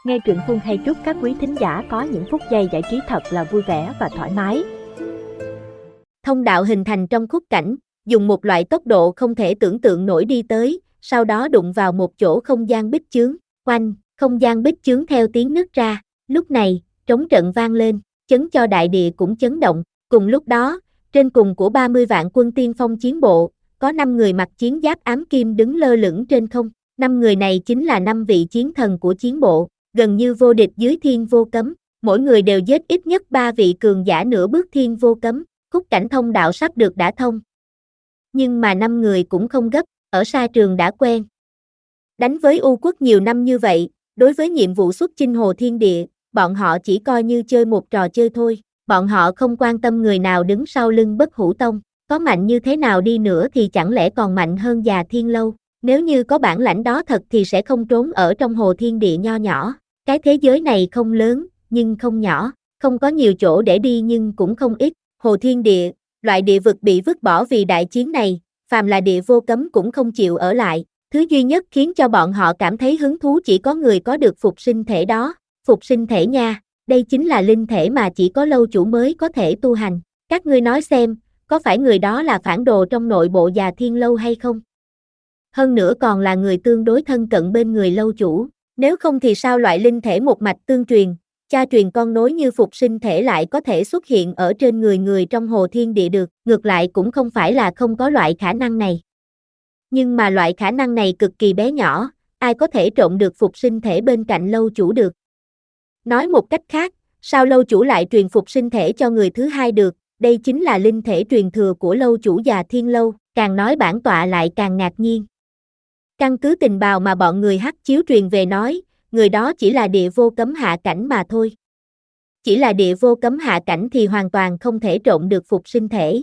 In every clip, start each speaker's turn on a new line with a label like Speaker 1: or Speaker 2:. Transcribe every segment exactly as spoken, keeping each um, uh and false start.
Speaker 1: Nghe truyện Phương hay chúc các quý thính giả có những phút giây giải trí thật là vui vẻ và thoải mái.
Speaker 2: Thông đạo hình thành trong khúc cảnh, dùng một loại tốc độ không thể tưởng tượng nổi đi tới, sau đó đụng vào một chỗ không gian bích chướng, oanh, không gian bích chướng theo tiếng nứt ra, lúc này, trống trận vang lên, chấn cho đại địa cũng chấn động, cùng lúc đó, trên cùng của ba mươi vạn quân tiên phong chiến bộ, có năm người mặc chiến giáp ám kim đứng lơ lửng trên không, năm người này chính là năm vị chiến thần của chiến bộ, gần như vô địch dưới thiên vô cấm, mỗi người đều giết ít nhất ba vị cường giả nửa bước thiên vô cấm, khúc cảnh thông đạo sắp được đả thông. Nhưng mà năm người cũng không gấp, ở sa trường đã quen. Đánh với U quốc nhiều năm như vậy, đối với nhiệm vụ xuất chinh hồ thiên địa, bọn họ chỉ coi như chơi một trò chơi thôi, bọn họ không quan tâm người nào đứng sau lưng Bất Hủ Tông, có mạnh như thế nào đi nữa thì chẳng lẽ còn mạnh hơn Già Thiên Lâu, nếu như có bản lãnh đó thật thì sẽ không trốn ở trong hồ thiên địa nho nhỏ, cái thế giới này không lớn, nhưng không nhỏ, không có nhiều chỗ để đi nhưng cũng không ít, hồ thiên địa, loại địa vực bị vứt bỏ vì đại chiến này, phàm là địa vô cấm cũng không chịu ở lại, thứ duy nhất khiến cho bọn họ cảm thấy hứng thú chỉ có người có được phục sinh thể đó, phục sinh thể nha, đây chính là linh thể mà chỉ có lâu chủ mới có thể tu hành, các ngươi nói xem, có phải người đó là phản đồ trong nội bộ Già Thiên Lâu hay không? Hơn nữa còn là người tương đối thân cận bên người lâu chủ, nếu không thì sao loại linh thể một mạch tương truyền, cha truyền con nối như phục sinh thể lại có thể xuất hiện ở trên người người trong hồ thiên địa được, ngược lại cũng không phải là không có loại khả năng này. Nhưng mà loại khả năng này cực kỳ bé nhỏ, ai có thể trộn được phục sinh thể bên cạnh lâu chủ được. Nói một cách khác, sao lâu chủ lại truyền phục sinh thể cho người thứ hai được, đây chính là linh thể truyền thừa của lâu chủ Già Thiên Lâu, càng nói bản tọa lại càng ngạc nhiên. Căn cứ tình báo mà bọn người Hắc Chiếu truyền về nói, người đó chỉ là địa vô cấm hạ cảnh mà thôi. Chỉ là địa vô cấm hạ cảnh thì hoàn toàn không thể trộn được phục sinh thể.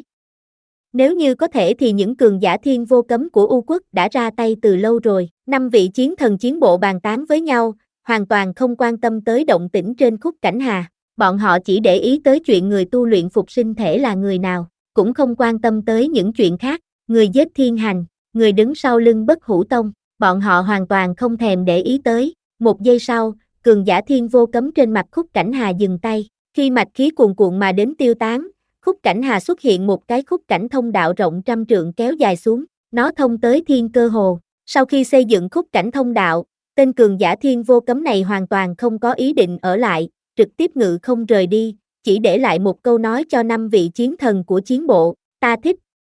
Speaker 2: Nếu như có thể thì những cường giả thiên vô cấm của U quốc đã ra tay từ lâu rồi. Năm vị chiến thần chiến bộ bàn tán với nhau, hoàn toàn không quan tâm tới động tĩnh trên khúc cảnh hà. Bọn họ chỉ để ý tới chuyện người tu luyện phục sinh thể là người nào, cũng không quan tâm tới những chuyện khác, người giết thiên hành, người đứng sau lưng Bất Hủ Tông, bọn họ hoàn toàn không thèm để ý tới. Một giây sau, cường giả thiên vô cấm trên mặt khúc cảnh hà dừng tay, khi mạch khí cuồn cuộn mà đến tiêu tán, khúc cảnh hà xuất hiện một cái khúc cảnh thông đạo rộng trăm trượng kéo dài xuống, nó thông tới thiên cơ hồ. Sau khi xây dựng khúc cảnh thông đạo, tên cường giả thiên vô cấm này hoàn toàn không có ý định ở lại, trực tiếp ngự không rời đi, chỉ để lại một câu nói cho năm vị chiến thần của chiến bộ, ta thích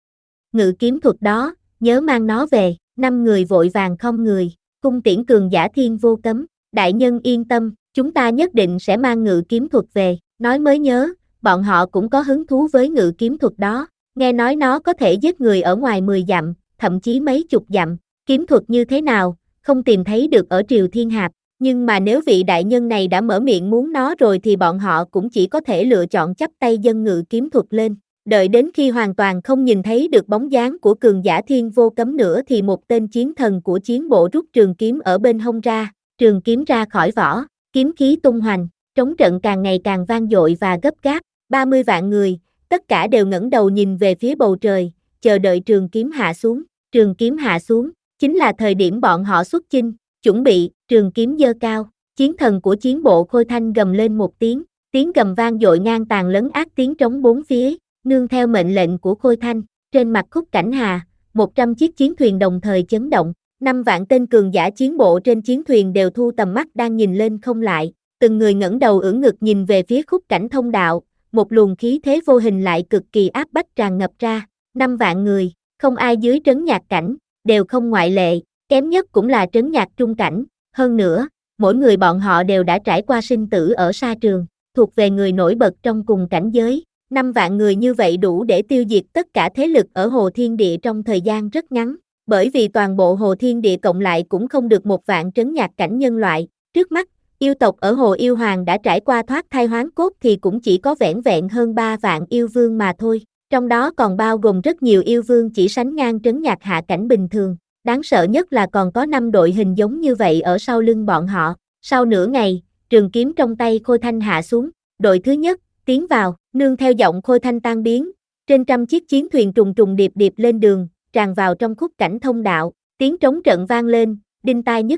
Speaker 2: ngự kiếm thuật đó, nhớ mang nó về. Năm người vội vàng khom người, cung tiễn cường giả thiên vô cấm, đại nhân yên tâm, chúng ta nhất định sẽ mang ngự kiếm thuật về, nói mới nhớ, bọn họ cũng có hứng thú với ngự kiếm thuật đó, nghe nói nó có thể giết người ở ngoài mười dặm, thậm chí mấy chục dặm, kiếm thuật như thế nào, không tìm thấy được ở Triều Thiên Hạp, nhưng mà nếu vị đại nhân này đã mở miệng muốn nó rồi thì bọn họ cũng chỉ có thể lựa chọn chắp tay dâng ngự kiếm thuật lên. Đợi đến khi hoàn toàn không nhìn thấy được bóng dáng của cường giả thiên vô cấm nữa thì một tên chiến thần của chiến bộ rút trường kiếm ở bên hông ra, trường kiếm ra khỏi vỏ, kiếm khí tung hoành, trống trận càng ngày càng vang dội và gấp gáp, ba mươi vạn người, tất cả đều ngẩng đầu nhìn về phía bầu trời, chờ đợi trường kiếm hạ xuống, trường kiếm hạ xuống, chính là thời điểm bọn họ xuất chinh, chuẩn bị, trường kiếm giơ cao, chiến thần của chiến bộ Khôi Thanh gầm lên một tiếng, tiếng gầm vang dội ngang tàn lấn át tiếng trống bốn phía. Nương theo mệnh lệnh của Khôi Thanh, trên mặt khúc cảnh hà, một trăm chiếc chiến thuyền đồng thời chấn động, năm vạn tên cường giả chiến bộ trên chiến thuyền đều thu tầm mắt đang nhìn lên không lại, từng người ngẩng đầu ưỡn ngực nhìn về phía khúc cảnh thông đạo, một luồng khí thế vô hình lại cực kỳ áp bách tràn ngập ra, năm vạn người, không ai dưới trấn nhạc cảnh, đều không ngoại lệ, kém nhất cũng là trấn nhạc trung cảnh, hơn nữa, mỗi người bọn họ đều đã trải qua sinh tử ở sa trường, thuộc về người nổi bật trong cùng cảnh giới. Năm vạn người như vậy đủ để tiêu diệt tất cả thế lực ở hồ thiên địa trong thời gian rất ngắn, bởi vì toàn bộ hồ thiên địa cộng lại cũng không được một vạn trấn nhạc cảnh nhân loại, trước mắt, yêu tộc ở hồ yêu hoàng đã trải qua thoát thai hoán cốt thì cũng chỉ có vẻn vẹn hơn ba vạn yêu vương mà thôi, trong đó còn bao gồm rất nhiều yêu vương chỉ sánh ngang trấn nhạc hạ cảnh bình thường, đáng sợ nhất là còn có năm đội hình giống như vậy ở sau lưng bọn họ, sau nửa ngày, trường kiếm trong tay Khôi Thanh hạ xuống, đội thứ nhất, tiến vào, nương theo giọng Khôi Thanh tan biến, trên trăm chiếc chiến thuyền trùng trùng điệp điệp lên đường, tràn vào trong khúc cảnh thông đạo, tiếng trống trận vang lên, đinh tai nhức óc,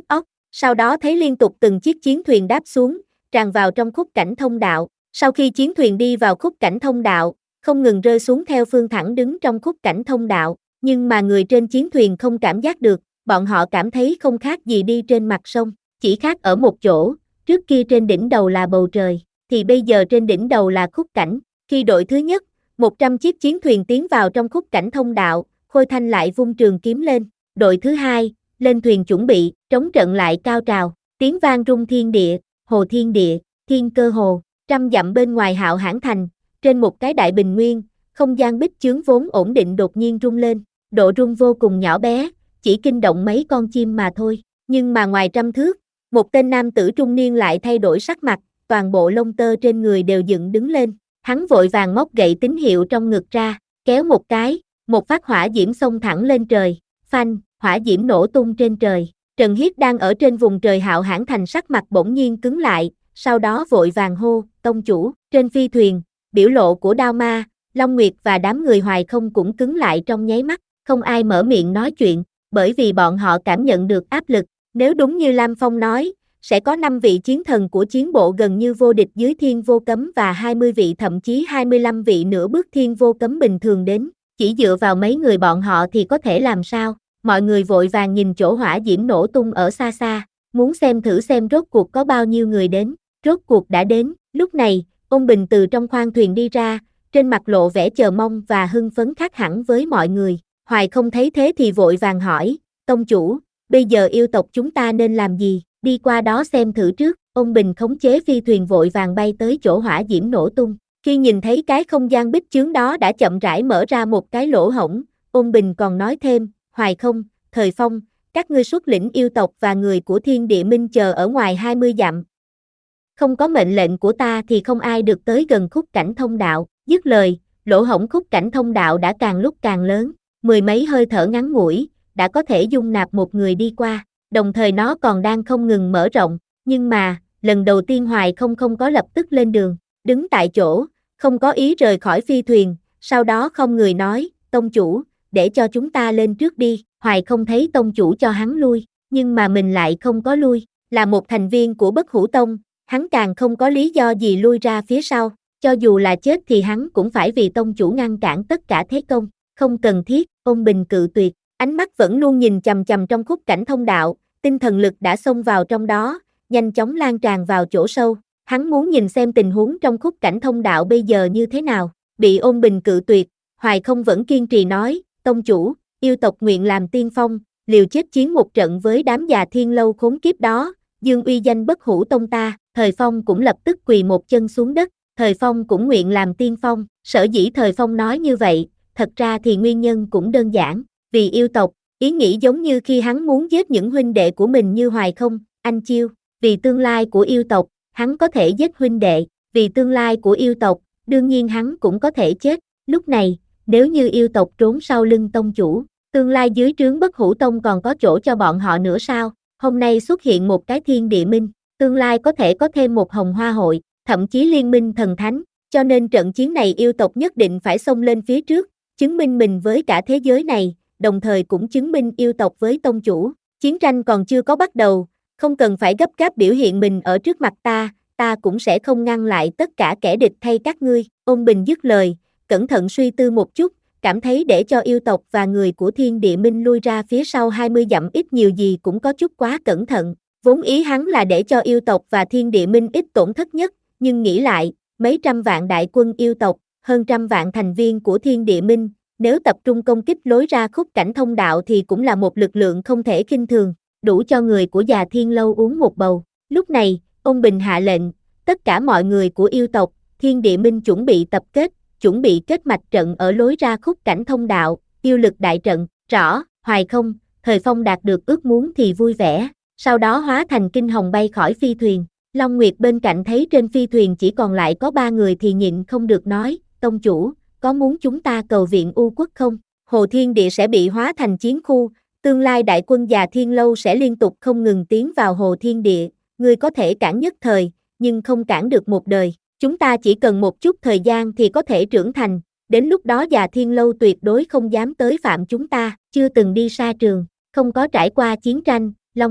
Speaker 2: sau đó thấy liên tục từng chiếc chiến thuyền đáp xuống, tràn vào trong khúc cảnh thông đạo. Sau khi chiến thuyền đi vào khúc cảnh thông đạo, không ngừng rơi xuống theo phương thẳng đứng trong khúc cảnh thông đạo, nhưng mà người trên chiến thuyền không cảm giác được, bọn họ cảm thấy không khác gì đi trên mặt sông, chỉ khác ở một chỗ, trước kia trên đỉnh đầu là bầu trời, thì bây giờ trên đỉnh đầu là khúc cảnh. Khi đội thứ nhất, một trăm chiếc chiến thuyền tiến vào trong khúc cảnh thông đạo, Khôi Thanh lại vung trường kiếm lên, đội thứ hai, lên thuyền chuẩn bị, trống trận lại cao trào, tiếng vang rung thiên địa, hồ thiên địa, thiên cơ hồ, trăm dặm bên ngoài Hạo Hãn thành, trên một cái đại bình nguyên, không gian bích chướng vốn ổn định đột nhiên rung lên, độ rung vô cùng nhỏ bé, chỉ kinh động mấy con chim mà thôi, nhưng mà ngoài trăm thước, một tên nam tử trung niên lại thay đổi sắc mặt, toàn bộ lông tơ trên người đều dựng đứng lên, hắn vội vàng móc gậy tín hiệu trong ngực ra, kéo một cái, một phát hỏa diễm xông thẳng lên trời, phanh, hỏa diễm nổ tung trên trời. Trần Hiết đang ở trên vùng trời Hạo Hãn thành sắc mặt bỗng nhiên cứng lại, sau đó vội vàng hô, tông chủ, trên phi thuyền, biểu lộ của Đao Ma, Long Nguyệt và đám người Hoài Không cũng cứng lại trong nháy mắt, không ai mở miệng nói chuyện, bởi vì bọn họ cảm nhận được áp lực, nếu đúng như Lam Phong nói, sẽ có năm vị chiến thần của chiến bộ gần như vô địch dưới thiên vô cấm và hai mươi vị thậm chí hai mươi lăm vị nửa bước thiên vô cấm bình thường đến, chỉ dựa vào mấy người bọn họ thì có thể làm sao? Mọi người vội vàng nhìn chỗ hỏa diễm nổ tung ở xa xa, muốn xem thử xem rốt cuộc có bao nhiêu người đến, rốt cuộc đã đến, lúc này, Ôn Bình từ trong khoang thuyền đi ra, trên mặt lộ vẻ chờ mong và hưng phấn khác hẳn với mọi người, Hoài Không thấy thế thì vội vàng hỏi, tông chủ, bây giờ yêu tộc chúng ta nên làm gì, đi qua đó xem thử trước, Ôn Bình khống chế phi thuyền vội vàng bay tới chỗ hỏa diễm nổ tung, khi nhìn thấy cái không gian bích chướng đó đã chậm rãi mở ra một cái lỗ hổng, Ôn Bình còn nói thêm, Hoài Không, Thời Phong, các ngươi xuất lĩnh yêu tộc và người của Thiên Địa Minh chờ ở ngoài hai mươi dặm. Không có mệnh lệnh của ta thì không ai được tới gần khúc cảnh thông đạo, dứt lời, lỗ hổng khúc cảnh thông đạo đã càng lúc càng lớn, mười mấy hơi thở ngắn ngủi, đã có thể dung nạp một người đi qua, đồng thời nó còn đang không ngừng mở rộng, nhưng mà, lần đầu tiên Hoài Không không có lập tức lên đường, đứng tại chỗ, không có ý rời khỏi phi thuyền, sau đó không người nói, tông chủ, để cho chúng ta lên trước đi, Hoài Không thấy tông chủ cho hắn lui, nhưng mà mình lại không có lui, là một thành viên của Bất Hủ Tông, hắn càng không có lý do gì lui ra phía sau, cho dù là chết thì hắn cũng phải vì tông chủ ngăn cản tất cả thế công, không cần thiết, Ôn Bình cự tuyệt, ánh mắt vẫn luôn nhìn chằm chằm trong khúc cảnh thông đạo, tinh thần lực đã xông vào trong đó, nhanh chóng lan tràn vào chỗ sâu, hắn muốn nhìn xem tình huống trong khúc cảnh thông đạo bây giờ như thế nào, bị Ôn Bình cự tuyệt, Hoài Không vẫn kiên trì nói, tông chủ, yêu tộc nguyện làm tiên phong, liều chết chiến một trận với đám già thiên lâu khốn kiếp đó, dương uy danh Bất Hủ Tông ta, Thời Phong cũng lập tức quỳ một chân xuống đất, Thời Phong cũng nguyện làm tiên phong, sở dĩ Thời Phong nói như vậy, thật ra thì nguyên nhân cũng đơn giản, vì yêu tộc, ý nghĩ giống như khi hắn muốn giết những huynh đệ của mình như Hoài Không, Anh Chiêu, vì tương lai của yêu tộc, hắn có thể giết huynh đệ, vì tương lai của yêu tộc, đương nhiên hắn cũng có thể chết, lúc này, nếu như yêu tộc trốn sau lưng tông chủ, tương lai dưới trướng Bất Hủ Tông còn có chỗ cho bọn họ nữa sao? Hôm nay xuất hiện một cái Thiên Địa Minh, tương lai có thể có thêm một Hồng Hoa Hội, thậm chí liên minh thần thánh, cho nên trận chiến này yêu tộc nhất định phải xông lên phía trước, chứng minh mình với cả thế giới này, đồng thời cũng chứng minh yêu tộc với tông chủ. Chiến tranh còn chưa có bắt đầu, không cần phải gấp gáp biểu hiện mình ở trước mặt ta, ta cũng sẽ không ngăn lại tất cả kẻ địch thay các ngươi. Ôn Bình dứt lời, cẩn thận suy tư một chút, cảm thấy để cho yêu tộc và người của Thiên Địa Minh lui ra phía sau hai mươi dặm ít nhiều gì cũng có chút quá cẩn thận, vốn ý hắn là để cho yêu tộc và Thiên Địa Minh ít tổn thất nhất, nhưng nghĩ lại, mấy trăm vạn đại quân yêu tộc, hơn trăm vạn thành viên của Thiên Địa Minh, nếu tập trung công kích lối ra khúc cảnh thông đạo thì cũng là một lực lượng không thể khinh thường, đủ cho người của già Thiên Lâu uống một bầu. Lúc này, Ôn Bình hạ lệnh, tất cả mọi người của yêu tộc, Thiên Địa Minh chuẩn bị tập kết, chuẩn bị kết mạch trận ở lối ra khúc cảnh thông đạo, yêu lực đại trận, rõ, Hoài Không, Thời Phong đạt được ước muốn thì vui vẻ, sau đó hóa thành kinh hồng bay khỏi phi thuyền. Long Nguyệt bên cạnh thấy trên phi thuyền chỉ còn lại có ba người thì nhịn không được nói, tông chủ, có muốn chúng ta cầu viện U Quốc không? Hồ Thiên Địa sẽ bị hóa thành chiến khu, tương lai đại quân già Thiên Lâu sẽ liên tục không ngừng tiến vào Hồ Thiên Địa, ngươi có thể cản nhất thời, nhưng không cản được một đời. Chúng ta chỉ cần một chút thời gian thì có thể trưởng thành, đến lúc đó già Thiên Lâu tuyệt đối không dám tới phạm chúng ta, chưa từng đi xa trường, không có trải qua chiến tranh, Long Nguyệt,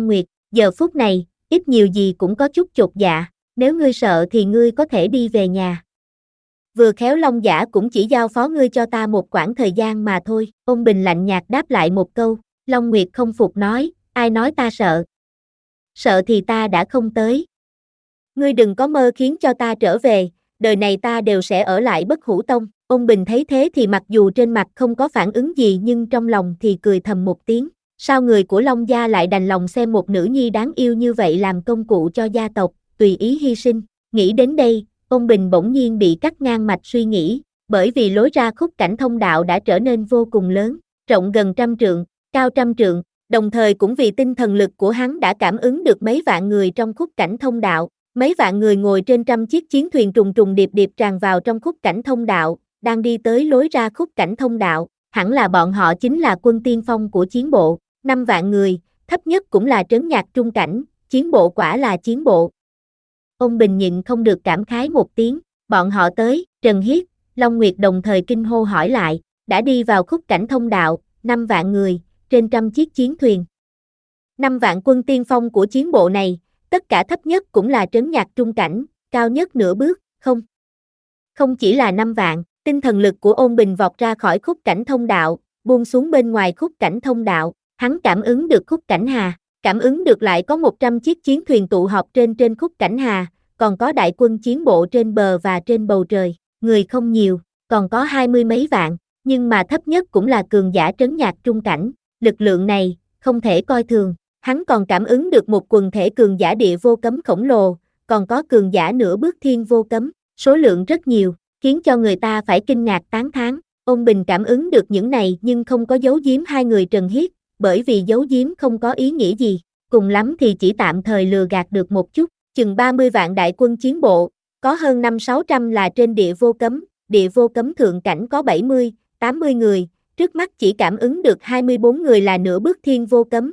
Speaker 2: giờ phút này, ít nhiều gì cũng có chút chột dạ, nếu ngươi sợ thì ngươi có thể đi về nhà. Vừa khéo Long Giả cũng chỉ giao phó ngươi cho ta một quãng thời gian mà thôi, Ôn Bình lạnh nhạt đáp lại một câu, Long Nguyệt không phục nói, ai nói ta sợ? Sợ thì ta đã không tới. Ngươi đừng có mơ khiến cho ta trở về, đời này ta đều sẽ ở lại Bất Hủ Tông. Ôn Bình thấy thế thì mặc dù trên mặt không có phản ứng gì nhưng trong lòng thì cười thầm một tiếng. Sao người của Long gia lại đành lòng xem một nữ nhi đáng yêu như vậy làm công cụ cho gia tộc, tùy ý hy sinh. Nghĩ đến đây, Ôn Bình bỗng nhiên bị cắt ngang mạch suy nghĩ, bởi vì lối ra khúc cảnh thông đạo đã trở nên vô cùng lớn, rộng gần trăm trượng, cao trăm trượng, đồng thời cũng vì tinh thần lực của hắn đã cảm ứng được mấy vạn người trong khúc cảnh thông đạo. Mấy vạn người ngồi trên trăm chiếc chiến thuyền trùng trùng điệp điệp tràn vào trong khúc cảnh thông đạo, đang đi tới lối ra khúc cảnh thông đạo, hẳn là bọn họ chính là quân tiên phong của chiến bộ, năm vạn người, thấp nhất cũng là trấn nhạc trung cảnh, chiến bộ quả là chiến bộ. Ông Bình nhịn không được cảm khái một tiếng, bọn họ tới, Trần Hiết, Long Nguyệt đồng thời kinh hô hỏi lại, đã đi vào khúc cảnh thông đạo, năm vạn người, trên trăm chiếc chiến thuyền. Năm vạn quân tiên phong của chiến bộ này, tất cả thấp nhất cũng là trấn nhạc trung cảnh, cao nhất nửa bước, không. Không chỉ là năm vạn, tinh thần lực của Ôn Bình vọt ra khỏi khúc cảnh thông đạo, buông xuống bên ngoài khúc cảnh thông đạo, hắn cảm ứng được khúc cảnh hà, cảm ứng được lại có một trăm chiếc chiến thuyền tụ họp trên trên khúc cảnh hà, còn có đại quân chiến bộ trên bờ và trên bầu trời, người không nhiều, còn có hai mươi mấy vạn, nhưng mà thấp nhất cũng là cường giả trấn nhạc trung cảnh, lực lượng này, không thể coi thường. Hắn còn cảm ứng được một quần thể cường giả địa vô cấm khổng lồ, còn có cường giả nửa bước thiên vô cấm, số lượng rất nhiều, khiến cho người ta phải kinh ngạc tán thán. Ôn Bình cảm ứng được những này nhưng không có giấu giếm hai người Trần Hiết, bởi vì giấu giếm không có ý nghĩa gì, cùng lắm thì chỉ tạm thời lừa gạt được một chút, chừng ba mươi vạn đại quân chiến bộ, có hơn năm sáu trăm là trên địa vô cấm, địa vô cấm thượng cảnh có bảy mươi, tám mươi người, trước mắt chỉ cảm ứng được hai mươi bốn người là nửa bước thiên vô cấm.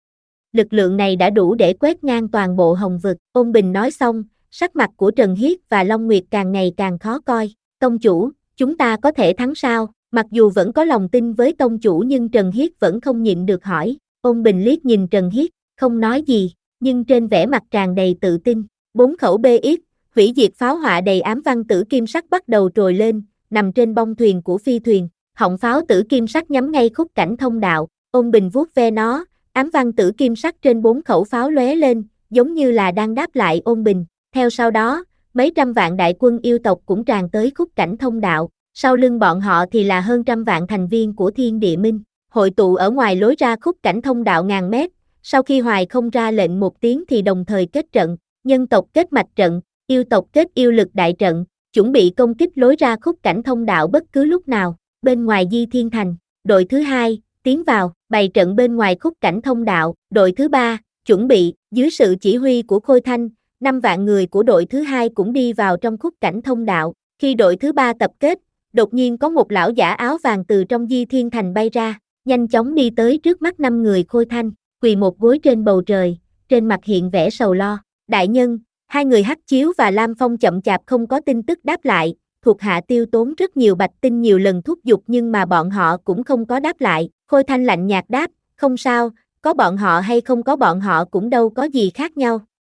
Speaker 2: Lực lượng này đã đủ để quét ngang toàn bộ Hồng Vực. Ôn Bình nói xong, sắc mặt của Trần Hiết và Long Nguyệt càng ngày càng khó coi. Tông chủ, chúng ta có thể thắng sao? Mặc dù vẫn có lòng tin với tông chủ nhưng Trần Hiết vẫn không nhịn được hỏi. Ôn Bình liếc nhìn Trần Hiết, không nói gì, nhưng trên vẻ mặt tràn đầy tự tin. Bốn khẩu bê ích, hủy diệt pháo họa đầy ám văn tử kim sắc bắt đầu trồi lên, nằm trên bông thuyền của phi thuyền. Họng pháo tử kim sắc nhắm ngay khúc cảnh thông đạo. Ôn Bình vuốt ve nó. Ám văn tử kim sắc trên bốn khẩu pháo lóe lên, giống như là đang đáp lại Ôn Bình. Theo sau đó, mấy trăm vạn đại quân yêu tộc cũng tràn tới khúc cảnh thông đạo. Sau lưng bọn họ thì là hơn trăm vạn thành viên của Thiên Địa Minh, hội tụ ở ngoài lối ra khúc cảnh thông đạo ngàn mét. Sau khi Hoài không ra lệnh một tiếng thì đồng thời kết trận, nhân tộc kết mạch trận, yêu tộc kết yêu lực đại trận, chuẩn bị công kích lối ra khúc cảnh thông đạo bất cứ lúc nào. Bên ngoài Di Thiên Thành, đội thứ hai tiến vào, bày trận bên ngoài khúc cảnh thông đạo, đội thứ ba, chuẩn bị, dưới sự chỉ huy của Khôi Thanh, năm vạn người của đội thứ hai cũng đi vào trong khúc cảnh thông đạo, khi đội thứ ba tập kết, đột nhiên có một lão giả áo vàng từ trong Di Thiên Thành bay ra, nhanh chóng đi tới trước mắt năm người Khôi Thanh, quỳ một gối trên bầu trời, trên mặt hiện vẻ sầu lo, đại nhân, hai người Hắc Chiếu và Lam Phong chậm chạp không có tin tức đáp lại, thuộc hạ tiêu tốn rất nhiều bạch tinh nhiều lần thúc giục nhưng mà bọn họ cũng không có đáp lại. Khôi Thanh lạnh nhạt đáp, không sao, có bọn họ hay không có bọn họ cũng đâu có gì khác nhau.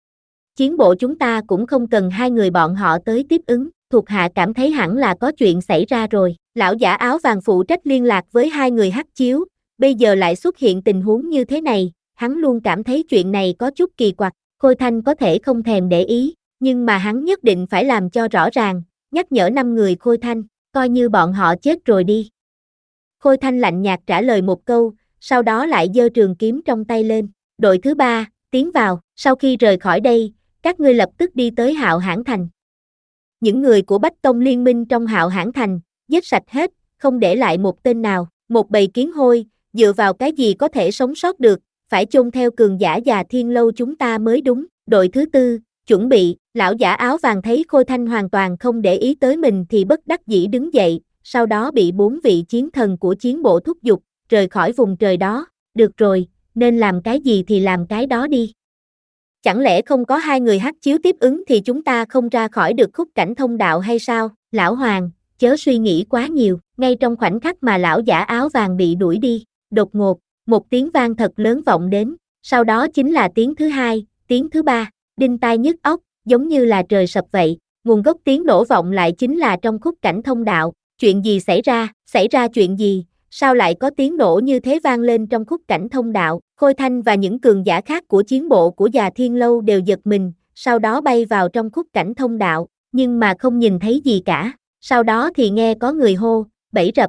Speaker 2: Chiến bộ chúng ta cũng không cần hai người bọn họ tới tiếp ứng, thuộc hạ cảm thấy hẳn là có chuyện xảy ra rồi. Lão giả áo vàng phụ trách liên lạc với hai người Hắc Chiếu, bây giờ lại xuất hiện tình huống như thế này, hắn luôn cảm thấy chuyện này có chút kỳ quặc. Khôi Thanh có thể không thèm để ý, nhưng mà hắn nhất định phải làm cho rõ ràng, nhắc nhở năm người Khôi Thanh, coi như bọn họ chết rồi đi. Khôi Thanh lạnh nhạt trả lời một câu, sau đó lại giơ trường kiếm trong tay lên. Đội thứ ba, tiến vào, sau khi rời khỏi đây, các ngươi lập tức đi tới Hạo Hãn Thành. Những người của Bách Tông liên minh trong Hạo Hãn Thành, giết sạch hết, không để lại một tên nào, một bầy kiến hôi, dựa vào cái gì có thể sống sót được, phải chôn theo cường giả già Thiên Lâu chúng ta mới đúng. Đội thứ tư, chuẩn bị, lão giả áo vàng thấy Khôi Thanh hoàn toàn không để ý tới mình thì bất đắc dĩ đứng dậy, sau đó bị bốn vị chiến thần của chiến bộ thúc giục, rời khỏi vùng trời đó. Được rồi, nên làm cái gì thì làm cái đó đi. Chẳng lẽ không có hai người Hắc Chiếu tiếp ứng thì chúng ta không ra khỏi được khúc cảnh thông đạo hay sao? Lão Hoàng, chớ suy nghĩ quá nhiều. Ngay trong khoảnh khắc mà lão giả áo vàng bị đuổi đi, đột ngột, một tiếng vang thật lớn vọng đến, Sau đó chính là tiếng thứ hai, tiếng thứ ba, đinh tai nhức óc, giống như là trời sập vậy. Nguồn gốc tiếng nổ vọng lại chính là trong khúc cảnh thông đạo. Chuyện gì xảy ra, xảy ra chuyện gì, sao lại có tiếng nổ như thế vang lên trong khúc cảnh thông đạo? Khôi Thanh và những cường giả khác của chiến bộ của Già Thiên Lâu đều giật mình, sau đó bay vào trong khúc cảnh thông đạo, nhưng mà không nhìn thấy gì cả. Sau đó thì nghe có người hô, bẫy rập.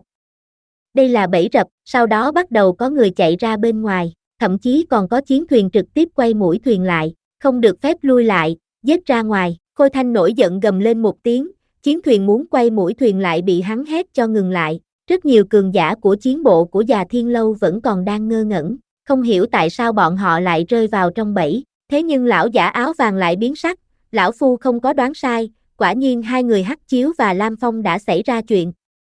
Speaker 2: Đây là bẫy rập, sau đó bắt đầu có người chạy ra bên ngoài, thậm chí còn có chiến thuyền trực tiếp quay mũi thuyền lại, không được phép lui lại, giết ra ngoài. Khôi Thanh nổi giận gầm lên một tiếng, chiến thuyền muốn quay mũi thuyền lại bị hắn hét cho ngừng lại. Rất nhiều cường giả của chiến bộ của Già Thiên Lâu vẫn còn đang ngơ ngẩn, không hiểu tại sao bọn họ lại rơi vào trong bẫy. Thế nhưng lão giả áo vàng lại biến sắc, lão phu không có đoán sai, quả nhiên hai người Hắc Chiếu và Lam Phong đã xảy ra chuyện.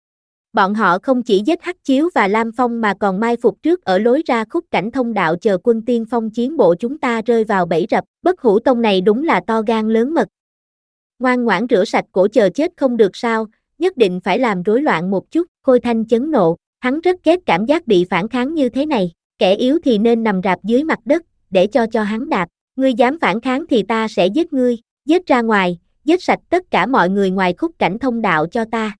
Speaker 2: Bọn họ không chỉ giết Hắc Chiếu và Lam Phong mà còn mai phục trước ở lối ra khúc cảnh thông đạo chờ quân tiên phong chiến bộ chúng ta rơi vào bẫy rập. Bất Hủ Tông này đúng là to gan lớn mật. Ngoan ngoãn rửa sạch cổ chờ chết không được sao, nhất định phải làm rối loạn một chút. Khôi Thanh chấn nộ, hắn rất ghét cảm giác bị phản kháng như thế này, kẻ yếu thì nên nằm rạp dưới mặt đất, để cho cho hắn đạp. Ngươi dám phản kháng thì ta sẽ giết ngươi, giết ra ngoài, giết sạch tất cả mọi người ngoài khúc cảnh thông đạo cho ta.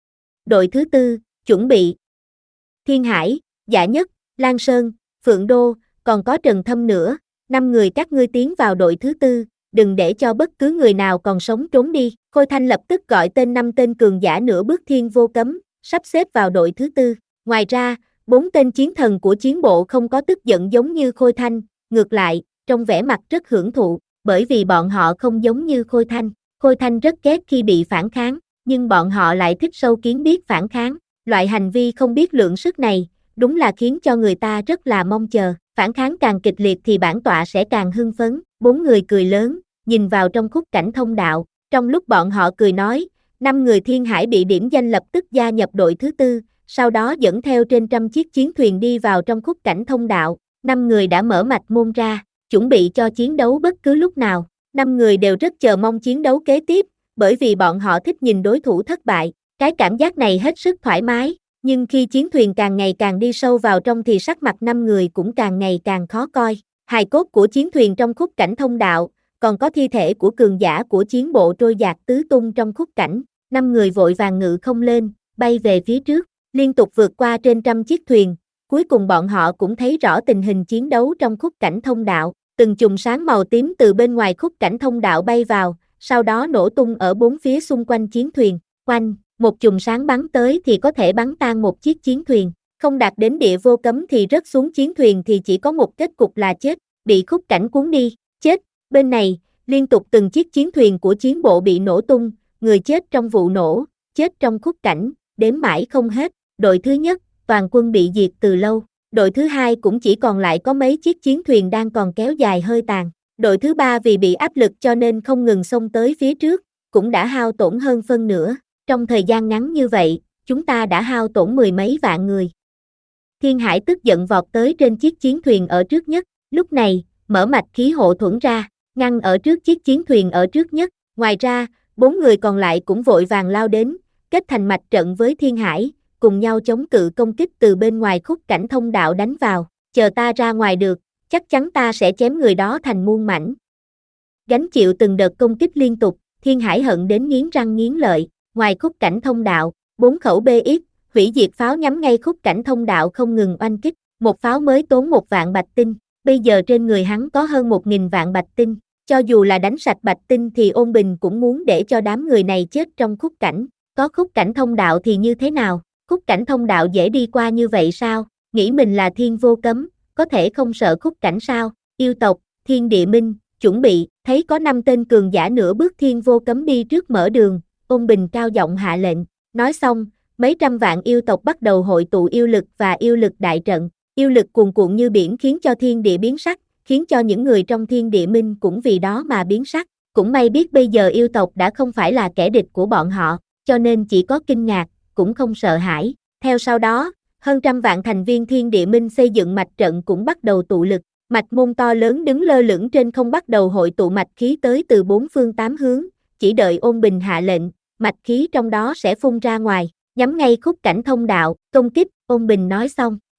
Speaker 2: Đội thứ tư, chuẩn bị. Thiên Hải, Dạ Nhất, Lan Sơn, Phượng Đô, còn có Trần Thâm nữa, năm người các ngươi tiến vào đội thứ tư, đừng để cho bất cứ người nào còn sống trốn đi. Khôi Thanh lập tức gọi tên năm tên cường giả nửa bước thiên vô cấm, sắp xếp vào đội thứ tư. Ngoài ra, bốn tên chiến thần của chiến bộ không có tức giận giống như Khôi Thanh, ngược lại, trong vẻ mặt rất hưởng thụ, bởi vì bọn họ không giống như Khôi Thanh. Khôi Thanh rất ghét khi bị phản kháng, nhưng bọn họ lại thích sâu kiến biết phản kháng. Loại hành vi không biết lượng sức này, đúng là khiến cho người ta rất là mong chờ. Phản kháng càng kịch liệt thì bản tọa sẽ càng hưng phấn. Bốn người cười lớn, nhìn vào trong khúc cảnh thông đạo. Trong lúc bọn họ cười nói, năm người Thiên Hải bị điểm danh lập tức gia nhập đội thứ tư, sau đó dẫn theo trên trăm chiếc chiến thuyền đi vào trong khúc cảnh thông đạo. Năm người đã mở mạch môn ra, chuẩn bị cho chiến đấu bất cứ lúc nào. Năm người đều rất chờ mong chiến đấu kế tiếp, bởi vì bọn họ thích nhìn đối thủ thất bại. Cái cảm giác này hết sức thoải mái, nhưng khi chiến thuyền càng ngày càng đi sâu vào trong thì sắc mặt năm người cũng càng ngày càng khó coi. Hài cốt của chiến thuyền trong khúc cảnh thông đạo, còn có thi thể của cường giả của chiến bộ trôi dạt tứ tung trong khúc cảnh. Năm người vội vàng ngự không lên, bay về phía trước, liên tục vượt qua trên trăm chiếc thuyền. Cuối cùng bọn họ cũng thấy rõ tình hình chiến đấu trong khúc cảnh thông đạo. Từng chùm sáng màu tím từ bên ngoài khúc cảnh thông đạo bay vào, sau đó nổ tung ở bốn phía xung quanh chiến thuyền. Quanh, một chùm sáng bắn tới thì có thể bắn tan một chiếc chiến thuyền. Không đạt đến địa vô cấm thì rớt xuống chiến thuyền thì chỉ có một kết cục là chết, bị khúc cảnh cuốn đi, chết. Bên này, liên tục từng chiếc chiến thuyền của chiến bộ bị nổ tung, người chết trong vụ nổ, chết trong khúc cảnh, đếm mãi không hết. Đội thứ nhất, toàn quân bị diệt từ lâu. Đội thứ hai cũng chỉ còn lại có mấy chiếc chiến thuyền đang còn kéo dài hơi tàn. Đội thứ ba vì bị áp lực cho nên không ngừng xông tới phía trước, cũng đã hao tổn hơn phân nửa. Trong thời gian ngắn như vậy, chúng ta đã hao tổn mười mấy vạn người. Thiên Hải tức giận vọt tới trên chiếc chiến thuyền ở trước nhất, lúc này, mở mạch khí hộ thuẫn ra, ngăn ở trước chiếc chiến thuyền ở trước nhất. Ngoài ra, bốn người còn lại cũng vội vàng lao đến, kết thành mạch trận với Thiên Hải, cùng nhau chống cự công kích từ bên ngoài khúc cảnh thông đạo đánh vào. Chờ ta ra ngoài được, chắc chắn ta sẽ chém người đó thành muôn mảnh. Gánh chịu từng đợt công kích liên tục, Thiên Hải hận đến nghiến răng nghiến lợi. Ngoài khúc cảnh thông đạo, bốn khẩu bê ích, hủy diệt pháo nhắm ngay khúc cảnh thông đạo không ngừng oanh kích. Một pháo mới tốn một vạn bạch tinh, bây giờ trên người hắn có hơn một nghìn vạn bạch tinh. Cho dù là đánh sạch bạch tinh thì Ôn Bình cũng muốn để cho đám người này chết trong khúc cảnh. Có khúc cảnh thông đạo thì như thế nào? Khúc cảnh thông đạo dễ đi qua như vậy sao? Nghĩ mình là thiên vô cấm, có thể không sợ khúc cảnh sao? Yêu tộc, Thiên Địa Minh, chuẩn bị, thấy có năm tên cường giả nửa bước thiên vô cấm đi trước mở đường, Ôn Bình cao giọng hạ lệnh. Nói xong, mấy trăm vạn yêu tộc bắt đầu hội tụ yêu lực và yêu lực đại trận. Yêu lực cuồn cuộn như biển khiến cho thiên địa biến sắc, khiến cho những người trong Thiên Địa Minh cũng vì đó mà biến sắc. Cũng may biết bây giờ yêu tộc đã không phải là kẻ địch của bọn họ, cho nên chỉ có kinh ngạc, cũng không sợ hãi. Theo sau đó, hơn trăm vạn thành viên Thiên Địa Minh xây dựng mạch trận cũng bắt đầu tụ lực. Mạch môn to lớn đứng lơ lửng trên không bắt đầu hội tụ mạch khí tới từ bốn phương tám hướng, chỉ đợi Ôn Bình hạ lệnh, mạch khí trong đó sẽ phun ra ngoài, nhắm ngay khúc cảnh thông đạo, công kích. Ôn Bình nói xong,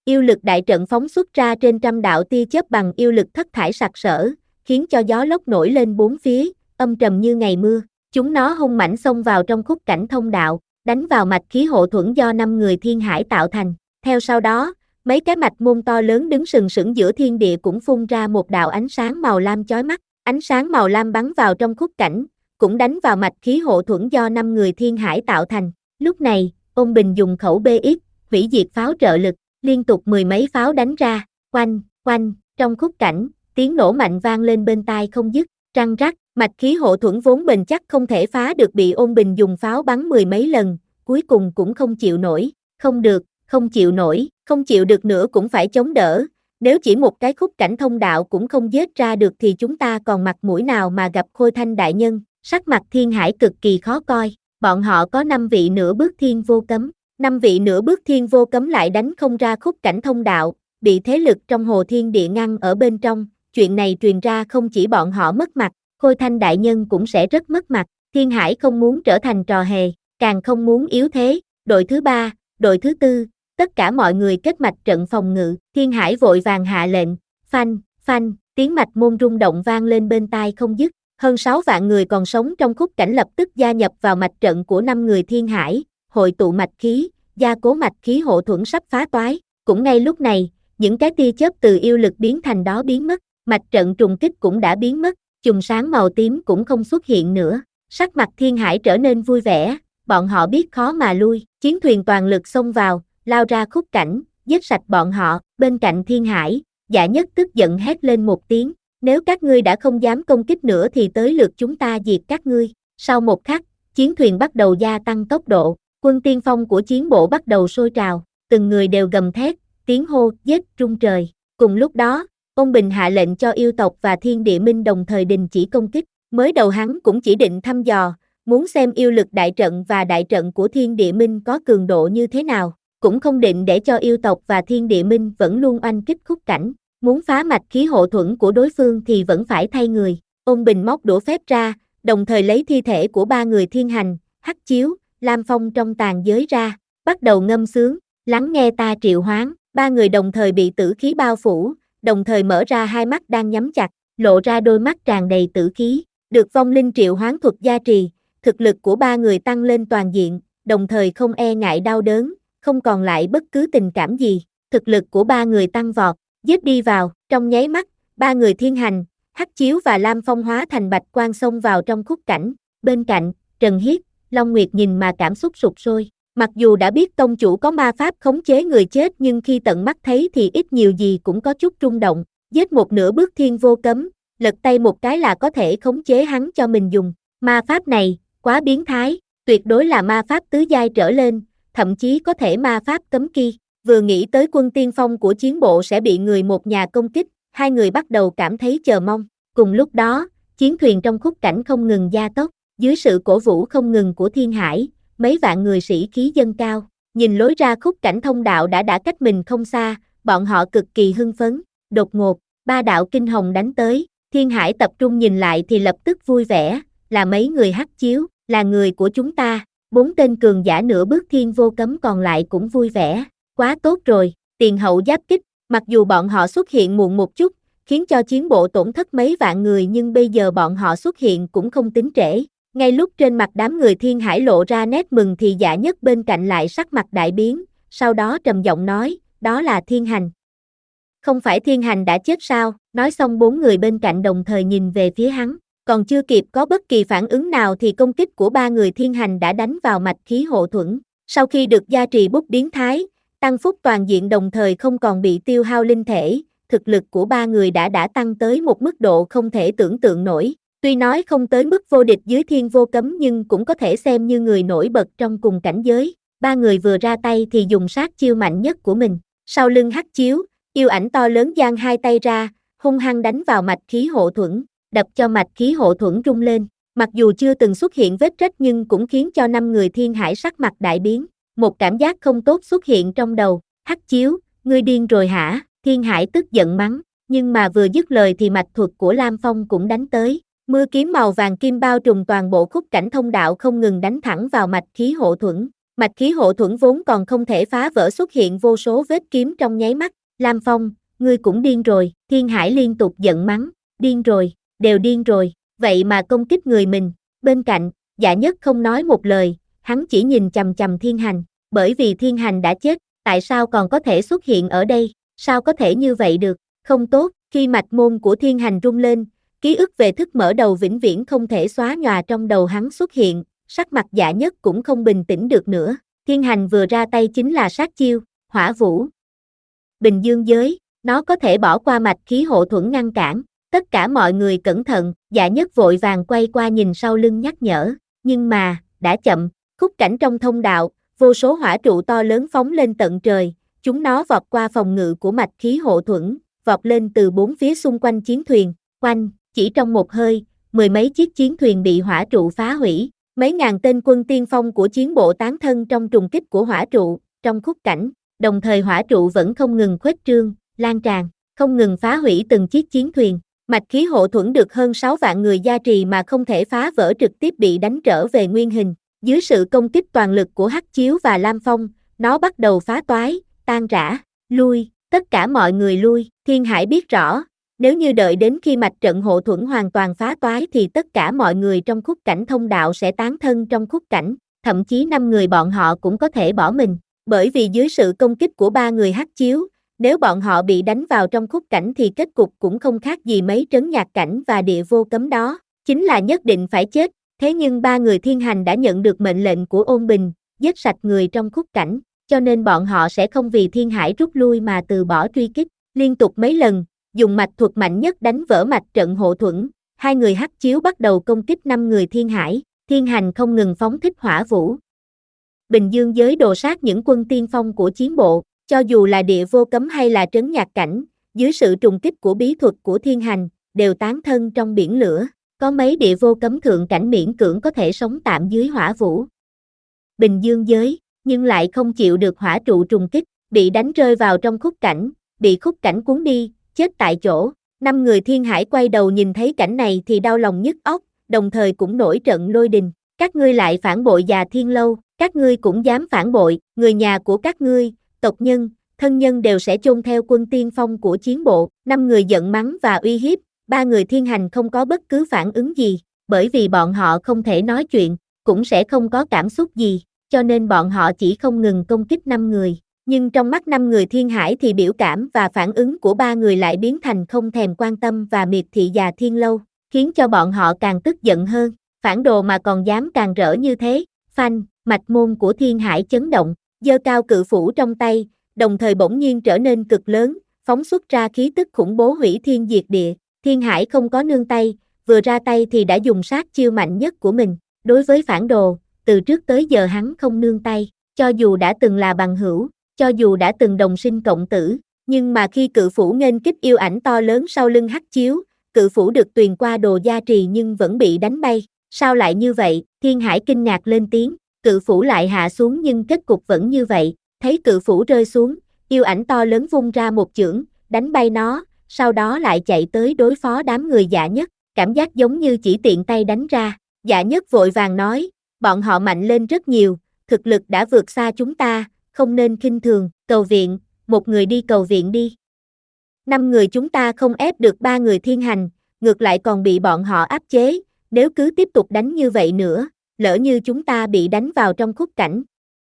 Speaker 2: Yêu lực đại trận phóng xuất ra trên trăm đạo tia chớp bằng yêu lực thất thải sặc sỡ, khiến cho gió lốc nổi lên bốn phía, âm trầm như ngày mưa. Chúng nó hung mãnh xông vào trong khúc cảnh thông đạo, đánh vào mạch khí hộ thuẫn do năm người thiên hải tạo thành. Theo sau đó, mấy cái mạch môn to lớn đứng sừng sững giữa thiên địa cũng phun ra một đạo ánh sáng màu lam chói mắt. Ánh sáng màu lam bắn vào trong khúc cảnh, cũng đánh vào mạch khí hộ thuẫn do năm người thiên hải tạo thành. Lúc này, Ôn Bình dùng khẩu bê ích, hủy diệt pháo trợ lực, liên tục mười mấy pháo đánh ra, quanh, quanh, trong khúc cảnh, tiếng nổ mạnh vang lên bên tai không dứt, răng rắc, mạch khí hộ thuẫn vốn bền chắc không thể phá được bị Ôn Bình dùng pháo bắn mười mấy lần, cuối cùng cũng không chịu nổi, không được, không chịu nổi, không chịu được nữa cũng phải chống đỡ, nếu chỉ một cái khúc cảnh thông đạo cũng không giết ra được thì chúng ta còn mặt mũi nào mà gặp Khôi Thanh đại nhân. Sắc mặt thiên hải cực kỳ khó coi, bọn họ có năm vị nửa bước thiên vô cấm, năm vị nửa bước thiên vô cấm lại đánh không ra khúc cảnh thông đạo, bị thế lực trong hồ thiên địa ngăn ở bên trong, chuyện này truyền ra không chỉ bọn họ mất mặt, Khôi Thanh đại nhân cũng sẽ rất mất mặt, thiên hải không muốn trở thành trò hề, càng không muốn yếu thế, đội thứ ba, đội thứ tư, tất cả mọi người kết mạch trận phòng ngự, thiên hải vội vàng hạ lệnh, phanh, phanh, tiếng mạch môn rung động vang lên bên tai không dứt. Hơn sáu vạn người còn sống trong khúc cảnh lập tức gia nhập vào mạch trận của năm người thiên hải, hội tụ mạch khí, gia cố mạch khí hộ thuẫn sắp phá toái. Cũng ngay lúc này, những cái tia chớp từ yêu lực biến thành đó biến mất, mạch trận trùng kích cũng đã biến mất, chùm sáng màu tím cũng không xuất hiện nữa. Sắc mặt thiên hải trở nên vui vẻ, bọn họ biết khó mà lui, chiến thuyền toàn lực xông vào, lao ra khúc cảnh, giết sạch bọn họ. Bên cạnh thiên hải, Dạ Nhất tức giận hét lên một tiếng. Nếu các ngươi đã không dám công kích nữa thì tới lượt chúng ta diệt các ngươi. Sau một khắc, chiến thuyền bắt đầu gia tăng tốc độ, quân tiên phong của chiến bộ bắt đầu sôi trào, từng người đều gầm thét, tiếng hô, giết, rung trời. Cùng lúc đó, Ôn Bình hạ lệnh cho yêu tộc và thiên địa minh đồng thời đình chỉ công kích, mới đầu hắn cũng chỉ định thăm dò, muốn xem yêu lực đại trận và đại trận của thiên địa minh có cường độ như thế nào, cũng không định để cho yêu tộc và thiên địa minh vẫn luôn oanh kích khúc cảnh. Muốn phá mạch khí hộ thuẫn của đối phương thì vẫn phải thay người. Ôn Bình móc đũa phép ra, đồng thời lấy thi thể của ba người thiên hành, Hắc Chiếu, Lam Phong trong tàn giới ra, bắt đầu ngâm sướng, lắng nghe ta triệu hoán. Ba người đồng thời bị tử khí bao phủ, đồng thời mở ra hai mắt đang nhắm chặt, lộ ra đôi mắt tràn đầy tử khí. Được vong linh triệu hoán thuật gia trì, thực lực của ba người tăng lên toàn diện, đồng thời không e ngại đau đớn, không còn lại bất cứ tình cảm gì. Thực lực của ba người tăng vọt. Giết đi vào, trong nháy mắt, ba người thiên hành, Hắc Chiếu và Lam Phong hóa thành bạch quang xông vào trong khúc cảnh. Bên cạnh, Trần Hiết, Long Nguyệt nhìn mà cảm xúc sụp sôi. Mặc dù đã biết tông chủ có ma pháp khống chế người chết nhưng khi tận mắt thấy thì ít nhiều gì cũng có chút rung động. Giết một nửa bước thiên vô cấm, lật tay một cái là có thể khống chế hắn cho mình dùng. Ma pháp này, quá biến thái, tuyệt đối là ma pháp tứ giai trở lên, thậm chí có thể ma pháp cấm kỵ. Vừa nghĩ tới quân tiên phong của chiến bộ sẽ bị người một nhà công kích, hai người bắt đầu cảm thấy chờ mong. Cùng lúc đó, chiến thuyền trong khúc cảnh không ngừng gia tốc, dưới sự cổ vũ không ngừng của thiên hải, mấy vạn người sĩ khí dâng cao. Nhìn lối ra khúc cảnh thông đạo đã đã cách mình không xa, bọn họ cực kỳ hưng phấn. Đột ngột, ba đạo kinh hồng đánh tới, thiên hải tập trung nhìn lại thì lập tức vui vẻ, là mấy người Hắc Chiếu, là người của chúng ta. Bốn tên cường giả nửa bước thiên vô cấm còn lại cũng vui vẻ. Quá tốt rồi, tiền hậu giáp kích, mặc dù bọn họ xuất hiện muộn một chút, khiến cho chiến bộ tổn thất mấy vạn người nhưng bây giờ bọn họ xuất hiện cũng không tính trễ. Ngay lúc trên mặt đám người thiên hải lộ ra nét mừng thì Dạ Nhất bên cạnh lại sắc mặt đại biến, sau đó trầm giọng nói, đó là thiên hành. Không phải thiên hành đã chết sao? Nói xong bốn người bên cạnh đồng thời nhìn về phía hắn, còn chưa kịp có bất kỳ phản ứng nào thì công kích của ba người thiên hành đã đánh vào mạch khí hộ thuẫn. Sau khi được gia trì bút biến thái, tăng phúc toàn diện đồng thời không còn bị tiêu hao linh thể, thực lực của ba người đã đã tăng tới một mức độ không thể tưởng tượng nổi. Tuy nói không tới mức vô địch dưới thiên vô cấm nhưng cũng có thể xem như người nổi bật trong cùng cảnh giới. Ba người vừa ra tay thì dùng sát chiêu mạnh nhất của mình. Sau lưng Hắc Chiếu, yêu ảnh to lớn giang hai tay ra, hung hăng đánh vào mạch khí hộ thuẫn, đập cho mạch khí hộ thuẫn rung lên. Mặc dù chưa từng xuất hiện vết rách nhưng cũng khiến cho năm người thiên hải sắc mặt đại biến. Một cảm giác không tốt xuất hiện trong đầu. Hắc Chiếu, ngươi điên rồi hả? Thiên hải tức giận mắng, nhưng mà vừa dứt lời thì mạch thuật của Lam Phong cũng đánh tới. Mưa kiếm màu vàng kim bao trùm toàn bộ khúc cảnh thông đạo không ngừng đánh thẳng vào mạch khí hộ thuẫn. Mạch khí hộ thuẫn vốn còn không thể phá vỡ xuất hiện vô số vết kiếm trong nháy mắt. Lam Phong, ngươi cũng điên rồi, Thiên Hải liên tục giận mắng, điên rồi, đều điên rồi, vậy mà công kích người mình. Bên cạnh, Dạ Nhất không nói một lời, hắn chỉ nhìn chằm chằm Thiên Hành, bởi vì Thiên Hành đã chết, tại sao còn có thể xuất hiện ở đây, sao có thể như vậy được, không tốt. Khi mạch môn của Thiên Hành rung lên, ký ức về thức mở đầu vĩnh viễn không thể xóa nhòa trong đầu hắn xuất hiện, sắc mặt Dạ Nhất cũng không bình tĩnh được nữa. Thiên Hành vừa ra tay chính là sát chiêu, Hỏa Vũ. Bình Dương giới, nó có thể bỏ qua mạch khí hộ thuẫn ngăn cản. Tất cả mọi người cẩn thận, Dạ Nhất vội vàng quay qua nhìn sau lưng nhắc nhở, nhưng mà, đã chậm. Khúc cảnh trong thông đạo, vô số hỏa trụ to lớn phóng lên tận trời, chúng nó vọt qua phòng ngự của mạch khí hộ thuẫn, vọt lên từ bốn phía xung quanh chiến thuyền, quanh, chỉ trong một hơi, mười mấy chiếc chiến thuyền bị hỏa trụ phá hủy, mấy ngàn tên quân tiên phong của chiến bộ tán thân trong trùng kích của hỏa trụ, trong khúc cảnh, đồng thời hỏa trụ vẫn không ngừng khuếch trương, lan tràn, không ngừng phá hủy từng chiếc chiến thuyền. Mạch khí hộ thuẫn được hơn sáu vạn người gia trì mà không thể phá vỡ, trực tiếp bị đánh trở về nguyên hình. Dưới sự công kích toàn lực của Hắc Chiếu và Lam Phong, nó bắt đầu phá toái, tan rã, lui, tất cả mọi người lui. Thiên Hải biết rõ, nếu như đợi đến khi mạch trận hộ thuẫn hoàn toàn phá toái thì tất cả mọi người trong khúc cảnh thông đạo sẽ tán thân trong khúc cảnh, thậm chí năm người bọn họ cũng có thể bỏ mình, bởi vì dưới sự công kích của ba người Hắc Chiếu, nếu bọn họ bị đánh vào trong khúc cảnh thì kết cục cũng không khác gì mấy trấn nhạc cảnh và địa vô cấm đó, chính là nhất định phải chết. Thế nhưng ba người Thiên Hành đã nhận được mệnh lệnh của Ôn Bình, giết sạch người trong khúc cảnh, cho nên bọn họ sẽ không vì Thiên Hải rút lui mà từ bỏ truy kích, liên tục mấy lần, dùng mạch thuật mạnh nhất đánh vỡ mạch trận hộ thuẫn, hai người Hắc Chiếu bắt đầu công kích năm người Thiên Hải, Thiên Hành không ngừng phóng thích hỏa vũ. Bình Dương giới đồ sát những quân tiên phong của chiến bộ, cho dù là địa vô cấm hay là trấn nhạc cảnh, dưới sự trùng kích của bí thuật của Thiên Hành, đều tán thân trong biển lửa. Có mấy địa vô cấm thượng cảnh miễn cưỡng có thể sống tạm dưới hỏa vũ. Bình Dương giới, nhưng lại không chịu được hỏa trụ trùng kích, bị đánh rơi vào trong khúc cảnh, bị khúc cảnh cuốn đi, chết tại chỗ. Năm người Thiên Hải quay đầu nhìn thấy cảnh này thì đau lòng nhức óc, đồng thời cũng nổi trận lôi đình. Các ngươi lại phản bội Già Thiên Lâu, các ngươi cũng dám phản bội, người nhà của các ngươi, tộc nhân, thân nhân đều sẽ chôn theo quân tiên phong của chiến bộ. Năm người giận mắng và uy hiếp. Ba người Thiên Hành không có bất cứ phản ứng gì, bởi vì bọn họ không thể nói chuyện, cũng sẽ không có cảm xúc gì, cho nên bọn họ chỉ không ngừng công kích năm người. Nhưng trong mắt năm người Thiên Hải thì biểu cảm và phản ứng của ba người lại biến thành không thèm quan tâm và miệt thị Già Thiên Lâu, khiến cho bọn họ càng tức giận hơn. Phản đồ mà còn dám càng rỡ như thế. Phanh, mạch môn của Thiên Hải chấn động, giơ cao cự phủ trong tay, đồng thời bỗng nhiên trở nên cực lớn, phóng xuất ra khí tức khủng bố hủy thiên diệt địa. Thiên Hải không có nương tay, vừa ra tay thì đã dùng sát chiêu mạnh nhất của mình. Đối với phản đồ, từ trước tới giờ hắn không nương tay, cho dù đã từng là bằng hữu, cho dù đã từng đồng sinh cộng tử, nhưng mà khi cự phủ nghênh kích yêu ảnh to lớn sau lưng Hắc Chiếu, cự phủ được tuyền qua đồ gia trì nhưng vẫn bị đánh bay. Sao lại như vậy? Thiên Hải kinh ngạc lên tiếng, cự phủ lại hạ xuống nhưng kết cục vẫn như vậy. Thấy cự phủ rơi xuống, yêu ảnh to lớn vung ra một chưởng, đánh bay nó, sau đó lại chạy tới đối phó đám người Dạ Nhất, cảm giác giống như chỉ tiện tay đánh ra. Dạ Nhất vội vàng nói, bọn họ mạnh lên rất nhiều, thực lực đã vượt xa chúng ta, không nên khinh thường, cầu viện, một người đi cầu viện đi. Năm người chúng ta không ép được ba người Thiên Hành, ngược lại còn bị bọn họ áp chế, nếu cứ tiếp tục đánh như vậy nữa, lỡ như chúng ta bị đánh vào trong khúc cảnh.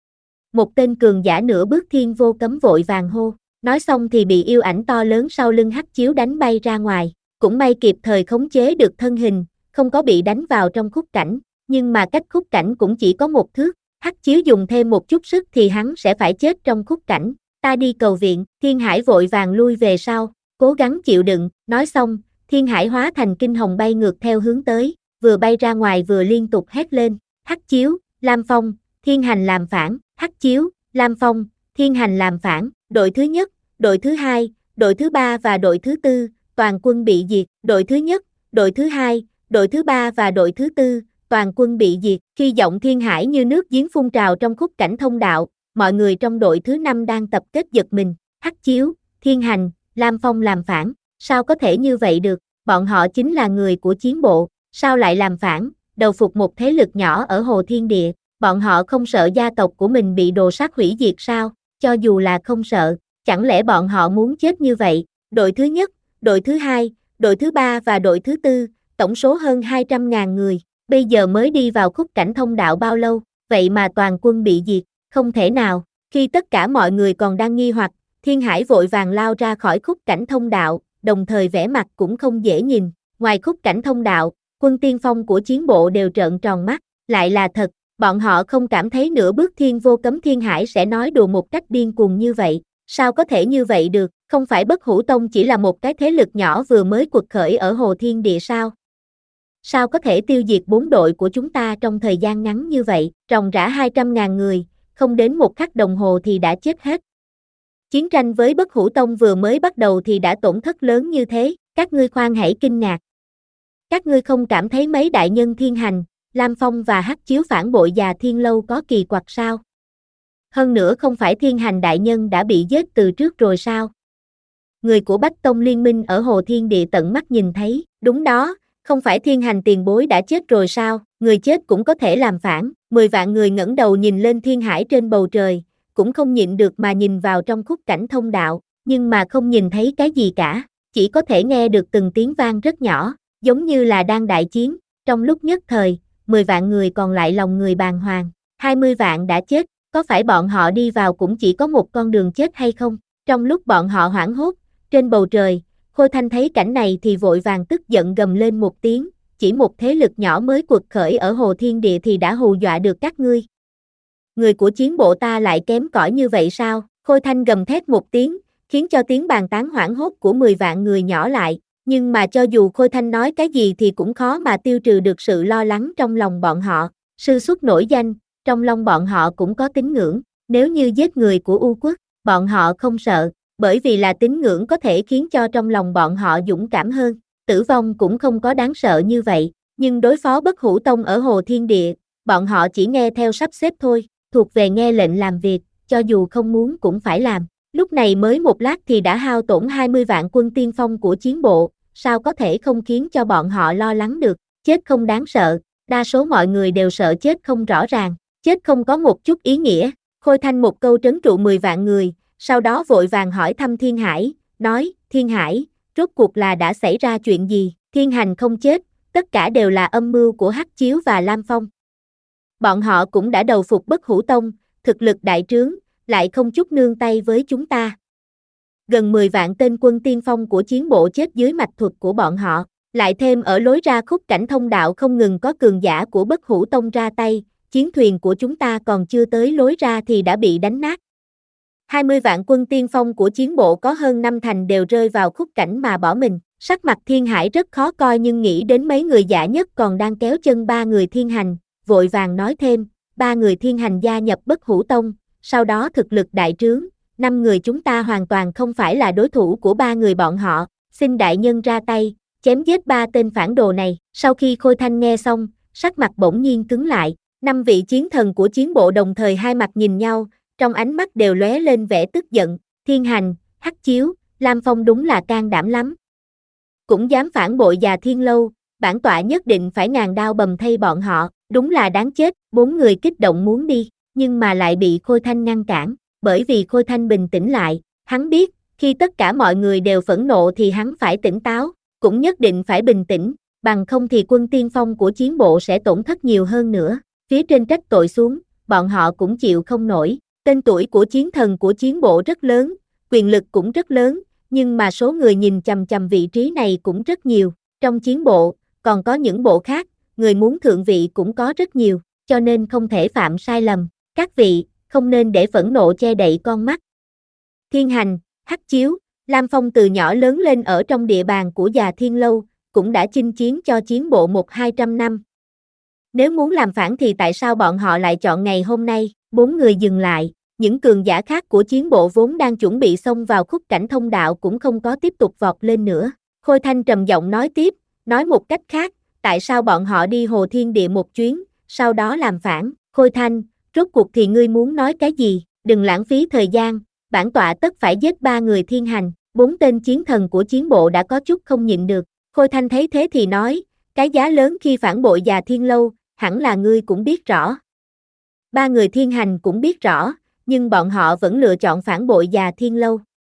Speaker 2: Một tên cường giả nửa bước thiên vô cấm vội vàng hô. Nói xong thì bị yêu ảnh to lớn sau lưng Hắc Chiếu đánh bay ra ngoài, cũng may kịp thời khống chế được thân hình, không có bị đánh vào trong khúc cảnh, nhưng mà cách khúc cảnh cũng chỉ có một thước, Hắc Chiếu dùng thêm một chút sức thì hắn sẽ phải chết trong khúc cảnh. Ta đi cầu viện. Thiên Hải vội vàng lui về sau, cố gắng chịu đựng. Nói xong, Thiên Hải hóa thành kinh hồng bay ngược theo hướng tới, vừa bay ra ngoài vừa liên tục hét lên, Hắc Chiếu, Lam Phong, Thiên Hành làm phản, Hắc Chiếu, Lam Phong, Thiên Hành làm phản. Đội thứ nhất, đội thứ hai, đội thứ ba và đội thứ tư, toàn quân bị diệt. Đội thứ nhất, đội thứ hai, đội thứ ba và đội thứ tư, toàn quân bị diệt. Khi giọng Thiên Hải như nước giếng phun trào trong khúc cảnh thông đạo, mọi người trong đội thứ năm đang tập kết giật mình. Hắc Chiếu, Thiên Hành, Lam Phong làm phản, sao có thể như vậy được, bọn họ chính là người của chiến bộ, sao lại làm phản, đầu phục một thế lực nhỏ ở Hồ Thiên Địa. Bọn họ không sợ gia tộc của mình bị đồ sát hủy diệt sao? Cho dù là không sợ, chẳng lẽ bọn họ muốn chết như vậy? Đội thứ nhất, đội thứ hai, đội thứ ba và đội thứ tư, tổng số hơn hai trăm ngàn người, bây giờ mới đi vào khúc cảnh thông đạo bao lâu, vậy mà toàn quân bị diệt, không thể nào. Khi tất cả mọi người còn đang nghi hoặc, Thiên Hải vội vàng lao ra khỏi khúc cảnh thông đạo, đồng thời vẻ mặt cũng không dễ nhìn. Ngoài khúc cảnh thông đạo, quân tiên phong của chiến bộ đều trợn tròn mắt, lại là thật, bọn họ không cảm thấy nửa bước thiên vô cấm Thiên Hải sẽ nói đùa một cách điên cuồng như vậy. Sao có thể như vậy được, không phải Bất Hủ Tông chỉ là một cái thế lực nhỏ vừa mới quật khởi ở Hồ Thiên Địa sao? Sao có thể tiêu diệt bốn đội của chúng ta trong thời gian ngắn như vậy, ròng rã hai trăm ngàn người, không đến một khắc đồng hồ thì đã chết hết. Chiến tranh với Bất Hủ Tông vừa mới bắt đầu thì đã tổn thất lớn như thế, các ngươi khoan hãy kinh ngạc. Các ngươi không cảm thấy mấy đại nhân Thiên Hành, Lam Phong và Hắc Chiếu phản bội Già Thiên Lâu có kỳ quặc sao? Hơn nữa không phải Thiên Hành đại nhân đã bị giết từ trước rồi sao? Người của Bách Tông Liên minh ở Hồ Thiên Địa tận mắt nhìn thấy, đúng đó, không phải Thiên Hành tiền bối đã chết rồi sao? Người chết cũng có thể làm phản. Mười vạn người ngẩng đầu nhìn lên Thiên Hải trên bầu trời, cũng không nhịn được mà nhìn vào trong khúc cảnh thông đạo, nhưng mà không nhìn thấy cái gì cả, chỉ có thể nghe được từng tiếng vang rất nhỏ, giống như là đang đại chiến. Trong lúc nhất thời, mười vạn người còn lại lòng người bàng hoàng, hai mươi vạn đã chết, có phải bọn họ đi vào cũng chỉ có một con đường chết hay không? Trong lúc bọn họ hoảng hốt, trên bầu trời, Khôi Thanh thấy cảnh này thì vội vàng tức giận gầm lên một tiếng, chỉ một thế lực nhỏ mới quật khởi ở Hồ Thiên Địa thì đã hù dọa được các ngươi. Người của chiến bộ ta lại kém cỏi như vậy sao? Khôi Thanh gầm thét một tiếng, khiến cho tiếng bàn tán hoảng hốt của mười vạn người nhỏ lại, nhưng mà cho dù Khôi Thanh nói cái gì thì cũng khó mà tiêu trừ được sự lo lắng trong lòng bọn họ. Sư xuất nổi danh, trong lòng bọn họ cũng có tín ngưỡng, nếu như giết người của U Quốc, bọn họ không sợ, bởi vì là tín ngưỡng có thể khiến cho trong lòng bọn họ dũng cảm hơn. Tử vong cũng không có đáng sợ như vậy, nhưng đối phó Bất Hủ Tông ở Hồ Thiên Địa, bọn họ chỉ nghe theo sắp xếp thôi, thuộc về nghe lệnh làm việc, cho dù không muốn cũng phải làm. Lúc này mới một lát thì đã hao tổn hai mươi vạn quân tiên phong của chiến bộ, sao có thể không khiến cho bọn họ lo lắng được? Chết không đáng sợ, đa số mọi người đều sợ chết không rõ ràng, chết không có một chút ý nghĩa. Khôi Thanh một câu trấn trụ mười vạn người, sau đó vội vàng hỏi thăm Thiên Hải, nói, Thiên Hải, rốt cuộc là đã xảy ra chuyện gì? Thiên Hành không chết, tất cả đều là âm mưu của Hắc Chiếu và Lam Phong. Bọn họ cũng đã đầu phục Bất Hủ Tông, thực lực đại trướng, lại không chút nương tay với chúng ta. Gần mười vạn tên quân tiên phong của chiến bộ chết dưới mạch thuật của bọn họ, lại thêm ở lối ra khúc cảnh thông đạo không ngừng có cường giả của Bất Hủ Tông ra tay, chiến thuyền của chúng ta còn chưa tới lối ra thì đã bị đánh nát. hai mươi vạn quân tiên phong của chiến bộ có hơn năm thành đều rơi vào khúc cảnh mà bỏ mình. Sắc mặt Thiên Hải rất khó coi nhưng nghĩ đến mấy người giả nhất còn đang kéo chân ba người Thiên Hành, vội vàng nói thêm, ba người Thiên Hành gia nhập Bất Hủ Tông, sau đó thực lực đại trướng, năm người chúng ta hoàn toàn không phải là đối thủ của ba người bọn họ, xin đại nhân ra tay, chém giết ba tên phản đồ này. Sau khi Khôi Thanh nghe xong, sắc mặt bỗng nhiên cứng lại, năm vị chiến thần của chiến bộ đồng thời hai mặt nhìn nhau, trong ánh mắt đều lóe lên vẻ tức giận. Thiên Hành, Hắc Chiếu, Lam Phong đúng là can đảm lắm. Cũng dám phản bội Già Thiên Lâu, bản tọa nhất định phải ngàn đao bầm thây bọn họ, đúng là đáng chết. Bốn người kích động muốn đi, nhưng mà lại bị Khôi Thanh ngăn cản, bởi vì Khôi Thanh bình tĩnh lại, hắn biết, khi tất cả mọi người đều phẫn nộ thì hắn phải tỉnh táo, cũng nhất định phải bình tĩnh, bằng không thì quân tiên phong của chiến bộ sẽ tổn thất nhiều hơn nữa. Phía trên trách tội xuống, bọn họ cũng chịu không nổi. Tên tuổi của chiến thần của chiến bộ rất lớn, quyền lực cũng rất lớn, nhưng mà số người nhìn chằm chằm vị trí này cũng rất nhiều. Trong chiến bộ, còn có những bộ khác, người muốn thượng vị cũng có rất nhiều, cho nên không thể phạm sai lầm. Các vị, không nên để phẫn nộ che đậy con mắt. Thiên Hành, Hắc Chiếu, Lam Phong từ nhỏ lớn lên ở trong địa bàn của Già Thiên Lâu, cũng đã chinh chiến cho chiến bộ một hai trăm năm. Nếu muốn làm phản thì tại sao bọn họ lại chọn ngày hôm nay? Bốn người dừng lại, những cường giả khác của chiến bộ vốn đang chuẩn bị xông vào khúc cảnh thông đạo cũng không có tiếp tục vọt lên nữa. Khôi Thanh trầm giọng nói tiếp, nói một cách khác, tại sao bọn họ đi Hồ Thiên Địa một chuyến, sau đó làm phản? Khôi Thanh, rốt cuộc thì ngươi muốn nói cái gì? Đừng lãng phí thời gian, bản tọa tất phải giết ba người Thiên Hành. Bốn tên chiến thần của chiến bộ đã có chút không nhịn được. Khôi Thanh thấy thế thì nói, cái giá lớn khi phản bội Già Thiên Lâu, hẳn là ngươi cũng biết rõ. Ba người thiên hành cũng biết rõ, nhưng bọn họ vẫn lựa chọn phản bội già thiên lâu.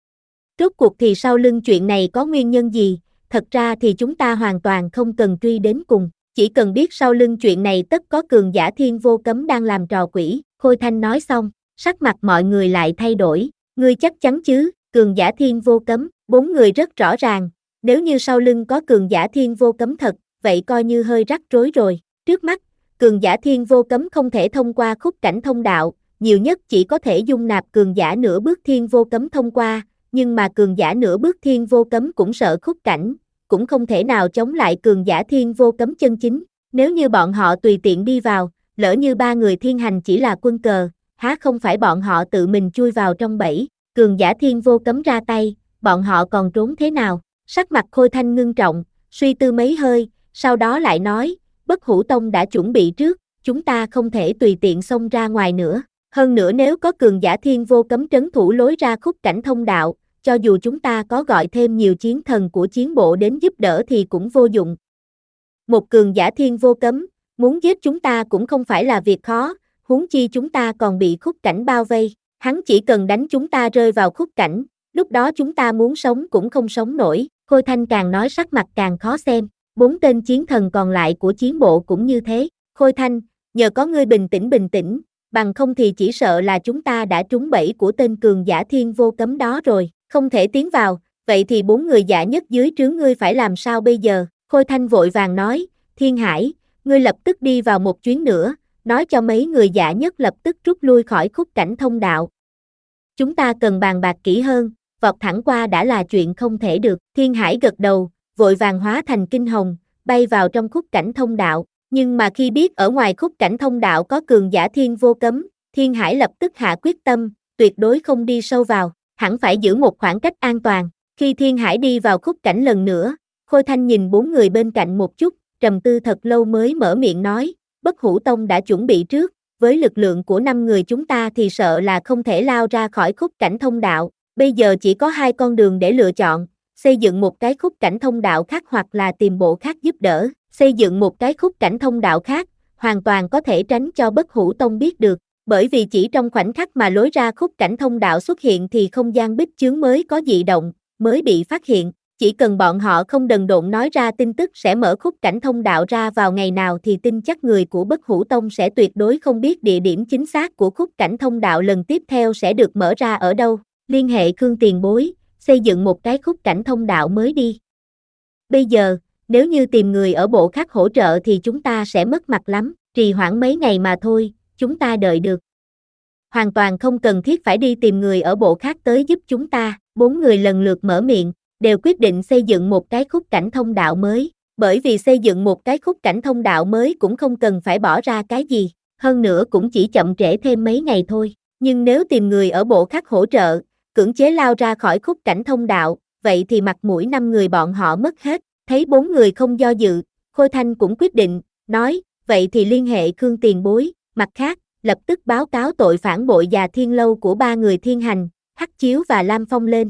Speaker 2: Rốt cuộc thì sau lưng chuyện này có nguyên nhân gì, thật ra thì chúng ta hoàn toàn không cần truy đến cùng, chỉ cần biết sau lưng chuyện này tất có cường giả thiên vô cấm đang làm trò quỷ. Khôi Thanh nói xong, sắc mặt mọi người lại thay đổi, ngươi chắc chắn chứ, cường giả thiên vô cấm, bốn người rất rõ ràng, nếu như sau lưng có cường giả thiên vô cấm thật, vậy coi như hơi rắc rối rồi. Trước mắt, cường giả thiên vô cấm không thể thông qua khúc cảnh thông đạo, nhiều nhất chỉ có thể dung nạp cường giả nửa bước thiên vô cấm thông qua, nhưng mà cường giả nửa bước thiên vô cấm cũng sợ khúc cảnh, cũng không thể nào chống lại cường giả thiên vô cấm chân chính. Nếu như bọn họ tùy tiện đi vào, lỡ như ba người thiên hành chỉ là quân cờ, há không phải bọn họ tự mình chui vào trong bẫy, cường giả thiên vô cấm ra tay, bọn họ còn trốn thế nào? Sắc mặt Khôi Thanh ngưng trọng, suy tư mấy hơi, sau đó lại nói, Bất Hủ Tông đã chuẩn bị trước, chúng ta không thể tùy tiện xông ra ngoài nữa. Hơn nữa nếu có cường giả thiên vô cấm trấn thủ lối ra khúc cảnh thông đạo, cho dù chúng ta có gọi thêm nhiều chiến thần của chiến bộ đến giúp đỡ thì cũng vô dụng. Một cường giả thiên vô cấm, muốn giết chúng ta cũng không phải là việc khó, huống chi chúng ta còn bị khúc cảnh bao vây, hắn chỉ cần đánh chúng ta rơi vào khúc cảnh, lúc đó chúng ta muốn sống cũng không sống nổi. Khôi Thanh càng nói sắc mặt càng khó xem, bốn tên chiến thần còn lại của chiến bộ cũng như thế. Khôi Thanh, nhờ có ngươi bình tĩnh bình tĩnh, bằng không thì chỉ sợ là chúng ta đã trúng bẫy của tên cường giả thiên vô cấm đó rồi, không thể tiến vào, vậy thì bốn người giả nhất dưới trướng ngươi phải làm sao bây giờ? Khôi Thanh vội vàng nói, Thiên Hải, ngươi lập tức đi vào một chuyến nữa, nói cho mấy người giả nhất lập tức rút lui khỏi khúc cảnh thông đạo. Chúng ta cần bàn bạc kỹ hơn, vọt thẳng qua đã là chuyện không thể được. Thiên Hải gật đầu, vội vàng hóa thành kinh hồng, bay vào trong khúc cảnh thông đạo, nhưng mà khi biết ở ngoài khúc cảnh thông đạo có cường giả thiên vô cấm, Thiên Hải lập tức hạ quyết tâm, tuyệt đối không đi sâu vào, hẳn phải giữ một khoảng cách an toàn. Khi Thiên Hải đi vào khúc cảnh lần nữa, Khôi Thanh nhìn bốn người bên cạnh một chút, trầm tư thật lâu mới mở miệng nói, Bất Hủ Tông đã chuẩn bị trước, với lực lượng của năm người chúng ta thì sợ là không thể lao ra khỏi khúc cảnh thông đạo, bây giờ chỉ có hai con đường để lựa chọn, xây dựng một cái khúc cảnh thông đạo khác hoặc là tìm bộ khác giúp đỡ. Xây dựng một cái khúc cảnh thông đạo khác, hoàn toàn có thể tránh cho Bất Hủ Tông biết được, bởi vì chỉ trong khoảnh khắc mà lối ra khúc cảnh thông đạo xuất hiện thì không gian bích chướng mới có dị động, mới bị phát hiện. Chỉ cần bọn họ không đần độn nói ra tin tức sẽ mở khúc cảnh thông đạo ra vào ngày nào thì tin chắc người của Bất Hủ Tông sẽ tuyệt đối không biết địa điểm chính xác của khúc cảnh thông đạo lần tiếp theo sẽ được mở ra ở đâu. Liên hệ Khương tiền bối, xây dựng một cái khúc cảnh thông đạo mới đi. Bây giờ, nếu như tìm người ở bộ khác hỗ trợ thì chúng ta sẽ mất mặt lắm, trì hoãn mấy ngày mà thôi, chúng ta đợi được. Hoàn toàn không cần thiết phải đi tìm người ở bộ khác tới giúp chúng ta. Bốn người lần lượt mở miệng, đều quyết định xây dựng một cái khúc cảnh thông đạo mới, bởi vì xây dựng một cái khúc cảnh thông đạo mới cũng không cần phải bỏ ra cái gì, hơn nữa cũng chỉ chậm trễ thêm mấy ngày thôi. Nhưng nếu tìm người ở bộ khác hỗ trợ, cưỡng chế lao ra khỏi khúc cảnh thông đạo, vậy thì mặt mũi năm người bọn họ mất hết. Thấy bốn người không do dự, Khôi Thanh cũng quyết định, nói, vậy thì liên hệ Khương tiền bối, mặt khác, lập tức báo cáo tội phản bội già thiên lâu của ba người thiên hành, Hắc Chiếu và Lam Phong lên.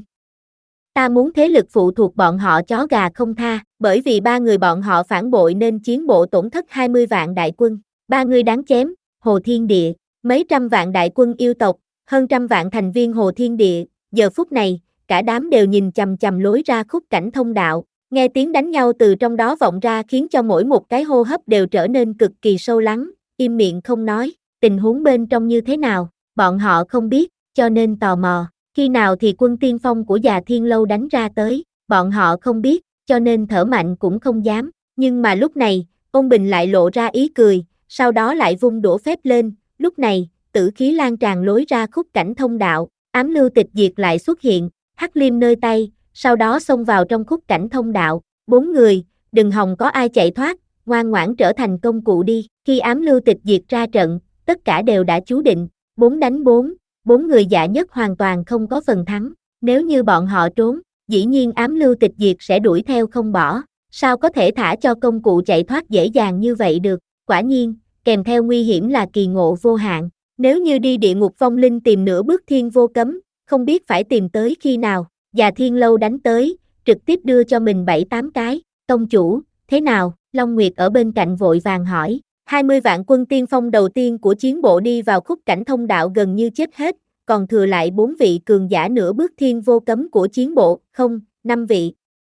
Speaker 2: Ta muốn thế lực phụ thuộc bọn họ chó gà không tha, bởi vì ba người bọn họ phản bội nên chiến bộ tổn thất hai mươi vạn đại quân, ba người đáng chém, Hồ Thiên Địa, mấy trăm vạn đại quân yêu tộc, hơn trăm vạn thành viên Hồ Thiên Địa, giờ phút này, cả đám đều nhìn chằm chằm lối ra khúc cảnh thông đạo. Nghe tiếng đánh nhau từ trong đó vọng ra khiến cho mỗi một cái hô hấp đều trở nên cực kỳ sâu lắng, im miệng không nói, tình huống bên trong như thế nào, bọn họ không biết, cho nên tò mò, khi nào thì quân tiên phong của già thiên lâu đánh ra tới, bọn họ không biết, cho nên thở mạnh cũng không dám, nhưng mà lúc này, Ôn Bình lại lộ ra ý cười, sau đó lại vung đũa phép lên, lúc này, tử khí lan tràn lối ra khúc cảnh thông đạo, ám lưu tịch diệt lại xuất hiện, hắc liêm nơi tay, sau đó xông vào trong khúc cảnh thông đạo, bốn người, đừng hòng có ai chạy thoát, ngoan ngoãn trở thành công cụ đi. Khi ám lưu tịch diệt ra trận, tất cả đều đã chú định, bốn đánh bốn, bốn người dạ nhất hoàn toàn không có phần thắng, nếu như bọn họ trốn, dĩ nhiên ám lưu tịch diệt sẽ đuổi theo không bỏ, sao có thể thả cho công cụ chạy thoát dễ dàng như vậy được, quả nhiên, kèm theo nguy hiểm là kỳ ngộ vô hạn, nếu như đi địa ngục vong linh tìm nửa bước thiên vô cấm, không biết phải tìm tới khi nào. Già thiên lâu đánh tới, trực tiếp đưa cho mình bảy tám cái, tông chủ, thế nào, Long Nguyệt ở bên cạnh vội vàng hỏi, hai mươi vạn quân tiên phong đầu tiên của chiến bộ đi vào khúc cảnh thông đạo gần như chết hết, còn thừa lại bốn vị cường giả nửa bước thiên vô cấm của chiến bộ, không, năm vị.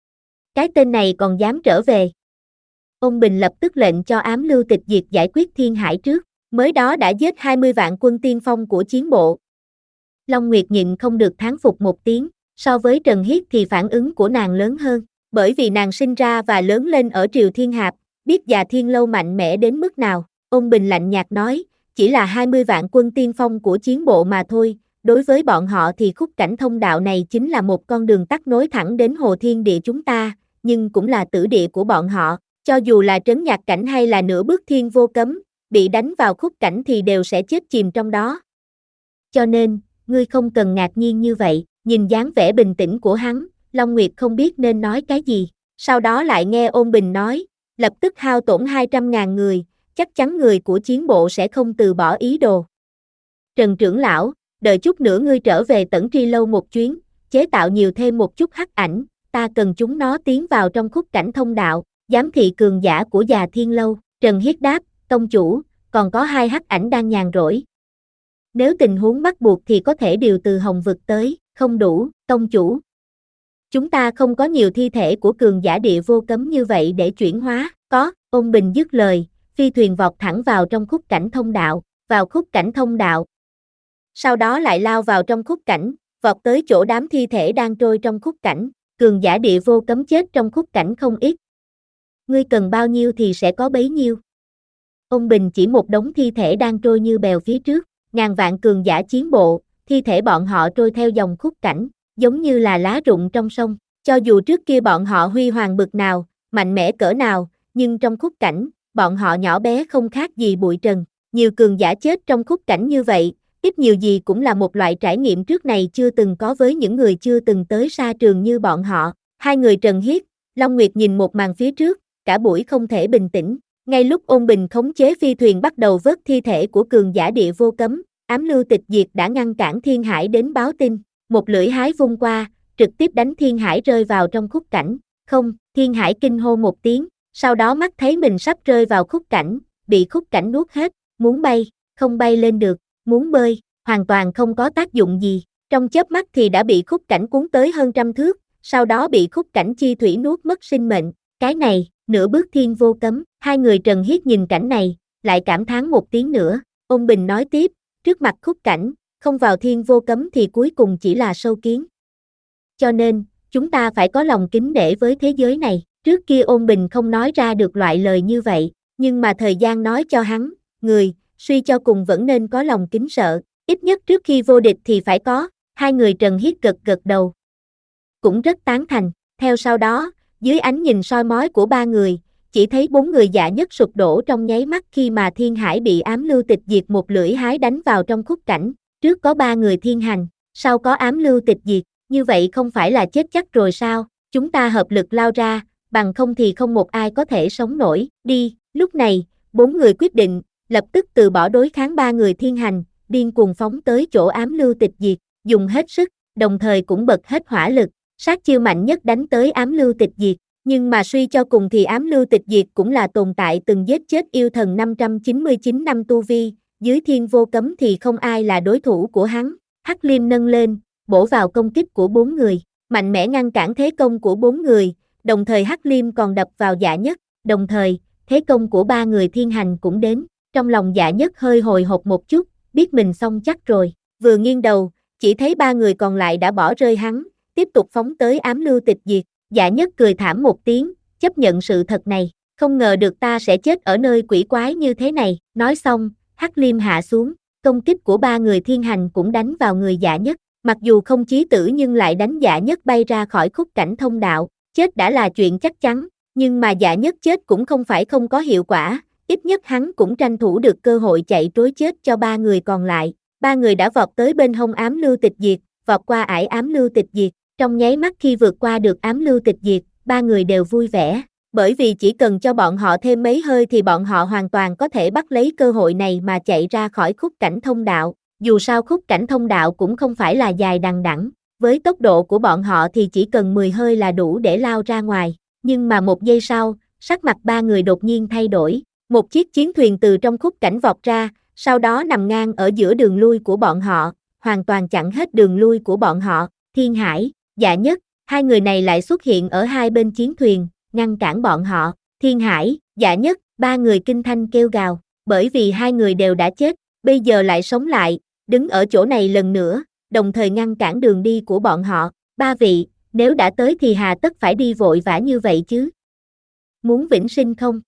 Speaker 2: Cái tên này còn dám trở về. Ôn Bình lập tức lệnh cho Ám Lưu Tịch Diệt giải quyết Thiên Hải trước, mới đó đã giết hai mươi vạn quân tiên phong của chiến bộ. Long Nguyệt nhịn không được thán phục một tiếng, so với Trần Hiết thì phản ứng của nàng lớn hơn, bởi vì nàng sinh ra và lớn lên ở Triều Thiên Hạp, biết Già Thiên Lâu mạnh mẽ đến mức nào. Ôn Bình lạnh nhạt nói, chỉ là hai mươi vạn quân tiên phong của chiến bộ mà thôi, đối với bọn họ thì khúc cảnh thông đạo này chính là một con đường tắt nối thẳng đến Hồ Thiên Địa chúng ta, nhưng cũng là tử địa của bọn họ, cho dù là trấn nhạc cảnh hay là nửa bước thiên vô cấm, bị đánh vào khúc cảnh thì đều sẽ chết chìm trong đó. Cho nên, ngươi không cần ngạc nhiên như vậy, nhìn dáng vẻ bình tĩnh của hắn, Long Nguyệt không biết nên nói cái gì, sau đó lại nghe Ôn Bình nói, lập tức hao tổn hai trăm ngàn người, chắc chắn người của chiến bộ sẽ không từ bỏ ý đồ. Trần trưởng lão, đợi chút nữa ngươi trở về Tẩn Tri Lâu một chuyến, chế tạo nhiều thêm một chút hắc ảnh, ta cần chúng nó tiến vào trong khúc cảnh thông đạo, giám thị cường giả của Già Thiên Lâu. Trần Hiết đáp, tông chủ, còn có hai hắc ảnh đang nhàn rỗi. Nếu tình huống bắt buộc thì có thể điều từ Hồng Vực tới, không đủ, tông chủ. Chúng ta không có nhiều thi thể của cường giả địa vô cấm như vậy để chuyển hóa, có, Ôn Bình dứt lời, phi thuyền vọt thẳng vào trong khúc cảnh thông đạo, vào khúc cảnh thông đạo. Sau đó lại lao vào trong khúc cảnh, vọt tới chỗ đám thi thể đang trôi trong khúc cảnh, cường giả địa vô cấm chết trong khúc cảnh không ít. Ngươi cần bao nhiêu thì sẽ có bấy nhiêu. Ôn Bình chỉ một đống thi thể đang trôi như bèo phía trước, ngàn vạn cường giả chiến bộ, thi thể bọn họ trôi theo dòng khúc cảnh, giống như là lá rụng trong sông, cho dù trước kia bọn họ huy hoàng bực nào, mạnh mẽ cỡ nào, nhưng trong khúc cảnh, bọn họ nhỏ bé không khác gì bụi trần, nhiều cường giả chết trong khúc cảnh như vậy, ít nhiều gì cũng là một loại trải nghiệm trước này chưa từng có với những người chưa từng tới sa trường như bọn họ. Hai người Trần Hiết, Long Nguyệt nhìn một màn phía trước, cả buổi không thể bình tĩnh. Ngay lúc Ôn Bình khống chế phi thuyền bắt đầu vớt thi thể của cường giả địa vô cấm, Ám Lưu Tịch Diệt đã ngăn cản Thiên Hải đến báo tin, một lưỡi hái vung qua, trực tiếp đánh Thiên Hải rơi vào trong khúc cảnh. Không, Thiên Hải kinh hô một tiếng, sau đó mắt thấy mình sắp rơi vào khúc cảnh, bị khúc cảnh nuốt hết, muốn bay, không bay lên được, muốn bơi, hoàn toàn không có tác dụng gì, trong chớp mắt thì đã bị khúc cảnh cuốn tới hơn trăm thước, sau đó bị khúc cảnh chi thủy nuốt mất sinh mệnh, cái này, nửa bước thiên vô cấm. Hai người Trần Hiết nhìn cảnh này, lại cảm thán một tiếng nữa. Ôn Bình nói tiếp, trước mặt khúc cảnh, không vào thiên vô cấm thì cuối cùng chỉ là sâu kiến. Cho nên, chúng ta phải có lòng kính nể với thế giới này. Trước kia Ôn Bình không nói ra được loại lời như vậy, nhưng mà thời gian nói cho hắn, người, suy cho cùng vẫn nên có lòng kính sợ, ít nhất trước khi vô địch thì phải có. Hai người Trần Hiết gật gật đầu, cũng rất tán thành. Theo sau đó, dưới ánh nhìn soi mói của ba người, chỉ thấy bốn người dạ nhất sụp đổ trong nháy mắt khi mà Thiên Hải bị Ám Lưu Tịch Diệt một lưỡi hái đánh vào trong khúc cảnh. Trước có ba người thiên hành, sau có Ám Lưu Tịch Diệt, như vậy không phải là chết chắc rồi sao? Chúng ta hợp lực lao ra, bằng không thì không một ai có thể sống nổi. Đi, lúc này, bốn người quyết định, lập tức từ bỏ đối kháng ba người thiên hành, điên cuồng phóng tới chỗ Ám Lưu Tịch Diệt, dùng hết sức, đồng thời cũng bật hết hỏa lực, sát chiêu mạnh nhất đánh tới Ám Lưu Tịch Diệt. Nhưng mà suy cho cùng thì Ám Lưu Tịch Diệt cũng là tồn tại từng giết chết yêu thần năm trăm chín mươi chín năm tu vi, dưới thiên vô cấm thì không ai là đối thủ của hắn. Hắc Liêm nâng lên, bổ vào công kích của bốn người, mạnh mẽ ngăn cản thế công của bốn người, đồng thời Hắc Liêm còn đập vào Dạ Nhất, đồng thời, thế công của ba người thiên hành cũng đến, trong lòng Dạ Nhất hơi hồi hộp một chút, biết mình xong chắc rồi, vừa nghiêng đầu, chỉ thấy ba người còn lại đã bỏ rơi hắn, tiếp tục phóng tới Ám Lưu Tịch Diệt. Dạ Nhất cười thảm một tiếng, chấp nhận sự thật này, không ngờ được ta sẽ chết ở nơi quỷ quái như thế này. Nói xong, Hắc Liêm hạ xuống, công kích của ba người thiên hành cũng đánh vào người Dạ Nhất, mặc dù không chí tử nhưng lại đánh Dạ Nhất bay ra khỏi khúc cảnh thông đạo, chết đã là chuyện chắc chắn, nhưng mà Dạ Nhất chết cũng không phải không có hiệu quả, ít nhất hắn cũng tranh thủ được cơ hội chạy trối chết cho ba người còn lại. Ba người đã vọt tới bên hông Ám Lưu Tịch Diệt, vọt qua ải Ám Lưu Tịch Diệt. Trong nháy mắt khi vượt qua được Ám Lưu Tịch Diệt, ba người đều vui vẻ, bởi vì chỉ cần cho bọn họ thêm mấy hơi thì bọn họ hoàn toàn có thể bắt lấy cơ hội này mà chạy ra khỏi khúc cảnh thông đạo. Dù sao khúc cảnh thông đạo cũng không phải là dài đằng đẵng, với tốc độ của bọn họ thì chỉ cần mười hơi là đủ để lao ra ngoài. Nhưng mà một giây sau, sắc mặt ba người đột nhiên thay đổi, Một chiếc chiến thuyền từ trong khúc cảnh vọt ra, sau đó nằm ngang ở giữa đường lui của bọn họ, hoàn toàn chặn hết đường lui của bọn họ. Thiên Hải, Dạ Nhất, hai người này lại xuất hiện ở hai bên chiến thuyền, ngăn cản bọn họ. Thiên Hải, Dạ Nhất, ba người kinh thanh kêu gào, bởi vì hai người đều đã chết, bây giờ lại sống lại, đứng ở chỗ này lần nữa, đồng thời ngăn cản đường đi của bọn họ. Ba vị, nếu đã tới thì hà tất phải đi vội vã như vậy chứ? Muốn vĩnh sinh không?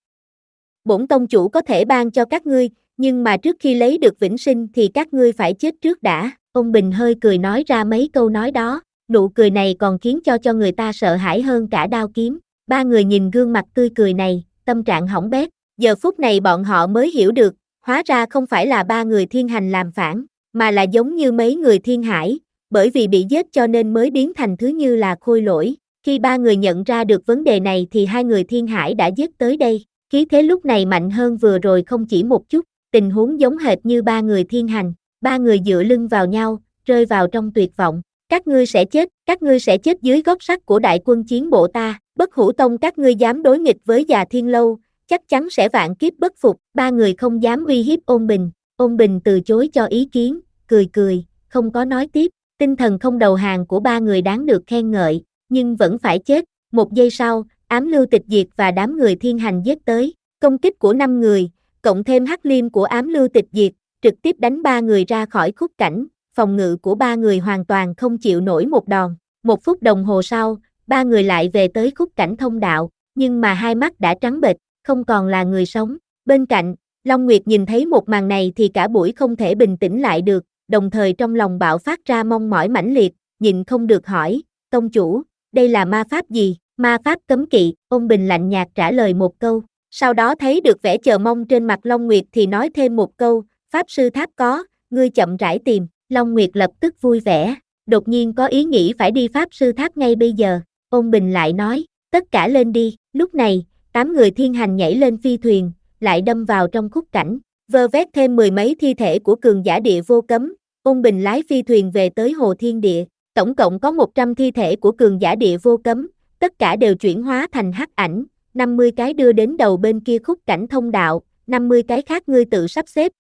Speaker 2: Bổn tông chủ có thể ban cho các ngươi, nhưng mà trước khi lấy được vĩnh sinh thì các ngươi phải chết trước đã. Ông Bình hơi cười nói ra mấy câu nói đó, nụ cười này còn khiến cho cho người ta sợ hãi hơn cả đao kiếm. Ba người nhìn gương mặt tươi cười này, tâm trạng hỏng bét. Giờ phút này bọn họ mới hiểu được, hóa ra không phải là ba người thiên hành làm phản, mà là giống như mấy người thiên hải, bởi vì bị giết cho nên mới biến thành thứ như là khôi lỗi. Khi ba người nhận ra được vấn đề này thì hai người thiên hải đã giết tới đây. Khí thế lúc này mạnh hơn vừa rồi không chỉ một chút, tình huống giống hệt như ba người thiên hành. Ba người dựa lưng vào nhau, rơi vào trong tuyệt vọng. Các ngươi sẽ chết, các ngươi sẽ chết dưới gót sắt của đại quân chiến bộ ta. Bất Hủ Tông các ngươi dám đối nghịch với Già Thiên Lâu, chắc chắn sẽ vạn kiếp bất phục. Ba người không dám uy hiếp Ôn Bình. Ôn Bình từ chối cho ý kiến, cười cười, không có nói tiếp. Tinh thần không đầu hàng của ba người đáng được khen ngợi, nhưng vẫn phải chết. Một giây sau, Ám Lưu Tịch Diệt và đám người thiên hành giết tới. Công kích của năm người, cộng thêm hắc liêm của Ám Lưu Tịch Diệt, trực tiếp đánh ba người ra khỏi khúc cảnh. Phòng ngự của ba người hoàn toàn không chịu nổi một đòn. Một phút đồng hồ sau, ba người lại về tới khúc cảnh thông đạo, nhưng mà hai mắt đã trắng bệch, không còn là người sống. Bên cạnh, Long Nguyệt nhìn thấy một màn này thì cả buổi không thể bình tĩnh lại được, đồng thời trong lòng bạo phát ra mong mỏi mãnh liệt, nhịn không được hỏi, tông chủ, đây là ma pháp gì? Ma pháp cấm kỵ. Ôn Bình lạnh nhạt trả lời một câu, sau đó thấy được vẻ chờ mong trên mặt Long Nguyệt thì nói thêm một câu, pháp sư tháp có, ngươi chậm rãi tìm. Long Nguyệt lập tức vui vẻ, đột nhiên có ý nghĩ phải đi pháp sư tháp ngay bây giờ. Ôn Bình lại nói, tất cả lên đi. Lúc này, tám người thiên hành nhảy lên phi thuyền, lại đâm vào trong khúc cảnh, vơ vét thêm mười mấy thi thể của cường giả địa vô cấm. Ôn Bình lái phi thuyền về tới Hồ Thiên Địa, tổng cộng có một trăm thi thể của cường giả địa vô cấm, tất cả đều chuyển hóa thành hắc ảnh, năm mươi cái đưa đến đầu bên kia khúc cảnh thông đạo, năm mươi cái khác ngươi tự sắp xếp.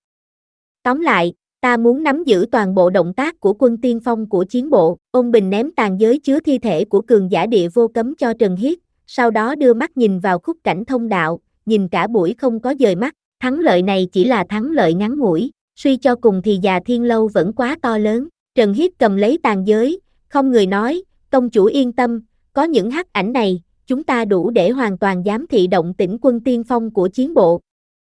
Speaker 2: Tóm lại, ta muốn nắm giữ toàn bộ động tác của quân tiên phong của chiến bộ. Ôn Bình ném tàn giới chứa thi thể của cường giả địa vô cấm cho Trần Hiết, sau đó đưa mắt nhìn vào khúc cảnh thông đạo, nhìn cả buổi không có dời mắt. Thắng lợi này chỉ là thắng lợi ngắn ngủi, suy cho cùng thì Già Thiên Lâu vẫn quá to lớn. Trần Hiết cầm lấy tàn giới, không người nói, tông chủ yên tâm, có những hắc ảnh này, chúng ta đủ để hoàn toàn giám thị động tĩnh quân tiên phong của chiến bộ.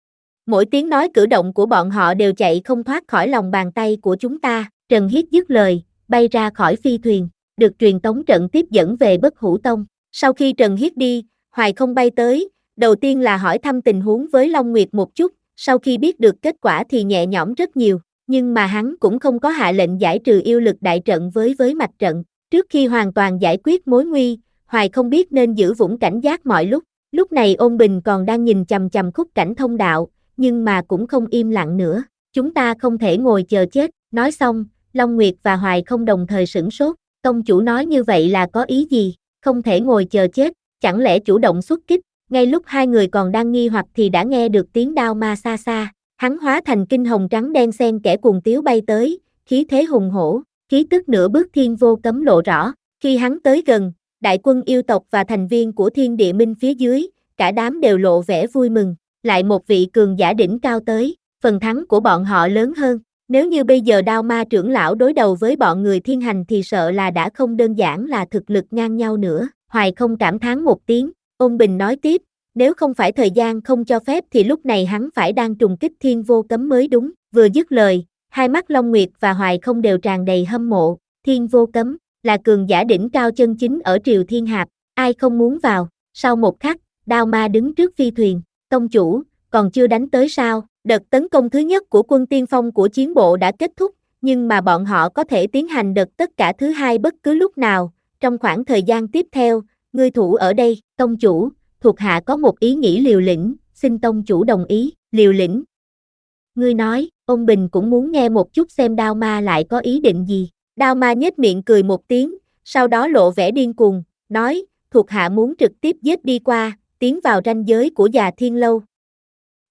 Speaker 2: Mỗi tiếng nói cử động của bọn họ đều chạy không thoát khỏi lòng bàn tay của chúng ta. Trần Hiết dứt lời, bay ra khỏi phi thuyền, được truyền tống trận tiếp dẫn về Bất Hủ Tông. Sau khi Trần Hiết đi, Hoài Không bay tới, đầu tiên là hỏi thăm tình huống với Long Nguyệt một chút, sau khi biết được kết quả thì nhẹ nhõm rất nhiều, nhưng mà hắn cũng không có hạ lệnh giải trừ yêu lực đại trận với với mạch trận. Trước khi hoàn toàn giải quyết mối nguy, Hoài Không biết nên giữ vững cảnh giác mọi lúc. Lúc này Ôn Bình còn đang nhìn chằm chằm khúc cảnh thông đạo, nhưng mà cũng không im lặng nữa. Chúng ta không thể ngồi chờ chết. Nói xong, Long Nguyệt và Hoài Không đồng thời sửng sốt. Tông chủ nói như vậy là có ý gì? Không thể ngồi chờ chết, chẳng lẽ chủ động xuất kích? Ngay lúc hai người còn đang nghi hoặc thì đã nghe được tiếng đao ma xa xa. Hắn hóa thành kinh hồng trắng đen xen kẽ cuồng tiếu bay tới, khí thế hùng hổ, khí tức nửa bước thiên vô cấm lộ rõ. Khi hắn tới gần, đại quân yêu tộc và thành viên của Thiên Địa Minh phía dưới, cả đám đều lộ vẻ vui mừng. Lại một vị cường giả đỉnh cao tới, phần thắng của bọn họ lớn hơn. Nếu như bây giờ Đao Ma trưởng lão đối đầu với bọn người thiên hành thì sợ là đã không đơn giản là thực lực ngang nhau nữa. Hoài Không cảm thán một tiếng, Ôn Bình nói tiếp, nếu không phải thời gian không cho phép thì lúc này hắn phải đang trùng kích thiên vô cấm mới đúng. Vừa dứt lời, hai mắt Long Nguyệt và Hoài Không đều tràn đầy hâm mộ. Thiên vô cấm là cường giả đỉnh cao chân chính ở Triều Thiên Hạp, ai không muốn vào. Sau một khắc, Đao Ma đứng trước phi thuyền, tông chủ, còn chưa đánh tới sao? Đợt tấn công thứ nhất của quân tiên phong của chiến bộ đã kết thúc, nhưng mà bọn họ có thể tiến hành đợt tất cả thứ hai bất cứ lúc nào. Trong khoảng thời gian tiếp theo, ngươi thủ ở đây. Tông chủ, thuộc hạ có một ý nghĩ liều lĩnh, xin tông chủ đồng ý. Liều lĩnh? Ngươi nói. Ôn Bình cũng muốn nghe một chút xem Đao Ma lại có ý định gì. Đao Ma nhếch miệng cười một tiếng, sau đó lộ vẻ điên cuồng, nói, thuộc hạ muốn trực tiếp giết đi qua, tiến vào ranh giới của Già Thiên Lâu.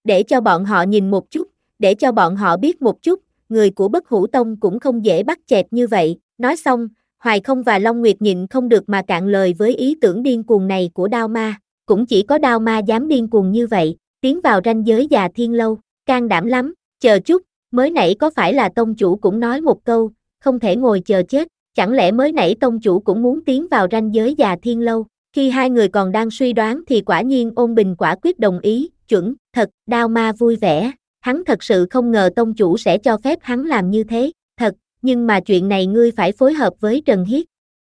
Speaker 2: để cho bọn họ nhìn một chút, để cho bọn họ biết một chút, người của Bất Hủ Tông cũng không dễ bắt chẹt như vậy. Nói xong, Hoài Không và Long Nguyệt nhịn không được mà cạn lời với ý tưởng điên cuồng này của Đao Ma, cũng chỉ có Đao Ma dám điên cuồng như vậy, tiến vào ranh giới Già Thiên Lâu, can đảm lắm, chờ chút, mới nãy có phải là tông chủ cũng nói một câu, không thể ngồi chờ chết, chẳng lẽ mới nãy tông chủ cũng muốn tiến vào ranh giới Già Thiên Lâu? Khi hai người còn đang suy đoán thì quả nhiên Ôn Bình quả quyết đồng ý, chuẩn, thật, Đao Ma vui vẻ, hắn thật sự không ngờ tông chủ sẽ cho phép hắn làm như thế, thật, nhưng mà chuyện này ngươi phải phối hợp với Trần Hiết.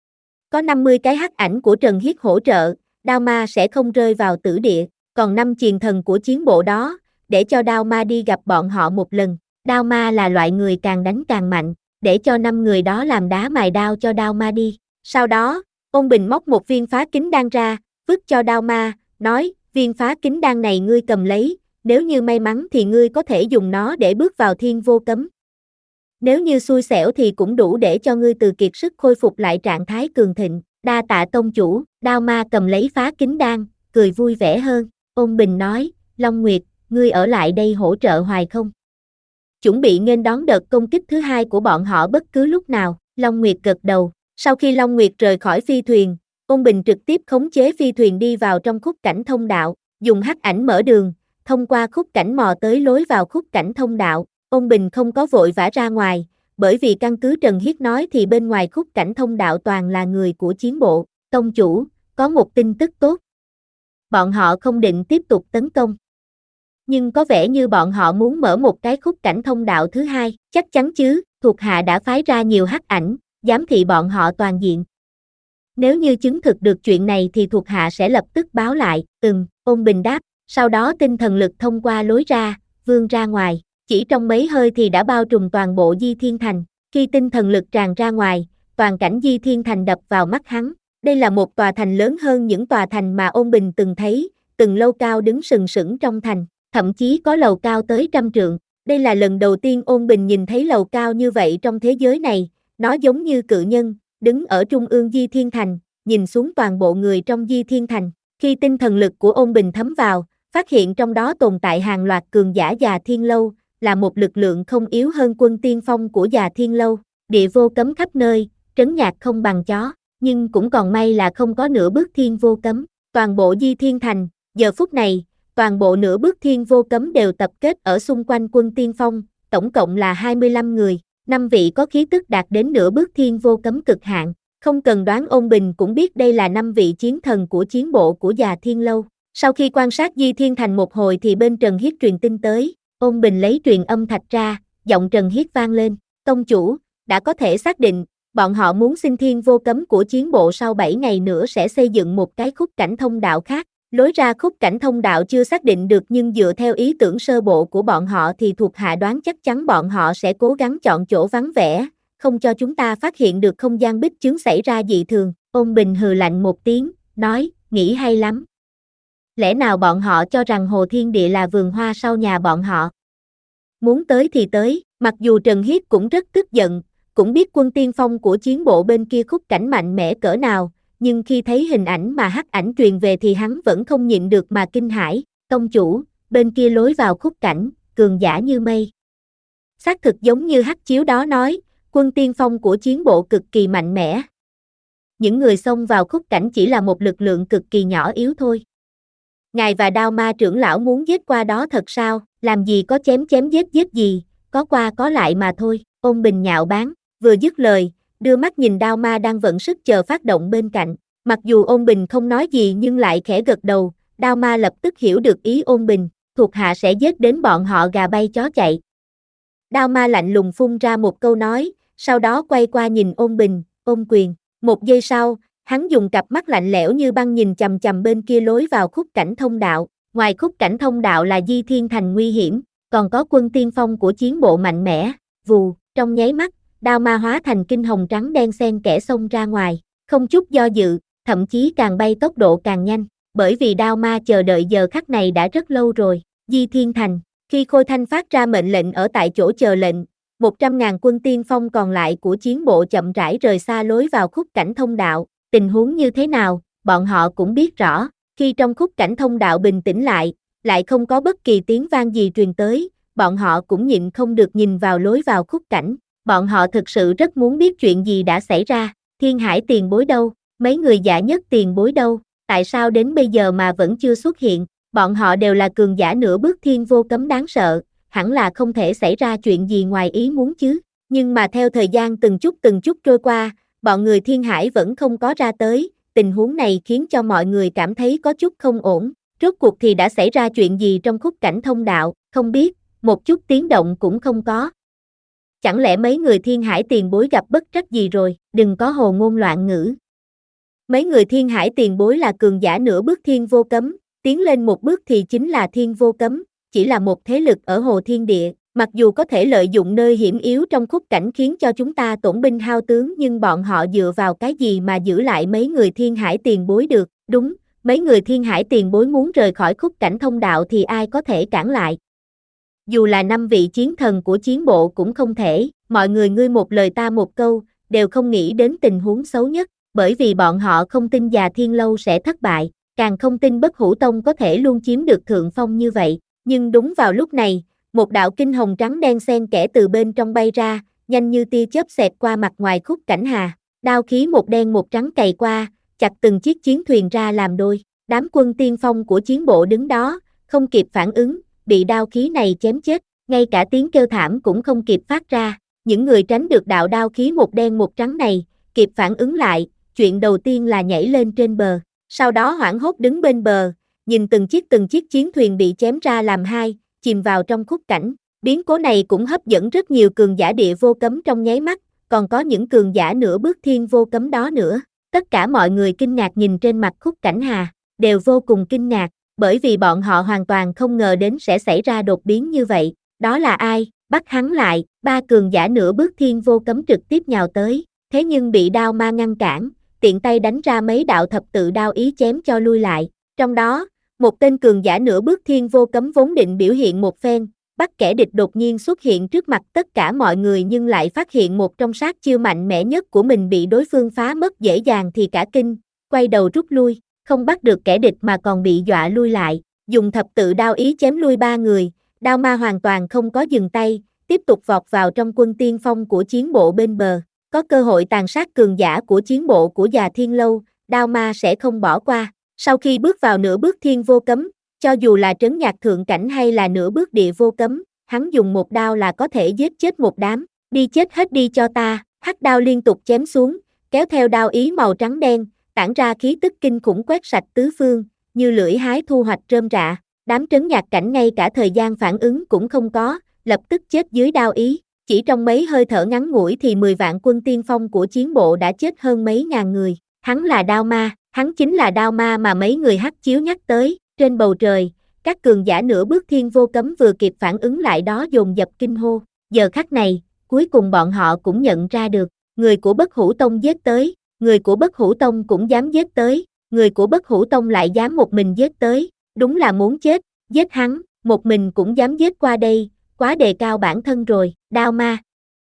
Speaker 2: Có năm mươi cái hắc ảnh của Trần Hiết hỗ trợ, Đao Ma sẽ không rơi vào tử địa, còn năm chiền thần của chiến bộ đó, để cho Đao Ma đi gặp bọn họ một lần. Đao Ma là loại người càng đánh càng mạnh, để cho năm người đó làm đá mài đao cho Đao Ma đi. Sau đó, Ôn Bình móc một viên phá kính đan ra, vứt cho Đao Ma, nói, viên phá kính đan này ngươi cầm lấy, nếu như may mắn thì ngươi có thể dùng nó để bước vào thiên vô cấm. Nếu như xui xẻo thì cũng đủ để cho ngươi từ kiệt sức khôi phục lại trạng thái cường thịnh. Đa tạ tông chủ. Đao Ma cầm lấy phá kính đan, cười vui vẻ hơn. Ôn Bình nói, Long Nguyệt, ngươi ở lại đây hỗ trợ Hoài Không? Chuẩn bị nghênh đón đợt công kích thứ hai của bọn họ bất cứ lúc nào. Long Nguyệt gật đầu. Sau khi Long Nguyệt rời khỏi phi thuyền, Ôn Bình trực tiếp khống chế phi thuyền đi vào trong khúc cảnh thông đạo, dùng hắc ảnh mở đường, thông qua khúc cảnh mò tới lối vào khúc cảnh thông đạo. Ôn Bình không có vội vã ra ngoài, bởi vì căn cứ Trần Hiết nói thì bên ngoài khúc cảnh thông đạo toàn là người của chiến bộ. Tông chủ, có một tin tức tốt. Bọn họ không định tiếp tục tấn công. Nhưng có vẻ như bọn họ muốn mở một cái khúc cảnh thông đạo thứ hai, chắc chắn chứ, thuộc hạ đã phái ra nhiều hắc ảnh, giám thị bọn họ toàn diện. Nếu như chứng thực được chuyện này thì thuộc hạ sẽ lập tức báo lại. Ừm, Ôn Bình đáp, sau đó tinh thần lực thông qua lối ra, vươn ra ngoài. Chỉ trong mấy hơi thì đã bao trùm toàn bộ Di Thiên Thành. Khi tinh thần lực tràn ra ngoài, toàn cảnh Di Thiên Thành đập vào mắt hắn. Đây là một tòa thành lớn hơn những tòa thành mà Ôn Bình từng thấy, từng lâu cao đứng sừng sững trong thành, thậm chí có lầu cao tới trăm trượng. Đây là lần đầu tiên Ôn Bình nhìn thấy lầu cao như vậy trong thế giới này, nó giống như cự nhân, đứng ở trung ương Di Thiên Thành, nhìn xuống toàn bộ người trong Di Thiên Thành. Khi tinh thần lực của Ôn Bình thấm vào, phát hiện trong đó tồn tại hàng loạt cường giả Già Thiên Lâu, là một lực lượng không yếu hơn quân tiên phong của Già Thiên Lâu. Địa vô cấm khắp nơi, trấn nhạc không bằng chó, nhưng cũng còn may là không có nửa bước thiên vô cấm. Toàn bộ Di Thiên Thành, giờ phút này, toàn bộ nửa bước thiên vô cấm đều tập kết ở xung quanh quân tiên phong, tổng cộng là hai mươi lăm người, năm vị có khí tức đạt đến nửa bước thiên vô cấm cực hạn. Không cần đoán Ôn Bình cũng biết đây là năm vị chiến thần của chiến bộ của Già Thiên Lâu. Sau khi quan sát Di Thiên Thành một hồi thì bên Trần Hiết truyền tin tới, Ôn Bình lấy truyền âm thạch ra, giọng Trần Hiết vang lên, tông chủ, đã có thể xác định, bọn họ muốn xin thiên vô cấm của chiến bộ sau bảy ngày nữa sẽ xây dựng một cái khúc cảnh thông đạo khác. Lối ra khúc cảnh thông đạo chưa xác định được nhưng dựa theo ý tưởng sơ bộ của bọn họ thì thuộc hạ đoán chắc chắn bọn họ sẽ cố gắng chọn chỗ vắng vẻ, không cho chúng ta phát hiện được không gian bích chướng xảy ra dị thường. Ôn Bình hừ lạnh một tiếng, nói, nghĩ hay lắm. Lẽ nào bọn họ cho rằng Hồ Thiên Địa là vườn hoa sau nhà bọn họ? Muốn tới thì tới, mặc dù Trần Hiết cũng rất tức giận, cũng biết quân tiên phong của chiến bộ bên kia khúc cảnh mạnh mẽ cỡ nào, nhưng khi thấy hình ảnh mà hắc ảnh truyền về thì hắn vẫn không nhịn được mà kinh hãi. Tông chủ, bên kia lối vào khúc cảnh, cường giả như mây. Xác thực giống như hắc chiếu đó nói, quân tiên phong của chiến bộ cực kỳ mạnh mẽ. Những người xông vào khúc cảnh chỉ là một lực lượng cực kỳ nhỏ yếu thôi. Ngài và Đao Ma trưởng lão muốn giết qua đó thật sao? Làm gì có chém chém giết giết gì, có qua có lại mà thôi. Ôn Bình nhạo báng, vừa dứt lời, đưa mắt nhìn Đao Ma đang vận sức chờ phát động bên cạnh. Mặc dù Ôn Bình không nói gì nhưng lại khẽ gật đầu, Đao Ma lập tức hiểu được ý Ôn Bình, thuộc hạ sẽ giết đến bọn họ gà bay chó chạy. Đao Ma lạnh lùng phun ra một câu nói, sau đó quay qua nhìn Ôn Bình, ôm quyền. Một giây sau, hắn dùng cặp mắt lạnh lẽo như băng nhìn chằm chằm bên kia lối vào khúc cảnh thông đạo. Ngoài khúc cảnh thông đạo là Di Thiên Thành nguy hiểm, còn có quân tiên phong của chiến bộ mạnh mẽ. Vù, trong nháy mắt, Đao Ma hóa thành kinh hồng trắng đen xen kẽ xông ra ngoài, không chút do dự, thậm chí càng bay tốc độ càng nhanh, bởi vì Đao Ma chờ đợi giờ khắc này đã rất lâu rồi. Di Thiên Thành, khi Khôi Thanh phát ra mệnh lệnh ở tại chỗ chờ lệnh, một trăm ngàn quân tiên phong còn lại của chiến bộ chậm rãi rời xa lối vào khúc cảnh thông đạo. Tình huống như thế nào, bọn họ cũng biết rõ. Khi trong khúc cảnh thông đạo bình tĩnh lại, lại không có bất kỳ tiếng vang gì truyền tới, bọn họ cũng nhịn không được nhìn vào lối vào khúc cảnh, bọn họ thực sự rất muốn biết chuyện gì đã xảy ra, Thiên Hải tiền bối đâu, mấy người giả nhất tiền bối đâu, tại sao đến bây giờ mà vẫn chưa xuất hiện, bọn họ đều là cường giả nửa bước thiên vô cấm đáng sợ, hẳn là không thể xảy ra chuyện gì ngoài ý muốn chứ, nhưng mà theo thời gian từng chút từng chút trôi qua, bọn người Thiên Hải vẫn không có ra tới, tình huống này khiến cho mọi người cảm thấy có chút không ổn, rốt cuộc thì đã xảy ra chuyện gì trong khúc cảnh thông đạo, không biết, một chút tiếng động cũng không có. Chẳng lẽ mấy người Thiên Hải tiền bối gặp bất trắc gì rồi, đừng có hồ ngôn loạn ngữ. Mấy người Thiên Hải tiền bối là cường giả nửa bước thiên vô cấm, tiến lên một bước thì chính là thiên vô cấm, chỉ là một thế lực ở hồ thiên địa, mặc dù có thể lợi dụng nơi hiểm yếu trong khúc cảnh khiến cho chúng ta tổn binh hao tướng nhưng bọn họ dựa vào cái gì mà giữ lại mấy người Thiên Hải tiền bối được, đúng, mấy người Thiên Hải tiền bối muốn rời khỏi khúc cảnh thông đạo thì ai có thể cản lại. Dù là năm vị chiến thần của chiến bộ cũng không thể, mọi người ngươi một lời ta một câu, đều không nghĩ đến tình huống xấu nhất, bởi vì bọn họ không tin Già Thiên Lâu sẽ thất bại, càng không tin Bất Hủ Tông có thể luôn chiếm được thượng phong như vậy, nhưng đúng vào lúc này, một đạo kinh hồng trắng đen xen kẽ từ bên trong bay ra, nhanh như tia chớp xẹt qua mặt ngoài khúc cảnh hà, đao khí một đen một trắng cày qua, chặt từng chiếc chiến thuyền ra làm đôi, đám quân tiên phong của chiến bộ đứng đó, không kịp phản ứng, bị đao khí này chém chết, ngay cả tiếng kêu thảm cũng không kịp phát ra, những người tránh được đạo đao khí một đen một trắng này, kịp phản ứng lại, chuyện đầu tiên là nhảy lên trên bờ, sau đó hoảng hốt đứng bên bờ, nhìn từng chiếc từng chiếc chiến thuyền bị chém ra làm hai, chìm vào trong khúc cảnh, biến cố này cũng hấp dẫn rất nhiều cường giả địa vô cấm trong nháy mắt, còn có những cường giả nửa bước thiên vô cấm đó nữa, tất cả mọi người kinh ngạc nhìn trên mặt khúc cảnh hà, đều vô cùng kinh ngạc, bởi vì bọn họ hoàn toàn không ngờ đến sẽ xảy ra đột biến như vậy, đó là ai, bắt hắn lại, ba cường giả nửa bước thiên vô cấm trực tiếp nhào tới, thế nhưng bị đao ma ngăn cản, tiện tay đánh ra mấy đạo thập tự đao ý chém cho lui lại, trong đó, một tên cường giả nửa bước thiên vô cấm vốn định biểu hiện một phen, bắt kẻ địch đột nhiên xuất hiện trước mặt tất cả mọi người nhưng lại phát hiện một trong sát chiêu mạnh mẽ nhất của mình bị đối phương phá mất dễ dàng thì cả kinh, quay đầu rút lui, không bắt được kẻ địch mà còn bị dọa lui lại, dùng thập tự đao ý chém lui ba người, đao ma hoàn toàn không có dừng tay, tiếp tục vọt vào trong quân tiên phong của chiến bộ bên bờ, có cơ hội tàn sát cường giả của chiến bộ của Già Thiên Lâu, đao ma sẽ không bỏ qua, sau khi bước vào nửa bước thiên vô cấm, cho dù là trấn nhạc thượng cảnh hay là nửa bước địa vô cấm, hắn dùng một đao là có thể giết chết một đám, đi chết hết đi cho ta, hắc đao liên tục chém xuống, kéo theo đao ý màu trắng đen, tản ra khí tức kinh khủng quét sạch tứ phương, như lưỡi hái thu hoạch rơm rạ, đám trấn nhạc cảnh ngay cả thời gian phản ứng cũng không có, lập tức chết dưới đao ý, chỉ trong mấy hơi thở ngắn ngủi thì mười vạn quân tiên phong của chiến bộ đã chết hơn mấy ngàn người, hắn là đao ma, hắn chính là đao ma mà mấy người hắc chiếu nhắc tới, trên bầu trời, các cường giả nửa bước thiên vô cấm vừa kịp phản ứng lại đó dồn dập kinh hô, giờ khắc này, cuối cùng bọn họ cũng nhận ra được, người của Bất Hủ Tông giết tới, người của Bất Hủ Tông cũng dám giết tới, người của Bất Hủ Tông lại dám một mình giết tới, đúng là muốn chết, giết hắn, một mình cũng dám giết qua đây, quá đề cao bản thân rồi, đao ma.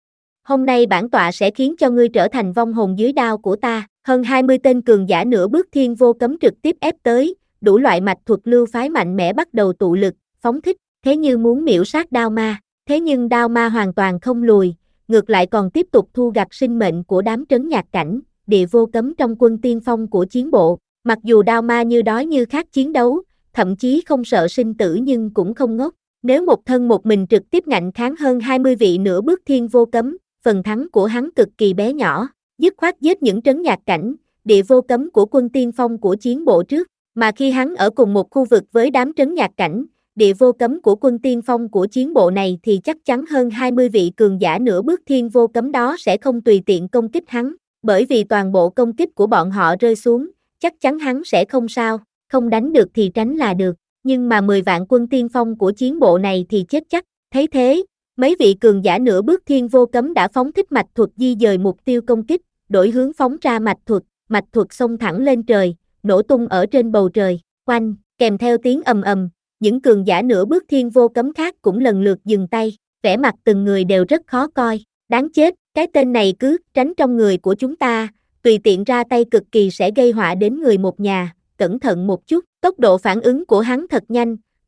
Speaker 2: Hôm nay bản tọa sẽ khiến cho ngươi trở thành vong hồn dưới đao của ta, hơn hai mươi tên cường giả nửa bước thiên vô cấm trực tiếp ép tới, đủ loại mạch thuật lưu phái mạnh mẽ bắt đầu tụ lực, phóng thích, thế như muốn miễu sát đao ma, thế nhưng đao ma hoàn toàn không lùi, ngược lại còn tiếp tục thu gặt sinh mệnh của đám trấn nhạc cảnh, địa vô cấm trong quân tiên phong của chiến bộ, mặc dù đao ma như đói như khát chiến đấu, thậm chí không sợ sinh tử nhưng cũng không ngốc, nếu một thân một mình trực tiếp ngạnh kháng hơn hai mươi vị nửa bước thiên vô cấm, phần thắng của hắn cực kỳ bé nhỏ, dứt khoát giết những trấn nhạc cảnh, địa vô cấm của quân tiên phong của chiến bộ trước, mà khi hắn ở cùng một khu vực với đám trấn nhạc cảnh, địa vô cấm của quân tiên phong của chiến bộ này thì chắc chắn hơn hai mươi vị cường giả nửa bước thiên vô cấm đó sẽ không tùy tiện công kích hắn, bởi vì toàn bộ công kích của bọn họ rơi xuống, chắc chắn hắn sẽ không sao, không đánh được thì tránh là được, nhưng mà mười vạn quân tiên phong của chiến bộ này thì chết chắc, thấy thế, mấy vị cường giả nửa bước thiên vô cấm đã phóng thích mạch thuật di dời mục tiêu công kích, đổi hướng phóng ra mạch thuật, mạch thuật xông thẳng lên trời, nổ tung ở trên bầu trời, oanh, kèm theo tiếng ầm ầm, những cường giả nửa bước thiên vô cấm khác cũng lần lượt dừng tay, vẻ mặt từng người đều rất khó coi, đáng chết, cái tên này cứ tránh trong người của chúng ta, tùy tiện ra tay cực kỳ sẽ gây họa đến người một nhà, cẩn thận một chút, tốc độ phản ứng của hắn thật nhanh,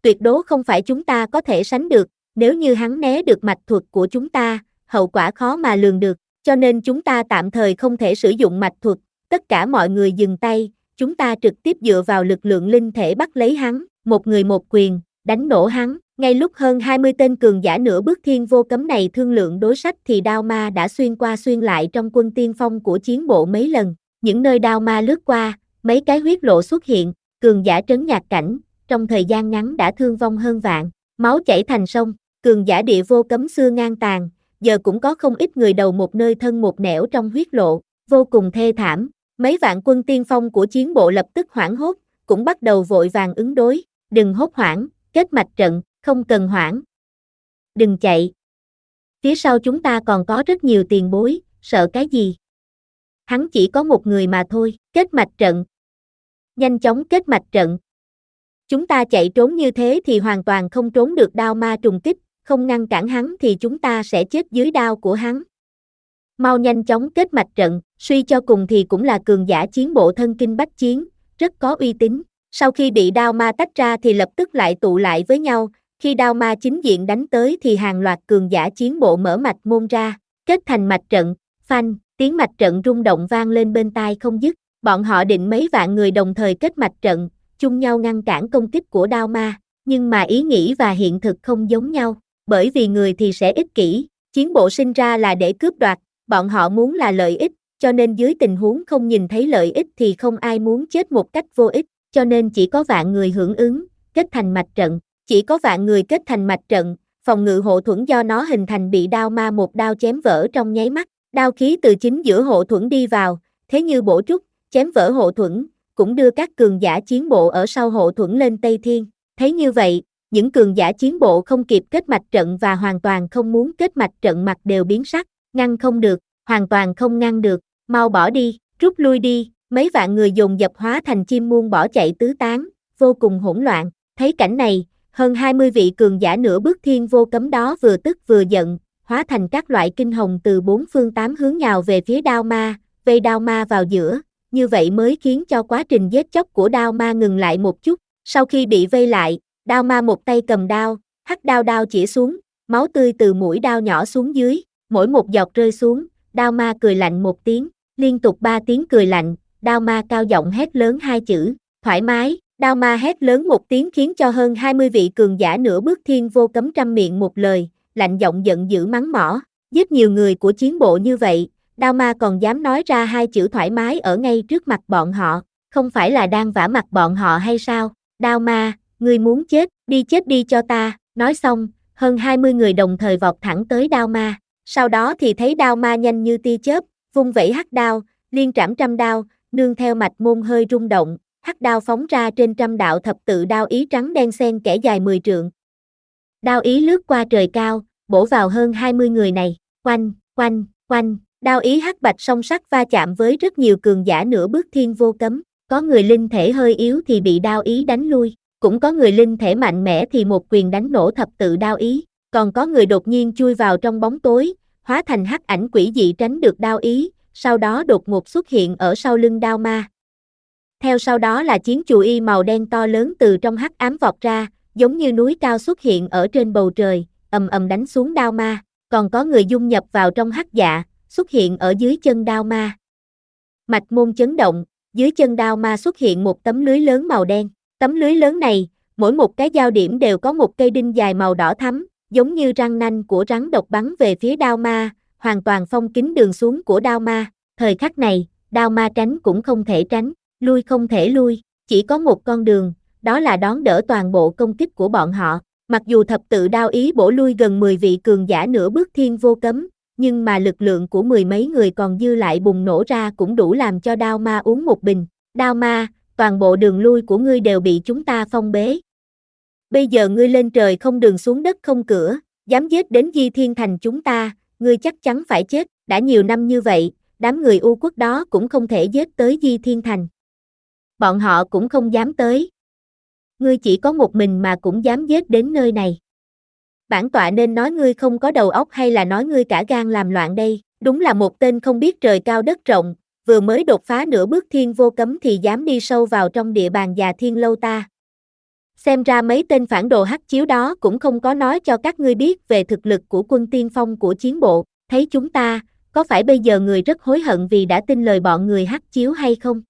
Speaker 2: tuyệt đối không phải chúng ta có thể sánh được, nếu như hắn né được mạch thuật của chúng ta, hậu quả khó mà lường được, cho nên chúng ta tạm thời không thể sử dụng mạch thuật, tất cả mọi người dừng tay, chúng ta trực tiếp dựa vào lực lượng linh thể bắt lấy hắn, một người một quyền, đánh nổ hắn. Ngay lúc hơn hai mươi tên cường giả nửa bước thiên vô cấm này thương lượng đối sách thì đao ma đã xuyên qua xuyên lại trong quân tiên phong của chiến bộ mấy lần, những nơi đao ma lướt qua, mấy cái huyết lộ xuất hiện, cường giả trấn nhạc cảnh, trong thời gian ngắn đã thương vong hơn vạn, máu chảy thành sông, cường giả địa vô cấm xưa ngang tàn, giờ cũng có không ít người đầu một nơi thân một nẻo trong huyết lộ, vô cùng thê thảm, mấy vạn quân tiên phong của chiến bộ lập tức hoảng hốt, cũng bắt đầu vội vàng ứng đối, đừng hốt hoảng, kết mạch trận, không cần hoảng. Đừng chạy. Phía sau chúng ta còn có rất nhiều tiền bối, sợ cái gì? Hắn chỉ có một người mà thôi, kết mạch trận. Nhanh chóng kết mạch trận. Chúng ta chạy trốn như thế thì hoàn toàn không trốn được đao ma trùng kích, không ngăn cản hắn thì chúng ta sẽ chết dưới đao của hắn. Mau nhanh chóng kết mạch trận, suy cho cùng thì cũng là cường giả chiến bộ thân kinh bách chiến, rất có uy tín. Sau khi bị đao ma tách ra thì lập tức lại tụ lại với nhau, khi đao ma chính diện đánh tới thì hàng loạt cường giả chiến bộ mở mạch môn ra, kết thành mạch trận, phanh, tiếng mạch trận rung động vang lên bên tai không dứt, bọn họ định mấy vạn người đồng thời kết mạch trận, chung nhau ngăn cản công kích của đao ma, nhưng mà ý nghĩ và hiện thực không giống nhau, bởi vì người thì sẽ ích kỷ, chiến bộ sinh ra là để cướp đoạt, bọn họ muốn là lợi ích, cho nên dưới tình huống không nhìn thấy lợi ích thì không ai muốn chết một cách vô ích, cho nên chỉ có vạn người hưởng ứng, kết thành mạch trận, chỉ có vạn người kết thành mạch trận, phòng ngự hộ thuẫn do nó hình thành bị đao ma một đao chém vỡ trong nháy mắt, đao khí từ chính giữa hộ thuẫn đi vào, thế như bổ trúc, chém vỡ hộ thuẫn, cũng đưa các cường giả chiến bộ ở sau hộ thuẫn lên Tây Thiên, thấy như vậy, những cường giả chiến bộ không kịp kết mạch trận và hoàn toàn không muốn kết mạch trận mặt đều biến sắc, ngăn không được, hoàn toàn không ngăn được, mau bỏ đi, rút lui đi, mấy vạn người dồn dập hóa thành chim muôn bỏ chạy tứ tán, vô cùng hỗn loạn, thấy cảnh này, hơn hai mươi vị cường giả nửa bước thiên vô cấm đó vừa tức vừa giận, hóa thành các loại kinh hồng từ bốn phương tám hướng nhào về phía đao ma, vây đao ma vào giữa, như vậy mới khiến cho quá trình giết chóc của đao ma ngừng lại một chút, sau khi bị vây lại, đao ma một tay cầm đao, hắc đao đao chĩa xuống, máu tươi từ mũi đao nhỏ xuống dưới, mỗi một giọt rơi xuống, đao ma cười lạnh một tiếng, liên tục ba tiếng cười lạnh, đao ma cao giọng hét lớn hai chữ, thoải mái, đao ma hét lớn một tiếng khiến cho hơn hai mươi vị cường giả nửa bước thiên vô cấm trăm miệng một lời, lạnh giọng giận dữ mắng mỏ, giết nhiều người của chiến bộ như vậy, đao ma còn dám nói ra hai chữ thoải mái ở ngay trước mặt bọn họ, không phải là đang vả mặt bọn họ hay sao, đao ma, ngươi muốn chết, đi chết đi cho ta, nói xong, hơn hai mươi người đồng thời vọt thẳng tới đao ma, sau đó thì thấy đao ma nhanh như tia chớp, vung vẩy hắc đao, liên trảm trăm đao, nương theo mạch môn hơi rung động, hắc đao phóng ra trên trăm đạo thập tự đao ý trắng đen xen kẽ dài mười trượng. Đao ý lướt qua trời cao, bổ vào hơn hai mươi người này, quanh, quanh, quanh, đao ý hắc bạch song sắc va chạm với rất nhiều cường giả nửa bước thiên vô cấm, có người linh thể hơi yếu thì bị đao ý đánh lui, cũng có người linh thể mạnh mẽ thì một quyền đánh nổ thập tự đao ý, còn có người đột nhiên chui vào trong bóng tối, hóa thành hắc ảnh quỷ dị tránh được đao ý, sau đó đột ngột xuất hiện ở sau lưng đao ma. Theo sau đó là chiến chù y màu đen to lớn từ trong hắc ám vọt ra, giống như núi cao xuất hiện ở trên bầu trời, ầm ầm đánh xuống đao ma, còn có người dung nhập vào trong hắc dạ, xuất hiện ở dưới chân đao ma. Mạch môn chấn động, dưới chân đao ma xuất hiện một tấm lưới lớn màu đen, tấm lưới lớn này, mỗi một cái giao điểm đều có một cây đinh dài màu đỏ thắm, giống như răng nanh của rắn độc bắn về phía đao ma, hoàn toàn phong kín đường xuống của đao ma, thời khắc này, đao ma tránh cũng không thể tránh, lui không thể lui, chỉ có một con đường, đó là đón đỡ toàn bộ công kích của bọn họ, mặc dù thập tự đao ý bổ lui gần mười vị cường giả nửa bước thiên vô cấm, nhưng mà lực lượng của mười mấy người còn dư lại bùng nổ ra cũng đủ làm cho đao ma uống một bình, đao ma, toàn bộ đường lui của ngươi đều bị chúng ta phong bế. Bây giờ ngươi lên trời không đường xuống đất không cửa, dám giết đến Di Thiên Thành chúng ta, ngươi chắc chắn phải chết, đã nhiều năm như vậy, đám người U quốc đó cũng không thể giết tới Di Thiên Thành. Bọn họ cũng không dám tới. Ngươi chỉ có một mình mà cũng dám giết đến nơi này. Bản tọa nên nói ngươi không có đầu óc hay là nói ngươi cả gan làm loạn đây, đúng là một tên không biết trời cao đất rộng, vừa mới đột phá nửa bước thiên vô cấm thì dám đi sâu vào trong địa bàn già thiên lâu ta. Xem ra mấy tên phản đồ hắc chiếu đó cũng không có nói cho các ngươi biết về thực lực của quân tiên phong của chiến bộ, thấy chúng ta, có phải bây giờ người rất hối hận vì đã tin lời bọn người hắc chiếu hay không?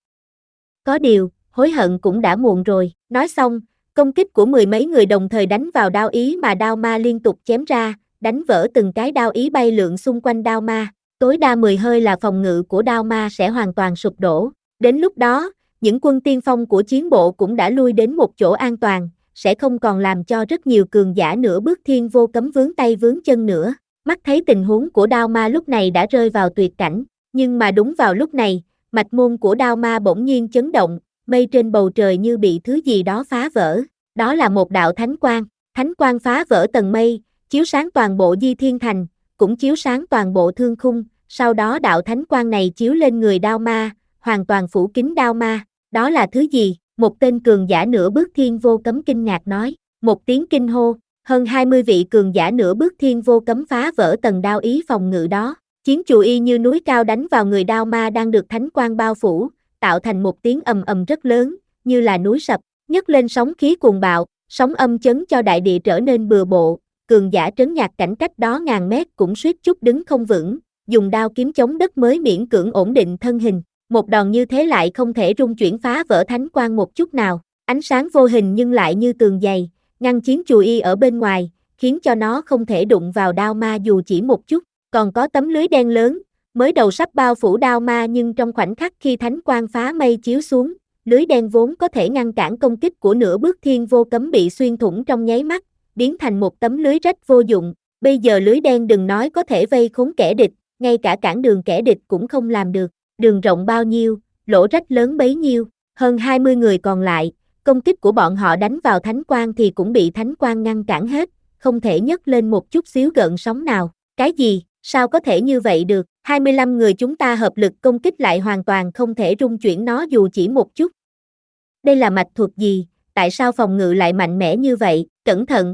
Speaker 2: Có điều, hối hận cũng đã muộn rồi, nói xong, công kích của mười mấy người đồng thời đánh vào đao ý mà đao ma liên tục chém ra, đánh vỡ từng cái đao ý bay lượn xung quanh đao ma, tối đa mười hơi là phòng ngự của đao ma sẽ hoàn toàn sụp đổ, đến lúc đó, những quân tiên phong của chiến bộ cũng đã lui đến một chỗ an toàn, sẽ không còn làm cho rất nhiều cường giả nửa bước thiên vô cấm vướng tay vướng chân nữa. Mắt thấy tình huống của đao ma lúc này đã rơi vào tuyệt cảnh, nhưng mà đúng vào lúc này, mạch môn của đao ma bỗng nhiên chấn động, mây trên bầu trời như bị thứ gì đó phá vỡ, đó là một đạo thánh quang, thánh quang phá vỡ tầng mây, chiếu sáng toàn bộ Di Thiên Thành, cũng chiếu sáng toàn bộ thương khung, sau đó đạo thánh quang này chiếu lên người đao ma, hoàn toàn phủ kín đao ma, đó là thứ gì? Một tên cường giả nửa bước thiên vô cấm kinh ngạc nói, một tiếng kinh hô, hơn hai mươi vị cường giả nửa bước thiên vô cấm phá vỡ tầng đao ý phòng ngự đó, chiến chù y như núi cao đánh vào người đao ma đang được thánh quang bao phủ, tạo thành một tiếng ầm ầm rất lớn, như là núi sập, nhấc lên sóng khí cuồng bạo, sóng âm chấn cho đại địa trở nên bừa bộn, cường giả trấn nhạc cảnh cách đó ngàn mét cũng suýt chút đứng không vững, dùng đao kiếm chống đất mới miễn cưỡng ổn định thân hình. Một đòn như thế lại không thể rung chuyển phá vỡ thánh quang một chút nào, ánh sáng vô hình nhưng lại như tường dày, ngăn chiến chù y ở bên ngoài, khiến cho nó không thể đụng vào đao ma dù chỉ một chút, còn có tấm lưới đen lớn, mới đầu sắp bao phủ đao ma nhưng trong khoảnh khắc khi thánh quang phá mây chiếu xuống, lưới đen vốn có thể ngăn cản công kích của nửa bước thiên vô cấm bị xuyên thủng trong nháy mắt, biến thành một tấm lưới rách vô dụng, bây giờ lưới đen đừng nói có thể vây khốn kẻ địch, ngay cả cản đường kẻ địch cũng không làm được. Đường rộng bao nhiêu, lỗ rách lớn bấy nhiêu, hơn hai mươi người còn lại, công kích của bọn họ đánh vào thánh quang thì cũng bị thánh quang ngăn cản hết, không thể nhấc lên một chút xíu gợn sóng nào. Cái gì, sao có thể như vậy được, hai mươi lăm người chúng ta hợp lực công kích lại hoàn toàn không thể rung chuyển nó dù chỉ một chút. Đây là mạch thuật gì, tại sao phòng ngự lại mạnh mẽ như vậy, cẩn thận.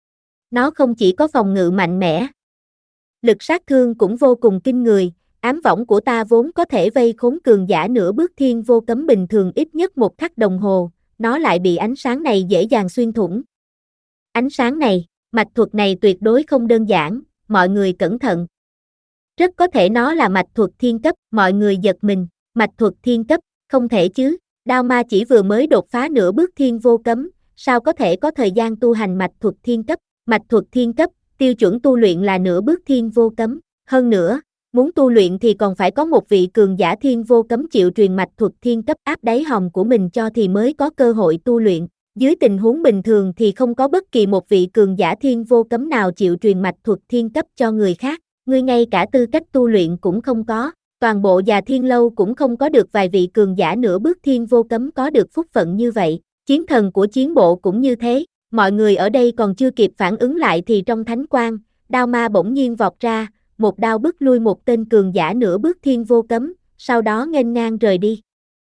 Speaker 2: Nó không chỉ có phòng ngự mạnh mẽ, lực sát thương cũng vô cùng kinh người. Ám võng của ta vốn có thể vây khốn cường giả nửa bước thiên vô cấm bình thường ít nhất một khắc đồng hồ, nó lại bị ánh sáng này dễ dàng xuyên thủng. Ánh sáng này, mạch thuật này tuyệt đối không đơn giản, mọi người cẩn thận. Rất có thể nó là mạch thuật thiên cấp, mọi người giật mình, mạch thuật thiên cấp, không thể chứ, đao ma chỉ vừa mới đột phá nửa bước thiên vô cấm, sao có thể có thời gian tu hành mạch thuật thiên cấp, mạch thuật thiên cấp, tiêu chuẩn tu luyện là nửa bước thiên vô cấm, hơn nữa, muốn tu luyện thì còn phải có một vị cường giả thiên vô cấm chịu truyền mạch thuật thiên cấp áp đáy hòm của mình cho thì mới có cơ hội tu luyện. Dưới tình huống bình thường thì không có bất kỳ một vị cường giả thiên vô cấm nào chịu truyền mạch thuật thiên cấp cho người khác. Ngươi ngay cả tư cách tu luyện cũng không có. Toàn bộ Già Thiên Lâu cũng không có được vài vị cường giả nửa bước thiên vô cấm có được phúc phận như vậy. Chiến thần của chiến bộ cũng như thế. Mọi người ở đây còn chưa kịp phản ứng lại thì trong thánh quang, đao ma bỗng nhiên vọt ra. Một đao bức lui một tên cường giả nửa bước thiên vô cấm, sau đó nghênh ngang rời đi.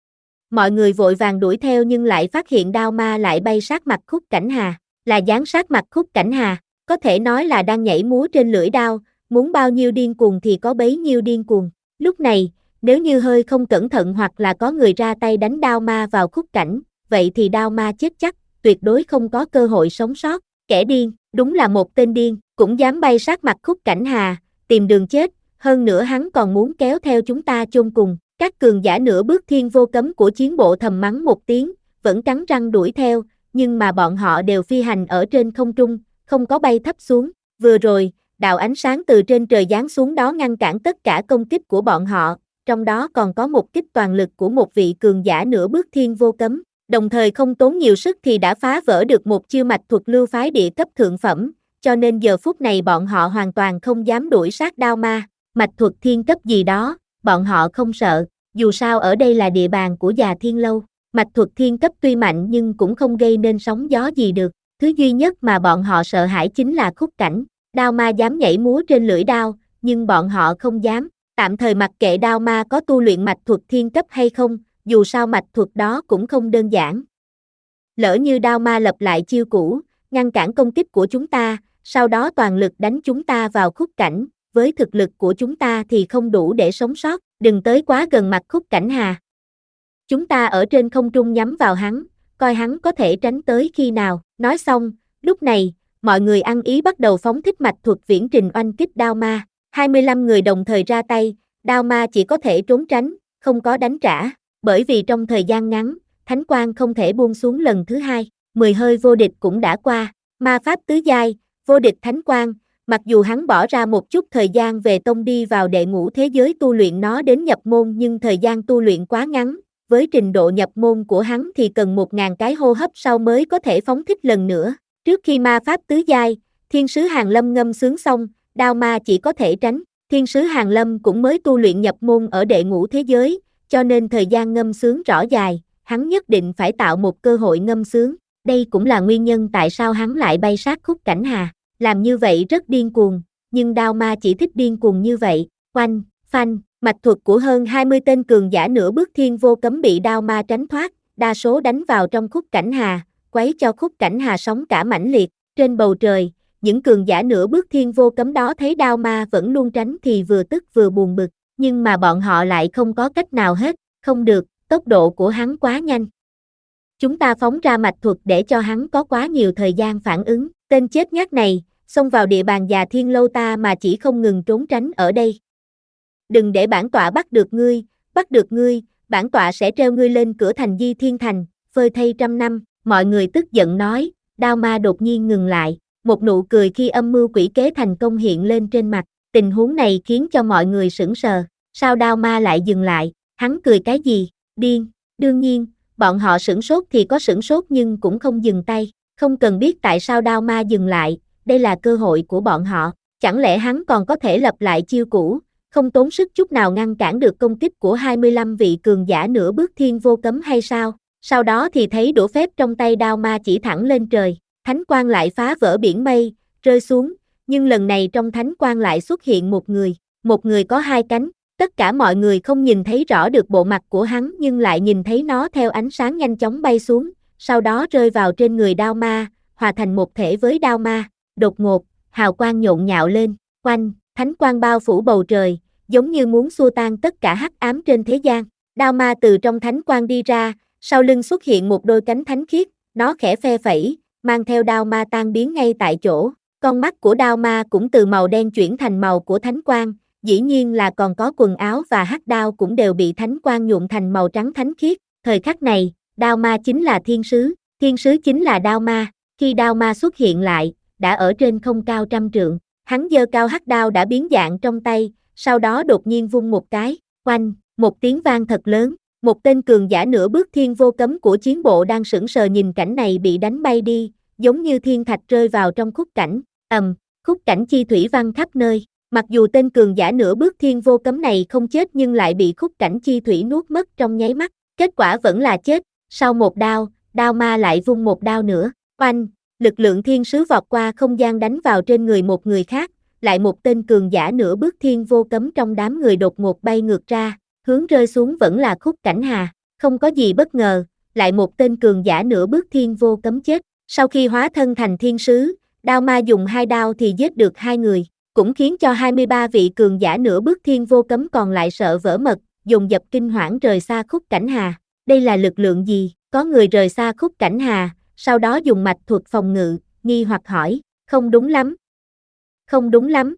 Speaker 2: Mọi người vội vàng đuổi theo nhưng lại phát hiện đao ma lại bay sát mặt Khúc Cảnh Hà, là giáng sát mặt Khúc Cảnh Hà, có thể nói là đang nhảy múa trên lưỡi đao, muốn bao nhiêu điên cuồng thì có bấy nhiêu điên cuồng. Lúc này, nếu như hơi không cẩn thận hoặc là có người ra tay đánh đao ma vào Khúc Cảnh, vậy thì đao ma chết chắc, tuyệt đối không có cơ hội sống sót. Kẻ điên, đúng là một tên điên, cũng dám bay sát mặt Khúc Cảnh Hà. Tìm đường chết, hơn nữa hắn còn muốn kéo theo chúng ta chôn cùng. Các cường giả nửa bước thiên vô cấm của chiến bộ thầm mắng một tiếng, vẫn cắn răng đuổi theo, nhưng mà bọn họ đều phi hành ở trên không trung, không có bay thấp xuống. Vừa rồi, đạo ánh sáng từ trên trời giáng xuống đó ngăn cản tất cả công kích của bọn họ, trong đó còn có một kích toàn lực của một vị cường giả nửa bước thiên vô cấm, đồng thời không tốn nhiều sức thì đã phá vỡ được một chiêu mạch thuật lưu phái địa cấp thượng phẩm. Cho nên giờ phút này bọn họ hoàn toàn không dám đuổi sát đao ma, mạch thuật thiên cấp gì đó, bọn họ không sợ, dù sao ở đây là địa bàn của Già Thiên Lâu, mạch thuật thiên cấp tuy mạnh nhưng cũng không gây nên sóng gió gì được, thứ duy nhất mà bọn họ sợ hãi chính là Khúc Cảnh, đao ma dám nhảy múa trên lưỡi đao, nhưng bọn họ không dám, tạm thời mặc kệ đao ma có tu luyện mạch thuật thiên cấp hay không, dù sao mạch thuật đó cũng không đơn giản. Lỡ như đao ma lập lại chiêu cũ, ngăn cản công kích của chúng ta, sau đó toàn lực đánh chúng ta vào Khúc Cảnh, với thực lực của chúng ta thì không đủ để sống sót, đừng tới quá gần mặt Khúc Cảnh Hà. Chúng ta ở trên không trung nhắm vào hắn, coi hắn có thể tránh tới khi nào. Nói xong, lúc này, mọi người ăn ý bắt đầu phóng thích mạch thuật viễn trình oanh kích đao ma. hai mươi lăm người đồng thời ra tay, đao ma chỉ có thể trốn tránh, không có đánh trả. Bởi vì trong thời gian ngắn, thánh quang không thể buông xuống lần thứ hai. mười hơi vô địch cũng đã qua. Ma pháp tứ giai, vô địch thánh quang. Mặc dù hắn bỏ ra một chút thời gian về tông đi vào đệ ngũ thế giới tu luyện nó đến nhập môn nhưng thời gian tu luyện quá ngắn. Với trình độ nhập môn của hắn thì cần một ngàn cái hô hấp sau mới có thể phóng thích lần nữa. Trước khi ma pháp tứ giai, thiên sứ Hàn Lâm ngâm sướng xong, đao ma chỉ có thể tránh. Thiên sứ Hàn Lâm cũng mới tu luyện nhập môn ở đệ ngũ thế giới, cho nên thời gian ngâm sướng rõ dài, hắn nhất định phải tạo một cơ hội ngâm sướng. Đây cũng là nguyên nhân tại sao hắn lại bay sát khúc cảnh hà. Làm như vậy rất điên cuồng, nhưng đao ma chỉ thích điên cuồng như vậy. Oanh, phanh, mạch thuật của hơn hai mươi tên cường giả nửa bước thiên vô cấm bị đao ma tránh thoát, đa số đánh vào trong khúc cảnh hà, quấy cho khúc cảnh hà sóng cả mãnh liệt. Trên bầu trời, những cường giả nửa bước thiên vô cấm đó thấy đao ma vẫn luôn tránh thì vừa tức vừa buồn bực, nhưng mà bọn họ lại không có cách nào hết. Không được, tốc độ của hắn quá nhanh. Chúng ta phóng ra mạch thuật để cho hắn có quá nhiều thời gian phản ứng. Tên chết nhát này, xông vào địa bàn già thiên lâu ta mà chỉ không ngừng trốn tránh ở đây. Đừng để bản tọa bắt được ngươi, bắt được ngươi, bản tọa sẽ treo ngươi lên cửa thành Di Thiên Thành, phơi thây trăm năm. Mọi người tức giận nói, đao ma đột nhiên ngừng lại, một nụ cười khi âm mưu quỷ kế thành công hiện lên trên mặt. Tình huống này khiến cho mọi người sững sờ, sao đao ma lại dừng lại, hắn cười cái gì, điên. Đương nhiên, bọn họ sửng sốt thì có sửng sốt nhưng cũng không dừng tay, không cần biết tại sao đao ma dừng lại, đây là cơ hội của bọn họ. Chẳng lẽ hắn còn có thể lập lại chiêu cũ, không tốn sức chút nào ngăn cản được công kích của hai mươi lăm vị cường giả nửa bước thiên vô cấm hay sao? Sau đó thì thấy đũa phép trong tay đao ma chỉ thẳng lên trời, thánh quang lại phá vỡ biển mây, rơi xuống, nhưng lần này trong thánh quang lại xuất hiện một người, một người có hai cánh. Tất cả mọi người không nhìn thấy rõ được bộ mặt của hắn nhưng lại nhìn thấy nó theo ánh sáng nhanh chóng bay xuống, sau đó rơi vào trên người đao ma, hòa thành một thể với đao ma. Đột ngột, hào quang nhộn nhạo lên, quanh, thánh quang bao phủ bầu trời, giống như muốn xua tan tất cả hắc ám trên thế gian. Đao ma từ trong thánh quang đi ra, sau lưng xuất hiện một đôi cánh thánh khiết, nó khẽ phe phẩy, mang theo đao ma tan biến ngay tại chỗ. Con mắt của đao ma cũng từ màu đen chuyển thành màu của thánh quang, dĩ nhiên là còn có quần áo và hắc đao cũng đều bị thánh quang nhuộm thành màu trắng thánh khiết. Thời khắc này, đao ma chính là thiên sứ, thiên sứ chính là đao ma. Khi đao ma xuất hiện lại, đã ở trên không cao trăm trượng, hắn giơ cao hắc đao đã biến dạng trong tay, sau đó đột nhiên vung một cái, oanh, một tiếng vang thật lớn, một tên cường giả nửa bước thiên vô cấm của chiến bộ đang sững sờ nhìn cảnh này bị đánh bay đi, giống như thiên thạch rơi vào trong khúc cảnh, ầm, khúc cảnh chi thủy văng khắp nơi. Mặc dù tên cường giả nửa bước thiên vô cấm này không chết nhưng lại bị khúc cảnh chi thủy nuốt mất trong nháy mắt, kết quả vẫn là chết. Sau một đao, đao ma lại vung một đao nữa, oanh, lực lượng thiên sứ vọt qua không gian đánh vào trên người một người khác, lại một tên cường giả nửa bước thiên vô cấm trong đám người đột ngột bay ngược ra, hướng rơi xuống vẫn là khúc cảnh hà. Không có gì bất ngờ, lại một tên cường giả nửa bước thiên vô cấm chết. Sau khi hóa thân thành thiên sứ, đao ma dùng hai đao thì giết được hai người, cũng khiến cho hai mươi ba vị cường giả nửa bước thiên vô cấm còn lại sợ vỡ mật, dồn dập kinh hoảng rời xa khúc cảnh hà. Đây là lực lượng gì? Có người rời xa khúc cảnh hà, sau đó dùng mạch thuật phòng ngự, nghi hoặc hỏi, không đúng lắm. Không đúng lắm.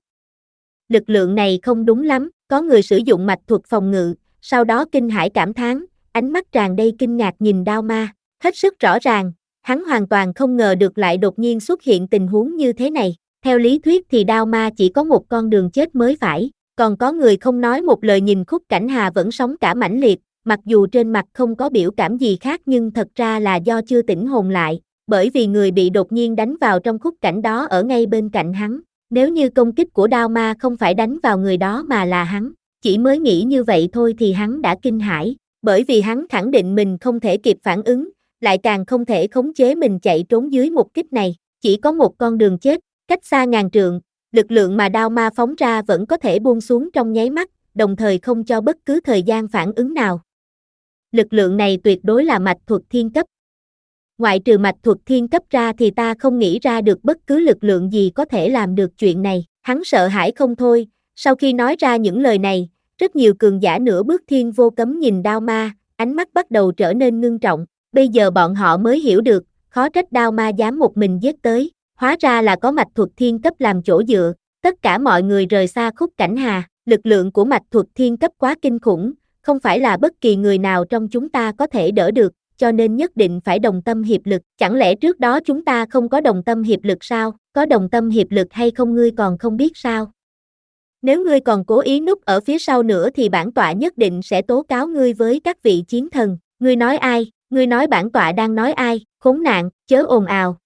Speaker 2: Lực lượng này không đúng lắm, có người sử dụng mạch thuật phòng ngự, sau đó kinh hãi cảm thán, ánh mắt tràn đầy kinh ngạc nhìn đao ma, hết sức rõ ràng, hắn hoàn toàn không ngờ được lại đột nhiên xuất hiện tình huống như thế này. Theo lý thuyết thì đao ma chỉ có một con đường chết mới phải, còn có người không nói một lời nhìn khúc cảnh hà vẫn sống cả mãnh liệt, mặc dù trên mặt không có biểu cảm gì khác nhưng thật ra là do chưa tỉnh hồn lại, bởi vì người bị đột nhiên đánh vào trong khúc cảnh đó ở ngay bên cạnh hắn. Nếu như công kích của đao ma không phải đánh vào người đó mà là hắn, chỉ mới nghĩ như vậy thôi thì hắn đã kinh hãi, bởi vì hắn khẳng định mình không thể kịp phản ứng, lại càng không thể khống chế mình chạy trốn dưới một kích này, chỉ có một con đường chết, cách xa ngàn trượng, lực lượng mà đao ma phóng ra vẫn có thể buông xuống trong nháy mắt, đồng thời không cho bất cứ thời gian phản ứng nào. Lực lượng này tuyệt đối là mạch thuật thiên cấp. Ngoại trừ mạch thuật thiên cấp ra thì ta không nghĩ ra được bất cứ lực lượng gì có thể làm được chuyện này. Hắn sợ hãi không thôi, sau khi nói ra những lời này, rất nhiều cường giả nửa bước thiên vô cấm nhìn đao ma, ánh mắt bắt đầu trở nên ngưng trọng. bây giờ bọn họ mới hiểu được, khó trách Đao Ma dám một mình giết tới, hóa ra là có mạch thuật thiên cấp làm chỗ dựa, tất cả mọi người rời xa khúc cảnh hà, lực lượng của mạch thuật thiên cấp quá kinh khủng, không phải là bất kỳ người nào trong chúng ta có thể đỡ được, cho nên nhất định phải đồng tâm hiệp lực, chẳng lẽ trước đó chúng ta không có đồng tâm hiệp lực sao, có đồng tâm hiệp lực hay không ngươi còn không biết sao? Nếu ngươi còn cố ý núp ở phía sau nữa thì bản tọa nhất định sẽ tố cáo ngươi với các vị chiến thần, ngươi nói ai, ngươi nói bản tọa đang nói ai, khốn nạn, chớ ồn ào.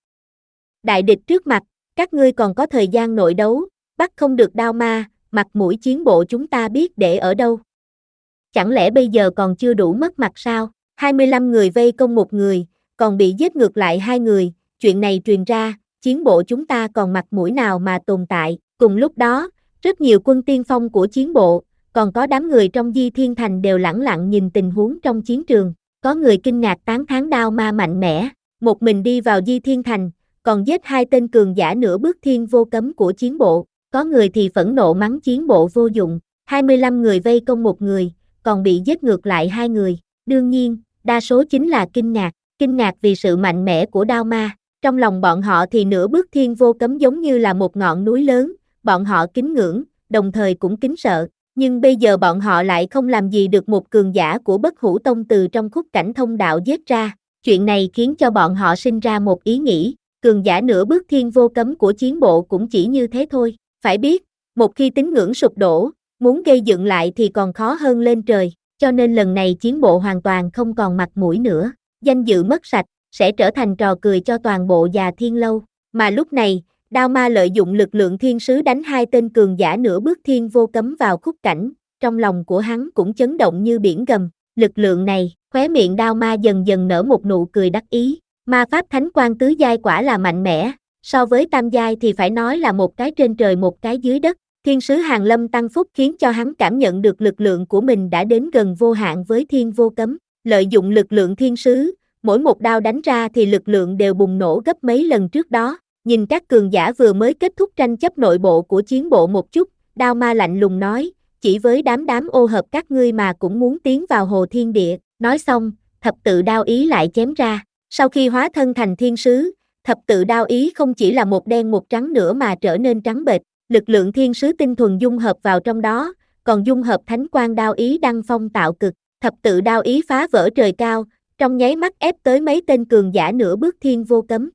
Speaker 2: Đại địch trước mặt, các ngươi còn có thời gian nội đấu, bắt không được Đao Ma, mặt mũi chiến bộ chúng ta biết để ở đâu. Chẳng lẽ bây giờ còn chưa đủ mất mặt sao? hai mươi lăm người vây công một người, còn bị giết ngược lại hai người, chuyện này truyền ra, chiến bộ chúng ta còn mặt mũi nào mà tồn tại. Cùng lúc đó, rất nhiều quân tiên phong của chiến bộ, còn có đám người trong Di Thiên Thành đều lẳng lặng nhìn tình huống trong chiến trường. Có người kinh ngạc tán thán Đao Ma mạnh mẽ, một mình đi vào Di Thiên Thành, còn giết hai tên cường giả nửa bước thiên vô cấm của chiến bộ. Có người thì phẫn nộ mắng chiến bộ vô dụng, hai mươi lăm người vây công một người, còn bị giết ngược lại hai người. Đương nhiên, đa số chính là kinh ngạc, kinh ngạc vì sự mạnh mẽ của Đao Ma. Trong lòng bọn họ thì nửa bước thiên vô cấm giống như là một ngọn núi lớn, bọn họ kính ngưỡng, đồng thời cũng kính sợ. Nhưng bây giờ bọn họ lại không làm gì được một cường giả của Bất Hủ Tông từ trong khúc cảnh thông đạo giết ra. Chuyện này khiến cho bọn họ sinh ra một ý nghĩ, cường giả nửa bước thiên vô cấm của chiến bộ cũng chỉ như thế thôi. Phải biết, một khi tín ngưỡng sụp đổ, muốn gây dựng lại thì còn khó hơn lên trời, cho nên lần này chiến bộ hoàn toàn không còn mặt mũi nữa, danh dự mất sạch, sẽ trở thành trò cười cho toàn bộ Già Thiên Lâu. Mà lúc này, Đao Ma lợi dụng lực lượng thiên sứ đánh hai tên cường giả nửa bước thiên vô cấm vào khúc cảnh, trong lòng của hắn cũng chấn động như biển gầm, lực lượng này, khóe miệng Đao Ma dần dần nở một nụ cười đắc ý, ma pháp thánh quang tứ giai quả là mạnh mẽ. So với tam giai thì phải nói là một cái trên trời một cái dưới đất, thiên sứ Hàn Lâm tăng phúc khiến cho hắn cảm nhận được lực lượng của mình đã đến gần vô hạn với thiên vô cấm, lợi dụng lực lượng thiên sứ, mỗi một đao đánh ra thì lực lượng đều bùng nổ gấp mấy lần trước đó, nhìn các cường giả vừa mới kết thúc tranh chấp nội bộ của chiến bộ một chút, Đao Ma lạnh lùng nói, chỉ với đám đám ô hợp các ngươi mà cũng muốn tiến vào hồ thiên địa, nói xong, thập tự đao ý lại chém ra, sau khi hóa thân thành thiên sứ, thập tự đao ý không chỉ là một đen một trắng nữa mà trở nên trắng bệch, lực lượng thiên sứ tinh thuần dung hợp vào trong đó, còn dung hợp thánh quang đao ý đăng phong tạo cực, thập tự đao ý phá vỡ trời cao, trong nháy mắt ép tới mấy tên cường giả nửa bước thiên vô cấm.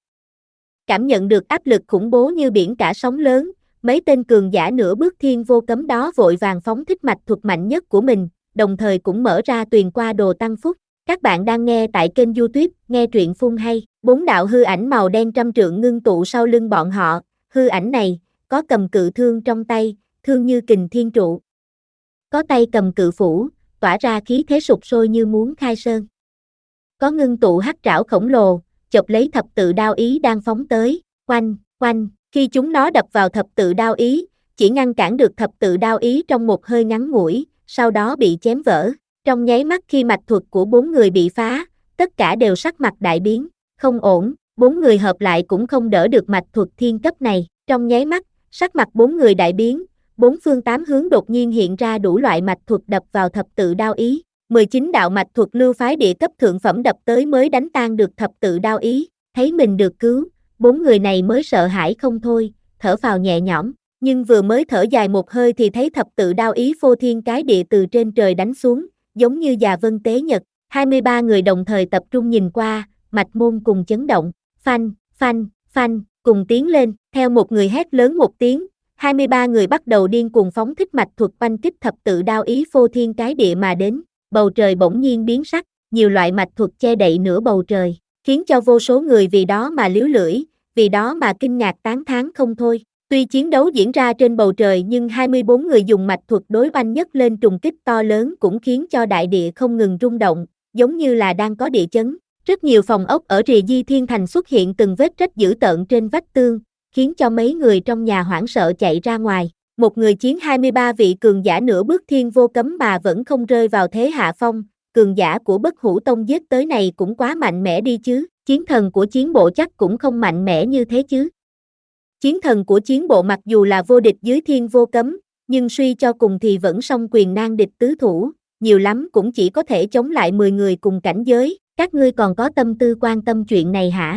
Speaker 2: Cảm nhận được áp lực khủng bố như biển cả sóng lớn, mấy tên cường giả nửa bước thiên vô cấm đó vội vàng phóng thích mạch thuật mạnh nhất của mình, đồng thời cũng mở ra tuyền qua đồ tăng phúc. Các bạn đang nghe tại kênh YouTube, nghe truyện phun hay, bốn đạo hư ảnh màu đen trăm trượng ngưng tụ sau lưng bọn họ, hư ảnh này, có cầm cự thương trong tay, thương như kình thiên trụ. Có tay cầm cự phủ, tỏa ra khí thế sục sôi như muốn khai sơn. Có ngưng tụ hắc trảo khổng lồ, chộp lấy thập tự đao ý đang phóng tới, oanh, oanh, khi chúng nó đập vào thập tự đao ý, chỉ ngăn cản được thập tự đao ý trong một hơi ngắn ngủi, sau đó bị chém vỡ. Trong nháy mắt khi mạch thuật của bốn người bị phá, tất cả đều sắc mặt đại biến, không ổn, bốn người hợp lại cũng không đỡ được mạch thuật thiên cấp này. Trong nháy mắt, sắc mặt bốn người đại biến, bốn phương tám hướng đột nhiên hiện ra đủ loại mạch thuật đập vào thập tự đao ý. mười chín đạo mạch thuật lưu phái địa cấp thượng phẩm đập tới mới đánh tan được thập tự đao ý, thấy mình được cứu, bốn người này mới sợ hãi không thôi, thở phào nhẹ nhõm, nhưng vừa mới thở dài một hơi thì thấy thập tự đao ý phô thiên cái địa từ trên trời đánh xuống, giống như già vân tế nhật, hai mươi ba người đồng thời tập trung nhìn qua, mạch môn cùng chấn động, phanh, phanh, phanh, cùng tiến lên, theo một người hét lớn một tiếng, hai mươi ba người bắt đầu điên cuồng phóng thích mạch thuật oanh kích thập tự đao ý phô thiên cái địa mà đến, bầu trời bỗng nhiên biến sắc, nhiều loại mạch thuật che đậy nửa bầu trời, khiến cho vô số người vì đó mà líu lưỡi, vì đó mà kinh ngạc tán thán không thôi. Tuy chiến đấu diễn ra trên bầu trời nhưng hai mươi bốn người dùng mạch thuật đối oanh nhất lên trùng kích to lớn cũng khiến cho đại địa không ngừng rung động, giống như là đang có địa chấn. Rất nhiều phòng ốc ở rìa Di Thiên Thành xuất hiện từng vết rách dữ tợn trên vách tường, khiến cho mấy người trong nhà hoảng sợ chạy ra ngoài. Một người chiến hai mươi ba vị cường giả nửa bước thiên vô cấm mà vẫn không rơi vào thế hạ phong, cường giả của Bất Hủ Tông giết tới này cũng quá mạnh mẽ đi chứ, chiến thần của chiến bộ chắc cũng không mạnh mẽ như thế chứ. Chiến thần của chiến bộ mặc dù là vô địch dưới thiên vô cấm, nhưng suy cho cùng thì vẫn song quyền nan địch tứ thủ, nhiều lắm cũng chỉ có thể chống lại mười người cùng cảnh giới, Các ngươi còn có tâm tư quan tâm chuyện này hả?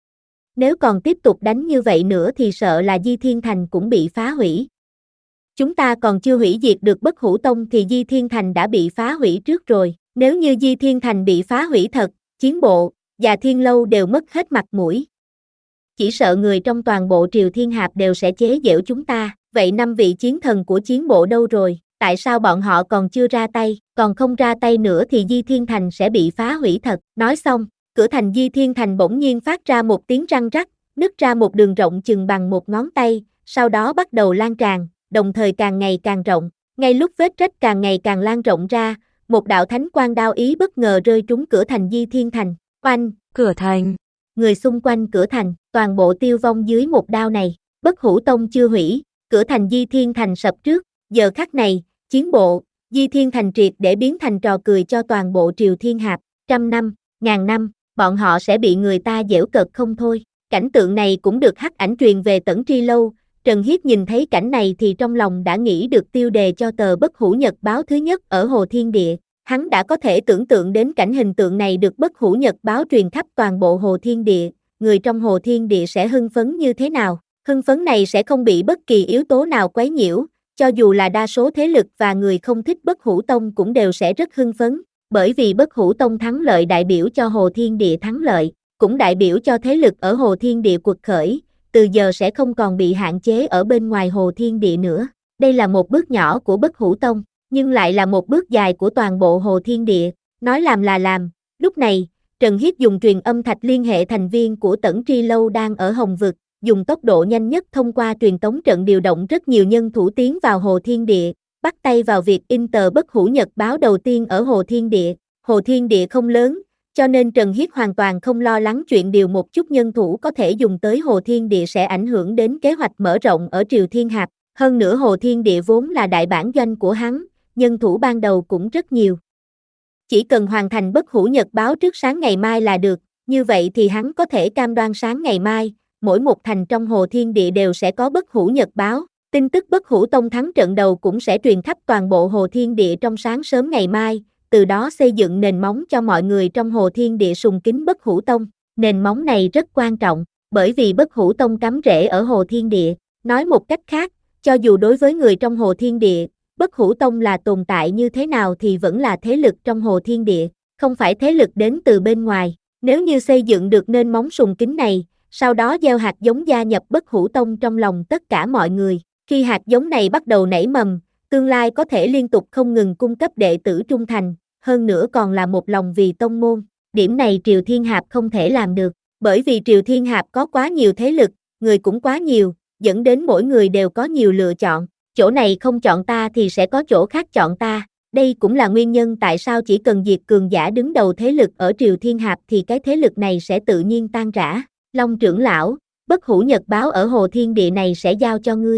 Speaker 2: Nếu còn tiếp tục đánh như vậy nữa thì sợ là Di Thiên Thành cũng bị phá hủy. Chúng ta còn chưa hủy diệt được Bất Hủ Tông thì Di Thiên Thành đã bị phá hủy trước rồi. Nếu như Di Thiên Thành bị phá hủy thật, Chiến Bộ, Già Thiên Lâu đều mất hết mặt mũi. Chỉ sợ người trong toàn bộ Triều Thiên Hạp đều sẽ chế giễu chúng ta. Vậy năm vị chiến thần của Chiến Bộ đâu rồi? Tại sao bọn họ còn chưa ra tay? Còn không ra tay nữa thì Di Thiên Thành sẽ bị phá hủy thật. Nói xong, cửa thành Di Thiên Thành bỗng nhiên phát ra một tiếng răng rắc, nứt ra một đường rộng chừng bằng một ngón tay, sau đó bắt đầu lan tràn, đồng thời càng ngày càng rộng. Ngay lúc vết rách càng ngày càng lan rộng ra, một đạo thánh quang đao ý bất ngờ rơi trúng cửa thành Di Thiên Thành. Oanh, cửa thành. Người xung quanh cửa thành, toàn bộ tiêu vong dưới một đao này. Bất Hủ Tông chưa hủy, cửa thành Di Thiên Thành sập trước. Giờ khắc này, Chiến Bộ, Di Thiên Thành triệt để biến thành trò cười cho toàn bộ Triều Thiên Hạp. Trăm năm, ngàn năm, bọn họ sẽ bị người ta giễu cợt không thôi. Cảnh tượng này cũng được hắc ảnh truyền về Tẩn Tri Lâu. Trần Hiết nhìn thấy cảnh này thì trong lòng đã nghĩ được tiêu đề cho tờ Bất Hủ Nhật báo thứ nhất ở Hồ Thiên Địa. Hắn đã có thể tưởng tượng đến cảnh hình tượng này được Bất Hủ Nhật báo truyền khắp toàn bộ Hồ Thiên Địa, người trong Hồ Thiên Địa sẽ hưng phấn như thế nào. Hưng phấn này sẽ không bị bất kỳ yếu tố nào quấy nhiễu, cho dù là đa số thế lực và người không thích Bất Hủ Tông cũng đều sẽ rất hưng phấn, bởi vì Bất Hủ Tông thắng lợi đại biểu cho Hồ Thiên Địa thắng lợi, cũng đại biểu cho thế lực ở Hồ Thiên Địa quật khởi, từ giờ sẽ không còn bị hạn chế ở bên ngoài Hồ Thiên Địa nữa. Đây là một bước nhỏ của Bất Hủ Tông, nhưng lại là một bước dài của toàn bộ Hồ Thiên Địa, nói làm là làm. Lúc này, Trần Hiết dùng truyền âm thạch liên hệ thành viên của Tẩn Tri Lâu đang ở Hồng Vực, dùng tốc độ nhanh nhất thông qua truyền tống trận điều động rất nhiều nhân thủ tiến vào Hồ Thiên Địa, bắt tay vào việc in tờ Bất Hủ Nhật báo đầu tiên ở Hồ Thiên Địa. Hồ Thiên Địa không lớn, cho nên Trần Hiết hoàn toàn không lo lắng chuyện điều một chút nhân thủ có thể dùng tới Hồ Thiên Địa sẽ ảnh hưởng đến kế hoạch mở rộng ở Triều Thiên Hạp. Hơn nữa Hồ Thiên Địa vốn là đại bản doanh của hắn, nhân thủ ban đầu cũng rất nhiều. Chỉ cần hoàn thành Bất Hủ Nhật báo trước sáng ngày mai là được, như vậy thì hắn có thể cam đoan sáng ngày mai, mỗi một thành trong Hồ Thiên Địa đều sẽ có Bất Hủ Nhật báo. Tin tức Bất Hủ Tông thắng trận đầu cũng sẽ truyền khắp toàn bộ Hồ Thiên Địa trong sáng sớm ngày mai, từ đó xây dựng nền móng cho mọi người trong Hồ Thiên Địa sùng kính Bất Hủ Tông. Nền móng này rất quan trọng, bởi vì Bất Hủ Tông cắm rễ ở Hồ Thiên Địa. Nói một cách khác, cho dù đối với người trong Hồ Thiên Địa, Bất Hủ Tông là tồn tại như thế nào thì vẫn là thế lực trong Hồ Thiên Địa, không phải thế lực đến từ bên ngoài. Nếu như xây dựng được nền móng sùng kính này, sau đó gieo hạt giống gia nhập Bất Hủ Tông trong lòng tất cả mọi người, khi hạt giống này bắt đầu nảy mầm, tương lai có thể liên tục không ngừng cung cấp đệ tử trung thành, hơn nữa còn là một lòng vì tông môn. Điểm này Triều Thiên Hạp không thể làm được, bởi vì Triều Thiên Hạp có quá nhiều thế lực, người cũng quá nhiều, dẫn đến mỗi người đều có nhiều lựa chọn, chỗ này không chọn ta thì sẽ có chỗ khác chọn ta. Đây cũng là nguyên nhân tại sao chỉ cần diệt cường giả đứng đầu thế lực ở Triều Thiên Hạp thì cái thế lực này sẽ tự nhiên tan rã. Long trưởng lão, Bất Hủ Nhật báo ở Hồ Thiên Địa này sẽ giao cho ngươi.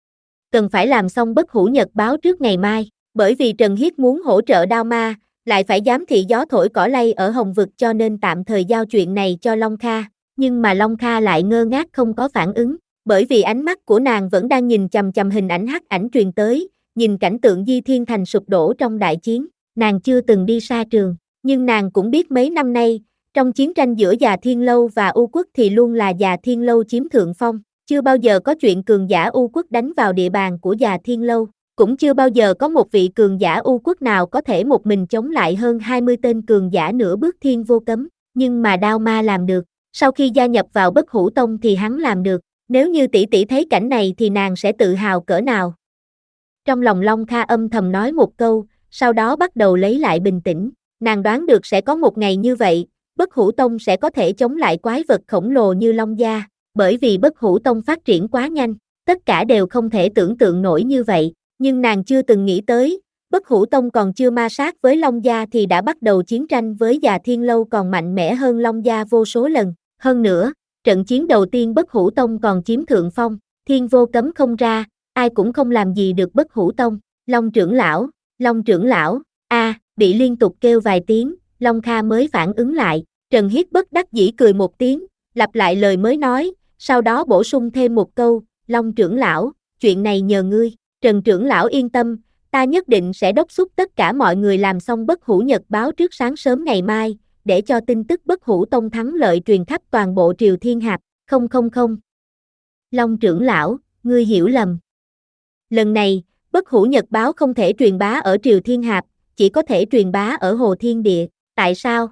Speaker 2: Cần phải làm xong Bất Hủ Nhật báo trước ngày mai, bởi vì Trần Hiết muốn hỗ trợ Đao Ma, lại phải giám thị gió thổi cỏ lay ở Hồng Vực cho nên tạm thời giao chuyện này cho Long Kha, nhưng mà Long Kha lại ngơ ngác không có phản ứng, bởi vì ánh mắt của nàng vẫn đang nhìn chằm chằm hình ảnh hắc ảnh truyền tới, nhìn cảnh tượng Di Thiên Thành sụp đổ trong đại chiến. Nàng chưa từng đi xa trường, nhưng nàng cũng biết mấy năm nay, trong chiến tranh giữa Già Thiên Lâu và U Quốc thì luôn là Già Thiên Lâu chiếm thượng phong, chưa bao giờ có chuyện cường giả U Quốc đánh vào địa bàn của Già Thiên Lâu, cũng chưa bao giờ có một vị cường giả U Quốc nào có thể một mình chống lại hơn hai mươi tên cường giả nửa bước thiên vô cấm, nhưng mà Đao Ma làm được, sau khi gia nhập vào Bất Hủ Tông thì hắn làm được, nếu như tỷ tỷ thấy cảnh này thì nàng sẽ tự hào cỡ nào. Trong lòng Long Kha âm thầm nói một câu, sau đó bắt đầu lấy lại bình tĩnh, nàng đoán được sẽ có một ngày như vậy, Bất Hủ Tông sẽ có thể chống lại quái vật khổng lồ như Long Gia, bởi vì Bất Hủ Tông phát triển quá nhanh, tất cả đều không thể tưởng tượng nổi như vậy, nhưng nàng chưa từng nghĩ tới, Bất Hủ Tông còn chưa ma sát với Long Gia thì đã bắt đầu chiến tranh với Già Thiên Lâu còn mạnh mẽ hơn Long Gia vô số lần, hơn nữa, trận chiến đầu tiên Bất Hủ Tông còn chiếm thượng phong, thiên vô cấm không ra, ai cũng không làm gì được Bất Hủ Tông. Long trưởng lão, Long trưởng lão, a, bị liên tục kêu vài tiếng, Long Kha mới phản ứng lại, Trần Hiết bất đắc dĩ cười một tiếng, lặp lại lời mới nói, sau đó bổ sung thêm một câu, Long trưởng lão, chuyện này nhờ ngươi. Trần trưởng lão yên tâm, ta nhất định sẽ đốc thúc tất cả mọi người làm xong Bất Hủ Nhật báo trước sáng sớm ngày mai, để cho tin tức Bất Hủ Tông thắng lợi truyền khắp toàn bộ Triều Thiên Hạp. Không không không. Long trưởng lão, ngươi hiểu lầm. Lần này, Bất Hủ Nhật báo không thể truyền bá ở Triều Thiên Hạp, chỉ có thể truyền bá ở Hồ Thiên Địa. Tại sao?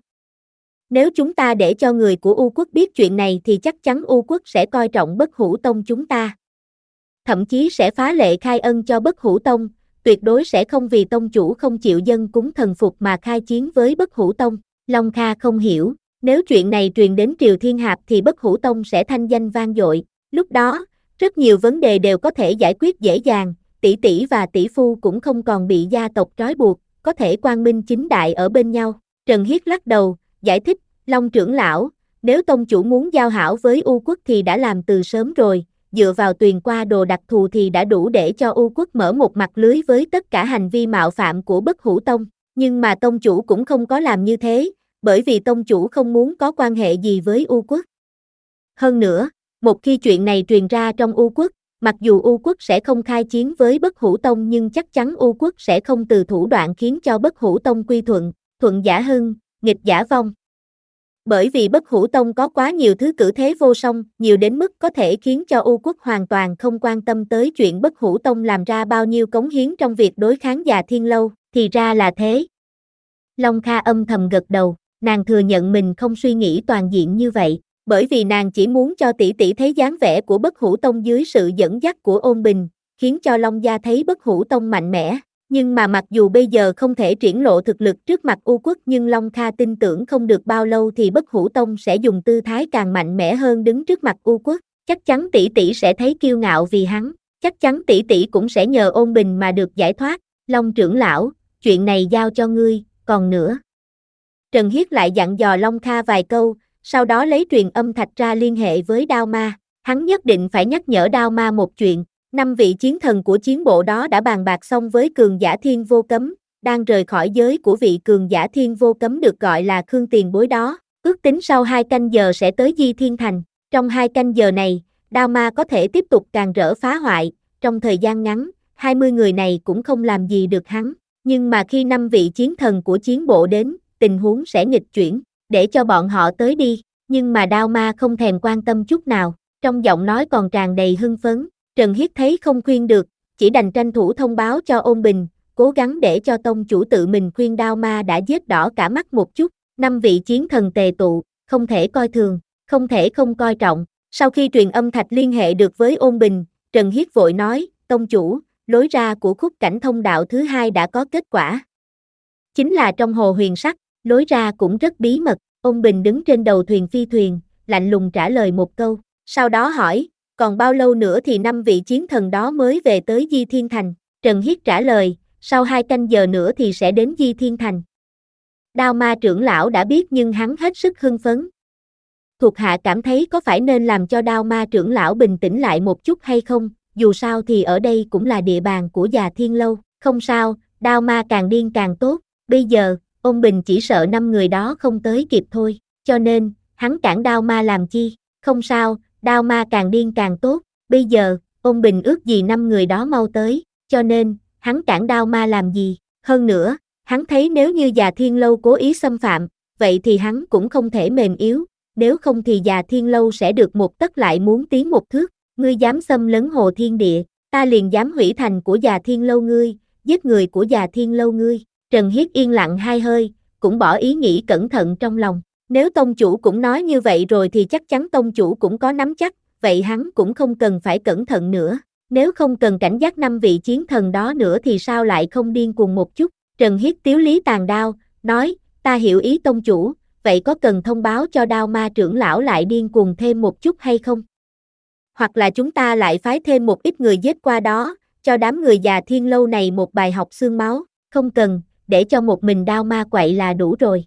Speaker 2: Nếu chúng ta để cho người của U quốc biết chuyện này thì chắc chắn U quốc sẽ coi trọng Bất Hủ Tông chúng ta. Thậm chí sẽ phá lệ khai ân cho Bất Hủ Tông, tuyệt đối sẽ không vì tông chủ không chịu dân cúng thần phục mà khai chiến với Bất Hủ Tông. Long Kha không hiểu, nếu chuyện này truyền đến Triều Thiên Hạp thì Bất Hủ Tông sẽ thanh danh vang dội, lúc đó, rất nhiều vấn đề đều có thể giải quyết dễ dàng, tỷ tỷ và tỷ phu cũng không còn bị gia tộc trói buộc, có thể quang minh chính đại ở bên nhau. Trần Hiết lắc đầu, giải thích, Long trưởng lão, nếu tông chủ muốn giao hảo với U quốc thì đã làm từ sớm rồi, dựa vào tuyền qua đồ đặc thù thì đã đủ để cho U quốc mở một mặt lưới với tất cả hành vi mạo phạm của Bất Hủ Tông, nhưng mà tông chủ cũng không có làm như thế, bởi vì tông chủ không muốn có quan hệ gì với U quốc. Hơn nữa, một khi chuyện này truyền ra trong U quốc, mặc dù U quốc sẽ không khai chiến với Bất Hủ Tông nhưng chắc chắn U quốc sẽ không từ thủ đoạn khiến cho Bất Hủ Tông quy thuận, thuận giả hưng, nghịch giả vong. Bởi vì Bất Hủ Tông có quá nhiều thứ cử thế vô song, nhiều đến mức có thể khiến cho U quốc hoàn toàn không quan tâm tới chuyện Bất Hủ Tông làm ra bao nhiêu cống hiến trong việc đối kháng Già Thiên Lâu, thì ra là thế. Long Kha âm thầm gật đầu, nàng thừa nhận mình không suy nghĩ toàn diện như vậy, bởi vì nàng chỉ muốn cho tỷ tỷ thấy dáng vẻ của Bất Hủ Tông dưới sự dẫn dắt của Ôn Bình, khiến cho Long gia thấy Bất Hủ Tông mạnh mẽ. Nhưng mà mặc dù bây giờ không thể triển lộ thực lực trước mặt U quốc nhưng Long Kha tin tưởng không được bao lâu thì Bất Hủ Tông sẽ dùng tư thái càng mạnh mẽ hơn đứng trước mặt U quốc, chắc chắn tỷ tỷ sẽ thấy kiêu ngạo vì hắn, chắc chắn tỷ tỷ cũng sẽ nhờ Ôn Bình mà được giải thoát. Long trưởng lão, chuyện này giao cho ngươi, còn nữa. Trần Hiết lại dặn dò Long Kha vài câu, sau đó lấy truyền âm thạch ra liên hệ với Đao Ma, hắn nhất định phải nhắc nhở Đao Ma một chuyện. Năm vị chiến thần của chiến bộ đó đã bàn bạc xong với cường giả Thiên Vô Cấm, đang rời khỏi giới của vị cường giả Thiên Vô Cấm được gọi là Khương Tiền Bối đó, ước tính sau hai canh giờ sẽ tới Di Thiên Thành. Trong hai canh giờ này, Đao Ma có thể tiếp tục càn rỡ phá hoại, trong thời gian ngắn, hai mươi người này cũng không làm gì được hắn, nhưng mà khi năm vị chiến thần của chiến bộ đến, tình huống sẽ nghịch chuyển, để cho bọn họ tới đi, nhưng mà Đao Ma không thèm quan tâm chút nào, trong giọng nói còn tràn đầy hưng phấn. Trần Hiết thấy không khuyên được, chỉ đành tranh thủ thông báo cho Ôn Bình, cố gắng để cho tông chủ tự mình khuyên Đao Ma đã giết đỏ cả mắt một chút. Năm vị chiến thần tề tụ, không thể coi thường, không thể không coi trọng. Sau khi truyền âm thạch liên hệ được với Ôn Bình, Trần Hiết vội nói, tông chủ, lối ra của khúc cảnh thông đạo thứ hai đã có kết quả. Chính là trong hồ huyền sắc, lối ra cũng rất bí mật. Ôn Bình đứng trên đầu thuyền phi thuyền, lạnh lùng trả lời một câu, sau đó hỏi, còn bao lâu nữa thì năm vị chiến thần đó mới về tới Di Thiên Thành? Trần Hiết trả lời, sau hai canh giờ nữa thì sẽ đến Di Thiên Thành. Đao Ma trưởng lão đã biết nhưng hắn hết sức hưng phấn. Thuộc hạ cảm thấy có phải nên làm cho Đao Ma trưởng lão bình tĩnh lại một chút hay không, dù sao thì ở đây cũng là địa bàn của Già Thiên Lâu. Không sao, Đao Ma càng điên càng tốt, bây giờ, Ôn Bình chỉ sợ năm người đó không tới kịp thôi, cho nên, hắn cản Đao Ma làm chi? Không sao, Đao Ma càng điên càng tốt, bây giờ, Ôn Bình ước gì năm người đó mau tới, cho nên, hắn cản Đao Ma làm gì? Hơn nữa, hắn thấy nếu như Già Thiên Lâu cố ý xâm phạm, vậy thì hắn cũng không thể mềm yếu, nếu không thì Già Thiên Lâu sẽ được một tấc lại muốn tiến một thước. Ngươi dám xâm lấn Hồ Thiên Địa, ta liền dám hủy thành của Già Thiên Lâu ngươi, giết người của Già Thiên Lâu ngươi. Trần Hiết yên lặng hai hơi, cũng bỏ ý nghĩ cẩn thận trong lòng. Nếu tông chủ cũng nói như vậy rồi thì chắc chắn tông chủ cũng có nắm chắc, vậy hắn cũng không cần phải cẩn thận nữa. Nếu không cần cảnh giác năm vị chiến thần đó nữa thì sao lại không điên cuồng một chút? Trần Hiết tiếu lý tàn đao, nói, ta hiểu ý tông chủ, vậy có cần thông báo cho Đao Ma trưởng lão lại điên cuồng thêm một chút hay không? Hoặc là chúng ta lại phái thêm một ít người giết qua đó, cho đám người Già Thiên Lâu này một bài học xương máu, không cần, để cho một mình Đao Ma quậy là đủ rồi.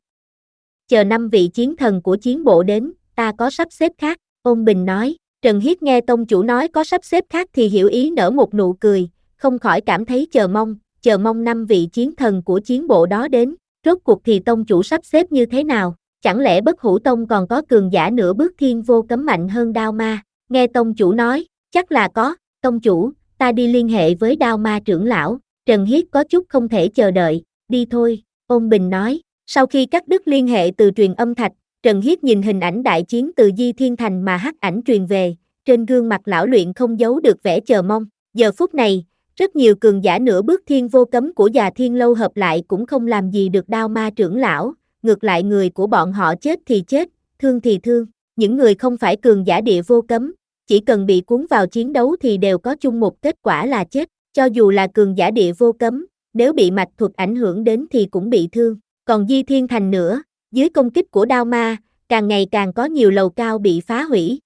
Speaker 2: Chờ năm vị chiến thần của chiến bộ đến, ta có sắp xếp khác, Ôn Bình nói. Trần Hiết nghe tông chủ nói có sắp xếp khác thì hiểu ý nở một nụ cười, không khỏi cảm thấy chờ mong, chờ mong năm vị chiến thần của chiến bộ đó đến, rốt cuộc thì tông chủ sắp xếp như thế nào, chẳng lẽ Bất Hủ Tông còn có cường giả nửa bước Thiên Vô Cấm mạnh hơn Đao Ma? Nghe tông chủ nói, chắc là có, tông chủ, ta đi liên hệ với Đao Ma trưởng lão. Trần Hiết có chút không thể chờ đợi, đi thôi, Ôn Bình nói. Sau khi cắt đứt liên hệ từ truyền âm thạch, Trần Hiết nhìn hình ảnh đại chiến từ Di Thiên Thành mà hắc ảnh truyền về, trên gương mặt lão luyện không giấu được vẻ chờ mong. Giờ phút này, rất nhiều cường giả nửa bước thiên vô cấm của Già Thiên Lâu hợp lại cũng không làm gì được Đao Ma trưởng lão, ngược lại người của bọn họ chết thì chết, thương thì thương. Những người không phải cường giả địa vô cấm, chỉ cần bị cuốn vào chiến đấu thì đều có chung một kết quả là chết. Cho dù là cường giả địa vô cấm, nếu bị mạch thuật ảnh hưởng đến thì cũng bị thương. Còn Di Thiên Thành nữa, dưới công kích của Đao Ma, càng ngày càng có nhiều lầu cao bị phá hủy.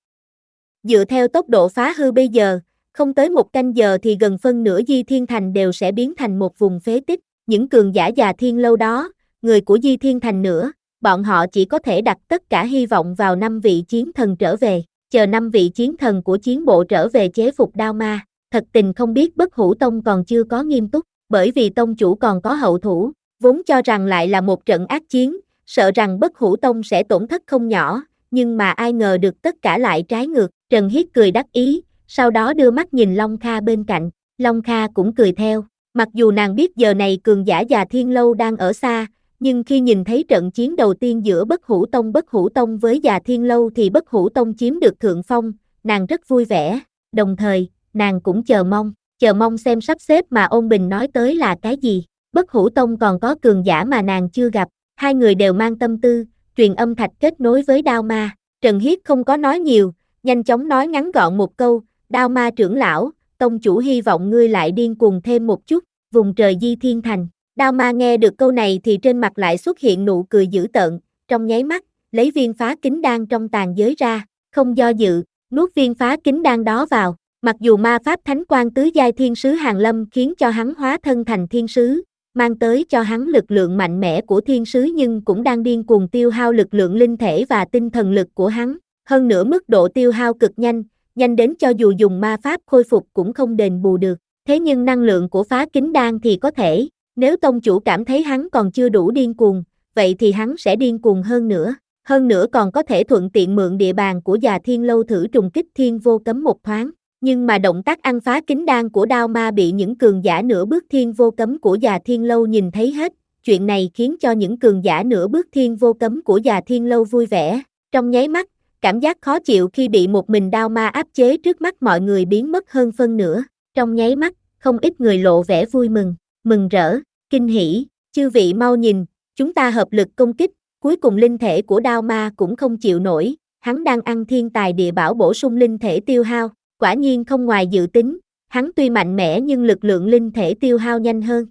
Speaker 2: Dựa theo tốc độ phá hư bây giờ, không tới một canh giờ thì gần phân nửa Di Thiên Thành đều sẽ biến thành một vùng phế tích. Những cường giả Già Thiên Lâu đó, người của Di Thiên Thành nữa, bọn họ chỉ có thể đặt tất cả hy vọng vào năm vị chiến thần trở về, chờ năm vị chiến thần của chiến bộ trở về chế phục Đao Ma. Thật tình không biết Bất Hủ Tông còn chưa có nghiêm túc, bởi vì tông chủ còn có hậu thủ, vốn cho rằng lại là một trận ác chiến, sợ rằng Bất Hủ Tông sẽ tổn thất không nhỏ, nhưng mà ai ngờ được tất cả lại trái ngược. Trần Hiết cười đắc ý, sau đó đưa mắt nhìn Long Kha bên cạnh, Long Kha cũng cười theo, mặc dù nàng biết giờ này cường giả Già Thiên Lâu đang ở xa, nhưng khi nhìn thấy trận chiến đầu tiên giữa Bất Hủ Tông Bất Hủ Tông với Già Thiên Lâu thì Bất Hủ Tông chiếm được thượng phong, nàng rất vui vẻ, đồng thời, nàng cũng chờ mong, chờ mong xem sắp xếp mà Ôn Bình nói tới là cái gì. Bất Hủ Tông còn có cường giả mà nàng chưa gặp, hai người đều mang tâm tư, truyền âm thạch kết nối với Đao Ma. Trần Hiết không có nói nhiều, nhanh chóng nói ngắn gọn một câu, Đao Ma trưởng lão, tông chủ hy vọng ngươi lại điên cuồng thêm một chút, vùng trời Di Thiên Thành. Đao Ma nghe được câu này thì trên mặt lại xuất hiện nụ cười dữ tợn, trong nháy mắt, lấy viên phá kính đan trong tàn giới ra, không do dự, nuốt viên phá kính đan đó vào. Mặc dù ma pháp thánh quang tứ giai thiên sứ Hàn Lâm khiến cho hắn hóa thân thành thiên sứ, mang tới cho hắn lực lượng mạnh mẽ của thiên sứ nhưng cũng đang điên cuồng tiêu hao lực lượng linh thể và tinh thần lực của hắn. Hơn nữa mức độ tiêu hao cực nhanh, nhanh đến cho dù dùng ma pháp khôi phục cũng không đền bù được. Thế nhưng năng lượng của phá kính đan thì có thể, nếu tông chủ cảm thấy hắn còn chưa đủ điên cuồng, vậy thì hắn sẽ điên cuồng hơn nữa. Hơn nữa còn có thể thuận tiện mượn địa bàn của Già Thiên Lâu thử trùng kích thiên vô cấm một thoáng. Nhưng mà động tác ăn phá kính đan của Đao Ma bị những cường giả nửa bước thiên vô cấm của Già Thiên Lâu nhìn thấy hết, chuyện này khiến cho những cường giả nửa bước thiên vô cấm của Già Thiên Lâu vui vẻ. Trong nháy mắt, cảm giác khó chịu khi bị một mình Đao Ma áp chế trước mắt mọi người biến mất hơn phân nửa. Trong nháy mắt, không ít người lộ vẻ vui mừng, mừng rỡ, kinh hỉ. Chư vị mau nhìn, chúng ta hợp lực công kích, cuối cùng linh thể của Đao Ma cũng không chịu nổi, hắn đang ăn thiên tài địa bảo bổ sung linh thể tiêu hao. Quả nhiên không ngoài dự tính, hắn tuy mạnh mẽ nhưng lực lượng linh thể tiêu hao nhanh hơn.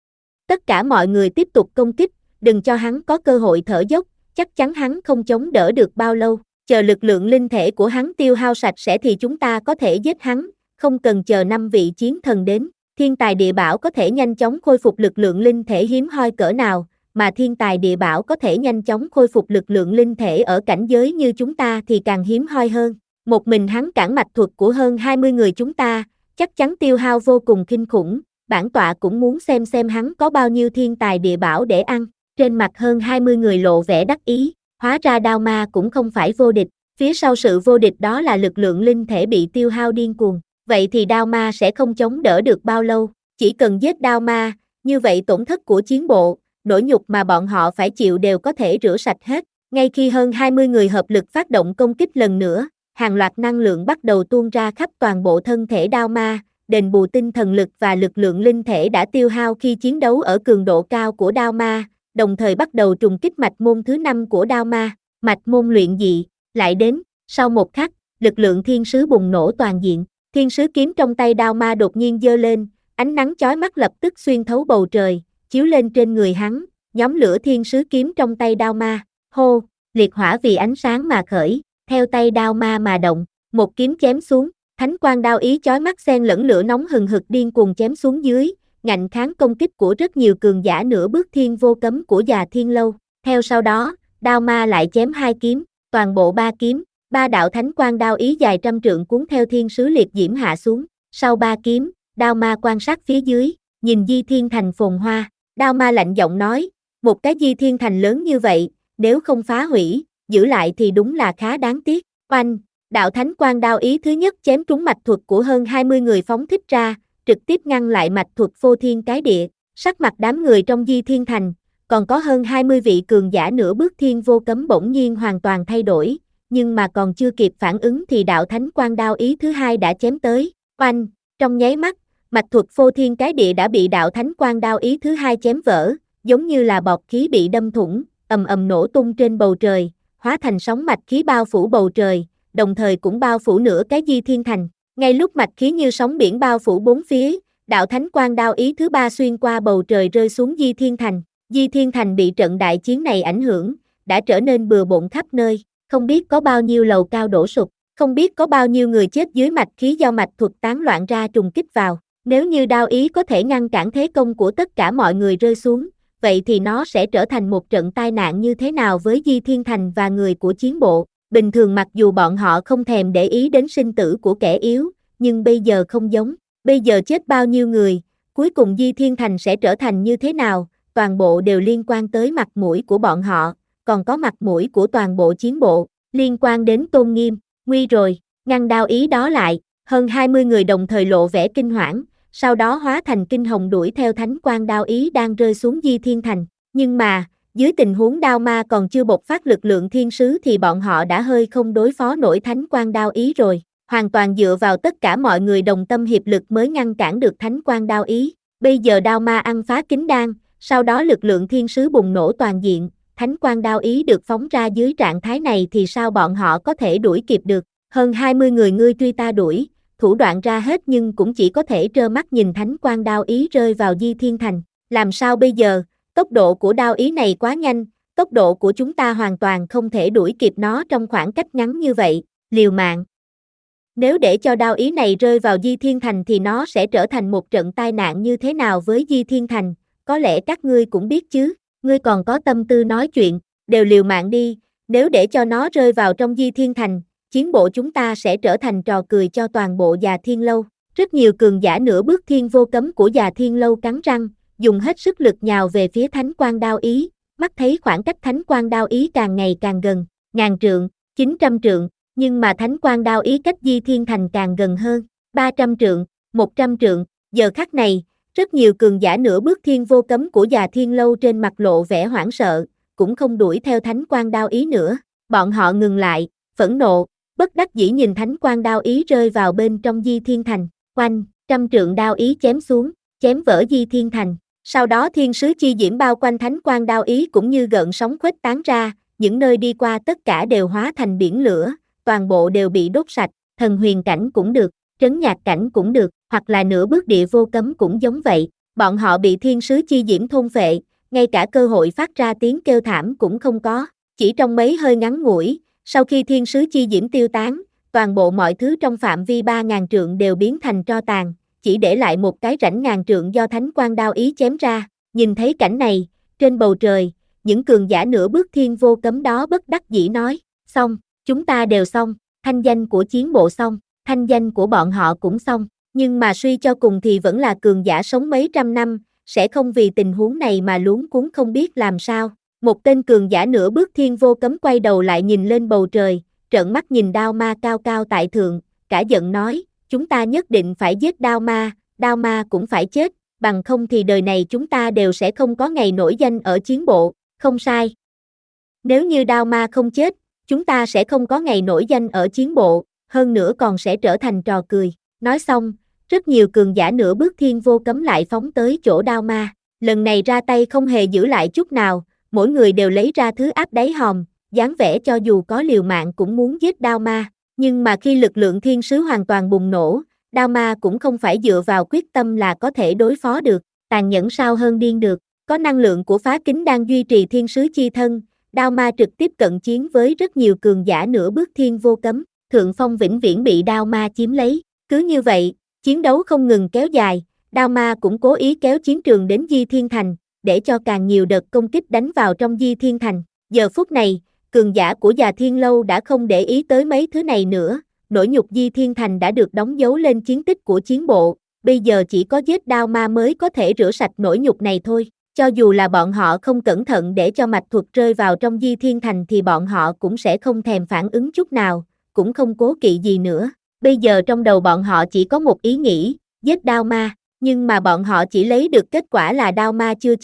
Speaker 2: Tất cả mọi người tiếp tục công kích, đừng cho hắn có cơ hội thở dốc, chắc chắn hắn không chống đỡ được bao lâu. Chờ lực lượng linh thể của hắn tiêu hao sạch sẽ thì chúng ta có thể giết hắn, không cần chờ năm vị chiến thần đến. Thiên tài địa bảo có thể nhanh chóng khôi phục lực lượng linh thể hiếm hoi cỡ nào, mà thiên tài địa bảo có thể nhanh chóng khôi phục lực lượng linh thể ở cảnh giới như chúng ta thì càng hiếm hoi hơn. Một mình hắn cản mạch thuật của hơn hai mươi người chúng ta, chắc chắn tiêu hao vô cùng kinh khủng, bản tọa cũng muốn xem xem hắn có bao nhiêu thiên tài địa bảo để ăn. Trên mặt hơn hai mươi người lộ vẻ đắc ý, hóa ra Đao Ma cũng không phải vô địch, phía sau sự vô địch đó là lực lượng linh thể bị tiêu hao điên cuồng, vậy thì Đao Ma sẽ không chống đỡ được bao lâu, chỉ cần giết Đao Ma, như vậy tổn thất của chiến bộ, nỗi nhục mà bọn họ phải chịu đều có thể rửa sạch hết. Ngay khi hơn hai mươi người hợp lực phát động công kích lần nữa, hàng loạt năng lượng bắt đầu tuôn ra khắp toàn bộ thân thể Đao Ma, đền bù tinh thần lực và lực lượng linh thể đã tiêu hao khi chiến đấu ở cường độ cao của Đao Ma, đồng thời bắt đầu trùng kích mạch môn thứ năm của Đao Ma, mạch môn luyện dị. Lại đến, sau một khắc, lực lượng thiên sứ bùng nổ toàn diện, thiên sứ kiếm trong tay Đao Ma đột nhiên giơ lên, ánh nắng chói mắt lập tức xuyên thấu bầu trời, chiếu lên trên người hắn, nhóm lửa thiên sứ kiếm trong tay Đao Ma, hô, liệt hỏa vì ánh sáng mà khởi. Theo tay Đao Ma mà động, một kiếm chém xuống, thánh quang đao ý chói mắt xen lẫn lửa nóng hừng hực điên cuồng chém xuống dưới, ngạnh kháng công kích của rất nhiều cường giả nửa bước thiên vô cấm của Già Thiên Lâu. Theo sau đó, Đao Ma lại chém hai kiếm, toàn bộ ba kiếm, ba đạo thánh quang đao ý dài trăm trượng cuốn theo thiên sứ liệt diễm hạ xuống. Sau ba kiếm, Đao Ma quan sát phía dưới, nhìn Di Thiên Thành phồn hoa, Đao Ma lạnh giọng nói, một cái Di Thiên Thành lớn như vậy, nếu không phá hủy, giữ lại thì đúng là khá đáng tiếc. Oanh, đạo thánh quang đao ý thứ nhất chém trúng mạch thuật của hơn hai mươi người phóng thích ra, trực tiếp ngăn lại mạch thuật phô thiên cái địa. Sắc mặt đám người trong Di Thiên Thành, Còn có hơn hai mươi vị cường giả nửa bước thiên vô cấm bỗng nhiên hoàn toàn thay đổi, nhưng mà còn chưa kịp phản ứng thì đạo thánh quang đao ý thứ hai đã chém tới, oanh, trong nháy mắt, mạch thuật phô thiên cái địa đã bị đạo thánh quang đao ý thứ hai chém vỡ, giống như là bọt khí bị đâm thủng, ầm ầm nổ tung trên bầu trời, hóa thành sóng mạch khí bao phủ bầu trời, đồng thời cũng bao phủ nửa cái Di Thiên Thành. Ngay lúc mạch khí như sóng biển bao phủ bốn phía, đạo thánh quang đao ý thứ ba xuyên qua bầu trời rơi xuống Di Thiên Thành. Di Thiên Thành bị trận đại chiến này ảnh hưởng, đã trở nên bừa bộn khắp nơi, không biết có bao nhiêu lầu cao đổ sụp, không biết có bao nhiêu người chết dưới mạch khí do mạch thuật tán loạn ra trùng kích vào. Nếu như đao ý có thể ngăn cản thế công của tất cả mọi người rơi xuống, vậy thì nó sẽ trở thành một trận tai nạn như thế nào với Di Thiên Thành và người của chiến bộ. Bình thường mặc dù bọn họ không thèm để ý đến sinh tử của kẻ yếu, nhưng bây giờ không giống, bây giờ chết bao nhiêu người, cuối cùng Di Thiên Thành sẽ trở thành như thế nào, toàn bộ đều liên quan tới mặt mũi của bọn họ, còn có mặt mũi của toàn bộ chiến bộ, liên quan đến tôn nghiêm. Nguy rồi, ngăn đao ý đó lại, hơn hai mươi người đồng thời lộ vẻ kinh hoảng, sau đó hóa thành kinh hồng đuổi theo thánh quang đao ý đang rơi xuống Di Thiên Thành. Nhưng mà, dưới tình huống đao ma còn chưa bộc phát lực lượng thiên sứ thì bọn họ đã hơi không đối phó nổi thánh quang đao ý rồi, hoàn toàn dựa vào tất cả mọi người đồng tâm hiệp lực mới ngăn cản được thánh quang đao ý. Bây giờ đao ma ăn phá kính đan, sau đó lực lượng thiên sứ bùng nổ toàn diện, thánh quang đao ý được phóng ra dưới trạng thái này thì sao bọn họ có thể đuổi kịp được. Hơn hai mươi người ngươi truy ta đuổi, thủ đoạn ra hết nhưng cũng chỉ có thể trơ mắt nhìn thánh quang đao ý rơi vào Di Thiên Thành. Làm sao bây giờ, tốc độ của đao ý này quá nhanh, tốc độ của chúng ta hoàn toàn không thể đuổi kịp nó trong khoảng cách ngắn như vậy, liều mạng. Nếu để cho đao ý này rơi vào Di Thiên Thành thì nó sẽ trở thành một trận tai nạn như thế nào với Di Thiên Thành, có lẽ các ngươi cũng biết chứ, ngươi còn có tâm tư nói chuyện, đều liều mạng đi, nếu để cho nó rơi vào trong Di Thiên Thành, chiến bộ chúng ta sẽ trở thành trò cười cho toàn bộ Già Thiên Lâu. Rất nhiều cường giả nửa bước thiên vô cấm của Già Thiên Lâu cắn răng, dùng hết sức lực nhào về phía thánh quang đao ý, mắt thấy khoảng cách thánh quang đao ý càng ngày càng gần, ngàn trượng, chín trăm trượng, nhưng mà thánh quang đao ý cách Di Thiên Thành càng gần hơn, ba trăm trượng, một trăm trượng, giờ khắc này, rất nhiều cường giả nửa bước thiên vô cấm của Già Thiên Lâu trên mặt lộ vẻ hoảng sợ, cũng không đuổi theo thánh quang đao ý nữa, bọn họ ngừng lại, phẫn nộ, bất đắc dĩ nhìn thánh quang đao ý rơi vào bên trong Di Thiên Thành, oanh, trăm trượng đao ý chém xuống, chém vỡ Di Thiên Thành. Sau đó thiên sứ chi diễm bao quanh thánh quang đao ý cũng như gợn sóng khuếch tán ra, những nơi đi qua tất cả đều hóa thành biển lửa, toàn bộ đều bị đốt sạch, thần huyền cảnh cũng được, trấn nhạc cảnh cũng được, hoặc là nửa bước địa vô cấm cũng giống vậy, bọn họ bị thiên sứ chi diễm thôn phệ, ngay cả cơ hội phát ra tiếng kêu thảm cũng không có, chỉ trong mấy hơi ngắn ngủi, sau khi thiên sứ chi diễm tiêu tán, toàn bộ mọi thứ trong phạm vi ba ngàn trượng đều biến thành tro tàn, chỉ để lại một cái rãnh ngàn trượng do thánh quang đao ý chém ra. Nhìn thấy cảnh này, trên bầu trời, những cường giả nửa bước thiên vô cấm đó bất đắc dĩ nói, xong, chúng ta đều xong, thanh danh của chiến bộ xong, thanh danh của bọn họ cũng xong, nhưng mà suy cho cùng thì vẫn là cường giả sống mấy trăm năm, sẽ không vì tình huống này mà luống cuống không biết làm sao. Một tên cường giả nửa bước thiên vô cấm quay đầu lại nhìn lên bầu trời, trợn mắt nhìn đao ma cao cao tại thượng, cả giận nói, chúng ta nhất định phải giết đao ma, đao ma cũng phải chết, bằng không thì đời này chúng ta đều sẽ không có ngày nổi danh ở chiến bộ, không sai. Nếu như đao ma không chết, chúng ta sẽ không có ngày nổi danh ở chiến bộ, hơn nữa còn sẽ trở thành trò cười. Nói xong, rất nhiều cường giả nửa bước thiên vô cấm lại phóng tới chỗ đao ma, lần này ra tay không hề giữ lại chút nào, mỗi người đều lấy ra thứ áp đáy hòm, dáng vẻ cho dù có liều mạng cũng muốn giết đao ma, nhưng mà khi lực lượng thiên sứ hoàn toàn bùng nổ, đao ma cũng không phải dựa vào quyết tâm là có thể đối phó được, tàn nhẫn sao hơn điên được, có năng lượng của phá kính đang duy trì thiên sứ chi thân, đao ma trực tiếp cận chiến với rất nhiều cường giả nửa bước thiên vô cấm, thượng phong vĩnh viễn bị đao ma chiếm lấy, cứ như vậy, chiến đấu không ngừng kéo dài, đao ma cũng cố ý kéo chiến trường đến Di Thiên Thành, để cho càng nhiều đợt công kích đánh vào trong Di Thiên Thành. Giờ phút này, cường giả của Già Thiên Lâu đã không để ý tới mấy thứ này nữa, nỗi nhục Di Thiên Thành đã được đóng dấu lên chiến tích của chiến bộ, bây giờ chỉ có giết đao ma mới có thể rửa sạch nỗi nhục này thôi. Cho dù là bọn họ không cẩn thận để cho mạch thuật rơi vào trong Di Thiên Thành thì bọn họ cũng sẽ không thèm phản ứng chút nào, cũng không cố kỵ gì nữa. Bây giờ trong đầu bọn họ chỉ có một ý nghĩ, giết đao ma, nhưng mà bọn họ chỉ lấy được kết quả là đao ma chưa chết,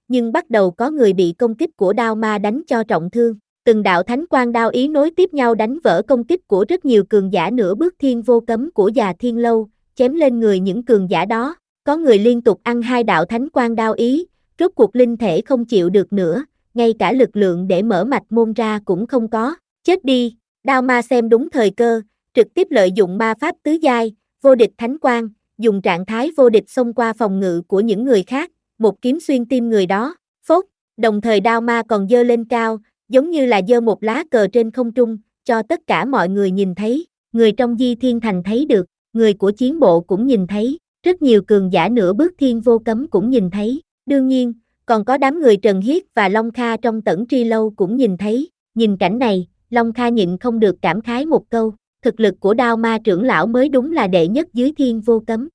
Speaker 2: nhưng bắt đầu có người bị công kích của đao ma đánh cho trọng thương. Từng đạo thánh quang đao ý nối tiếp nhau đánh vỡ công kích của rất nhiều cường giả nửa bước thiên vô cấm của già thiên lâu, chém lên người những cường giả đó. Có người liên tục ăn hai đạo thánh quang đao ý, rốt cuộc linh thể không chịu được nữa, ngay cả lực lượng để mở mạch môn ra cũng không có. Chết đi, đao ma xem đúng thời cơ, trực tiếp lợi dụng ma pháp tứ giai, vô địch thánh quang, dùng trạng thái vô địch xông qua phòng ngự của những người khác, một kiếm xuyên tim người đó, phốt, đồng thời đao ma còn giơ lên cao, giống như là giơ một lá cờ trên không trung, cho tất cả mọi người nhìn thấy, người trong Di Thiên Thành thấy được, người của chiến bộ cũng nhìn thấy, rất nhiều cường giả nửa bước thiên vô cấm cũng nhìn thấy, đương nhiên, còn có đám người Trần Hiết và Long Kha trong Tẩn Tri Lâu cũng nhìn thấy, nhìn cảnh này, Long Kha nhịn không được cảm khái một câu, thực lực của đao ma trưởng lão mới đúng là đệ nhất dưới thiên vô cấm.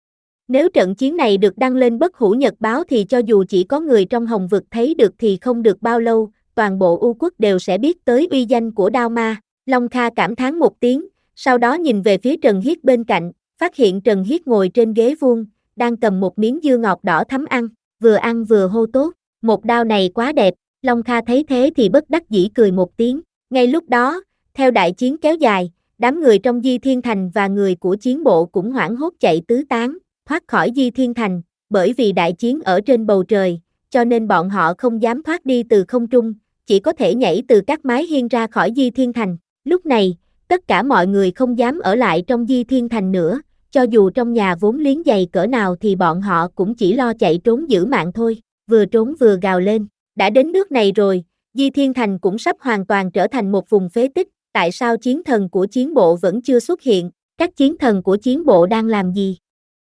Speaker 2: Nếu trận chiến này được đăng lên Bất Hủ Nhật báo thì cho dù chỉ có người trong Hồng Vực thấy được thì không được bao lâu, toàn bộ U Quốc đều sẽ biết tới uy danh của đao ma. Long Kha cảm thán một tiếng, sau đó nhìn về phía Trần Hiết bên cạnh, phát hiện Trần Hiết ngồi trên ghế vuông, đang cầm một miếng dưa ngọt đỏ thắm ăn, vừa ăn vừa hô tốt, một đao này quá đẹp. Long Kha thấy thế thì bất đắc dĩ cười một tiếng. Ngay lúc đó, theo đại chiến kéo dài, đám người trong Di Thiên Thành và người của chiến bộ cũng hoảng hốt chạy tứ tán, thoát khỏi Di Thiên Thành, bởi vì đại chiến ở trên bầu trời, cho nên bọn họ không dám thoát đi từ không trung, chỉ có thể nhảy từ các mái hiên ra khỏi Di Thiên Thành. Lúc này, tất cả mọi người không dám ở lại trong Di Thiên Thành nữa, cho dù trong nhà vốn liếng dày cỡ nào thì bọn họ cũng chỉ lo chạy trốn giữ mạng thôi, vừa trốn vừa gào lên. Đã đến nước này rồi, Di Thiên Thành cũng sắp hoàn toàn trở thành một vùng phế tích, tại sao chiến thần của chiến bộ vẫn chưa xuất hiện, các chiến thần của chiến bộ đang làm gì?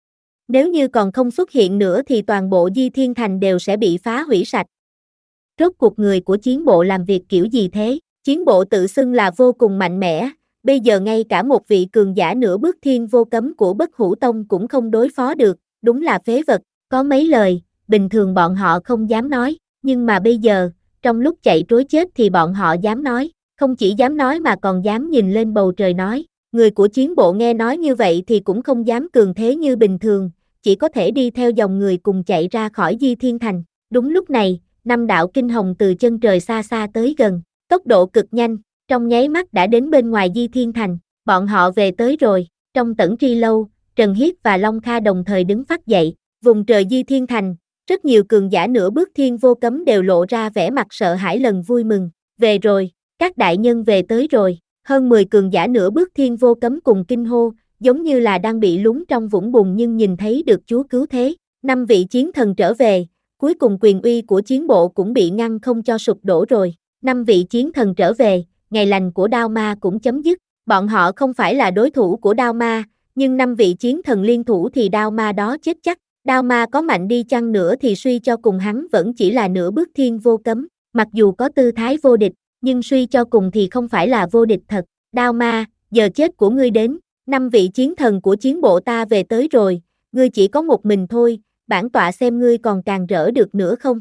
Speaker 2: Nếu như còn không xuất hiện nữa thì toàn bộ Di Thiên Thành đều sẽ bị phá hủy sạch. Rốt cuộc người của chiến bộ làm việc kiểu gì thế? Chiến bộ tự xưng là vô cùng mạnh mẽ, bây giờ ngay cả một vị cường giả nửa bước thiên vô cấm của Bất Hủ Tông cũng không đối phó được, đúng là phế vật, có mấy lời, bình thường bọn họ không dám nói, nhưng mà bây giờ, trong lúc chạy trối chết thì bọn họ dám nói, không chỉ dám nói mà còn dám nhìn lên bầu trời nói. Người của chiến bộ nghe nói như vậy thì cũng không dám cường thế như bình thường, chỉ có thể đi theo dòng người cùng chạy ra khỏi Di Thiên Thành. Đúng lúc này, năm đạo kinh hồng từ chân trời xa xa tới gần, tốc độ cực nhanh, trong nháy mắt đã đến bên ngoài Di Thiên Thành, bọn họ về tới rồi. Trong Tẩn Tri Lâu, Trần Hiết và Long Kha đồng thời đứng phắt dậy, vùng trời Di Thiên Thành, rất nhiều cường giả nửa bước thiên vô cấm đều lộ ra vẻ mặt sợ hãi lần vui mừng, về rồi, các đại nhân về tới rồi. Hơn mười cường giả nửa bước thiên vô cấm cùng kinh hô, giống như là đang bị lún trong vũng bùn nhưng nhìn thấy được Chúa cứu thế. Năm vị chiến thần trở về, cuối cùng quyền uy của chiến bộ cũng bị ngăn không cho sụp đổ rồi. Năm vị chiến thần trở về, ngày lành của đao ma cũng chấm dứt. Bọn họ không phải là đối thủ của đao ma, nhưng năm vị chiến thần liên thủ thì đao ma đó chết chắc. Đao ma có mạnh đi chăng nữa thì suy cho cùng hắn vẫn chỉ là nửa bước thiên vô cấm, mặc dù có tư thái vô địch, nhưng suy cho cùng thì không phải là vô địch thật. Đao ma, giờ chết của ngươi đến, năm vị chiến thần của chiến bộ ta về tới rồi, ngươi chỉ có một mình thôi, bản tọa xem ngươi còn càng rỡ được nữa không.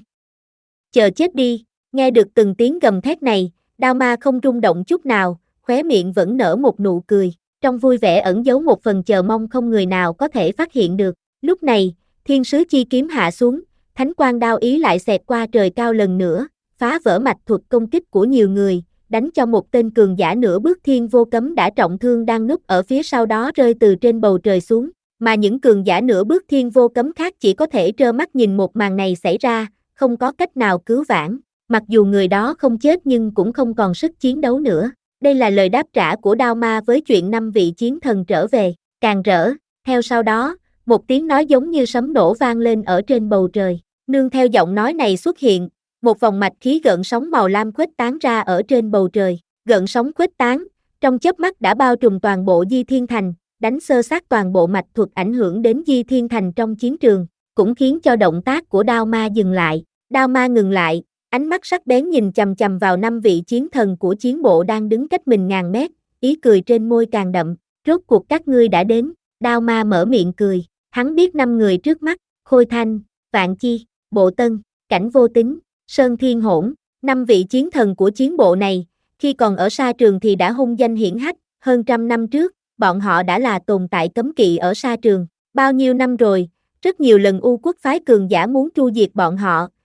Speaker 2: Chờ chết đi, nghe được từng tiếng gầm thét này, đao ma không rung động chút nào, khóe miệng vẫn nở một nụ cười, trong vui vẻ ẩn giấu một phần chờ mong không người nào có thể phát hiện được. Lúc này, thiên sứ chi kiếm hạ xuống, thánh quang đao ý lại xẹt qua trời cao lần nữa, phá vỡ mạch thuật công kích của nhiều người, đánh cho một tên cường giả nửa bước thiên vô cấm đã trọng thương đang núp ở phía sau đó rơi từ trên bầu trời xuống, mà những cường giả nửa bước thiên vô cấm khác chỉ có thể trơ mắt nhìn một màn này xảy ra, không có cách nào cứu vãn, mặc dù người đó không chết nhưng cũng không còn sức chiến đấu nữa. Đây là lời đáp trả của đao ma với chuyện năm vị chiến thần trở về, càng rỡ, theo sau đó, một tiếng nói giống như sấm nổ vang lên ở trên bầu trời, nương theo giọng nói này xuất hiện, một vòng mạch khí gợn sóng màu lam khuếch tán ra ở trên bầu trời, gợn sóng khuếch tán, trong chớp mắt đã bao trùm toàn bộ Di Thiên Thành, đánh xơ xác toàn bộ mạch thuật ảnh hưởng đến Di Thiên Thành trong chiến trường, cũng khiến cho động tác của đao ma dừng lại. Đao ma ngừng lại, ánh mắt sắc bén nhìn chằm chằm vào năm vị chiến thần của chiến bộ đang đứng cách mình ngàn mét, ý cười trên môi càng đậm, rốt cuộc các ngươi đã đến. Đao ma mở miệng cười, hắn biết năm người trước mắt, Khôi Thanh, Vạn Chi, Bộ Tân, Cảnh Vô Tính, Sơn Thiên Hỗn, năm vị chiến thần của chiến bộ này, khi còn ở sa trường thì đã hung danh hiển hách, hơn trăm năm trước, bọn họ đã là tồn tại cấm kỵ ở sa trường, bao nhiêu năm rồi, rất nhiều lần U Quốc phái cường giả muốn tru diệt bọn họ,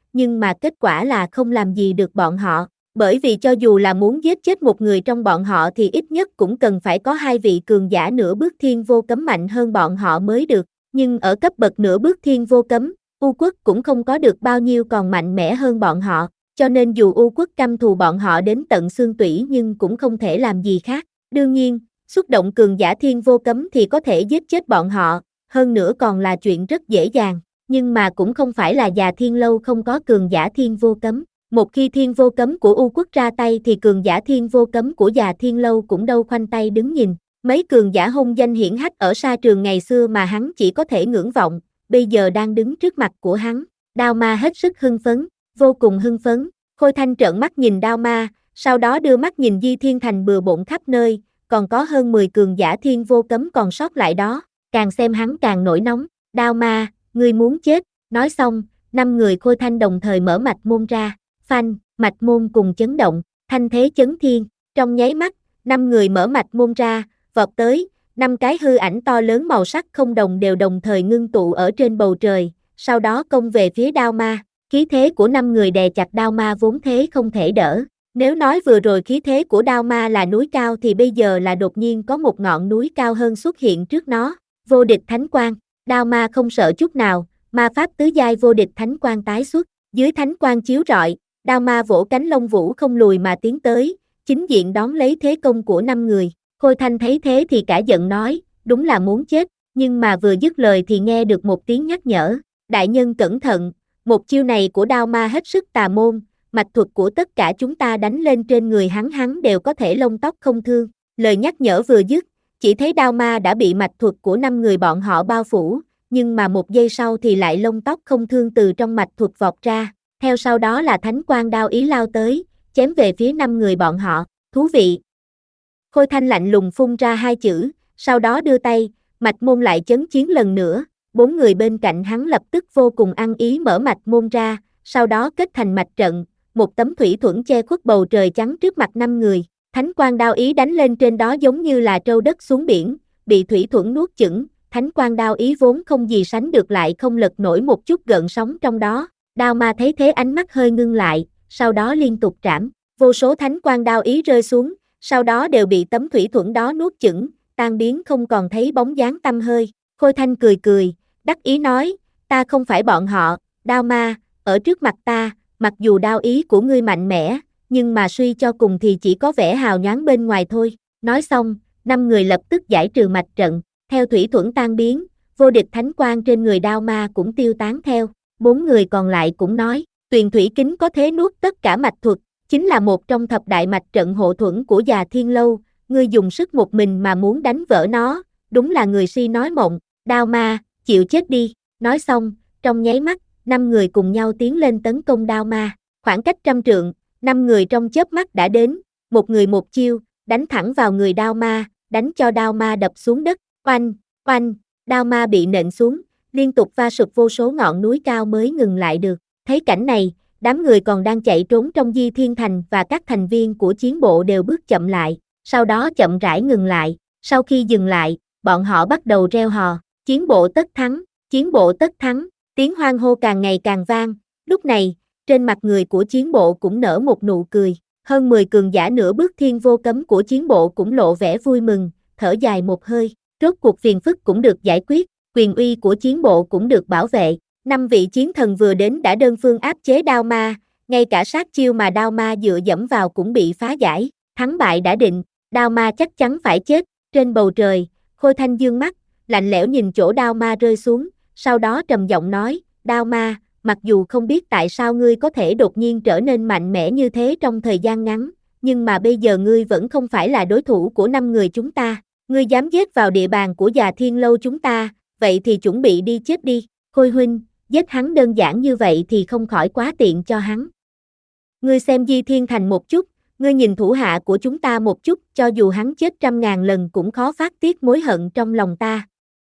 Speaker 2: nhưng mà kết quả là không làm gì được bọn họ, bởi vì cho dù là muốn giết chết một người trong bọn họ thì ít nhất cũng cần phải có hai vị cường giả nửa bước thiên vô cấm mạnh hơn bọn họ mới được, nhưng ở cấp bậc nửa bước thiên vô cấm, U Quốc cũng không có được bao nhiêu còn mạnh mẽ hơn bọn họ, cho nên dù U Quốc căm thù bọn họ đến tận xương tủy nhưng cũng không thể làm gì khác. Đương nhiên, xuất động cường giả thiên vô cấm thì có thể giết chết bọn họ, hơn nữa còn là chuyện rất dễ dàng, nhưng mà cũng không phải là Già Thiên Lâu không có cường giả thiên vô cấm. Một khi thiên vô cấm của U Quốc ra tay thì cường giả thiên vô cấm của Già Thiên Lâu cũng đâu khoanh tay đứng nhìn. Mấy cường giả hung danh hiển hách ở sa trường ngày xưa mà hắn chỉ có thể ngưỡng vọng, bây giờ đang đứng trước mặt của hắn. Đao Ma hết sức hưng phấn, vô cùng hưng phấn. Khôi Thanh trợn mắt nhìn Đao Ma, sau đó đưa mắt nhìn Di Thiên Thành bừa bộn khắp nơi, còn có hơn mười cường giả thiên vô cấm còn sót lại đó. Càng xem hắn càng nổi nóng. Đao Ma, ngươi muốn chết. Nói xong, năm người Khôi Thanh đồng thời mở mạch môn ra. Phanh, mạch môn cùng chấn động, thanh thế chấn thiên. Trong nháy mắt, năm người mở mạch môn ra, vọt tới, năm cái hư ảnh to lớn màu sắc không đồng đều đồng thời ngưng tụ ở trên bầu trời, sau đó công về phía Đao Ma. Khí thế của năm người đè chặt Đao Ma vốn thế không thể đỡ. Nếu nói vừa rồi khí thế của Đao Ma là núi cao thì bây giờ là đột nhiên có một ngọn núi cao hơn xuất hiện trước nó. Vô địch thánh quang, Đao Ma không sợ chút nào, ma pháp tứ giai vô địch thánh quang tái xuất, dưới thánh quang chiếu rọi, Đao Ma vỗ cánh lông vũ không lùi mà tiến tới, chính diện đón lấy thế công của năm người. Khôi Thanh thấy thế thì cả giận nói, đúng là muốn chết, nhưng mà vừa dứt lời thì nghe được một tiếng nhắc nhở, đại nhân cẩn thận, một chiêu này của Đao Ma hết sức tà môn, mạch thuật của tất cả chúng ta đánh lên trên người hắn hắn đều có thể lông tóc không thương. Lời nhắc nhở vừa dứt, chỉ thấy Đao Ma đã bị mạch thuật của năm người bọn họ bao phủ, nhưng mà một giây sau thì lại lông tóc không thương từ trong mạch thuật vọt ra, theo sau đó là thánh quang đao ý lao tới, chém về phía năm người bọn họ. Thú vị. Khôi Thanh lạnh lùng phun ra hai chữ, sau đó đưa tay, mạch môn lại chấn chiến lần nữa, bốn người bên cạnh hắn lập tức vô cùng ăn ý mở mạch môn ra, sau đó kết thành mạch trận, một tấm thủy thuẫn che khuất bầu trời trắng trước mặt năm người, thánh quang đao ý đánh lên trên đó giống như là trâu đất xuống biển, bị thủy thuẫn nuốt chửng, thánh quang đao ý vốn không gì sánh được lại không lật nổi một chút gợn sóng trong đó. Đao Ma thấy thế ánh mắt hơi ngưng lại, sau đó liên tục trảm, vô số thánh quang đao ý rơi xuống, sau đó đều bị tấm thủy thuẫn đó nuốt chửng, tan biến không còn thấy bóng dáng tăm hơi. Khôi Thanh cười cười, đắc ý nói, ta không phải bọn họ, Đao Ma, ở trước mặt ta, mặc dù đao ý của ngươi mạnh mẽ, nhưng mà suy cho cùng thì chỉ có vẻ hào nhoáng bên ngoài thôi. Nói xong, năm người lập tức giải trừ mạch trận, theo thủy thuẫn tan biến, vô địch thánh quang trên người Đao Ma cũng tiêu tán theo. Bốn người còn lại cũng nói, Tuyền Thủy Kính có thế nuốt tất cả mạch thuật, chính là một trong thập đại mạch trận hộ thuẫn của Già Thiên Lâu, ngươi dùng sức một mình mà muốn đánh vỡ nó, đúng là người si nói mộng. Đao Ma, chịu chết đi. Nói xong, trong nháy mắt, năm người cùng nhau tiến lên tấn công Đao Ma, khoảng cách trăm trượng, năm người trong chớp mắt đã đến, một người một chiêu, đánh thẳng vào người Đao Ma, đánh cho Đao Ma đập xuống đất, oanh, oanh, Đao Ma bị nện xuống, liên tục va sụp vô số ngọn núi cao mới ngừng lại được. Thấy cảnh này, đám người còn đang chạy trốn trong Di Thiên Thành và các thành viên của chiến bộ đều bước chậm lại, sau đó chậm rãi ngừng lại. Sau khi dừng lại, bọn họ bắt đầu reo hò, chiến bộ tất thắng, chiến bộ tất thắng, tiếng hoan hô càng ngày càng vang. Lúc này, trên mặt người của chiến bộ cũng nở một nụ cười, hơn mười cường giả nửa bước thiên vô cấm của chiến bộ cũng lộ vẻ vui mừng, thở dài một hơi, rốt cuộc phiền phức cũng được giải quyết, quyền uy của chiến bộ cũng được bảo vệ. Năm vị chiến thần vừa đến đã đơn phương áp chế Đao Ma, ngay cả sát chiêu mà Đao Ma dựa dẫm vào cũng bị phá giải, thắng bại đã định, Đao Ma chắc chắn phải chết. Trên bầu trời, Khôi Thanh dương mắt, lạnh lẽo nhìn chỗ Đao Ma rơi xuống, sau đó trầm giọng nói, Đao Ma, mặc dù không biết tại sao ngươi có thể đột nhiên trở nên mạnh mẽ như thế trong thời gian ngắn, nhưng mà bây giờ ngươi vẫn không phải là đối thủ của năm người chúng ta, ngươi dám giết vào địa bàn của Già Thiên Lâu chúng ta, vậy thì chuẩn bị đi chết đi. Khôi huynh, giết hắn đơn giản như vậy thì không khỏi quá tiện cho hắn. Ngươi xem Di Thiên Thành một chút, ngươi nhìn thủ hạ của chúng ta một chút, cho dù hắn chết trăm ngàn lần cũng khó phát tiết mối hận trong lòng ta.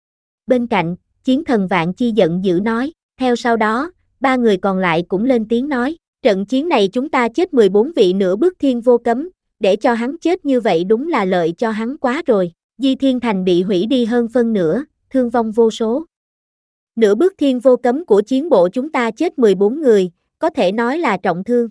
Speaker 2: Bên cạnh, chiến thần Vạn Chi giận dữ nói, theo sau đó, ba người còn lại cũng lên tiếng nói, trận chiến này chúng ta chết mười bốn vị nửa bước thiên vô cấm, để cho hắn chết như vậy đúng là lợi cho hắn quá rồi. Di Thiên Thành bị hủy đi hơn phân nửa, thương vong vô số. Nửa bước thiên vô cấm của chiến bộ chúng ta chết mười bốn người, có thể nói là trọng thương.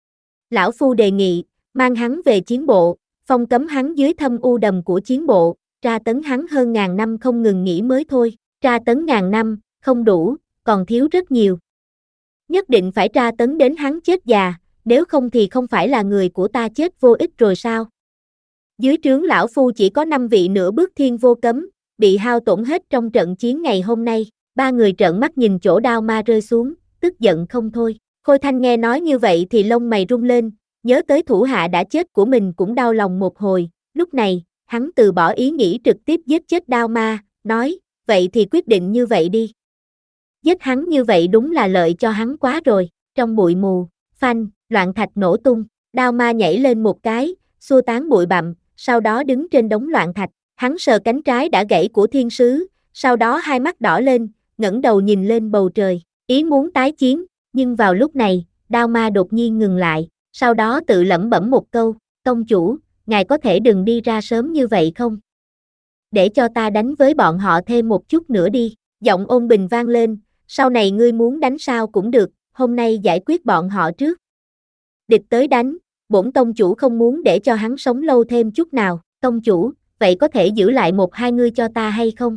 Speaker 2: Lão Phu đề nghị, mang hắn về chiến bộ, phong cấm hắn dưới thâm u đầm của chiến bộ, tra tấn hắn hơn ngàn năm không ngừng nghỉ mới thôi, tra tấn ngàn năm, không đủ, còn thiếu rất nhiều. Nhất định phải tra tấn đến hắn chết già, nếu không thì không phải là người của ta chết vô ích rồi sao? Dưới trướng lão Phu chỉ có năm vị nửa bước thiên vô cấm, bị hao tổn hết trong trận chiến ngày hôm nay, ba người trợn mắt nhìn chỗ đao ma rơi xuống, tức giận không thôi. Khôi Thanh nghe nói như vậy thì lông mày rung lên, nhớ tới thủ hạ đã chết của mình cũng đau lòng một hồi, lúc này, hắn từ bỏ ý nghĩ trực tiếp giết chết đao ma, nói, vậy thì quyết định như vậy đi. Giết hắn như vậy đúng là lợi cho hắn quá rồi, trong bụi mù, phanh, loạn thạch nổ tung, đao ma nhảy lên một cái, xua tán bụi bặm, sau đó đứng trên đống loạn thạch, hắn sờ cánh trái đã gãy của thiên sứ, sau đó hai mắt đỏ lên, ngẩng đầu nhìn lên bầu trời, ý muốn tái chiến, nhưng vào lúc này, đao ma đột nhiên ngừng lại, sau đó tự lẩm bẩm một câu, tông chủ, ngài có thể đừng đi ra sớm như vậy không? Để cho ta đánh với bọn họ thêm một chút nữa đi, giọng ôn bình vang lên, sau này ngươi muốn đánh sao cũng được, hôm nay giải quyết bọn họ trước. Địch tới đánh, bổn tông chủ không muốn để cho hắn sống lâu thêm chút nào, tông chủ, vậy có thể giữ lại một hai ngươi cho ta hay không?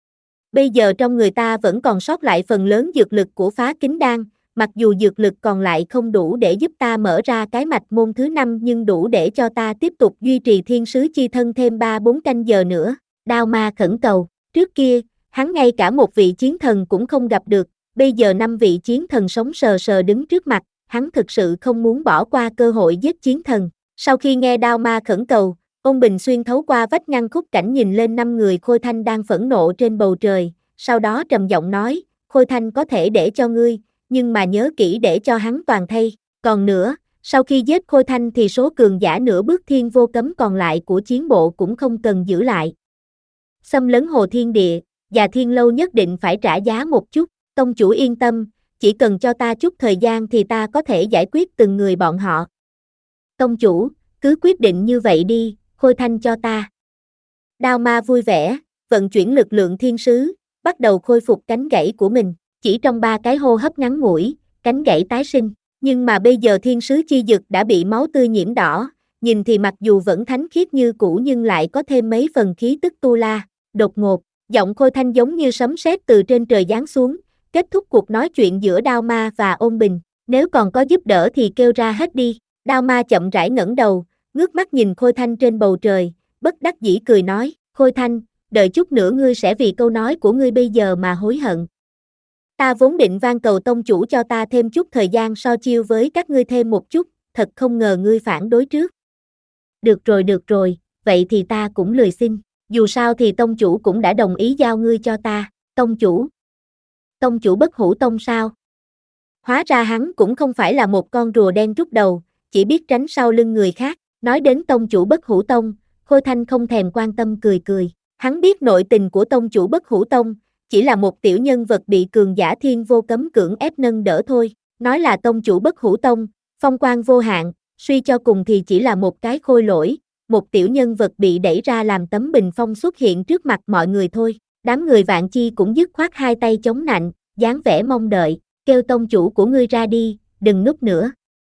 Speaker 2: Bây giờ trong người ta vẫn còn sót lại phần lớn dược lực của phá kính đan, mặc dù dược lực còn lại không đủ để giúp ta mở ra cái mạch môn thứ năm nhưng đủ để cho ta tiếp tục duy trì thiên sứ chi thân thêm ba bốn canh giờ nữa. Đao ma khẩn cầu, trước kia, hắn ngay cả một vị chiến thần cũng không gặp được, bây giờ năm vị chiến thần sống sờ sờ đứng trước mặt, hắn thực sự không muốn bỏ qua cơ hội giết chiến thần. Sau khi nghe đao ma khẩn cầu, ôn bình xuyên thấu qua vách ngăn khúc cảnh nhìn lên năm người Khôi Thanh đang phẫn nộ trên bầu trời, sau đó trầm giọng nói, Khôi Thanh có thể để cho ngươi, nhưng mà nhớ kỹ để cho hắn toàn thây, còn nữa, sau khi giết Khôi Thanh thì số cường giả nửa bước thiên vô cấm còn lại của chiến bộ cũng không cần giữ lại. Xâm lấn hồ thiên địa, và thiên lâu nhất định phải trả giá một chút, tông chủ yên tâm, chỉ cần cho ta chút thời gian thì ta có thể giải quyết từng người bọn họ. Tông chủ, cứ quyết định như vậy đi, Khôi Thanh cho ta. Đao ma vui vẻ, vận chuyển lực lượng thiên sứ, bắt đầu khôi phục cánh gãy của mình, chỉ trong ba cái hô hấp ngắn ngủi, cánh gãy tái sinh, nhưng mà bây giờ thiên sứ chi dực đã bị máu tươi nhiễm đỏ, nhìn thì mặc dù vẫn thánh khiết như cũ nhưng lại có thêm mấy phần khí tức tu la, đột ngột, giọng Khôi Thanh giống như sấm sét từ trên trời giáng xuống, kết thúc cuộc nói chuyện giữa đao ma và ôn bình, nếu còn có giúp đỡ thì kêu ra hết đi, đao ma chậm rãi ngẩng đầu, ngước mắt nhìn Khôi Thanh trên bầu trời, bất đắc dĩ cười nói, Khôi Thanh, đợi chút nữa ngươi sẽ vì câu nói của ngươi bây giờ mà hối hận. Ta vốn định van cầu tông chủ cho ta thêm chút thời gian so chiêu với các ngươi thêm một chút, thật không ngờ ngươi phản đối trước. Được rồi được rồi, vậy thì ta cũng lười xin, dù sao thì tông chủ cũng đã đồng ý giao ngươi cho ta, tông chủ. Tông chủ bất hủ tông sao? Hóa ra hắn cũng không phải là một con rùa đen rút đầu, chỉ biết tránh sau lưng người khác, nói đến tông chủ bất hủ tông, Khôi Thanh không thèm quan tâm cười cười, hắn biết nội tình của tông chủ bất hủ tông, chỉ là một tiểu nhân vật bị cường giả thiên vô cấm cưỡng ép nâng đỡ thôi, nói là tông chủ bất hủ tông, phong quang vô hạn, suy cho cùng thì chỉ là một cái khôi lỗi, một tiểu nhân vật bị đẩy ra làm tấm bình phong xuất hiện trước mặt mọi người thôi, đám người Vạn Chi cũng dứt khoát hai tay chống nạnh, dáng vẻ mong đợi, kêu tông chủ của ngươi ra đi, đừng núp nữa.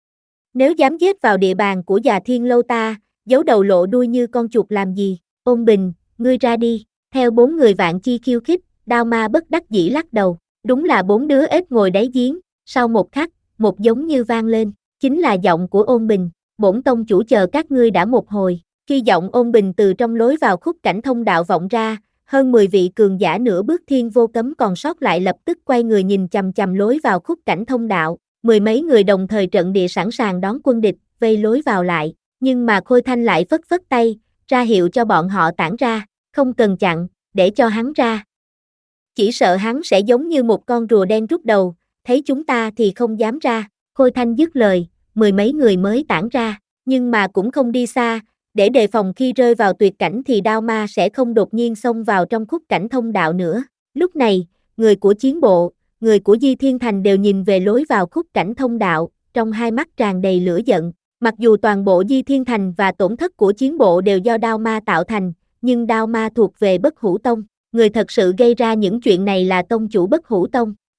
Speaker 2: Nếu dám giết vào địa bàn của già thiên lâu ta, giấu đầu lộ đuôi như con chuột làm gì, ôn bình, ngươi ra đi, theo bốn người Vạn Chi khiêu khích, đao ma bất đắc dĩ lắc đầu, đúng là bốn đứa ếch ngồi đáy giếng, sau một khắc, một giống như vang lên, chính là giọng của ôn bình, bổn tông chủ chờ các ngươi đã một hồi, khi giọng ôn bình từ trong lối vào khúc cảnh thông đạo vọng ra, hơn mười vị cường giả nửa bước thiên vô cấm còn sót lại lập tức quay người nhìn chằm chằm lối vào khúc cảnh thông đạo, mười mấy người đồng thời trận địa sẵn sàng đón quân địch, vây lối vào lại, nhưng mà Khôi Thanh lại phất phất tay, ra hiệu cho bọn họ tản ra, không cần chặn, để cho hắn ra. Chỉ sợ hắn sẽ giống như một con rùa đen rút đầu, thấy chúng ta thì không dám ra, Khôi Thanh dứt lời, mười mấy người mới tản ra, nhưng mà cũng không đi xa, để đề phòng khi rơi vào tuyệt cảnh thì đao ma sẽ không đột nhiên xông vào trong khúc cảnh thông đạo nữa. Lúc này, người của chiến bộ, người của Di Thiên Thành đều nhìn về lối vào khúc cảnh thông đạo, trong hai mắt tràn đầy lửa giận. Mặc dù toàn bộ Di Thiên Thành và tổn thất của chiến bộ đều do đao ma tạo thành, nhưng đao ma thuộc về bất hủ tông. Người thật sự gây ra những chuyện này là tông chủ bất hủ tông.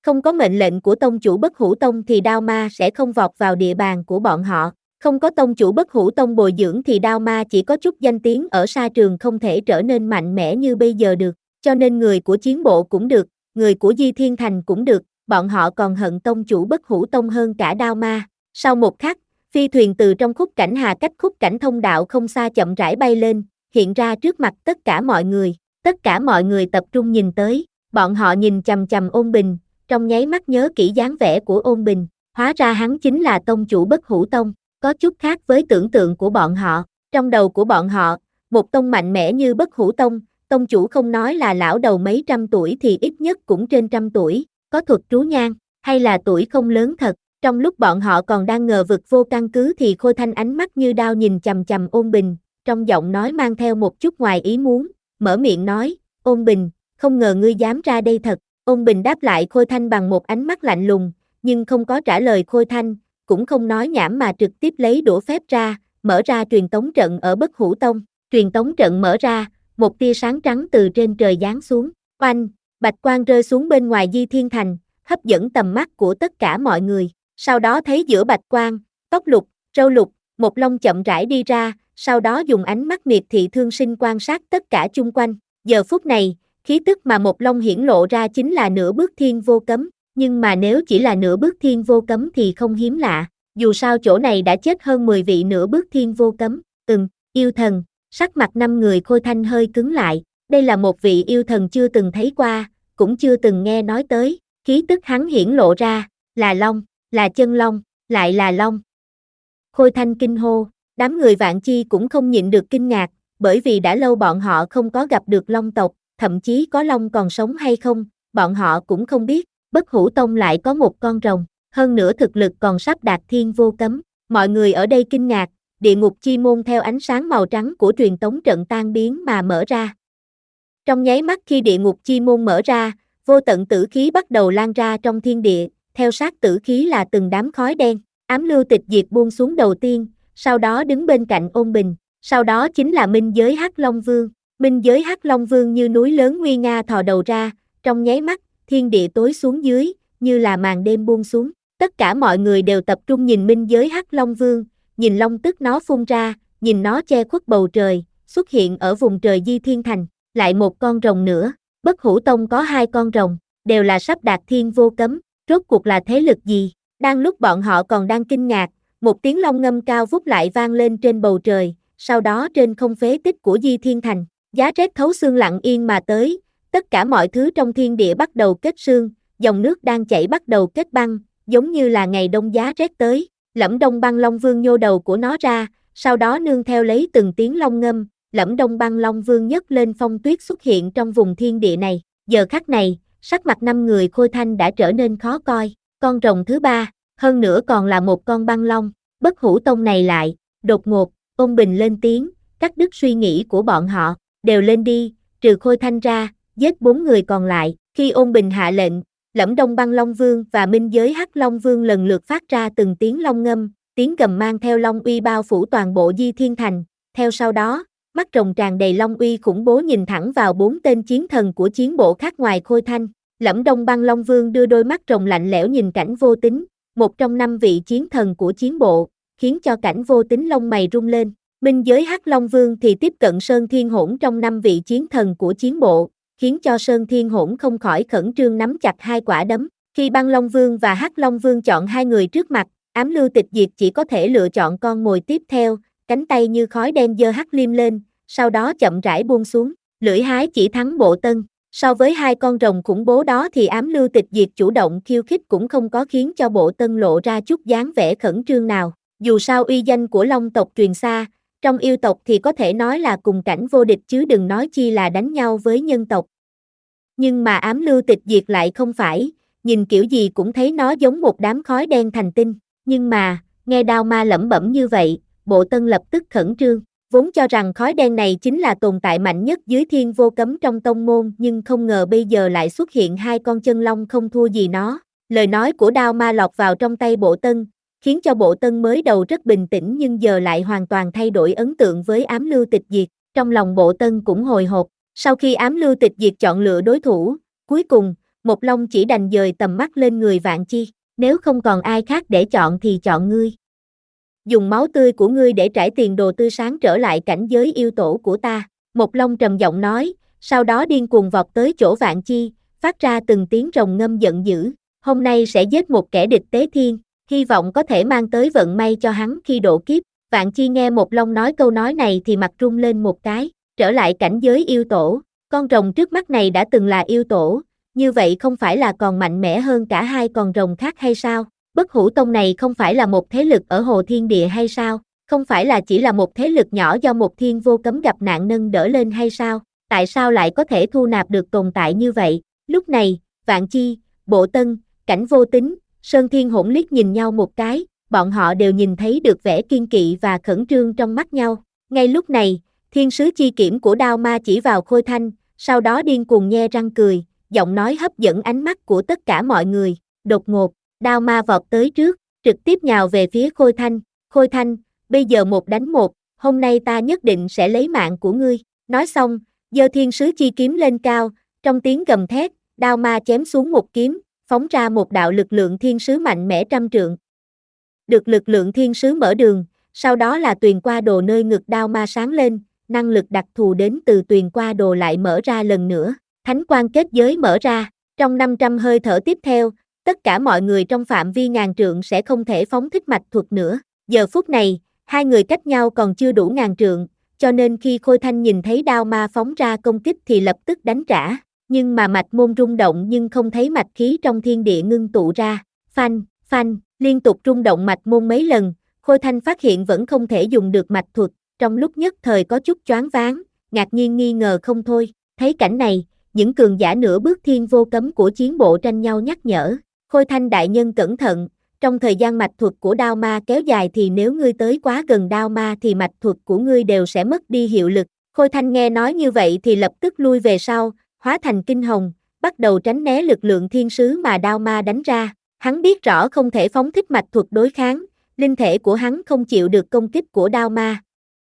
Speaker 2: Không có mệnh lệnh của tông chủ Bất Hủ Tông thì đao ma sẽ không vọt vào địa bàn của bọn họ. Không có tông chủ Bất Hủ Tông bồi dưỡng thì đao ma chỉ có chút danh tiếng ở sa trường không thể trở nên mạnh mẽ như bây giờ được. Cho nên người của chiến bộ cũng được, người của Di Thiên Thành cũng được, bọn họ còn hận tông chủ Bất Hủ Tông hơn cả đao ma. Sau một khắc, phi thuyền từ trong khúc cảnh hà cách khúc cảnh thông đạo không xa chậm rãi bay lên, hiện ra trước mặt tất cả mọi người. Tất cả mọi người tập trung nhìn tới, bọn họ nhìn chằm chằm Ôn Bình, trong nháy mắt nhớ kỹ dáng vẻ của Ôn Bình, hóa ra hắn chính là tông chủ Bất Hủ Tông, có chút khác với tưởng tượng của bọn họ. Trong đầu của bọn họ, một tông mạnh mẽ như Bất Hủ Tông, tông chủ không nói là lão đầu mấy trăm tuổi thì ít nhất cũng trên trăm tuổi, có thuật trú nhang, hay là tuổi không lớn thật. Trong lúc bọn họ còn đang ngờ vực vô căn cứ thì Khôi Thanh ánh mắt như đao nhìn chằm chằm Ôn Bình, trong giọng nói mang theo một chút ngoài ý muốn, mở miệng nói, Ôn Bình, không ngờ ngươi dám ra đây thật. Ôn Bình đáp lại Khôi Thanh bằng một ánh mắt lạnh lùng, nhưng không có trả lời Khôi Thanh, cũng không nói nhảm mà trực tiếp lấy đũa phép ra, mở ra truyền tống trận ở Bất Hủ Tông. Truyền tống trận mở ra, một tia sáng trắng từ trên trời giáng xuống, oanh, bạch quang rơi xuống bên ngoài Di Thiên Thành, hấp dẫn tầm mắt của tất cả mọi người. Sau đó thấy giữa bạch quang, tóc lục, râu lục, một long chậm rãi đi ra, sau đó dùng ánh mắt miệt thị thương sinh quan sát tất cả chung quanh. Giờ phút này, khí tức mà một long hiển lộ ra chính là nửa bước thiên vô cấm, nhưng mà nếu chỉ là nửa bước thiên vô cấm thì không hiếm lạ, dù sao chỗ này đã chết hơn mười vị nửa bước thiên vô cấm. Ừm, yêu thần, sắc mặt năm người Khôi Thanh hơi cứng lại, đây là một vị yêu thần chưa từng thấy qua, cũng chưa từng nghe nói tới, khí tức hắn hiển lộ ra, là long, là chân long, lại là long. Khôi Thanh kinh hô, đám người Vạn Chi cũng không nhịn được kinh ngạc, bởi vì đã lâu bọn họ không có gặp được long tộc, thậm chí có long còn sống hay không, bọn họ cũng không biết. Bất Hủ Tông lại có một con rồng, hơn nữa thực lực còn sắp đạt thiên vô cấm. Mọi người ở đây kinh ngạc, địa ngục chi môn theo ánh sáng màu trắng của truyền tống trận tan biến mà mở ra. Trong nháy mắt khi địa ngục chi môn mở ra, vô tận tử khí bắt đầu lan ra trong thiên địa, theo sát tử khí là từng đám khói đen. Ám lưu tịch diệt buông xuống đầu tiên, sau đó đứng bên cạnh Ôn Bình, sau đó chính là minh giới Hắc Long Vương. Minh giới Hắc Long Vương như núi lớn nguy nga thò đầu ra, trong nháy mắt, thiên địa tối xuống dưới, như là màn đêm buông xuống. Tất cả mọi người đều tập trung nhìn minh giới Hắc Long Vương, nhìn long tức nó phun ra, nhìn nó che khuất bầu trời, xuất hiện ở vùng trời Di Thiên Thành. Lại một con rồng nữa, Bất Hủ Tông có hai con rồng, đều là sắp đạt thiên vô cấm, rốt cuộc là thế lực gì? Đang lúc bọn họ còn đang kinh ngạc, một tiếng long ngâm cao vút lại vang lên trên bầu trời, sau đó trên không phế tích của Di Thiên Thành, giá rét thấu xương lặng yên mà tới, tất cả mọi thứ trong thiên địa bắt đầu kết sương, dòng nước đang chảy bắt đầu kết băng, giống như là ngày đông giá rét tới. Lẫm Đông Băng Long Vương nhô đầu của nó ra, sau đó nương theo lấy từng tiếng long ngâm, Lẫm Đông Băng Long Vương nhấc lên phong tuyết xuất hiện trong vùng thiên địa này. Giờ khắc này, sắc mặt năm người Khôi Thanh đã trở nên khó coi. Con rồng thứ ba, hơn nữa còn là một con băng long. Bất Hủ Tông này lại, đột ngột, Ôn Bình lên tiếng, cắt đứt suy nghĩ của bọn họ, đều lên đi, trừ Khôi Thanh ra, giết bốn người còn lại. Khi Ôn Bình hạ lệnh, Lẫm Đông Băng Long Vương và minh giới Hắc Long Vương lần lượt phát ra từng tiếng long ngâm, tiếng gầm mang theo long uy bao phủ toàn bộ Di Thiên Thành. Theo sau đó, mắt rồng tràn đầy long uy khủng bố nhìn thẳng vào bốn tên chiến thần của chiến bộ khác ngoài Khôi Thanh. Lẫm Đông Băng Long Vương đưa đôi mắt rồng lạnh lẽo nhìn Cảnh Vô Tính, một trong năm vị chiến thần của chiến bộ, khiến cho Cảnh Vô Tính lông mày rung lên. Minh giới Hắc Long Vương thì tiếp cận Sơn Thiên Hỗn trong năm vị chiến thần của chiến bộ, khiến cho Sơn Thiên Hỗn không khỏi khẩn trương nắm chặt hai quả đấm. Khi Băng Long Vương và Hắc Long Vương chọn hai người trước mặt, Ám Lưu Tịch Diệt chỉ có thể lựa chọn con mồi tiếp theo, cánh tay như khói đen giơ hắc liêm lên, sau đó chậm rãi buông xuống, lưỡi hái chỉ thắng Bộ Tân. So với hai con rồng khủng bố đó thì Ám Lưu Tịch Diệt chủ động khiêu khích cũng không có khiến cho Bộ Tân lộ ra chút dáng vẻ khẩn trương nào. Dù sao uy danh của Long tộc truyền xa, trong yêu tộc thì có thể nói là cùng cảnh vô địch chứ đừng nói chi là đánh nhau với nhân tộc. Nhưng mà Ám Lưu Tịch Diệt lại không phải, nhìn kiểu gì cũng thấy nó giống một đám khói đen thành tinh. Nhưng mà, nghe Đao Ma lẩm bẩm như vậy, Bộ Tân lập tức khẩn trương, vốn cho rằng khói đen này chính là tồn tại mạnh nhất dưới thiên vô cấm trong tông môn, nhưng không ngờ bây giờ lại xuất hiện hai con chân long không thua gì nó. Lời nói của Đao Ma lọt vào trong tay Bộ Tân, khiến cho Bộ Tân mới đầu rất bình tĩnh nhưng giờ lại hoàn toàn thay đổi ấn tượng với Ám Lưu Tịch Diệt. Trong lòng Bộ Tân cũng hồi hộp, sau khi Ám Lưu Tịch Diệt chọn lựa đối thủ, cuối cùng, Một Long chỉ đành dời tầm mắt lên người Vạn Chi, nếu không còn ai khác để chọn thì chọn ngươi. Dùng máu tươi của ngươi để trải tiền đồ tươi sáng trở lại cảnh giới yêu tổ của ta. Một Long trầm giọng nói, sau đó điên cuồng vọt tới chỗ Vạn Chi, phát ra từng tiếng rồng ngâm giận dữ. Hôm nay sẽ giết một kẻ địch tế thiên, hy vọng có thể mang tới vận may cho hắn khi độ kiếp. Vạn Chi nghe Một Long nói câu nói này thì mặt rung lên một cái, trở lại cảnh giới yêu tổ. Con rồng trước mắt này đã từng là yêu tổ, như vậy không phải là còn mạnh mẽ hơn cả hai con rồng khác hay sao? Bất Hủ Tông này không phải là một thế lực ở Hồ Thiên Địa hay sao? Không phải là chỉ là một thế lực nhỏ do một thiên vô cấm gặp nạn nâng đỡ lên hay sao? Tại sao lại có thể thu nạp được tồn tại như vậy? Lúc này, Vạn Chi, Bộ Tân, Cảnh Vô Tính, Sơn Thiên Hỗn liếc nhìn nhau một cái, bọn họ đều nhìn thấy được vẻ kiên kỵ và khẩn trương trong mắt nhau. Ngay lúc này, thiên sứ chi kiểm của Đao Ma chỉ vào Khôi Thanh, sau đó điên cuồng nhe răng cười, giọng nói hấp dẫn ánh mắt của tất cả mọi người. Đột ngột, Đao Ma vọt tới trước, trực tiếp nhào về phía Khôi Thanh. Khôi Thanh, bây giờ một đánh một, hôm nay ta nhất định sẽ lấy mạng của ngươi. Nói xong, giơ thiên sứ chi kiếm lên cao, trong tiếng gầm thét, Đao Ma chém xuống một kiếm, phóng ra một đạo lực lượng thiên sứ mạnh mẽ trăm trượng. Được lực lượng thiên sứ mở đường, sau đó là tuyền qua đồ nơi ngực Đao Ma sáng lên, năng lực đặc thù đến từ tuyền qua đồ lại mở ra lần nữa, thánh quan kết giới mở ra, trong năm trăm hơi thở tiếp theo, tất cả mọi người trong phạm vi ngàn trượng sẽ không thể phóng thích mạch thuật nữa. Giờ phút này, hai người cách nhau còn chưa đủ ngàn trượng, cho nên khi Khôi Thanh nhìn thấy Đao Ma phóng ra công kích thì lập tức đánh trả, nhưng mà mạch môn rung động nhưng không thấy mạch khí trong thiên địa ngưng tụ ra, phanh, phanh, liên tục rung động mạch môn mấy lần, Khôi Thanh phát hiện vẫn không thể dùng được mạch thuật, trong lúc nhất thời có chút choáng váng, ngạc nhiên nghi ngờ không thôi. Thấy cảnh này, những cường giả nửa bước thiên vô cấm của chiến bộ tranh nhau nhắc nhở, Khôi Thanh đại nhân cẩn thận, trong thời gian mạch thuật của Đao Ma kéo dài thì nếu ngươi tới quá gần Đao Ma thì mạch thuật của ngươi đều sẽ mất đi hiệu lực. Khôi Thanh nghe nói như vậy thì lập tức lui về sau, hóa thành kinh hồng, bắt đầu tránh né lực lượng thiên sứ mà Đao Ma đánh ra. Hắn biết rõ không thể phóng thích mạch thuật đối kháng, linh thể của hắn không chịu được công kích của Đao Ma.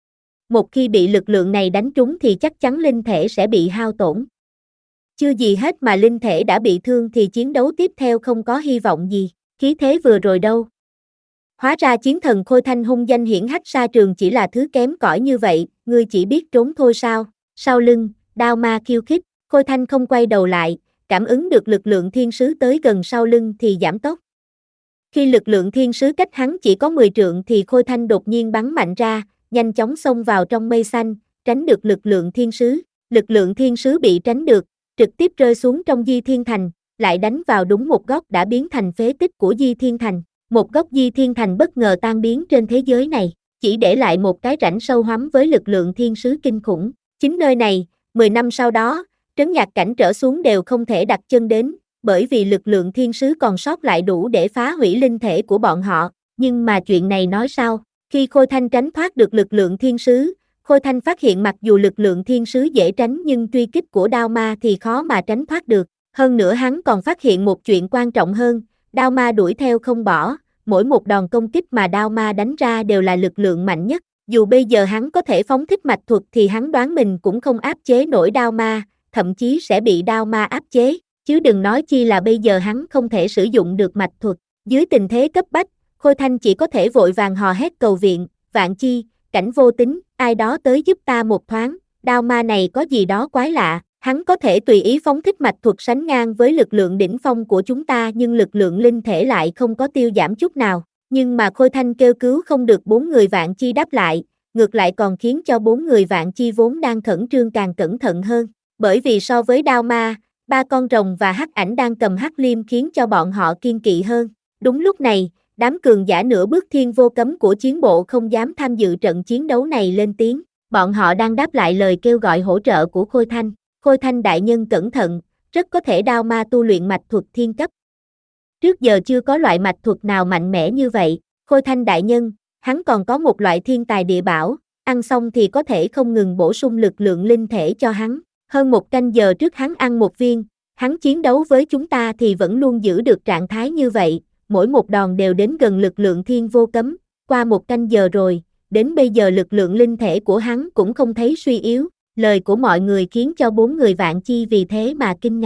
Speaker 2: Một khi bị lực lượng này đánh trúng thì chắc chắn linh thể sẽ bị hao tổn. Chưa gì hết mà linh thể đã bị thương thì chiến đấu tiếp theo không có hy vọng gì, khí thế vừa rồi đâu. Hóa ra chiến thần Khôi Thanh hung danh hiển hách sa trường chỉ là thứ kém cỏi như vậy, ngươi chỉ biết trốn thôi sao? Sau lưng, Đao Ma khiêu khích, Khôi Thanh không quay đầu lại, cảm ứng được lực lượng thiên sứ tới gần sau lưng thì giảm tốc. Khi lực lượng thiên sứ cách hắn chỉ có mười trượng thì Khôi Thanh đột nhiên bắn mạnh ra, nhanh chóng xông vào trong mây xanh, tránh được lực lượng thiên sứ. Lực lượng thiên sứ bị tránh được, trực tiếp rơi xuống trong Di Thiên Thành, lại đánh vào đúng một góc đã biến thành phế tích của Di Thiên Thành. Một góc Di Thiên Thành bất ngờ tan biến trên thế giới này, chỉ để lại một cái rãnh sâu hoắm với lực lượng thiên sứ kinh khủng. Chính nơi này, mười năm sau đó, trấn nhạc cảnh trở xuống đều không thể đặt chân đến, bởi vì lực lượng thiên sứ còn sót lại đủ để phá hủy linh thể của bọn họ. Nhưng mà chuyện này nói sao? Khi Khôi Thanh tránh thoát được lực lượng thiên sứ, Khôi Thanh phát hiện mặc dù lực lượng thiên sứ dễ tránh nhưng truy kích của Đao Ma thì khó mà tránh thoát được. Hơn nữa hắn còn phát hiện một chuyện quan trọng hơn, Đao Ma đuổi theo không bỏ, mỗi một đòn công kích mà Đao Ma đánh ra đều là lực lượng mạnh nhất. Dù bây giờ hắn có thể phóng thích mạch thuật thì hắn đoán mình cũng không áp chế nổi Đao Ma, thậm chí sẽ bị Đao Ma áp chế, chứ đừng nói chi là bây giờ hắn không thể sử dụng được mạch thuật. Dưới tình thế cấp bách, Khôi Thanh chỉ có thể vội vàng hò hét cầu viện, Vạn Chi, Cảnh Vô Tính, ai đó tới giúp ta một thoáng, Đao Ma này có gì đó quái lạ, hắn có thể tùy ý phóng thích mạch thuật sánh ngang với lực lượng đỉnh phong của chúng ta nhưng lực lượng linh thể lại không có tiêu giảm chút nào. Nhưng mà Khôi Thanh kêu cứu không được bốn người Vạn Chi đáp lại, ngược lại còn khiến cho bốn người Vạn Chi vốn đang khẩn trương càng cẩn thận hơn, bởi vì so với Đao Ma, ba con rồng và hắc ảnh đang cầm hắc liêm khiến cho bọn họ kiên kỵ hơn. Đúng lúc này, đám cường giả nửa bước thiên vô cấm của chiến bộ không dám tham dự trận chiến đấu này lên tiếng, bọn họ đang đáp lại lời kêu gọi hỗ trợ của Khôi Thanh. Khôi Thanh đại nhân cẩn thận, rất có thể Đao Ma tu luyện mạch thuật thiên cấp. Trước giờ chưa có loại mạch thuật nào mạnh mẽ như vậy, Khôi Thanh đại nhân, hắn còn có một loại thiên tài địa bảo, ăn xong thì có thể không ngừng bổ sung lực lượng linh thể cho hắn. Hơn một canh giờ trước hắn ăn một viên, hắn chiến đấu với chúng ta thì vẫn luôn giữ được trạng thái như vậy, mỗi một đòn đều đến gần lực lượng thiên vô cấm, qua một canh giờ rồi, đến bây giờ lực lượng linh thể của hắn cũng không thấy suy yếu. Lời của mọi người khiến cho bốn người Vạn Chi vì thế mà kinh ngạc.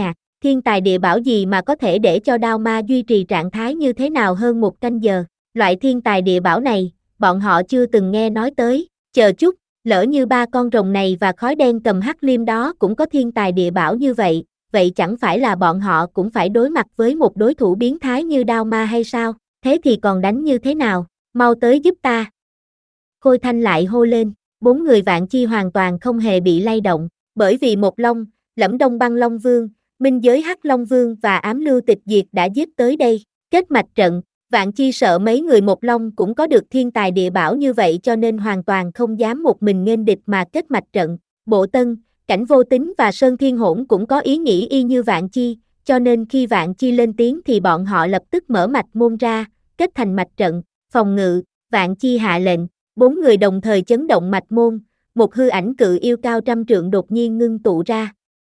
Speaker 2: thiên tài địa bảo gì mà có thể để cho đao ma duy trì trạng thái như thế nào hơn một canh giờ. Loại thiên tài địa bảo này, bọn họ chưa từng nghe nói tới. Chờ chút, lỡ như ba con rồng này và khói đen cầm hắc liêm đó cũng có thiên tài địa bảo như vậy, vậy chẳng phải là bọn họ cũng phải đối mặt với một đối thủ biến thái như đao ma hay sao? Thế thì còn đánh như thế nào? Mau tới giúp ta. Khôi Thanh lại hô lên, bốn người Vạn Chi hoàn toàn không hề bị lay động, bởi vì một Long, Lẫm Đông Băng Long Vương, Minh Giới Hắc Long Vương và Ám Lưu Tịch Diệt đã giết tới đây, kết mạch trận. Vạn Chi sợ mấy người một Long cũng có được thiên tài địa bảo như vậy cho nên hoàn toàn không dám một mình nghênh địch mà kết mạch trận. Bộ Tân, Cảnh Vô Tính và Sơn Thiên Hỗn cũng có ý nghĩ y như Vạn Chi, cho nên khi Vạn Chi lên tiếng thì bọn họ lập tức mở mạch môn ra, kết thành mạch trận, phòng ngự. Vạn Chi hạ lệnh, bốn người đồng thời chấn động mạch môn, một hư ảnh cự yêu cao trăm trượng đột nhiên ngưng tụ ra.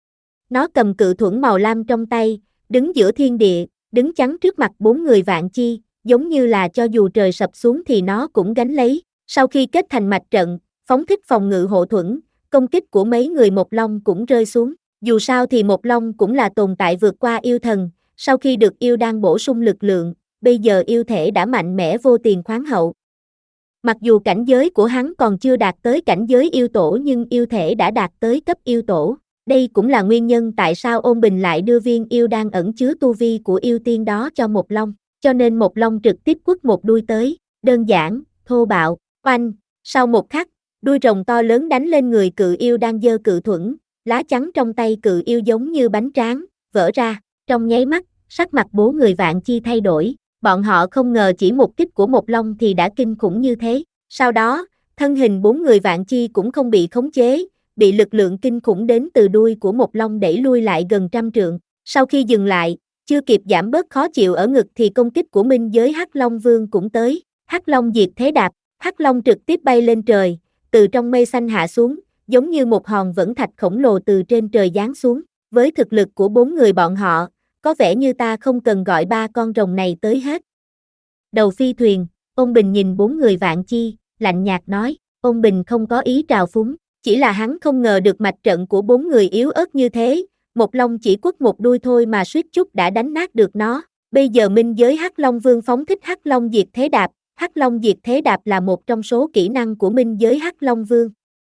Speaker 2: Nó cầm cự thuẫn màu lam trong tay, đứng giữa thiên địa, đứng chắn trước mặt bốn người Vạn Chi, giống như là cho dù trời sập xuống thì nó cũng gánh lấy. Sau khi kết thành mạch trận, phóng thích phòng ngự hộ thuẫn, công kích của mấy người Một Long cũng rơi xuống. Dù sao thì Một Long cũng là tồn tại vượt qua yêu thần, sau khi được yêu đan bổ sung lực lượng, bây giờ yêu thể đã mạnh mẽ vô tiền khoáng hậu. Mặc dù cảnh giới của hắn còn chưa đạt tới cảnh giới yêu tổ nhưng yêu thể đã đạt tới cấp yêu tổ. Đây cũng là nguyên nhân tại sao Ôn Bình lại đưa viên yêu đan ẩn chứa tu vi của yêu tiên đó cho Một Long, cho nên Một Long trực tiếp quất một đuôi tới, đơn giản, thô bạo, oanh. Sau một khắc, đuôi rồng to lớn đánh lên người cự yêu đang giơ cự thuẫn, lá chắn trong tay cự yêu giống như bánh tráng, vỡ ra. Trong nháy mắt, sắc mặt bốn người Vạn Chi thay đổi, bọn họ không ngờ chỉ một kích của Một Long thì đã kinh khủng như thế. Sau đó, thân hình bốn người Vạn Chi cũng không bị khống chế, bị lực lượng kinh khủng đến từ đuôi của Một Long đẩy lui lại gần trăm trượng. Sau khi dừng lại, chưa kịp giảm bớt khó chịu ở ngực thì công kích của Minh Giới Hắc Long Vương cũng tới. Hắc Long diệt thế đạp, Hắc Long trực tiếp bay lên trời, từ trong mây xanh hạ xuống, giống như một hòn vẫn thạch khổng lồ từ trên trời giáng xuống. Với thực lực của bốn người bọn họ, có vẻ như ta không cần gọi ba con rồng này tới hết. Đầu phi thuyền, Ôn Bình nhìn bốn người Vạn Chi, lạnh nhạt nói. Ôn Bình không có ý trào phúng, chỉ là hắn không ngờ được mạch trận của bốn người yếu ớt như thế. Một Long chỉ quất một đuôi thôi mà suýt chút đã đánh nát được nó. Bây giờ Minh Giới Hắc Long Vương phóng thích Hắc Long diệt thế đạp. Hắc Long diệt thế đạp là một trong số kỹ năng của Minh Giới Hắc Long Vương.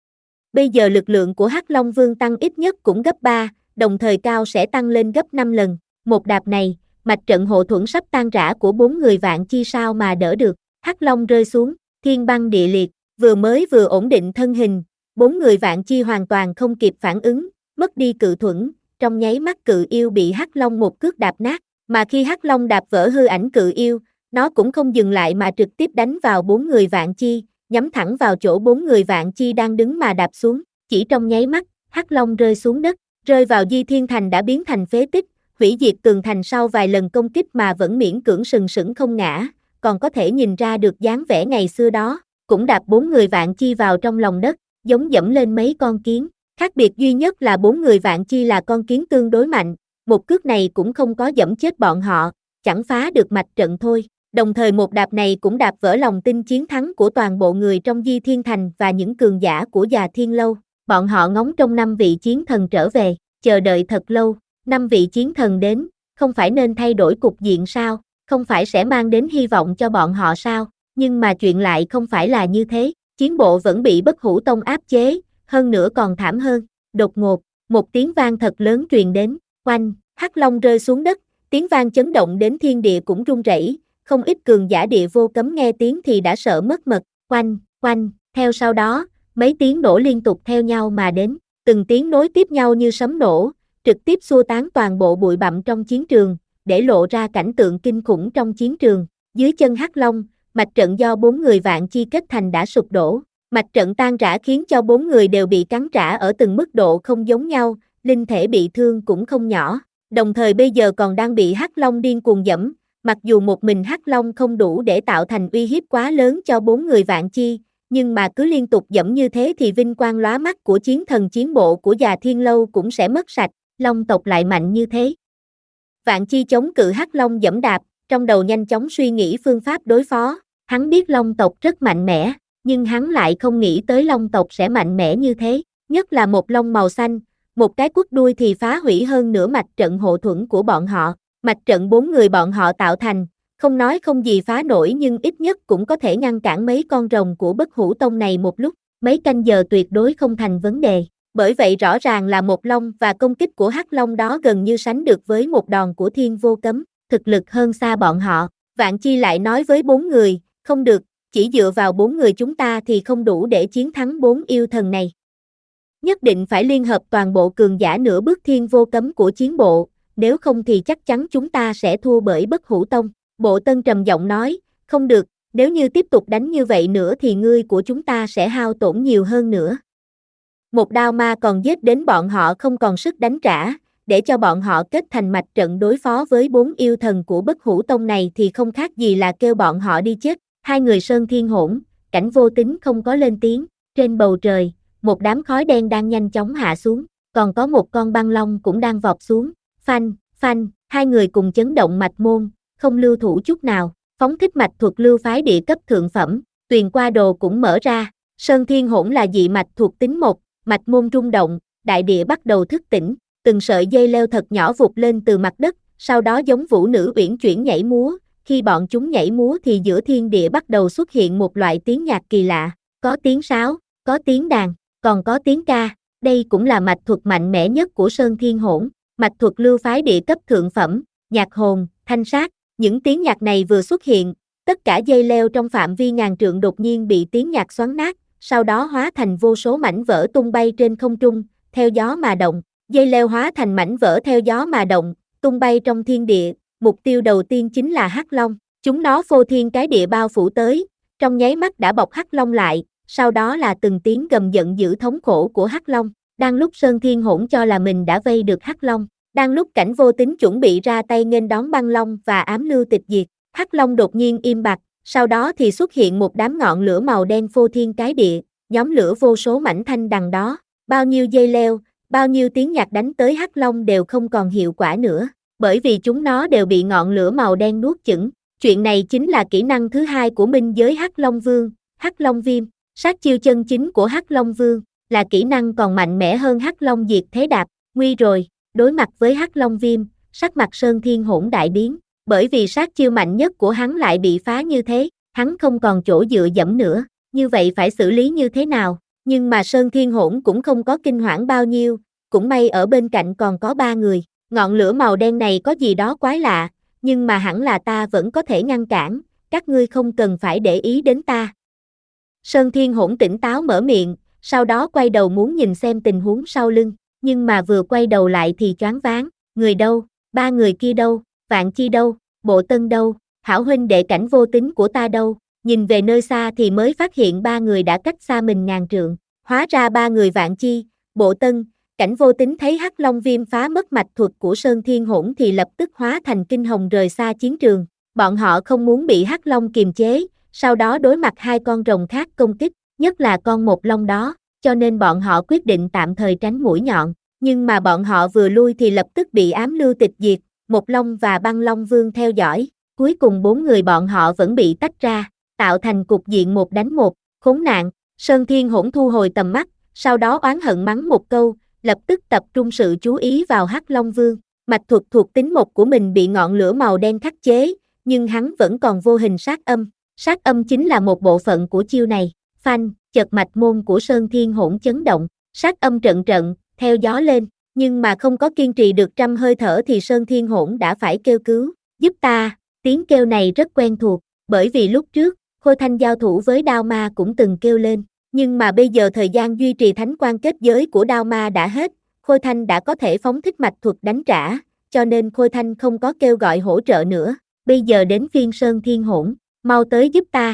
Speaker 2: Bây giờ lực lượng của Hắc Long Vương tăng ít nhất cũng gấp ba, đồng thời cao sẽ tăng lên gấp năm lần. Một đạp này, mạch trận hộ thuẫn sắp tan rã của bốn người Vạn Chi sao mà đỡ được. Hắc Long rơi xuống, thiên băng địa liệt, vừa mới vừa ổn định thân hình, bốn người Vạn Chi hoàn toàn không kịp phản ứng, mất đi cự thuẫn, trong nháy mắt cự yêu bị Hắc Long một cước đạp nát, mà khi Hắc Long đạp vỡ hư ảnh cự yêu, nó cũng không dừng lại mà trực tiếp đánh vào bốn người Vạn Chi, nhắm thẳng vào chỗ bốn người Vạn Chi đang đứng mà đạp xuống. Chỉ trong nháy mắt, Hắc Long rơi xuống đất, rơi vào Di Thiên Thành đã biến thành phế tích, hủy diệt tường thành sau vài lần công kích mà vẫn miễn cưỡng sừng sững không ngã, còn có thể nhìn ra được dáng vẻ ngày xưa đó, cũng đạp bốn người Vạn Chi vào trong lòng đất, giống dẫm lên mấy con kiến. Khác biệt duy nhất là bốn người Vạn Chi là con kiến tương đối mạnh, một cước này cũng không có dẫm chết bọn họ, chẳng phá được mạch trận thôi. Đồng thời một đạp này cũng đạp vỡ lòng tin chiến thắng của toàn bộ người trong Di Thiên Thành và những cường giả của Già Thiên Lâu. Bọn họ ngóng trông năm vị chiến thần trở về, chờ đợi thật lâu, năm vị chiến thần đến, không phải nên thay đổi cục diện sao, không phải sẽ mang đến hy vọng cho bọn họ sao, nhưng mà chuyện lại không phải là như thế, chiến bộ vẫn bị Bất Hủ Tông áp chế, hơn nữa còn thảm hơn. Đột ngột, một tiếng vang thật lớn truyền đến, oanh, Hắc Long rơi xuống đất, tiếng vang chấn động đến thiên địa cũng rung rẩy, không ít cường giả địa vô cấm nghe tiếng thì đã sợ mất mật, oanh, oanh, theo sau đó, mấy tiếng nổ liên tục theo nhau mà đến, từng tiếng nối tiếp nhau như sấm nổ, trực tiếp xua tán toàn bộ bụi bặm trong chiến trường, để lộ ra cảnh tượng kinh khủng trong chiến trường. Dưới chân Hắc Long, mạch trận do bốn người Vạn Chi kết thành đã sụp đổ, mạch trận tan rã khiến cho bốn người đều bị cắn trả ở từng mức độ không giống nhau, linh thể bị thương cũng không nhỏ, đồng thời bây giờ còn đang bị Hắc Long điên cuồng dẫm. Mặc dù một mình Hắc Long không đủ để tạo thành uy hiếp quá lớn cho bốn người Vạn Chi, nhưng mà cứ liên tục dẫm như thế thì vinh quang lóa mắt của chiến thần chiến bộ của Già Thiên Lâu cũng sẽ mất sạch, Long tộc lại mạnh như thế. Vạn Chi chống cự Hắc Long dẫm đạp, trong đầu nhanh chóng suy nghĩ phương pháp đối phó, hắn biết Long tộc rất mạnh mẽ, nhưng hắn lại không nghĩ tới Long tộc sẽ mạnh mẽ như thế, nhất là một Long màu xanh, một cái quất đuôi thì phá hủy hơn nửa mạch trận hộ thuẫn của bọn họ. Mạch trận bốn người bọn họ tạo thành, không nói không gì phá nổi nhưng ít nhất cũng có thể ngăn cản mấy con rồng của Bất Hủ Tông này một lúc, mấy canh giờ tuyệt đối không thành vấn đề. Bởi vậy rõ ràng là một long và công kích của Hắc Long đó gần như sánh được với một đòn của Thiên Vô Cấm, thực lực hơn xa bọn họ. Vạn Chi lại nói với bốn người, không được, chỉ dựa vào bốn người chúng ta thì không đủ để chiến thắng bốn yêu thần này. Nhất định phải liên hợp toàn bộ cường giả nửa bước Thiên Vô Cấm của chiến bộ, nếu không thì chắc chắn chúng ta sẽ thua bởi Bất Hủ Tông. Bộ Tân trầm giọng nói, không được, nếu như tiếp tục đánh như vậy nữa thì ngươi của chúng ta sẽ hao tổn nhiều hơn nữa. Một đao ma còn giết đến bọn họ không còn sức đánh trả, để cho bọn họ kết thành mạch trận đối phó với bốn yêu thần của Bất Hủ Tông này thì không khác gì là kêu bọn họ đi chết. Hai người Sơn Thiên Hỗn, Cảnh Vô Tính không có lên tiếng, trên bầu trời, một đám khói đen đang nhanh chóng hạ xuống, còn có một con băng long cũng đang vọt xuống, phanh, phanh, hai người cùng chấn động mạch môn, không lưu thủ chút nào, phóng thích mạch thuật lưu phái địa cấp thượng phẩm, tuyền qua đồ cũng mở ra, Sơn Thiên Hỗn là dị mạch thuộc tính một, mạch môn rung động, đại địa bắt đầu thức tỉnh, từng sợi dây leo thật nhỏ vụt lên từ mặt đất, sau đó giống vũ nữ uyển chuyển nhảy múa, khi bọn chúng nhảy múa thì giữa thiên địa bắt đầu xuất hiện một loại tiếng nhạc kỳ lạ, có tiếng sáo, có tiếng đàn, còn có tiếng ca, đây cũng là mạch thuật mạnh mẽ nhất của Sơn Thiên Hỗn, mạch thuật lưu phái địa cấp thượng phẩm, nhạc hồn, thanh sát, những tiếng nhạc này vừa xuất hiện, tất cả dây leo trong phạm vi ngàn trượng đột nhiên bị tiếng nhạc xoắn nát, sau đó hóa thành vô số mảnh vỡ tung bay trên không trung, theo gió mà động, dây leo hóa thành mảnh vỡ theo gió mà động, tung bay trong thiên địa, mục tiêu đầu tiên chính là Hắc Long, chúng nó phô thiên cái địa bao phủ tới, trong nháy mắt đã bọc Hắc Long lại, sau đó là từng tiếng gầm giận dữ thống khổ của Hắc Long, đang lúc Sơn Thiên Hỗn cho là mình đã vây được Hắc Long, đang lúc Cảnh Vô Tính chuẩn bị ra tay nghênh đón băng long và ám lưu tịch diệt, Hắc Long đột nhiên im bặt, sau đó thì xuất hiện một đám ngọn lửa màu đen phô thiên cái địa, nhóm lửa vô số mảnh thanh đằng đó, bao nhiêu dây leo, bao nhiêu tiếng nhạc đánh tới Hắc Long đều không còn hiệu quả nữa, bởi vì chúng nó đều bị ngọn lửa màu đen nuốt chửng. Chuyện này chính là kỹ năng thứ hai của minh giới Hắc Long Vương, Hắc Long Viêm, sát chiêu chân chính của Hắc Long Vương, là kỹ năng còn mạnh mẽ hơn Hắc Long Diệt Thế Đạp, nguy rồi, đối mặt với Hắc Long Viêm, sắc mặt Sơn Thiên Hỗn đại biến, bởi vì sát chiêu mạnh nhất của hắn lại bị phá như thế, hắn không còn chỗ dựa dẫm nữa, như vậy phải xử lý như thế nào, nhưng mà Sơn Thiên Hỗn cũng không có kinh hoảng bao nhiêu, cũng may ở bên cạnh còn có ba người, ngọn lửa màu đen này có gì đó quái lạ, nhưng mà hẳn là ta vẫn có thể ngăn cản, các ngươi không cần phải để ý đến ta. Sơn Thiên Hỗn tỉnh táo mở miệng, sau đó quay đầu muốn nhìn xem tình huống sau lưng, nhưng mà vừa quay đầu lại thì choáng váng, người đâu, ba người kia đâu, Vạn Chi đâu, Bộ Tân đâu, hảo huynh đệ Cảnh Vô Tính của ta đâu, nhìn về nơi xa thì mới phát hiện ba người đã cách xa mình ngàn trượng, hóa ra ba người Vạn Chi, Bộ Tân, Cảnh Vô Tính thấy Hắc Long Viêm phá mất mạch thuật của Sơn Thiên Hỗn thì lập tức hóa thành kinh hồng rời xa chiến trường, bọn họ không muốn bị Hắc Long kiềm chế, sau đó đối mặt hai con rồng khác công kích, nhất là con một long đó, cho nên bọn họ quyết định tạm thời tránh mũi nhọn, nhưng mà bọn họ vừa lui thì lập tức bị ám lưu tịch diệt, một long và băng long vương theo dõi, cuối cùng bốn người bọn họ vẫn bị tách ra, tạo thành cục diện một đánh một, khốn nạn, Sơn Thiên Hỗn thu hồi tầm mắt, sau đó oán hận mắng một câu, lập tức tập trung sự chú ý vào Hắc Long Vương, mạch thuật thuộc tính một của mình bị ngọn lửa màu đen khắc chế, nhưng hắn vẫn còn vô hình sát âm, sát âm chính là một bộ phận của chiêu này, phanh, chợt mạch môn của Sơn Thiên Hỗn chấn động, sát âm trận trận, theo gió lên, nhưng mà không có kiên trì được trăm hơi thở thì Sơn Thiên Hỗn đã phải kêu cứu, giúp ta, tiếng kêu này rất quen thuộc, bởi vì lúc trước, Khôi Thanh giao thủ với Đao Ma cũng từng kêu lên, nhưng mà bây giờ thời gian duy trì thánh quan kết giới của Đao Ma đã hết, Khôi Thanh đã có thể phóng thích mạch thuật đánh trả, cho nên Khôi Thanh không có kêu gọi hỗ trợ nữa, bây giờ đến phiên Sơn Thiên Hỗn, mau tới giúp ta.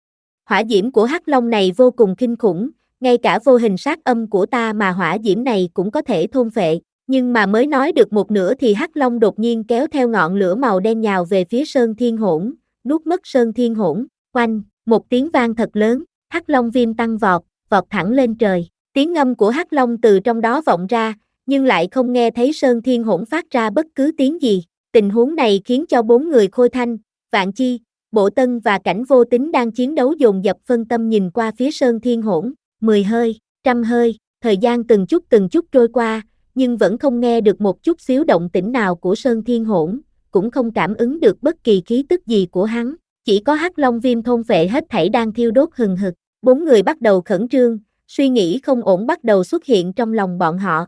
Speaker 2: Hỏa diễm của Hắc Long này vô cùng kinh khủng, ngay cả vô hình sát âm của ta mà hỏa diễm này cũng có thể thôn phệ, nhưng mà mới nói được một nửa thì Hắc Long đột nhiên kéo theo ngọn lửa màu đen nhào về phía Sơn Thiên Hỗn, nuốt mất Sơn Thiên Hỗn, oanh, một tiếng vang thật lớn, Hắc Long Viêm tăng vọt, vọt thẳng lên trời, tiếng ngâm của Hắc Long từ trong đó vọng ra, nhưng lại không nghe thấy Sơn Thiên Hỗn phát ra bất cứ tiếng gì, tình huống này khiến cho bốn người Khôi Thanh, Vạn Chi, Bộ Tân và Cảnh Vô Tính đang chiến đấu dồn dập phân tâm nhìn qua phía Sơn Thiên Hỗn, mười hơi, trăm hơi, thời gian từng chút từng chút trôi qua, nhưng vẫn không nghe được một chút xíu động tĩnh nào của Sơn Thiên Hỗn, cũng không cảm ứng được bất kỳ khí tức gì của hắn, chỉ có Hắc Long Viêm thôn phệ hết thảy đang thiêu đốt hừng hực. Bốn người bắt đầu khẩn trương, suy nghĩ không ổn bắt đầu xuất hiện trong lòng bọn họ.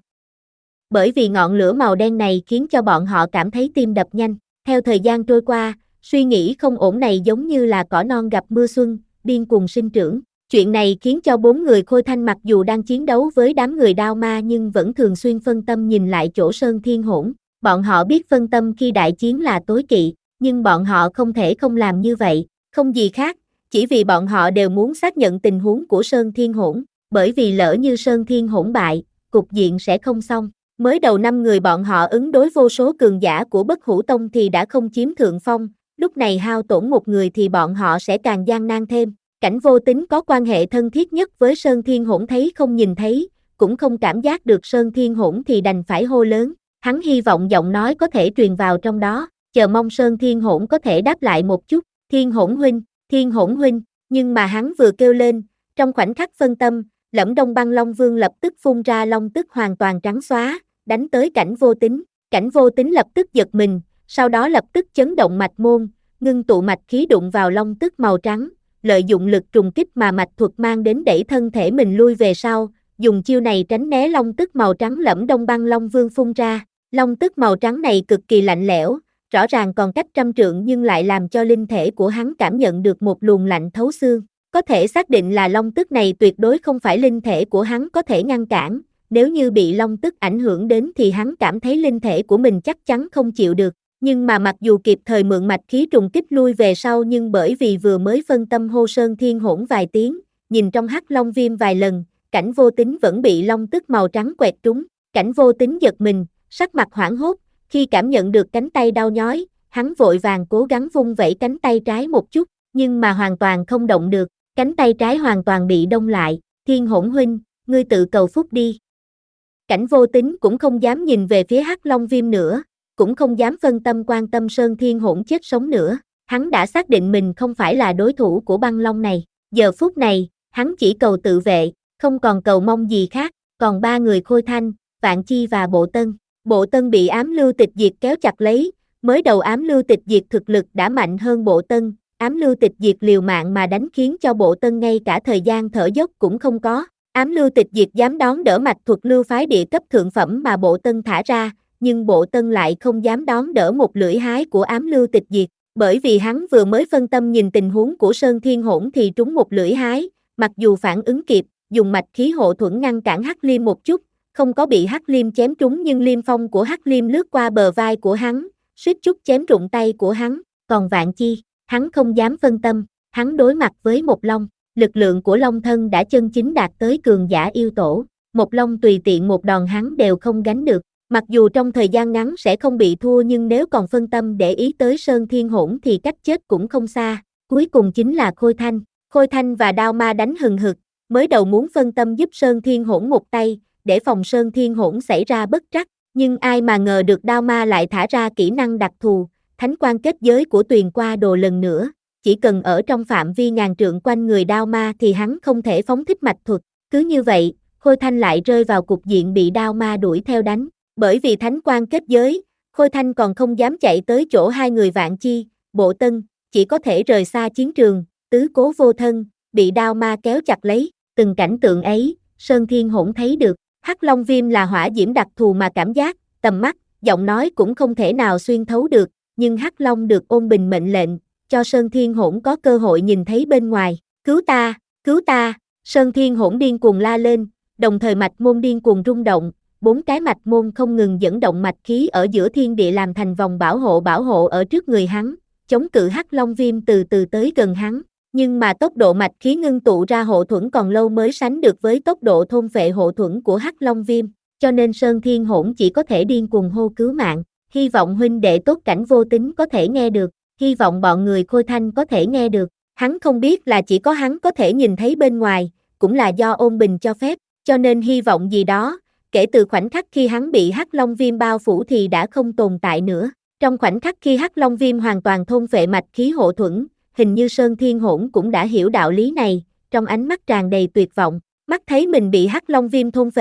Speaker 2: Bởi vì ngọn lửa màu đen này khiến cho bọn họ cảm thấy tim đập nhanh. Theo thời gian trôi qua, suy nghĩ không ổn này giống như là cỏ non gặp mưa xuân, điên cuồng sinh trưởng. Chuyện này khiến cho bốn người Khôi Thanh mặc dù đang chiến đấu với đám người Đao Ma nhưng vẫn thường xuyên phân tâm nhìn lại chỗ Sơn Thiên Hỗn. Bọn họ biết phân tâm khi đại chiến là tối kỵ, nhưng bọn họ không thể không làm như vậy, không gì khác, chỉ vì bọn họ đều muốn xác nhận tình huống của Sơn Thiên Hỗn, bởi vì lỡ như Sơn Thiên Hỗn bại, cục diện sẽ không xong. Mới đầu năm người bọn họ ứng đối vô số cường giả của Bất Hủ Tông thì đã không chiếm thượng phong, lúc này hao tổn một người thì bọn họ sẽ càng gian nan thêm. Cảnh Vô Tính có quan hệ thân thiết nhất với Sơn Thiên Hỗn thấy không nhìn thấy, cũng không cảm giác được Sơn Thiên Hỗn thì đành phải hô lớn, hắn hy vọng giọng nói có thể truyền vào trong đó, chờ mong Sơn Thiên Hỗn có thể đáp lại một chút, Thiên Hỗn huynh, Thiên Hỗn huynh, nhưng mà hắn vừa kêu lên, trong khoảnh khắc phân tâm, Lẫm Đông Băng Long Vương lập tức phun ra long tức hoàn toàn trắng xóa, đánh tới Cảnh Vô Tính. Cảnh Vô Tính lập tức giật mình, sau đó lập tức chấn động mạch môn, ngưng tụ mạch khí đụng vào long tức màu trắng, lợi dụng lực trùng kích mà mạch thuật mang đến đẩy thân thể mình lui về sau, dùng chiêu này tránh né long tức màu trắng Lẫm Đông Băng Long Vương phun ra. Long tức màu trắng này cực kỳ lạnh lẽo, rõ ràng còn cách trăm trượng nhưng lại làm cho linh thể của hắn cảm nhận được một luồng lạnh thấu xương. Có thể xác định là long tức này tuyệt đối không phải linh thể của hắn có thể ngăn cản, nếu như bị long tức ảnh hưởng đến thì hắn cảm thấy linh thể của mình chắc chắn không chịu được. Nhưng mà mặc dù kịp thời mượn mạch khí trùng kích lui về sau nhưng bởi vì vừa mới phân tâm hô Sơn Thiên Hỗn vài tiếng, nhìn trong Hắc Long Viêm vài lần, Cảnh Vô Tính vẫn bị long tức màu trắng quẹt trúng. Cảnh Vô Tính giật mình, sắc mặt hoảng hốt, khi cảm nhận được cánh tay đau nhói, hắn vội vàng cố gắng vung vẩy cánh tay trái một chút, nhưng mà hoàn toàn không động được, cánh tay trái hoàn toàn bị đông lại. Thiên Hỗn huynh, ngươi tự cầu phúc đi. Cảnh Vô Tính cũng không dám nhìn về phía Hắc Long Viêm nữa, cũng không dám phân tâm quan tâm Sơn Thiên Hỗn chết sống nữa, hắn đã xác định mình không phải là đối thủ của băng long này, giờ phút này, hắn chỉ cầu tự vệ, không còn cầu mong gì khác. Còn ba người Khôi Thanh, Vạn Chi và Bộ Tân. Bộ Tân bị Ám Lưu Tịch Diệt kéo chặt lấy, mới đầu Ám Lưu Tịch Diệt thực lực đã mạnh hơn Bộ Tân, Ám Lưu Tịch Diệt liều mạng mà đánh khiến cho Bộ Tân ngay cả thời gian thở dốc cũng không có. Ám Lưu Tịch Diệt dám đón đỡ mạch thuật lưu phái địa cấp thượng phẩm mà Bộ Tân thả ra, nhưng Bộ Tân lại không dám đón đỡ một lưỡi hái của Ám Lưu Tịch Diệt, bởi vì hắn vừa mới phân tâm nhìn tình huống của Sơn Thiên Hỗn thì trúng một lưỡi hái, mặc dù phản ứng kịp, dùng mạch khí hộ thuẫn ngăn cản Hắc Liêm một chút, không có bị Hắc Liêm chém trúng nhưng liêm phong của Hắc Liêm lướt qua bờ vai của hắn, suýt chút chém rụng tay của hắn. Còn Vạn Chi, hắn không dám phân tâm, hắn đối mặt với một long, lực lượng của long thân đã chân chính đạt tới cường giả yêu tổ, một long tùy tiện một đòn hắn đều không gánh được. Mặc dù trong thời gian ngắn sẽ không bị thua nhưng nếu còn phân tâm để ý tới Sơn Thiên Hỗn thì cách chết cũng không xa. Cuối cùng chính là Khôi Thanh. Khôi Thanh và Đao Ma đánh hừng hực, mới đầu muốn phân tâm giúp Sơn Thiên Hỗn một tay, để phòng Sơn Thiên Hỗn xảy ra bất trắc, nhưng ai mà ngờ được Đao Ma lại thả ra kỹ năng đặc thù, Thánh Quan kết giới của Tuyền Qua Đồ lần nữa, chỉ cần ở trong phạm vi ngàn trượng quanh người Đao Ma thì hắn không thể phóng thích mạch thuật, cứ như vậy, Khôi Thanh lại rơi vào cục diện bị Đao Ma đuổi theo đánh. Bởi vì Thánh Quan kết giới, Khôi Thanh còn không dám chạy tới chỗ hai người Vạn Chi, Bộ Tân, chỉ có thể rời xa chiến trường, tứ cố vô thân, bị Đao Ma kéo chặt lấy. Từng cảnh tượng ấy, Sơn Thiên Hỗn thấy được, Hắc Long Viêm là hỏa diễm đặc thù mà cảm giác, tầm mắt, giọng nói cũng không thể nào xuyên thấu được, nhưng Hắc Long được ôn bình mệnh lệnh, cho Sơn Thiên Hỗn có cơ hội nhìn thấy bên ngoài. Cứu ta, cứu ta, Sơn Thiên Hỗn điên cuồng la lên, đồng thời mạch môn điên cuồng rung động. Bốn cái mạch môn không ngừng dẫn động mạch khí ở giữa thiên địa làm thành vòng bảo hộ bảo hộ ở trước người hắn, chống cự Hắc Long Viêm từ từ tới gần hắn. Nhưng mà tốc độ mạch khí ngưng tụ ra hộ thuẫn còn lâu mới sánh được với tốc độ thôn phệ hộ thuẫn của Hắc Long Viêm, cho nên Sơn Thiên Hỗn chỉ có thể điên cuồng hô cứu mạng. Hy vọng huynh đệ tốt Cảnh Vô Tính có thể nghe được, hy vọng bọn người Khôi Thanh có thể nghe được. Hắn không biết là chỉ có hắn có thể nhìn thấy bên ngoài, cũng là do ôn bình cho phép, cho nên hy vọng gì đó. Kể từ khoảnh khắc khi hắn bị Hắc Long Viêm bao phủ thì đã không tồn tại nữa. Trong khoảnh khắc khi Hắc Long Viêm hoàn toàn thôn phệ mạch khí hộ thuẫn, hình như Sơn Thiên Hỗn cũng đã hiểu đạo lý này, trong ánh mắt tràn đầy tuyệt vọng, mắt thấy mình bị Hắc Long Viêm thôn phệ,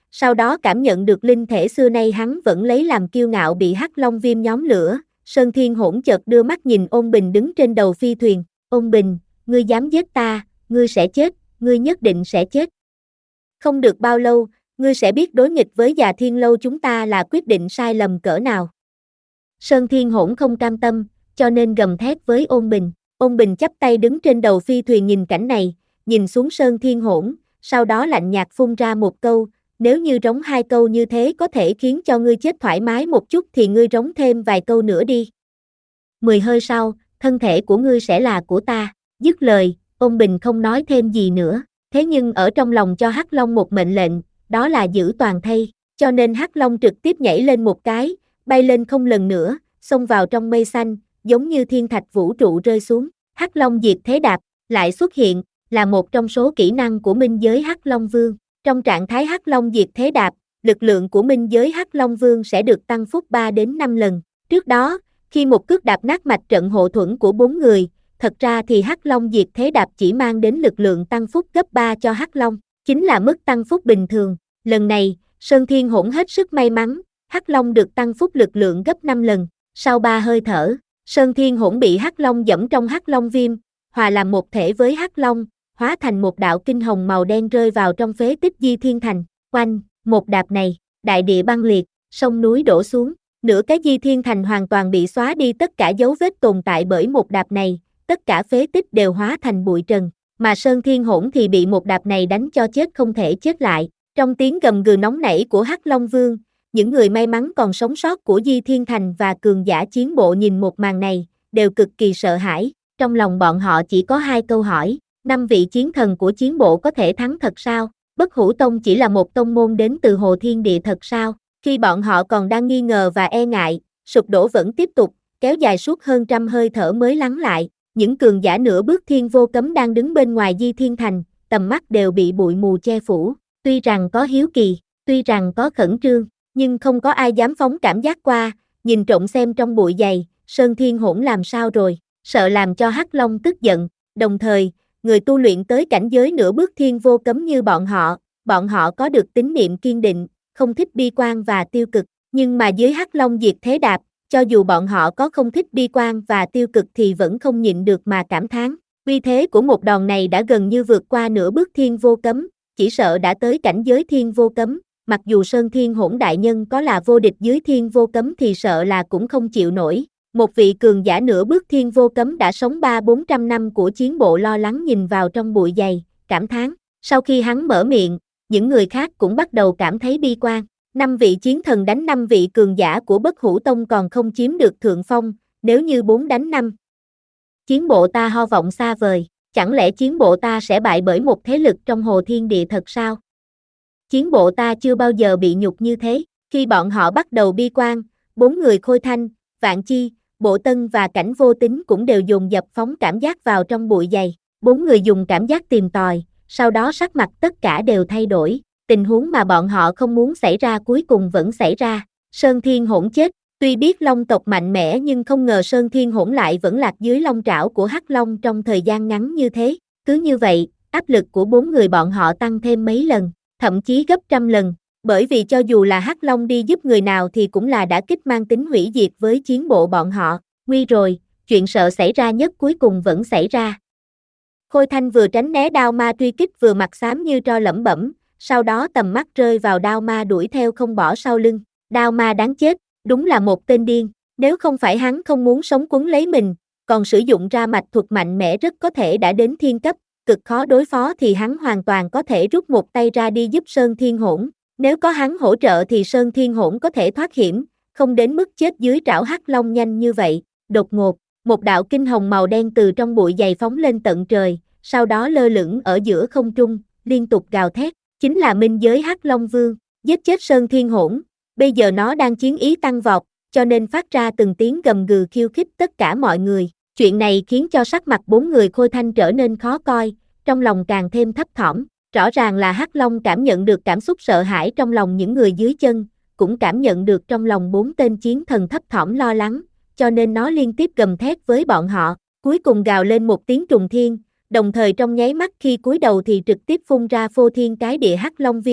Speaker 2: sau đó cảm nhận được linh thể xưa nay hắn vẫn lấy làm kiêu ngạo bị Hắc Long Viêm nhóm lửa, Sơn Thiên Hỗn chợt đưa mắt nhìn Ôn Bình đứng trên đầu phi thuyền, Ôn Bình, ngươi dám giết ta, ngươi sẽ chết, ngươi nhất định sẽ chết. Không được bao lâu, ngươi sẽ biết đối nghịch với Già Thiên Lâu chúng ta là quyết định sai lầm cỡ nào. Sơn Thiên Hỗn không cam tâm, cho nên gầm thét với Ôn Bình. Ôn Bình chắp tay đứng trên đầu phi thuyền nhìn cảnh này, nhìn xuống Sơn Thiên Hỗn, sau đó lạnh nhạt phun ra một câu, nếu như rống hai câu như thế có thể khiến cho ngươi chết thoải mái một chút thì ngươi rống thêm vài câu nữa đi. Mười hơi sau, thân thể của ngươi sẽ là của ta. Dứt lời, Ôn Bình không nói thêm gì nữa, thế nhưng ở trong lòng cho Hắc Long một mệnh lệnh, đó là giữ toàn thây, cho nên Hắc Long trực tiếp nhảy lên một cái, bay lên không lần nữa, xông vào trong mây xanh, giống như thiên thạch vũ trụ rơi xuống. Hắc Long diệt thế đạp lại xuất hiện, là một trong số kỹ năng của minh giới Hắc Long Vương. Trong trạng thái Hắc Long diệt thế đạp, lực lượng của minh giới Hắc Long Vương sẽ được tăng phúc ba đến năm lần. Trước đó, khi một cước đạp nát mạch trận hộ thuẫn của bốn người, thật ra thì Hắc Long diệt thế đạp chỉ mang đến lực lượng tăng phúc gấp ba cho Hắc Long, chính là mức tăng phúc bình thường. Lần này, Sơn Thiên Hỗn hết sức may mắn, Hắc Long được tăng phúc lực lượng gấp năm lần. Sau ba hơi thở, Sơn Thiên Hỗn bị Hắc Long giẫm trong Hắc Long Viêm, hòa làm một thể với Hắc Long, hóa thành một đạo kinh hồng màu đen rơi vào trong phế tích Di Thiên Thành. Oanh, một đạp này, đại địa băng liệt, sông núi đổ xuống, nửa cái Di Thiên Thành hoàn toàn bị xóa đi tất cả dấu vết tồn tại bởi một đạp này, tất cả phế tích đều hóa thành bụi trần, mà Sơn Thiên Hỗn thì bị một đạp này đánh cho chết không thể chết lại. Trong tiếng gầm gừ nóng nảy của Hắc Long Vương, những người may mắn còn sống sót của Di Thiên Thành và cường giả chiến bộ nhìn một màn này, đều cực kỳ sợ hãi, trong lòng bọn họ chỉ có hai câu hỏi, năm vị chiến thần của chiến bộ có thể thắng thật sao? Bất Hủ Tông chỉ là một tông môn đến từ Hồ Thiên Địa thật sao? Khi bọn họ còn đang nghi ngờ và e ngại, sụp đổ vẫn tiếp tục, kéo dài suốt hơn trăm hơi thở mới lắng lại, những cường giả nửa bước thiên vô cấm đang đứng bên ngoài Di Thiên Thành, tầm mắt đều bị bụi mù che phủ, tuy rằng có hiếu kỳ, tuy rằng có khẩn trương, nhưng không có ai dám phóng cảm giác qua, nhìn trộm xem trong bụi dày, Sơn Thiên Hỗn làm sao rồi, sợ làm cho Hắc Long tức giận, đồng thời, người tu luyện tới cảnh giới nửa bước thiên vô cấm như bọn họ, bọn họ có được tín niệm kiên định, không thích bi quan và tiêu cực, nhưng mà dưới Hắc Long diệt thế đạp, cho dù bọn họ có không thích bi quan và tiêu cực thì vẫn không nhịn được mà cảm thán, uy thế của một đòn này đã gần như vượt qua nửa bước thiên vô cấm, chỉ sợ đã tới cảnh giới thiên vô cấm, mặc dù Sơn Thiên Hỗn đại nhân có là vô địch dưới thiên vô cấm thì sợ là cũng không chịu nổi. Một vị cường giả nửa bước thiên vô cấm đã sống ba bốn trăm năm của chiến bộ lo lắng nhìn vào trong bụi dày, cảm thán. Sau khi hắn mở miệng, những người khác cũng bắt đầu cảm thấy bi quan. Năm vị chiến thần đánh năm vị cường giả của Bất Hủ Tông còn không chiếm được thượng phong, nếu như bốn đánh năm. Chiến bộ ta ho vọng xa vời, chẳng lẽ chiến bộ ta sẽ bại bởi một thế lực trong Hồ Thiên Địa thật sao? Chiến bộ ta chưa bao giờ bị nhục như thế. Khi bọn họ bắt đầu bi quan, bốn người Khôi Thanh, Vạn Chi, Bộ Tân và Cảnh Vô Tính cũng đều dồn dập phóng cảm giác vào trong bụi dày. Bốn người dùng cảm giác tìm tòi, sau đó sắc mặt tất cả đều thay đổi. Tình huống mà bọn họ không muốn xảy ra cuối cùng vẫn xảy ra. Sơn Thiên Hỗn chết, tuy biết Long tộc mạnh mẽ nhưng không ngờ Sơn Thiên Hỗn lại vẫn lạc dưới long trảo của Hắc Long trong thời gian ngắn như thế. Cứ như vậy, áp lực của bốn người bọn họ tăng thêm mấy lần, thậm chí gấp trăm lần. Bởi vì cho dù là Hắc Long đi giúp người nào thì cũng là đã kích mang tính hủy diệt với chiến bộ bọn họ. Nguy rồi, chuyện sợ xảy ra nhất cuối cùng vẫn xảy ra. Khôi Thanh vừa tránh né đao ma truy kích vừa mặt xám như tro lẩm bẩm, sau đó tầm mắt rơi vào đao ma đuổi theo không bỏ sau lưng. Đao ma đáng chết, đúng là một tên điên, nếu không phải hắn không muốn sống quấn lấy mình, còn sử dụng ra mạch thuật mạnh mẽ rất có thể đã đến thiên cấp, cực khó đối phó thì hắn hoàn toàn có thể rút một tay ra đi giúp Sơn Thiên Hỗn. Nếu có hắn hỗ trợ thì Sơn Thiên Hỗn có thể thoát hiểm, không đến mức chết dưới trảo Hắc Long nhanh như vậy. Đột ngột, một đạo kinh hồng màu đen từ trong bụi dày phóng lên tận trời, sau đó lơ lửng ở giữa không trung, liên tục gào thét, chính là minh giới Hắc Long Vương, giết chết Sơn Thiên Hỗn. Bây giờ nó đang chiến ý tăng vọt, cho nên phát ra từng tiếng gầm gừ khiêu khích tất cả mọi người. Chuyện này khiến cho sắc mặt bốn người Khôi Thanh trở nên khó coi, trong lòng càng thêm thấp thỏm. Rõ ràng là Hắc Long cảm nhận được cảm xúc sợ hãi trong lòng những người dưới chân, cũng cảm nhận được trong lòng bốn tên chiến thần thấp thỏm lo lắng, cho nên nó liên tiếp gầm thét với bọn họ, cuối cùng gào lên một tiếng trùng thiên, đồng thời trong nháy mắt khi cúi đầu thì trực tiếp phun ra phô thiên cái địa Hắc Long Viêm,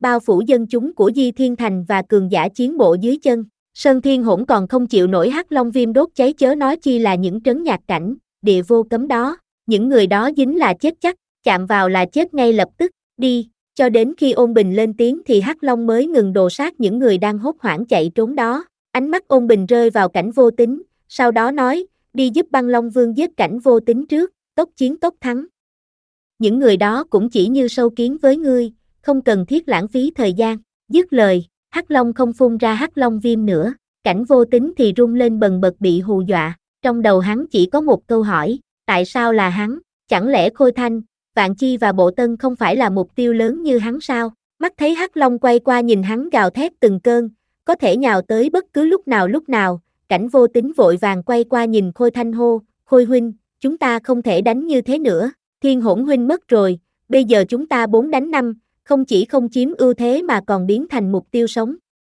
Speaker 2: bao phủ dân chúng của Di Thiên Thành và cường giả chiến bộ dưới chân. Sơn Thiên Hỗn còn không chịu nổi Hắc Long Viêm đốt cháy, chớ nói chi là những trấn nhạc cảnh, địa vô cấm đó. Những người đó dính là chết chắc, chạm vào là chết ngay lập tức. Đi, cho đến khi Ôn Bình lên tiếng thì Hắc Long mới ngừng đồ sát những người đang hốt hoảng chạy trốn đó. Ánh mắt Ôn Bình rơi vào Cảnh Vô Tính, sau đó nói, đi giúp Băng Long Vương giết Cảnh Vô Tính trước, tốc chiến tốc thắng. Những người đó cũng chỉ như sâu kiến với ngươi, không cần thiết lãng phí thời gian. Dứt lời, Hắc Long không phun ra Hắc Long Viêm nữa, Cảnh Vô Tính thì rung lên bần bật bị hù dọa. Trong đầu hắn chỉ có một câu hỏi, tại sao là hắn? Chẳng lẽ Khôi Thanh, Vạn Chi và Bộ Tân không phải là mục tiêu lớn như hắn sao? Mắt thấy Hắc Long quay qua nhìn hắn gào thét từng cơn, có thể nhào tới bất cứ lúc nào lúc nào. Cảnh Vô Tính vội vàng quay qua nhìn Khôi Thanh hô, Khôi huynh, chúng ta không thể đánh như thế nữa, Thiên Hỗn huynh mất rồi, bây giờ chúng ta bốn đánh năm, không chỉ không chiếm ưu thế mà còn biến thành mục tiêu sống.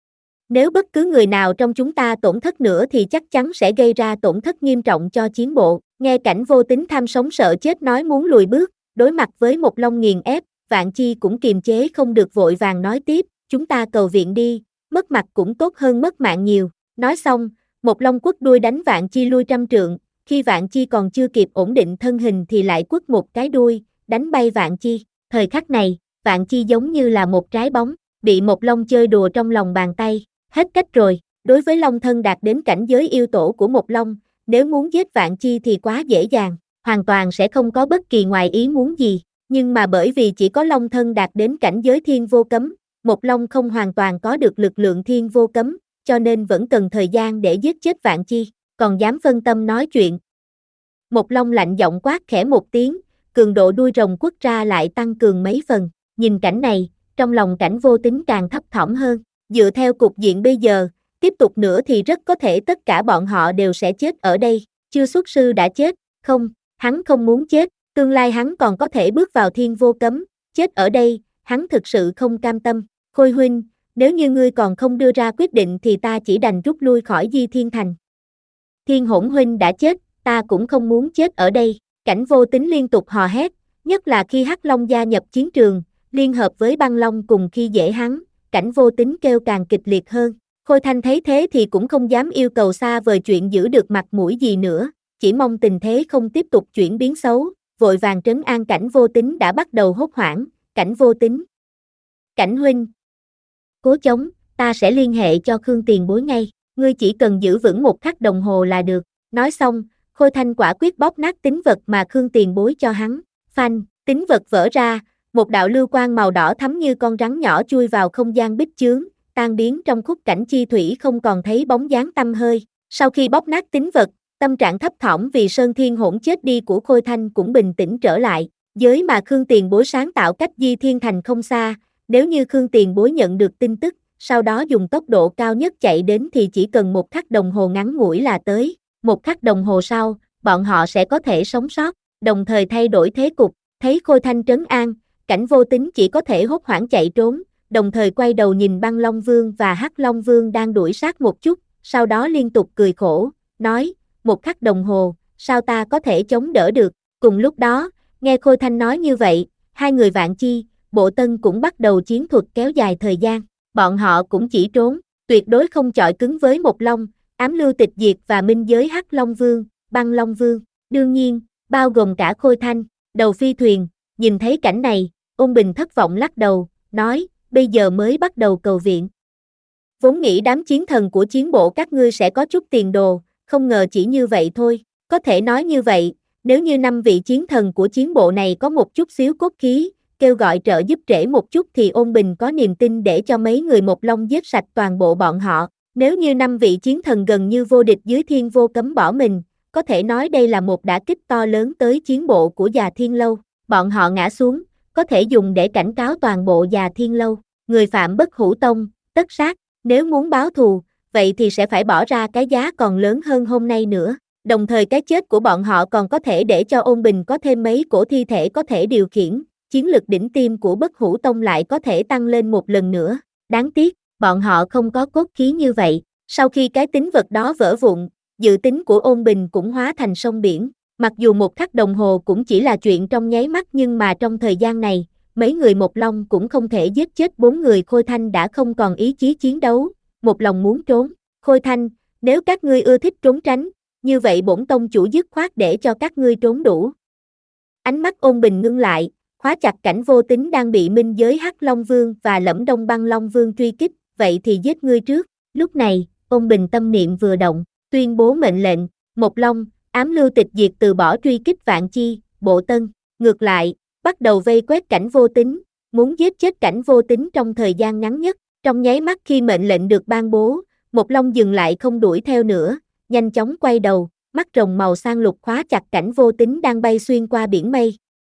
Speaker 2: Nếu bất cứ người nào trong chúng ta tổn thất nữa thì chắc chắn sẽ gây ra tổn thất nghiêm trọng cho chiến bộ. Nghe Cảnh Vô Tính tham sống sợ chết nói muốn lùi bước, đối mặt với một Long nghiền ép, Vạn Chi cũng kiềm chế không được vội vàng nói tiếp, chúng ta cầu viện đi, mất mặt cũng tốt hơn mất mạng nhiều. Nói xong, một Long quất đuôi đánh Vạn Chi lui trăm trượng, khi Vạn Chi còn chưa kịp ổn định thân hình thì lại quất một cái đuôi, đánh bay Vạn Chi. Thời khắc này, Vạn Chi giống như là một trái bóng, bị một Long chơi đùa trong lòng bàn tay, hết cách rồi. Đối với Long thân đạt đến cảnh giới yêu tổ của một Long, nếu muốn giết Vạn Chi thì quá dễ dàng, hoàn toàn sẽ không có bất kỳ ngoài ý muốn gì. Nhưng mà bởi vì chỉ có Long thân đạt đến cảnh giới thiên vô cấm, một Long không hoàn toàn có được lực lượng thiên vô cấm, cho nên vẫn cần thời gian để giết chết Vạn Chi, còn dám phân tâm nói chuyện. Một Long lạnh giọng quát khẽ một tiếng, cường độ đuôi rồng quất ra lại tăng cường mấy phần. Nhìn cảnh này, trong lòng Cảnh Vô Tính càng thấp thỏm hơn. Dựa theo cục diện bây giờ, tiếp tục nữa thì rất có thể tất cả bọn họ đều sẽ chết ở đây. Chưa xuất sư đã chết, không, hắn không muốn chết, tương lai hắn còn có thể bước vào thiên vô cấm, chết ở đây, hắn thực sự không cam tâm. Khôi huynh, nếu như ngươi còn không đưa ra quyết định thì ta chỉ đành rút lui khỏi Di Thiên Thành. Thiên Hỗn huynh đã chết, ta cũng không muốn chết ở đây. Cảnh Vô Tính liên tục hò hét, nhất là khi Hắc Long gia nhập chiến trường, liên hợp với Băng Long cùng khi dễ hắn, Cảnh Vô Tính kêu càng kịch liệt hơn. Khôi Thanh thấy thế thì cũng không dám yêu cầu xa vời chuyện giữ được mặt mũi gì nữa, chỉ mong tình thế không tiếp tục chuyển biến xấu, vội vàng trấn an Cảnh Vô Tính đã bắt đầu hốt hoảng. Cảnh Vô Tính, Cảnh huynh, cố chống, ta sẽ liên hệ cho Khương tiền bối ngay, ngươi chỉ cần giữ vững một khắc đồng hồ là được. Nói xong, Khôi Thanh quả quyết bóp nát tín vật mà Khương tiền bối cho hắn. Phanh, tín vật vỡ ra, một đạo lưu quang màu đỏ thắm như con rắn nhỏ chui vào không gian bích chướng, tan biến trong khúc cảnh chi thủy không còn thấy bóng dáng tăm hơi. Sau khi bóp nát tín vật, tâm trạng thấp thỏm vì Sơn Thiên Hỗn chết đi của Khôi Thanh cũng bình tĩnh trở lại. Giới mà Khương tiền bối sáng tạo cách Di Thiên Thành không xa, nếu như Khương tiền bối nhận được tin tức, sau đó dùng tốc độ cao nhất chạy đến thì chỉ cần một khắc đồng hồ ngắn ngủi là tới. Một khắc đồng hồ sau, bọn họ sẽ có thể sống sót, đồng thời thay đổi thế cục. Thấy Khôi Thanh trấn an, Cảnh Vô Tính chỉ có thể hốt hoảng chạy trốn, đồng thời quay đầu nhìn Băng Long Vương và Hắc Long Vương đang đuổi sát một chút, sau đó liên tục cười khổ, nói, một khắc đồng hồ, sao ta có thể chống đỡ được. Cùng lúc đó, nghe Khôi Thanh nói như vậy, hai người Vạn Chi, Bộ Tân cũng bắt đầu chiến thuật kéo dài thời gian. Bọn họ cũng chỉ trốn, tuyệt đối không chọi cứng với một Long, Ám Lưu Tịch Diệt và minh giới Hắc Long Vương, Băng Long Vương, đương nhiên, bao gồm cả Khôi Thanh. Đầu phi thuyền, nhìn thấy cảnh này, Ôn Bình thất vọng lắc đầu, nói, bây giờ mới bắt đầu cầu viện. Vốn nghĩ đám chiến thần của chiến bộ các ngươi sẽ có chút tiền đồ, không ngờ chỉ như vậy thôi. Có thể nói như vậy, nếu như năm vị chiến thần của chiến bộ này có một chút xíu cốt khí, kêu gọi trợ giúp trễ một chút thì Ôn Bình có niềm tin để cho mấy người một Long giết sạch toàn bộ bọn họ. Nếu như năm vị chiến thần gần như vô địch dưới thiên vô cấm bỏ mình, có thể nói đây là một đả kích to lớn tới chiến bộ của Già Thiên Lâu. Bọn họ ngã xuống, có thể dùng để cảnh cáo toàn bộ Già Thiên Lâu. Người phạm bất hủ tông, tất sát, nếu muốn báo thù, vậy thì sẽ phải bỏ ra cái giá còn lớn hơn hôm nay nữa. Đồng thời cái chết của bọn họ còn có thể để cho Ôn Bình có thêm mấy cổ thi thể có thể điều khiển, chiến lực đỉnh tiêm của bất hủ tông lại có thể tăng lên một lần nữa. Đáng tiếc, bọn họ không có cốt khí như vậy. Sau khi cái tín vật đó vỡ vụn, dự tính của Ôn Bình cũng hóa thành sông biển. Mặc dù một khắc đồng hồ cũng chỉ là chuyện trong nháy mắt nhưng mà trong thời gian này, mấy người một long cũng không thể giết chết bốn người. Khôi Thanh đã không còn ý chí chiến đấu, một lòng muốn trốn. Khôi Thanh, nếu các ngươi ưa thích trốn tránh, như vậy bổn tông chủ dứt khoát để cho các ngươi trốn đủ. Ánh mắt Ôn Bình ngưng lại, khóa chặt Cảnh Vô Tính đang bị minh giới Hắc Long Vương và Lẫm Đông Băng Long Vương truy kích, vậy thì giết ngươi trước. Lúc này, Ôn Bình tâm niệm vừa động, tuyên bố mệnh lệnh, Một Long, Ám Lưu Tịch Diệt từ bỏ truy kích Vạn Chi, Bộ Tân, ngược lại, bắt đầu vây quét Cảnh Vô Tính, muốn giết chết Cảnh Vô Tính trong thời gian ngắn nhất. Trong nháy mắt khi mệnh lệnh được ban bố, Một Long dừng lại không đuổi theo nữa, nhanh chóng quay đầu, mắt rồng màu xanh lục khóa chặt Cảnh Vô Tính đang bay xuyên qua biển mây.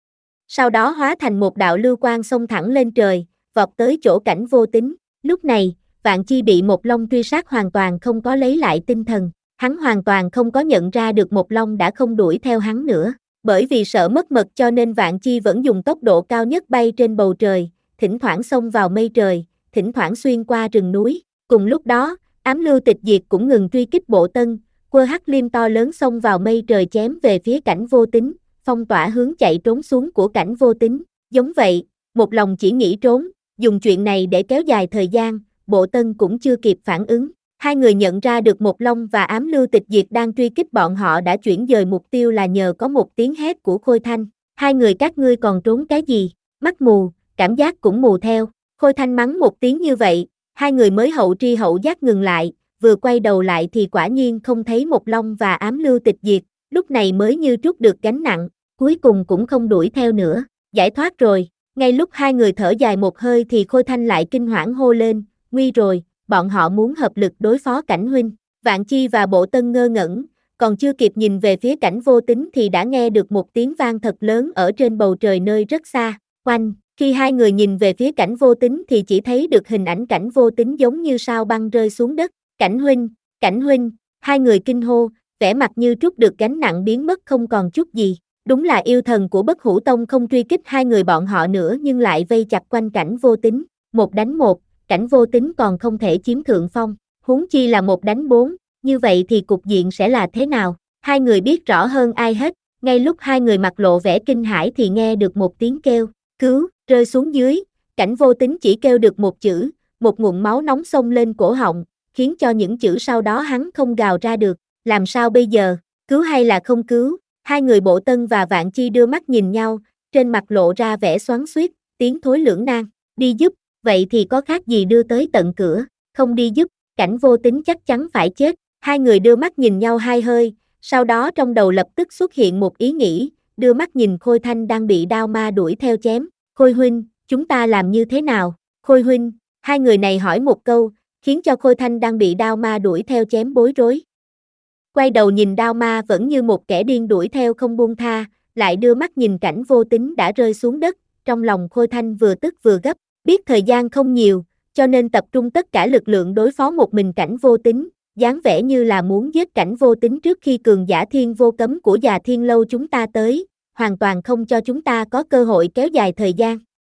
Speaker 2: Sau đó hóa thành một đạo lưu quang xông thẳng lên trời, vọt tới chỗ Cảnh Vô Tính. Lúc này, Vạn Chi bị Một Long truy sát hoàn toàn không có lấy lại tinh thần, hắn hoàn toàn không có nhận ra được Một Long đã không đuổi theo hắn nữa. Bởi vì sợ mất mật cho nên Vạn Chi vẫn dùng tốc độ cao nhất bay trên bầu trời, thỉnh thoảng xông vào mây trời, thỉnh thoảng xuyên qua rừng núi. Cùng lúc đó, Ám Lưu Tịch Diệt cũng ngừng truy kích Bộ Tân, quơ hắc liêm to lớn xông vào mây trời chém về phía Cảnh Vô Tính, phong tỏa hướng chạy trốn xuống của Cảnh Vô Tính. Giống vậy, Một lòng chỉ nghĩ trốn, dùng chuyện này để kéo dài thời gian, Bộ Tân cũng chưa kịp phản ứng. Hai người nhận ra được Một Long và Ám Lưu Tịch Diệt đang truy kích bọn họ đã chuyển dời mục tiêu là nhờ có một tiếng hét của Khôi Thanh. Hai người các ngươi còn trốn cái gì? Mắt mù, cảm giác cũng mù theo. Khôi Thanh mắng một tiếng như vậy, hai người mới hậu tri hậu giác ngừng lại, vừa quay đầu lại thì quả nhiên không thấy Một Long và Ám Lưu Tịch Diệt, lúc này mới như trút được gánh nặng, cuối cùng cũng không đuổi theo nữa, giải thoát rồi. Ngay lúc hai người thở dài một hơi thì Khôi Thanh lại kinh hoảng hô lên, nguy rồi, bọn họ muốn hợp lực đối phó Cảnh huynh. Vạn Chi và Bộ Tân ngơ ngẩn, còn chưa kịp nhìn về phía Cảnh Vô Tính thì đã nghe được một tiếng vang thật lớn ở trên bầu trời nơi rất xa. Oanh, khi hai người nhìn về phía Cảnh Vô Tính thì chỉ thấy được hình ảnh Cảnh Vô Tính giống như sao băng rơi xuống đất. Cảnh huynh, Cảnh huynh, hai người kinh hô, vẻ mặt như trút được gánh nặng biến mất không còn chút gì. Đúng là yêu thần của Bất Hủ Tông không truy kích hai người bọn họ nữa nhưng lại vây chặt quanh Cảnh Vô Tính, một đánh một, Cảnh Vô Tính còn không thể chiếm thượng phong, huống chi là một đánh bốn, như vậy thì cục diện sẽ là thế nào? Hai người biết rõ hơn ai hết, ngay lúc hai người mặt lộ vẻ kinh hãi thì nghe được một tiếng kêu, cứu, rơi xuống dưới, Cảnh Vô Tính chỉ kêu được một chữ, một ngụm máu nóng xông lên cổ họng, khiến cho những chữ sau đó hắn không gào ra được, làm sao bây giờ, cứu hay là không cứu? Hai người Bộ Tân và Vạn Chi đưa mắt nhìn nhau, trên mặt lộ ra vẻ xoắn xuýt, tiếng thối lưỡng nan, đi giúp, vậy thì có khác gì đưa tới tận cửa, không đi giúp, Cảnh Vô Tính chắc chắn phải chết. Hai người đưa mắt nhìn nhau hai hơi, sau đó trong đầu lập tức xuất hiện một ý nghĩ, đưa mắt nhìn Khôi Thanh đang bị đao ma đuổi theo chém, Khôi huynh, chúng ta làm như thế nào? Khôi huynh, hai người này hỏi một câu, khiến cho Khôi Thanh đang bị đao ma đuổi theo chém bối rối. Quay đầu nhìn đao ma vẫn như một kẻ điên đuổi theo không buông tha, lại đưa mắt nhìn Cảnh Vô Tính đã rơi xuống đất, trong lòng Khôi Thanh vừa tức vừa gấp, biết thời gian không nhiều, cho nên tập trung tất cả lực lượng đối phó một mình Cảnh Vô Tính, dáng vẻ như là muốn giết Cảnh Vô Tính trước khi cường giả Thiên Vô Cấm của Già Thiên Lâu chúng ta tới, hoàn toàn không cho chúng ta có cơ hội kéo dài thời gian.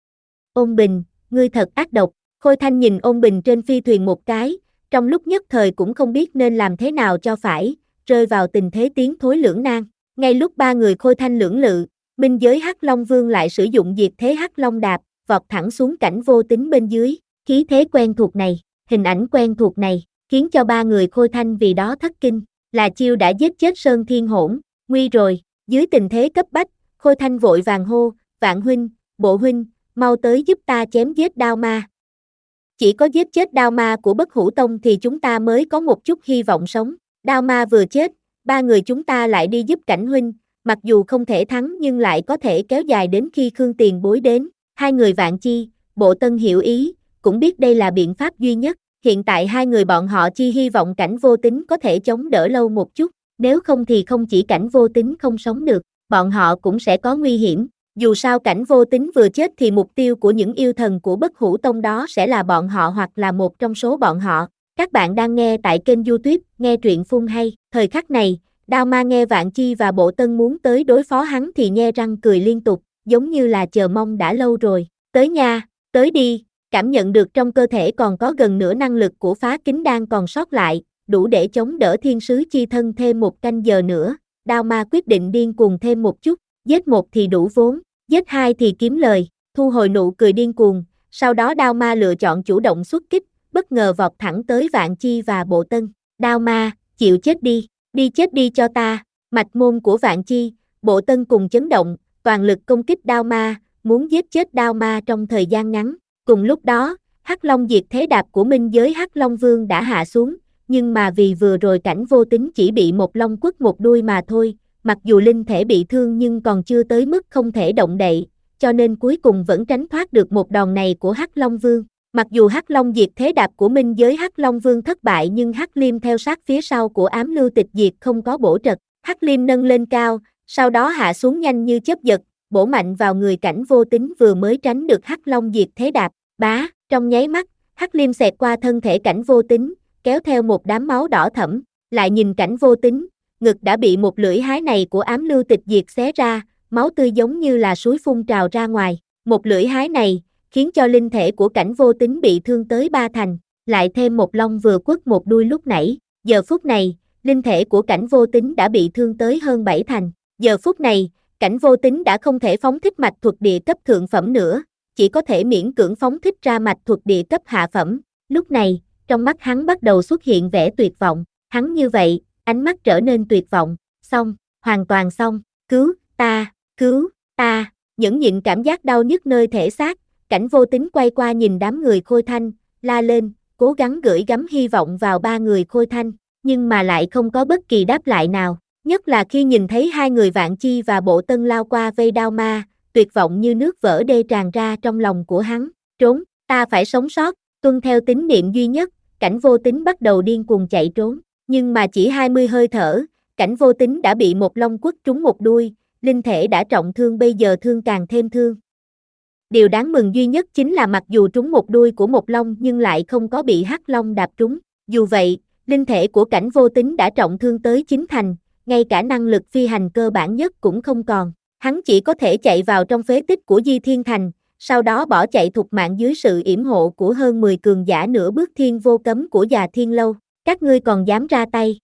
Speaker 2: Ôn Bình, ngươi thật ác độc. Khôi Thanh nhìn Ôn Bình trên phi thuyền một cái, trong lúc nhất thời cũng không biết nên làm thế nào cho phải, rơi vào tình thế tiến thối lưỡng nan. Ngay lúc ba người Khôi Thanh lưỡng lự, minh giới Hắc Long Vương lại sử dụng diệt thế Hắc Long đạp, vọt thẳng xuống Cảnh Vô Tính bên dưới. Khí thế quen thuộc này, hình ảnh quen thuộc này, khiến cho ba người Khôi Thanh vì đó thất kinh, là chiêu đã giết chết Sơn Thiên Hỗn, nguy rồi. Dưới tình thế cấp bách, Khôi Thanh vội vàng hô, Vạn huynh, Bộ huynh, mau tới giúp ta chém giết đao ma. Chỉ có giết chết đao ma của Bất Hủ Tông thì chúng ta mới có một chút hy vọng sống. Đao ma vừa chết, ba người chúng ta lại đi giúp Cảnh huynh, mặc dù không thể thắng nhưng lại có thể kéo dài đến khi Khương Tiền Bối đến. Hai người Vạn Chi, Bộ Tân hiểu ý, cũng biết đây là biện pháp duy nhất. Hiện tại hai người bọn họ chỉ hy vọng Cảnh Vô Tính có thể chống đỡ lâu một chút, nếu không thì không chỉ Cảnh Vô Tính không sống được, bọn họ cũng sẽ có nguy hiểm. Dù sao Cảnh Vô Tính vừa chết thì mục tiêu của những yêu thần của Bất Hủ Tông đó sẽ là bọn họ hoặc là một trong số bọn họ. Các bạn đang nghe tại kênh YouTube, nghe truyện phun hay. Thời khắc này, Đao Ma nghe Vạn Chi và Bộ Tân muốn tới đối phó hắn thì nhe răng cười liên tục, giống như là chờ mong đã lâu rồi. Tới nha, tới đi, cảm nhận được trong cơ thể còn có gần nửa năng lực của phá kính đan còn sót lại, đủ để chống đỡ thiên sứ chi thân thêm một canh giờ nữa. Đao Ma quyết định điên cuồng thêm một chút, giết một thì đủ vốn, giết hai thì kiếm lời. thu hồi nụ cười điên cuồng, sau đó Đao Ma lựa chọn chủ động xuất kích, bất ngờ vọt thẳng tới Vạn Chi và Bộ Tân. Đao Ma, chịu chết đi, đi chết đi cho ta. Mạch môn của Vạn Chi, Bộ Tân cùng chấn động, toàn lực công kích Đao Ma, muốn giết chết Đao Ma trong thời gian ngắn. Cùng lúc đó, Hắc Long diệt thế đạp của minh giới Hắc Long Vương đã hạ xuống, nhưng mà vì vừa rồi Cảnh Vô Tính chỉ bị một long quất một đuôi mà thôi, mặc dù linh thể bị thương nhưng còn chưa tới mức không thể động đậy, cho nên cuối cùng vẫn tránh thoát được một đòn này của Hắc Long Vương. Mặc dù Hắc Long diệt thế đạp của minh giới Hắc Long Vương thất bại nhưng Hắc Liêm theo sát phía sau của Ám Lưu Tịch Diệt không có bổ trật, Hắc Liêm nâng lên cao, sau đó hạ xuống nhanh như chớp giật, bổ mạnh vào người Cảnh Vô Tính vừa mới tránh được Hắc Long diệt thế đạp. Bá, trong nháy mắt, Hắc Liêm xẹt qua thân thể Cảnh Vô Tính, kéo theo một đám máu đỏ thẫm, lại nhìn Cảnh Vô Tính, ngực đã bị một lưỡi hái này của Ám Lưu Tịch Diệt xé ra, máu tươi giống như là suối phun trào ra ngoài. Một lưỡi hái này khiến cho linh thể của Cảnh Vô Tính bị thương tới ba thành, lại thêm một long vừa quất một đuôi lúc nãy, giờ phút này, linh thể của Cảnh Vô Tính đã bị thương tới hơn bảy thành. Giờ phút này, Cảnh Vô Tính đã không thể phóng thích mạch thuật địa cấp thượng phẩm nữa, chỉ có thể miễn cưỡng phóng thích ra mạch thuật địa cấp hạ phẩm. Lúc này, trong mắt hắn bắt đầu xuất hiện vẻ tuyệt vọng, hắn như vậy, ánh mắt trở nên tuyệt vọng, xong, hoàn toàn xong, cứu, ta, cứu, ta, nhẫn nhịn cảm giác đau nhức nơi thể xác, Cảnh Vô Tính quay qua nhìn đám người Khôi Thanh, la lên, cố gắng gửi gắm hy vọng vào ba người Khôi Thanh, nhưng mà lại không có bất kỳ đáp lại nào, nhất là khi nhìn thấy hai người Vạn Chi và Bộ Tân lao qua vây Đao Ma, tuyệt vọng như nước vỡ đê tràn ra trong lòng của hắn, trốn, ta phải sống sót, tuân theo tín niệm duy nhất, Cảnh Vô Tính bắt đầu điên cuồng chạy trốn, nhưng mà chỉ hai mươi hơi thở, Cảnh Vô Tính đã bị một long quất trúng một đuôi, linh thể đã trọng thương bây giờ thương càng thêm thương. Điều đáng mừng duy nhất chính là mặc dù trúng một đuôi của một long nhưng lại không có bị Hắc Long đạp trúng, dù vậy, linh thể của Cảnh Vô Tính đã trọng thương tới chín thành, ngay cả năng lực phi hành cơ bản nhất cũng không còn, hắn chỉ có thể chạy vào trong phế tích của Di Thiên Thành, sau đó bỏ chạy thục mạng dưới sự yểm hộ của hơn mười cường giả nửa bước thiên vô cấm của Già Thiên Lâu, các ngươi còn dám ra tay.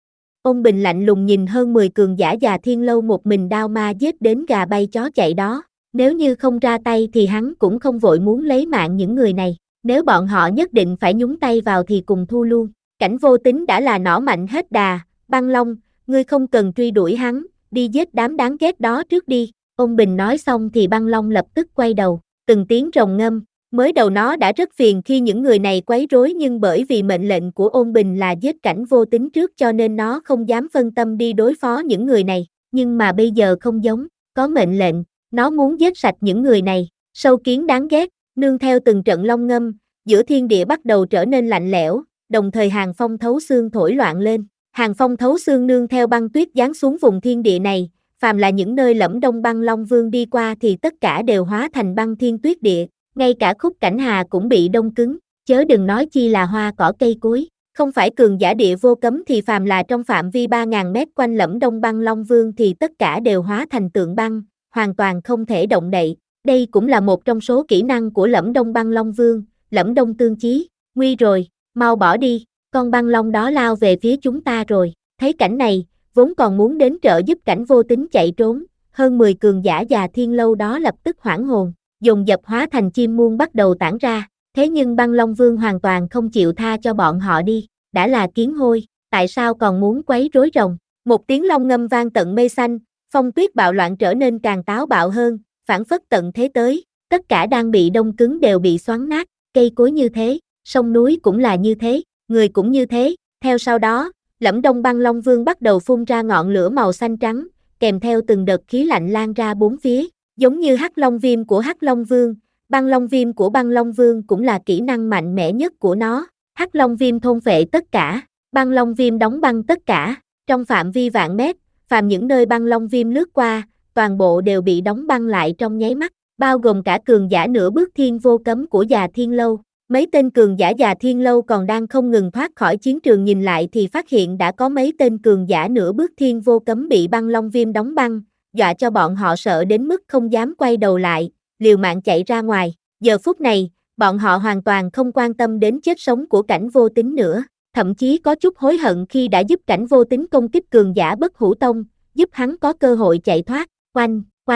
Speaker 2: Ôn Bình lạnh lùng nhìn hơn mười cường giả Già Thiên Lâu một mình Đao Ma giết đến gà bay chó chạy đó, nếu như không ra tay thì hắn cũng không vội muốn lấy mạng những người này, nếu bọn họ nhất định phải nhúng tay vào thì cùng thu luôn. Cảnh Vô Tính đã là nỏ mạnh hết đà, Băng Long, ngươi không cần truy đuổi hắn, đi giết đám đáng ghét đó trước đi. Ôn Bình nói xong thì Băng Long lập tức quay đầu, từng tiếng rồng ngâm, mới đầu nó đã rất phiền khi những người này quấy rối nhưng bởi vì mệnh lệnh của Ôn Bình là giết Cảnh Vô Tính trước cho nên nó không dám phân tâm đi đối phó những người này, nhưng mà bây giờ không giống, có mệnh lệnh, nó muốn giết sạch những người này, sâu kiến đáng ghét, nương theo từng trận long ngâm, giữa thiên địa bắt đầu trở nên lạnh lẽo, đồng thời hàng phong thấu xương thổi loạn lên, hàng phong thấu xương nương theo băng tuyết giáng xuống vùng thiên địa này, phàm là những nơi Lẫm Đông Băng Long Vương đi qua thì tất cả đều hóa thành băng thiên tuyết địa, ngay cả khúc cảnh hà cũng bị đông cứng, chớ đừng nói chi là hoa cỏ cây cối, không phải cường giả địa vô cấm thì phàm là trong phạm vi ba nghìn mét quanh Lẫm Đông Băng Long Vương thì tất cả đều hóa thành tượng băng, hoàn toàn không thể động đậy. Đây cũng là một trong số kỹ năng của Lẫm Đông Băng Long Vương, Lẫm Đông Tương Chí. Nguy rồi, mau bỏ đi, con băng long đó lao về phía chúng ta rồi. Thấy cảnh này, vốn còn muốn đến trợ giúp Cảnh Vô Tính chạy trốn, hơn mười cường giả Già Thiên Lâu đó lập tức hoảng hồn, dồn dập hóa thành chim muôn bắt đầu tản ra. Thế nhưng Băng Long Vương hoàn toàn không chịu tha cho bọn họ đi, đã là kiến hôi, tại sao còn muốn quấy rối rồng? Một tiếng long ngâm vang tận mây xanh, phong tuyết bạo loạn trở nên càng táo bạo hơn, phảng phất tận thế tới, tất cả đang bị đông cứng đều bị xoắn nát, cây cối như thế, sông núi cũng là như thế, người cũng như thế. Theo sau đó, Lẫm Đông Băng Long Vương bắt đầu phun ra ngọn lửa màu xanh trắng, kèm theo từng đợt khí lạnh lan ra bốn phía, giống như Hắc Long Viêm của Hắc Long Vương, Băng Long Viêm của Băng Long Vương cũng là kỹ năng mạnh mẽ nhất của nó. Hắc Long Viêm thôn phệ tất cả, Băng Long Viêm đóng băng tất cả, trong phạm vi vạn mét, phàm những nơi Băng Long Viêm lướt qua, toàn bộ đều bị đóng băng lại trong nháy mắt, bao gồm cả cường giả nửa bước thiên vô cấm của Già Thiên Lâu. Mấy tên cường giả Già Thiên Lâu còn đang không ngừng thoát khỏi chiến trường nhìn lại thì phát hiện đã có mấy tên cường giả nửa bước thiên vô cấm bị Băng Long Viêm đóng băng, dọa cho bọn họ sợ đến mức không dám quay đầu lại, liều mạng chạy ra ngoài. Giờ phút này, bọn họ hoàn toàn không quan tâm đến chết sống của Cảnh Vô Tính nữa, thậm chí có chút hối hận khi đã giúp Cảnh Vô Tính công kích cường giả Bất Hủ Tông, giúp hắn có cơ hội chạy thoát. Oanh, oanh,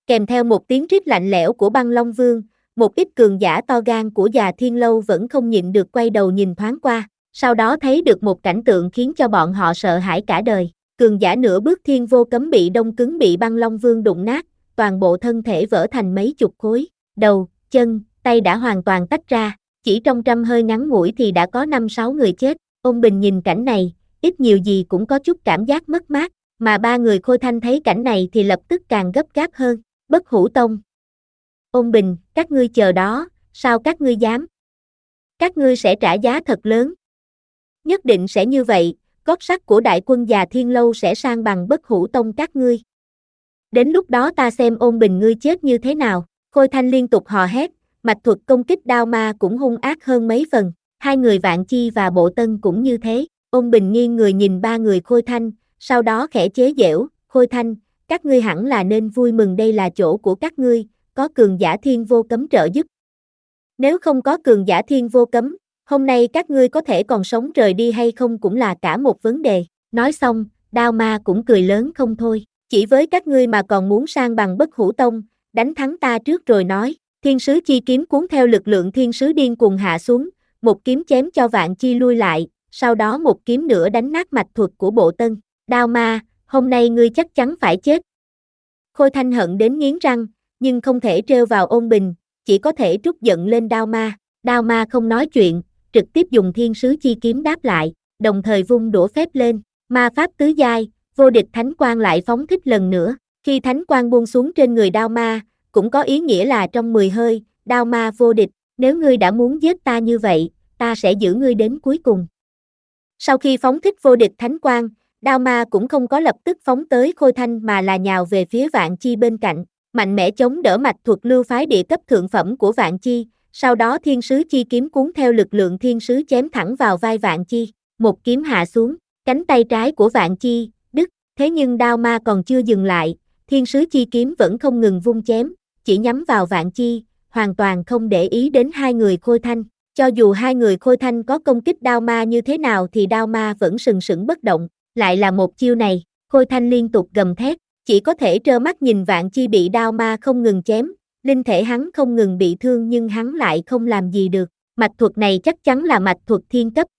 Speaker 2: Kèm theo một tiếng rít lạnh lẽo của Băng Long Vương, một ít cường giả to gan của Già Thiên Lâu vẫn không nhịn được quay đầu nhìn thoáng qua, sau đó thấy được một cảnh tượng khiến cho bọn họ sợ hãi cả đời. Cường giả nửa bước Thiên Vô Cấm bị đông cứng bị Băng Long Vương đụng nát, toàn bộ thân thể vỡ thành mấy chục khối, đầu, chân, tay đã hoàn toàn tách ra, chỉ trong trăm hơi ngắn ngủi thì đã có năm sáu người chết. Ôn Bình nhìn cảnh này, ít nhiều gì cũng có chút cảm giác mất mát, mà ba người Khôi Thanh thấy cảnh này thì lập tức càng gấp gáp hơn. Bất Hủ Tông. Ôn Bình, các ngươi chờ đó, sao các ngươi dám? Các ngươi sẽ trả giá thật lớn. Nhất định sẽ như vậy, gót sắt của đại quân Già Thiên Lâu sẽ san bằng Bất Hủ Tông các ngươi. Đến lúc đó ta xem Ôn Bình ngươi chết như thế nào. Khôi Thanh liên tục hò hét, mạch thuật công kích đao ma cũng hung ác hơn mấy phần. Hai người Vạn Chi và Bộ Tân cũng như thế. Ôn Bình nghiêng người nhìn ba người Khôi Thanh, sau đó khẽ chế giễu, Khôi Thanh, các ngươi hẳn là nên vui mừng, đây là chỗ của các ngươi, có cường giả Thiên Vô Cấm trợ giúp. Nếu không có cường giả Thiên Vô Cấm, hôm nay các ngươi có thể còn sống rời đi hay không cũng là cả một vấn đề. Nói xong, đao ma cũng cười lớn không thôi, chỉ với các ngươi mà còn muốn san bằng Bất Hủ Tông, đánh thắng ta trước rồi nói. Thiên sứ chi kiếm cuốn theo lực lượng thiên sứ điên cuồng hạ xuống, một kiếm chém cho Vạn Chi lui lại, sau đó một kiếm nữa đánh nát mạch thuật của Bộ Tân. Đao ma, hôm nay ngươi chắc chắn phải chết. Khôi Thanh hận đến nghiến răng, nhưng không thể trêu vào Ôn Bình, chỉ có thể trút giận lên đao ma. Đao ma không nói chuyện, trực tiếp dùng thiên sứ chi kiếm đáp lại, đồng thời vung đũa phép lên, ma pháp tứ giai, vô địch thánh quang lại phóng thích lần nữa. Khi thánh quang buông xuống trên người đao ma, cũng có ý nghĩa là trong mười hơi, đao ma vô địch, nếu ngươi đã muốn giết ta như vậy, ta sẽ giữ ngươi đến cuối cùng. Sau khi phóng thích vô địch thánh quang, đao ma cũng không có lập tức phóng tới Khôi Thanh mà là nhào về phía Vạn Chi bên cạnh, mạnh mẽ chống đỡ mạch thuật lưu phái địa cấp thượng phẩm của Vạn Chi, sau đó thiên sứ chi kiếm cuốn theo lực lượng thiên sứ chém thẳng vào vai Vạn Chi, một kiếm hạ xuống, cánh tay trái của Vạn Chi đứt, thế nhưng đao ma còn chưa dừng lại, thiên sứ chi kiếm vẫn không ngừng vung chém, chỉ nhắm vào Vạn Chi, hoàn toàn không để ý đến hai người Khôi Thanh. Cho dù hai người Khôi Thanh có công kích đao ma như thế nào thì đao ma vẫn sừng sững bất động, lại là một chiêu này, Khôi Thanh liên tục gầm thét, chỉ có thể trơ mắt nhìn Vạn Chi bị đao ma không ngừng chém, linh thể hắn không ngừng bị thương nhưng hắn lại không làm gì được, mạch thuật này chắc chắn là mạch thuật thiên cấp.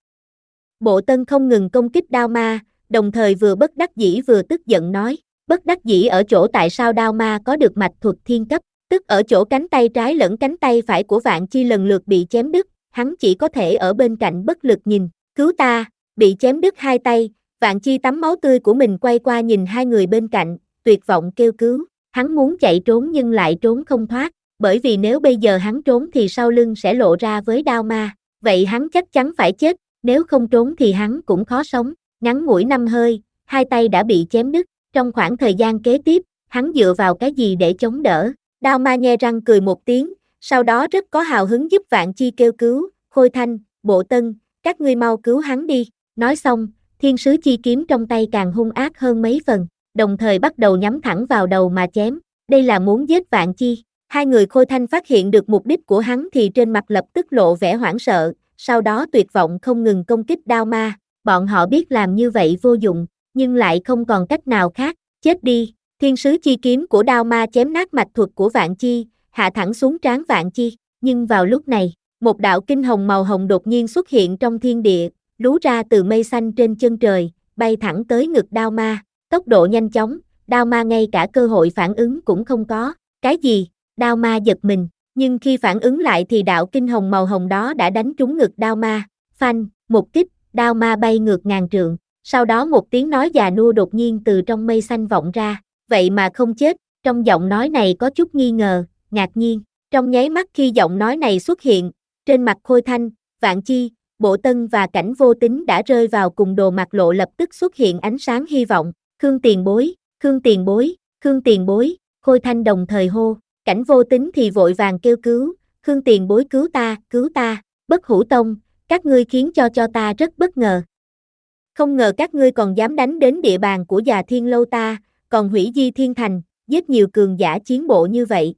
Speaker 2: Bộ Tân không ngừng công kích đao ma, đồng thời vừa bất đắc dĩ vừa tức giận nói, bất đắc dĩ ở chỗ tại sao đao ma có được mạch thuật thiên cấp, tức ở chỗ cánh tay trái lẫn cánh tay phải của Vạn Chi lần lượt bị chém đứt, hắn chỉ có thể ở bên cạnh bất lực nhìn, cứu ta, bị chém đứt hai tay, Vạn Chi tắm máu tươi của mình quay qua nhìn hai người bên cạnh, tuyệt vọng kêu cứu, hắn muốn chạy trốn nhưng lại trốn không thoát, bởi vì nếu bây giờ hắn trốn thì sau lưng sẽ lộ ra với đao ma, vậy hắn chắc chắn phải chết, nếu không trốn thì hắn cũng khó sống, ngắn ngủi năm hơi, hai tay đã bị chém đứt, trong khoảng thời gian kế tiếp, hắn dựa vào cái gì để chống đỡ, đao ma nhe răng cười một tiếng, sau đó rất có hào hứng giúp Vạn Chi kêu cứu, Khôi Thanh, Bộ Tân, các ngươi mau cứu hắn đi, nói xong, thiên sứ chi kiếm trong tay càng hung ác hơn mấy phần, đồng thời bắt đầu nhắm thẳng vào đầu mà chém, đây là muốn giết Vạn Chi. Hai người Khôi Thanh phát hiện được mục đích của hắn thì trên mặt lập tức lộ vẻ hoảng sợ, sau đó tuyệt vọng không ngừng công kích đao ma, bọn họ biết làm như vậy vô dụng, nhưng lại không còn cách nào khác, chết đi, thiên sứ chi kiếm của đao ma chém nát mạch thuật của Vạn Chi, hạ thẳng xuống trán Vạn Chi, nhưng vào lúc này, một đạo kinh hồng màu hồng đột nhiên xuất hiện trong thiên địa, lú ra từ mây xanh trên chân trời, bay thẳng tới ngực đao ma, tốc độ nhanh chóng, đao ma ngay cả cơ hội phản ứng cũng không có, cái gì, đao ma giật mình, nhưng khi phản ứng lại thì đạo kinh hồng màu hồng đó đã đánh trúng ngực đao ma, phanh, một kích, đao ma bay ngược ngàn trượng, sau đó một tiếng nói già nua đột nhiên từ trong mây xanh vọng ra, vậy mà không chết, trong giọng nói này có chút nghi ngờ, ngạc nhiên, trong nháy mắt khi giọng nói này xuất hiện, trên mặt Khôi Thanh, Vạn Chi, Bộ Tân và Cảnh Vô Tính đã rơi vào cùng đồ mặt lộ lập tức xuất hiện ánh sáng hy vọng, Khương Tiền Bối, Khương Tiền Bối, Khương Tiền Bối, Khôi Thanh đồng thời hô, Cảnh Vô Tính thì vội vàng kêu cứu, Khương Tiền Bối cứu ta, cứu ta, Bất Hủ Tông, các ngươi khiến cho cho ta rất bất ngờ. Không ngờ các ngươi còn dám đánh đến địa bàn của Già Thiên Lâu ta, còn hủy di thiên thành, giết nhiều cường giả chiến bộ như vậy.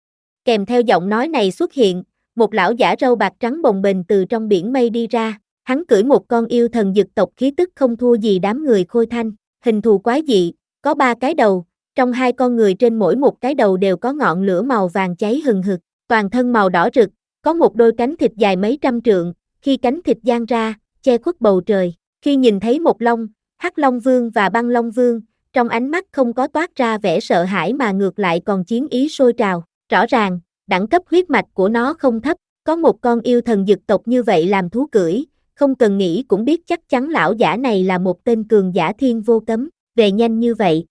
Speaker 2: Kèm theo giọng nói này xuất hiện, một lão giả râu bạc trắng bồng bềnh từ trong biển mây đi ra, hắn cưỡi một con yêu thần dực tộc khí tức không thua gì đám người Khôi Thanh, hình thù quái dị, có ba cái đầu, trong hai con người trên mỗi một cái đầu đều có ngọn lửa màu vàng cháy hừng hực, toàn thân màu đỏ rực, có một đôi cánh thịt dài mấy trăm trượng, khi cánh thịt dang ra, che khuất bầu trời, khi nhìn thấy một long, Hắc Long Vương và Băng Long Vương, trong ánh mắt không có toát ra vẻ sợ hãi mà ngược lại còn chiến ý sôi trào, rõ ràng, đẳng cấp huyết mạch của nó không thấp, có một con yêu thần dực tộc như vậy làm thú cưỡi, không cần nghĩ cũng biết chắc chắn lão giả này là một tên cường giả thiên vô cấm, về nhanh như vậy.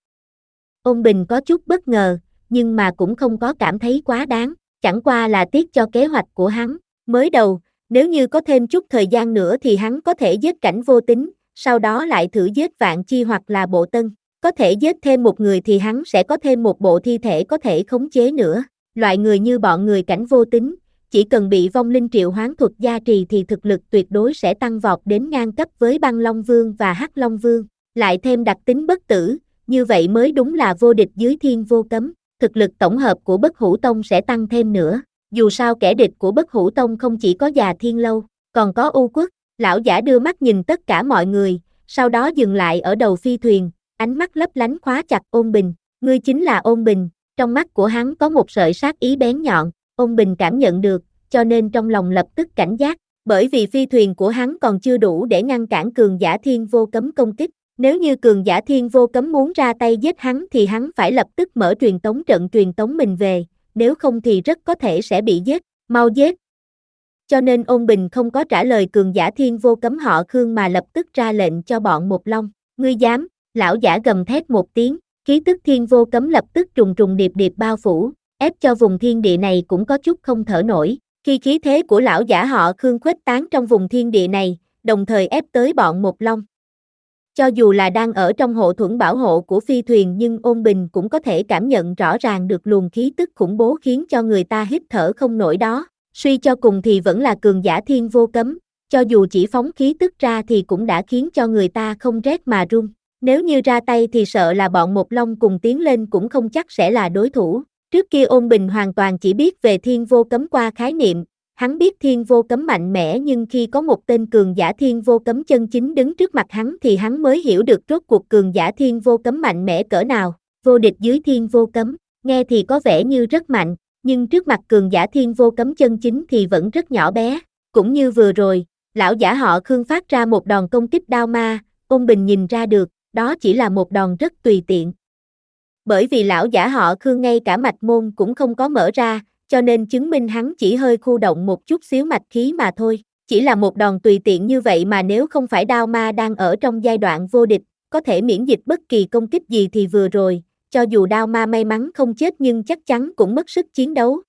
Speaker 2: Ôn Bình có chút bất ngờ, nhưng mà cũng không có cảm thấy quá đáng, chẳng qua là tiếc cho kế hoạch của hắn, mới đầu, nếu như có thêm chút thời gian nữa thì hắn có thể giết Cảnh Vô Tính, sau đó lại thử giết Vạn Chi hoặc là Bộ Tân, có thể giết thêm một người thì hắn sẽ có thêm một bộ thi thể có thể khống chế nữa, loại người như bọn người Cảnh Vô Tính, chỉ cần bị vong linh triệu hoán thuật gia trì thì thực lực tuyệt đối sẽ tăng vọt đến ngang cấp với Băng Long Vương và Hắc Long Vương, lại thêm đặc tính bất tử, như vậy mới đúng là vô địch dưới thiên vô cấm, thực lực tổng hợp của Bất Hủ Tông sẽ tăng thêm nữa, dù sao kẻ địch của Bất Hủ Tông không chỉ có già thiên lâu, còn có U Quốc, lão giả đưa mắt nhìn tất cả mọi người, sau đó dừng lại ở đầu phi thuyền, ánh mắt lấp lánh khóa chặt Ôn Bình, ngươi chính là Ôn Bình, trong mắt của hắn có một sợi sát ý bén nhọn, Ôn Bình cảm nhận được, cho nên trong lòng lập tức cảnh giác, bởi vì phi thuyền của hắn còn chưa đủ để ngăn cản cường giả thiên vô cấm công kích, nếu như cường giả thiên vô cấm muốn ra tay giết hắn thì hắn phải lập tức mở truyền tống trận truyền tống mình về, nếu không thì rất có thể sẽ bị giết, mau giết. Cho nên Ôn Bình không có trả lời cường giả thiên vô cấm họ Khương mà lập tức ra lệnh cho bọn Một Long, ngươi dám, lão giả gầm thét một tiếng, khí tức thiên vô cấm lập tức trùng trùng điệp điệp bao phủ, ép cho vùng thiên địa này cũng có chút không thở nổi, khi khí thế của lão giả họ Khương khuếch tán trong vùng thiên địa này, đồng thời ép tới bọn Một Long. Cho dù là đang ở trong hộ thuẫn bảo hộ của phi thuyền nhưng Ôn Bình cũng có thể cảm nhận rõ ràng được luồng khí tức khủng bố khiến cho người ta hít thở không nổi đó, suy cho cùng thì vẫn là cường giả thiên vô cấm, cho dù chỉ phóng khí tức ra thì cũng đã khiến cho người ta không rét mà run, nếu như ra tay thì sợ là bọn Một Long cùng tiến lên cũng không chắc sẽ là đối thủ, trước kia Ôn Bình hoàn toàn chỉ biết về thiên vô cấm qua khái niệm. Hắn biết thiên vô cấm mạnh mẽ nhưng khi có một tên cường giả thiên vô cấm chân chính đứng trước mặt hắn thì hắn mới hiểu được rốt cuộc cường giả thiên vô cấm mạnh mẽ cỡ nào, vô địch dưới thiên vô cấm, nghe thì có vẻ như rất mạnh, nhưng trước mặt cường giả thiên vô cấm chân chính thì vẫn rất nhỏ bé, cũng như vừa rồi, lão giả họ Khương phát ra một đòn công kích đao ma, Ôn Bình nhìn ra được, đó chỉ là một đòn rất tùy tiện. Bởi vì lão giả họ Khương ngay cả mạch môn cũng không có mở ra, cho nên chứng minh hắn chỉ hơi khu động một chút xíu mạch khí mà thôi, chỉ là một đòn tùy tiện như vậy mà nếu không phải đao ma đang ở trong giai đoạn vô địch, có thể miễn dịch bất kỳ công kích gì thì vừa rồi, cho dù đao ma may mắn không chết nhưng chắc chắn cũng mất sức chiến đấu.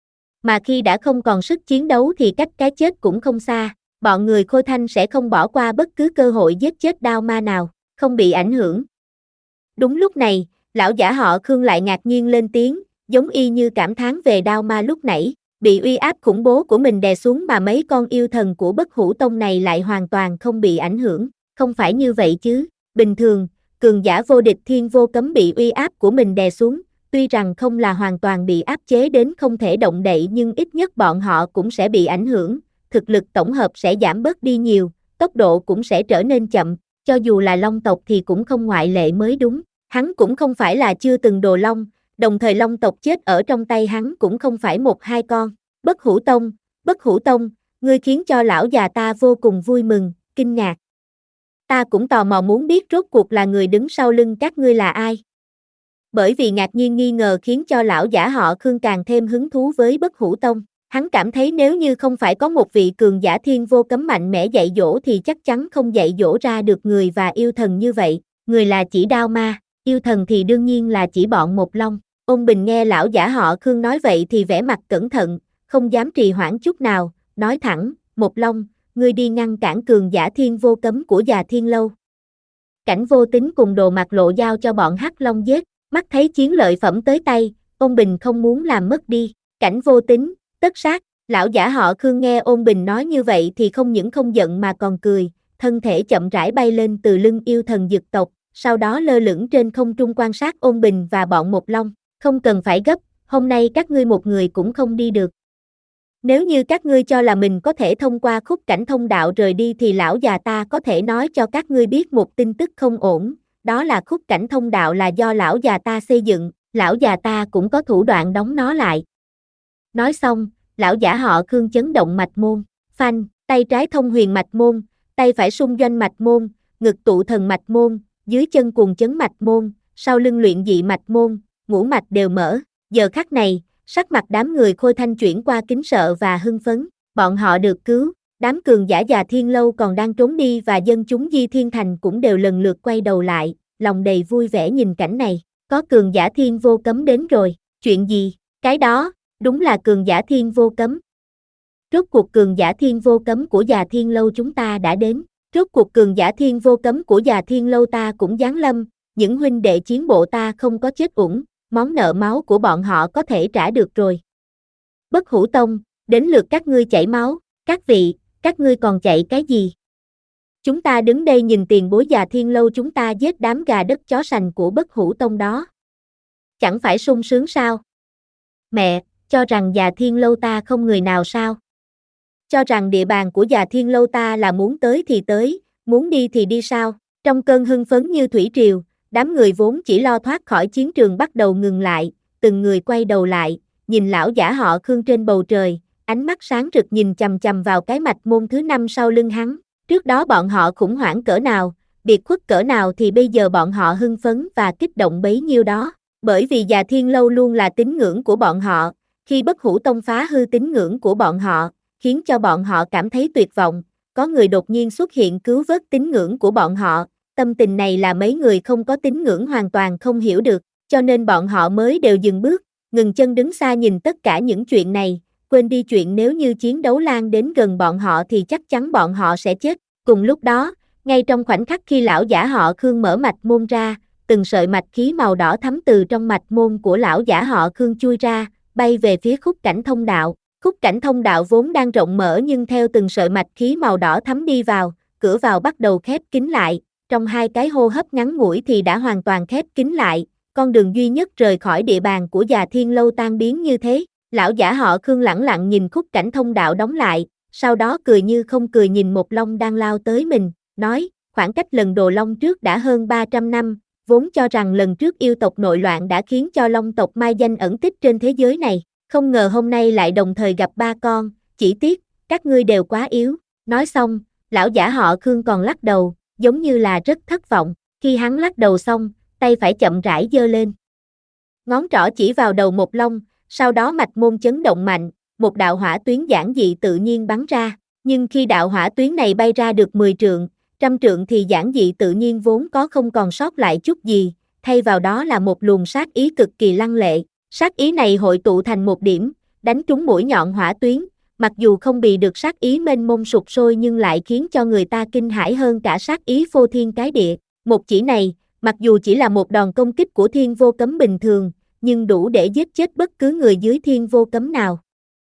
Speaker 2: Mà khi đã không còn sức chiến đấu thì cách cái chết cũng không xa, bọn người Khôi Thanh sẽ không bỏ qua bất cứ cơ hội giết chết đao ma nào, không bị ảnh hưởng. Đúng lúc này, lão giả họ Khương lại ngạc nhiên lên tiếng, giống y như cảm thán về đao ma lúc nãy, bị uy áp khủng bố của mình đè xuống mà mấy con yêu thần của Bất Hủ Tông này lại hoàn toàn không bị ảnh hưởng, không phải như vậy chứ, bình thường, cường giả vô địch thiên vô cấm bị uy áp của mình đè xuống, tuy rằng không là hoàn toàn bị áp chế đến không thể động đậy nhưng ít nhất bọn họ cũng sẽ bị ảnh hưởng, thực lực tổng hợp sẽ giảm bớt đi nhiều, tốc độ cũng sẽ trở nên chậm, cho dù là Long tộc thì cũng không ngoại lệ mới đúng, hắn cũng không phải là chưa từng đồ long. Đồng thời Long tộc chết ở trong tay hắn cũng không phải một hai con, Bất Hủ Tông, Bất Hủ Tông, ngươi khiến cho lão già ta vô cùng vui mừng, kinh ngạc. Ta cũng tò mò muốn biết rốt cuộc là người đứng sau lưng các ngươi là ai. Bởi vì ngạc nhiên nghi ngờ khiến cho lão giả họ Khương càng thêm hứng thú với Bất Hủ Tông, hắn cảm thấy nếu như không phải có một vị cường giả thiên vô cấm mạnh mẽ dạy dỗ thì chắc chắn không dạy dỗ ra được người và yêu thần như vậy, người là chỉ đao ma, yêu thần thì đương nhiên là chỉ bọn Một Long. Ôn Bình nghe lão giả họ Khương nói vậy thì vẻ mặt cẩn thận, không dám trì hoãn chút nào, nói thẳng, Một Long, ngươi đi ngăn cản cường giả thiên vô cấm của già thiên lâu. Cảnh Vô Tính cùng Đồ Mặc Lộ giao cho bọn Hắc Long giết, mắt thấy chiến lợi phẩm tới tay, Ôn Bình không muốn làm mất đi, Cảnh Vô Tính, tất sát, lão giả họ Khương nghe Ôn Bình nói như vậy thì không những không giận mà còn cười, thân thể chậm rãi bay lên từ lưng yêu thần dực tộc, sau đó lơ lửng trên không trung quan sát Ôn Bình và bọn Một Long. Không cần phải gấp, hôm nay các ngươi một người cũng không đi được. Nếu như các ngươi cho là mình có thể thông qua khúc cảnh thông đạo rời đi thì lão già ta có thể nói cho các ngươi biết một tin tức không ổn, đó là khúc cảnh thông đạo là do lão già ta xây dựng, lão già ta cũng có thủ đoạn đóng nó lại. Nói xong, lão giả họ Khương chấn động mạch môn, phanh, tay trái thông huyền mạch môn, tay phải xung doanh mạch môn, ngực tụ thần mạch môn, dưới chân cuồng chấn mạch môn, sau lưng luyện dị mạch môn, ngũ mạch đều mở. Giờ khắc này, sắc mặt đám người Khôi Thanh chuyển qua kính sợ và hưng phấn, bọn họ được cứu, đám cường giả già Thiên Lâu còn đang trốn đi và dân chúng Di Thiên Thành cũng đều lần lượt quay đầu lại, lòng đầy vui vẻ nhìn cảnh này, có cường giả Thiên Vô Cấm đến rồi, chuyện gì, cái đó, đúng là cường giả Thiên Vô Cấm. Rốt cuộc cường giả Thiên Vô Cấm của già Thiên Lâu chúng ta đã đến, rốt cuộc cường giả Thiên Vô Cấm của già Thiên Lâu ta cũng giáng lâm, những huynh đệ chiến bộ ta không có chết uổng, món nợ máu của bọn họ có thể trả được rồi. Bất Hủ Tông, đến lượt các ngươi chảy máu, các vị, các ngươi còn chạy cái gì? Chúng ta đứng đây nhìn tiền bối già Thiên Lâu chúng ta giết đám gà đất chó sành của Bất Hủ Tông đó. Chẳng phải sung sướng sao? Mẹ, cho rằng già Thiên Lâu ta không người nào sao? Cho rằng địa bàn của già Thiên Lâu ta là muốn tới thì tới, muốn đi thì đi sao? Trong cơn hưng phấn như thủy triều, đám người vốn chỉ lo thoát khỏi chiến trường bắt đầu ngừng lại, từng người quay đầu lại, nhìn lão giả họ Khương trên bầu trời, ánh mắt sáng rực nhìn chằm chằm vào cái mạch môn thứ năm sau lưng hắn. Trước đó bọn họ khủng hoảng cỡ nào, biệt khuất cỡ nào thì bây giờ bọn họ hưng phấn và kích động bấy nhiêu đó. Bởi vì già Thiên Lâu luôn là tín ngưỡng của bọn họ, khi Bất Hủ Tông phá hư tín ngưỡng của bọn họ, khiến cho bọn họ cảm thấy tuyệt vọng, có người đột nhiên xuất hiện cứu vớt tín ngưỡng của bọn họ, tâm tình này là mấy người không có tín ngưỡng hoàn toàn không hiểu được, cho nên bọn họ mới đều dừng bước, ngừng chân đứng xa nhìn tất cả những chuyện này, quên đi chuyện nếu như chiến đấu lan đến gần bọn họ thì chắc chắn bọn họ sẽ chết. Cùng lúc đó, ngay trong khoảnh khắc khi lão giả họ Khương mở mạch môn ra, từng sợi mạch khí màu đỏ thấm từ trong mạch môn của lão giả họ Khương chui ra, bay về phía khúc cảnh thông đạo. Khúc cảnh thông đạo vốn đang rộng mở nhưng theo từng sợi mạch khí màu đỏ thấm đi vào, cửa vào bắt đầu khép kín lại, trong hai cái hô hấp ngắn ngủi thì đã hoàn toàn khép kín lại, con đường duy nhất rời khỏi địa bàn của già Thiên Lâu tan biến như thế. Lão giả họ Khương lẳng lặng nhìn khúc cảnh thông đạo đóng lại, sau đó cười như không cười nhìn một long đang lao tới mình, nói, khoảng cách lần Đồ Long trước đã hơn ba trăm năm, vốn cho rằng lần trước yêu tộc nội loạn đã khiến cho Long tộc mai danh ẩn tích trên thế giới này, không ngờ hôm nay lại đồng thời gặp ba con, chỉ tiếc, các ngươi đều quá yếu. Nói xong, lão giả họ Khương còn lắc đầu, giống như là rất thất vọng, khi hắn lắc đầu xong, tay phải chậm rãi giơ lên. Ngón trỏ chỉ vào đầu một long, sau đó mạch môn chấn động mạnh, một đạo hỏa tuyến giản dị tự nhiên bắn ra, nhưng khi đạo hỏa tuyến này bay ra được mười trượng, trăm trượng thì giản dị tự nhiên vốn có không còn sót lại chút gì, thay vào đó là một luồng sát ý cực kỳ lăng lệ, sát ý này hội tụ thành một điểm, đánh trúng mũi nhọn hỏa tuyến, mặc dù không bị được sát ý mênh mông sục sôi nhưng lại khiến cho người ta kinh hãi hơn cả sát ý phô thiên cái địa. Một chỉ này, mặc dù chỉ là một đòn công kích của Thiên Vô Cấm bình thường, nhưng đủ để giết chết bất cứ người dưới Thiên Vô Cấm nào.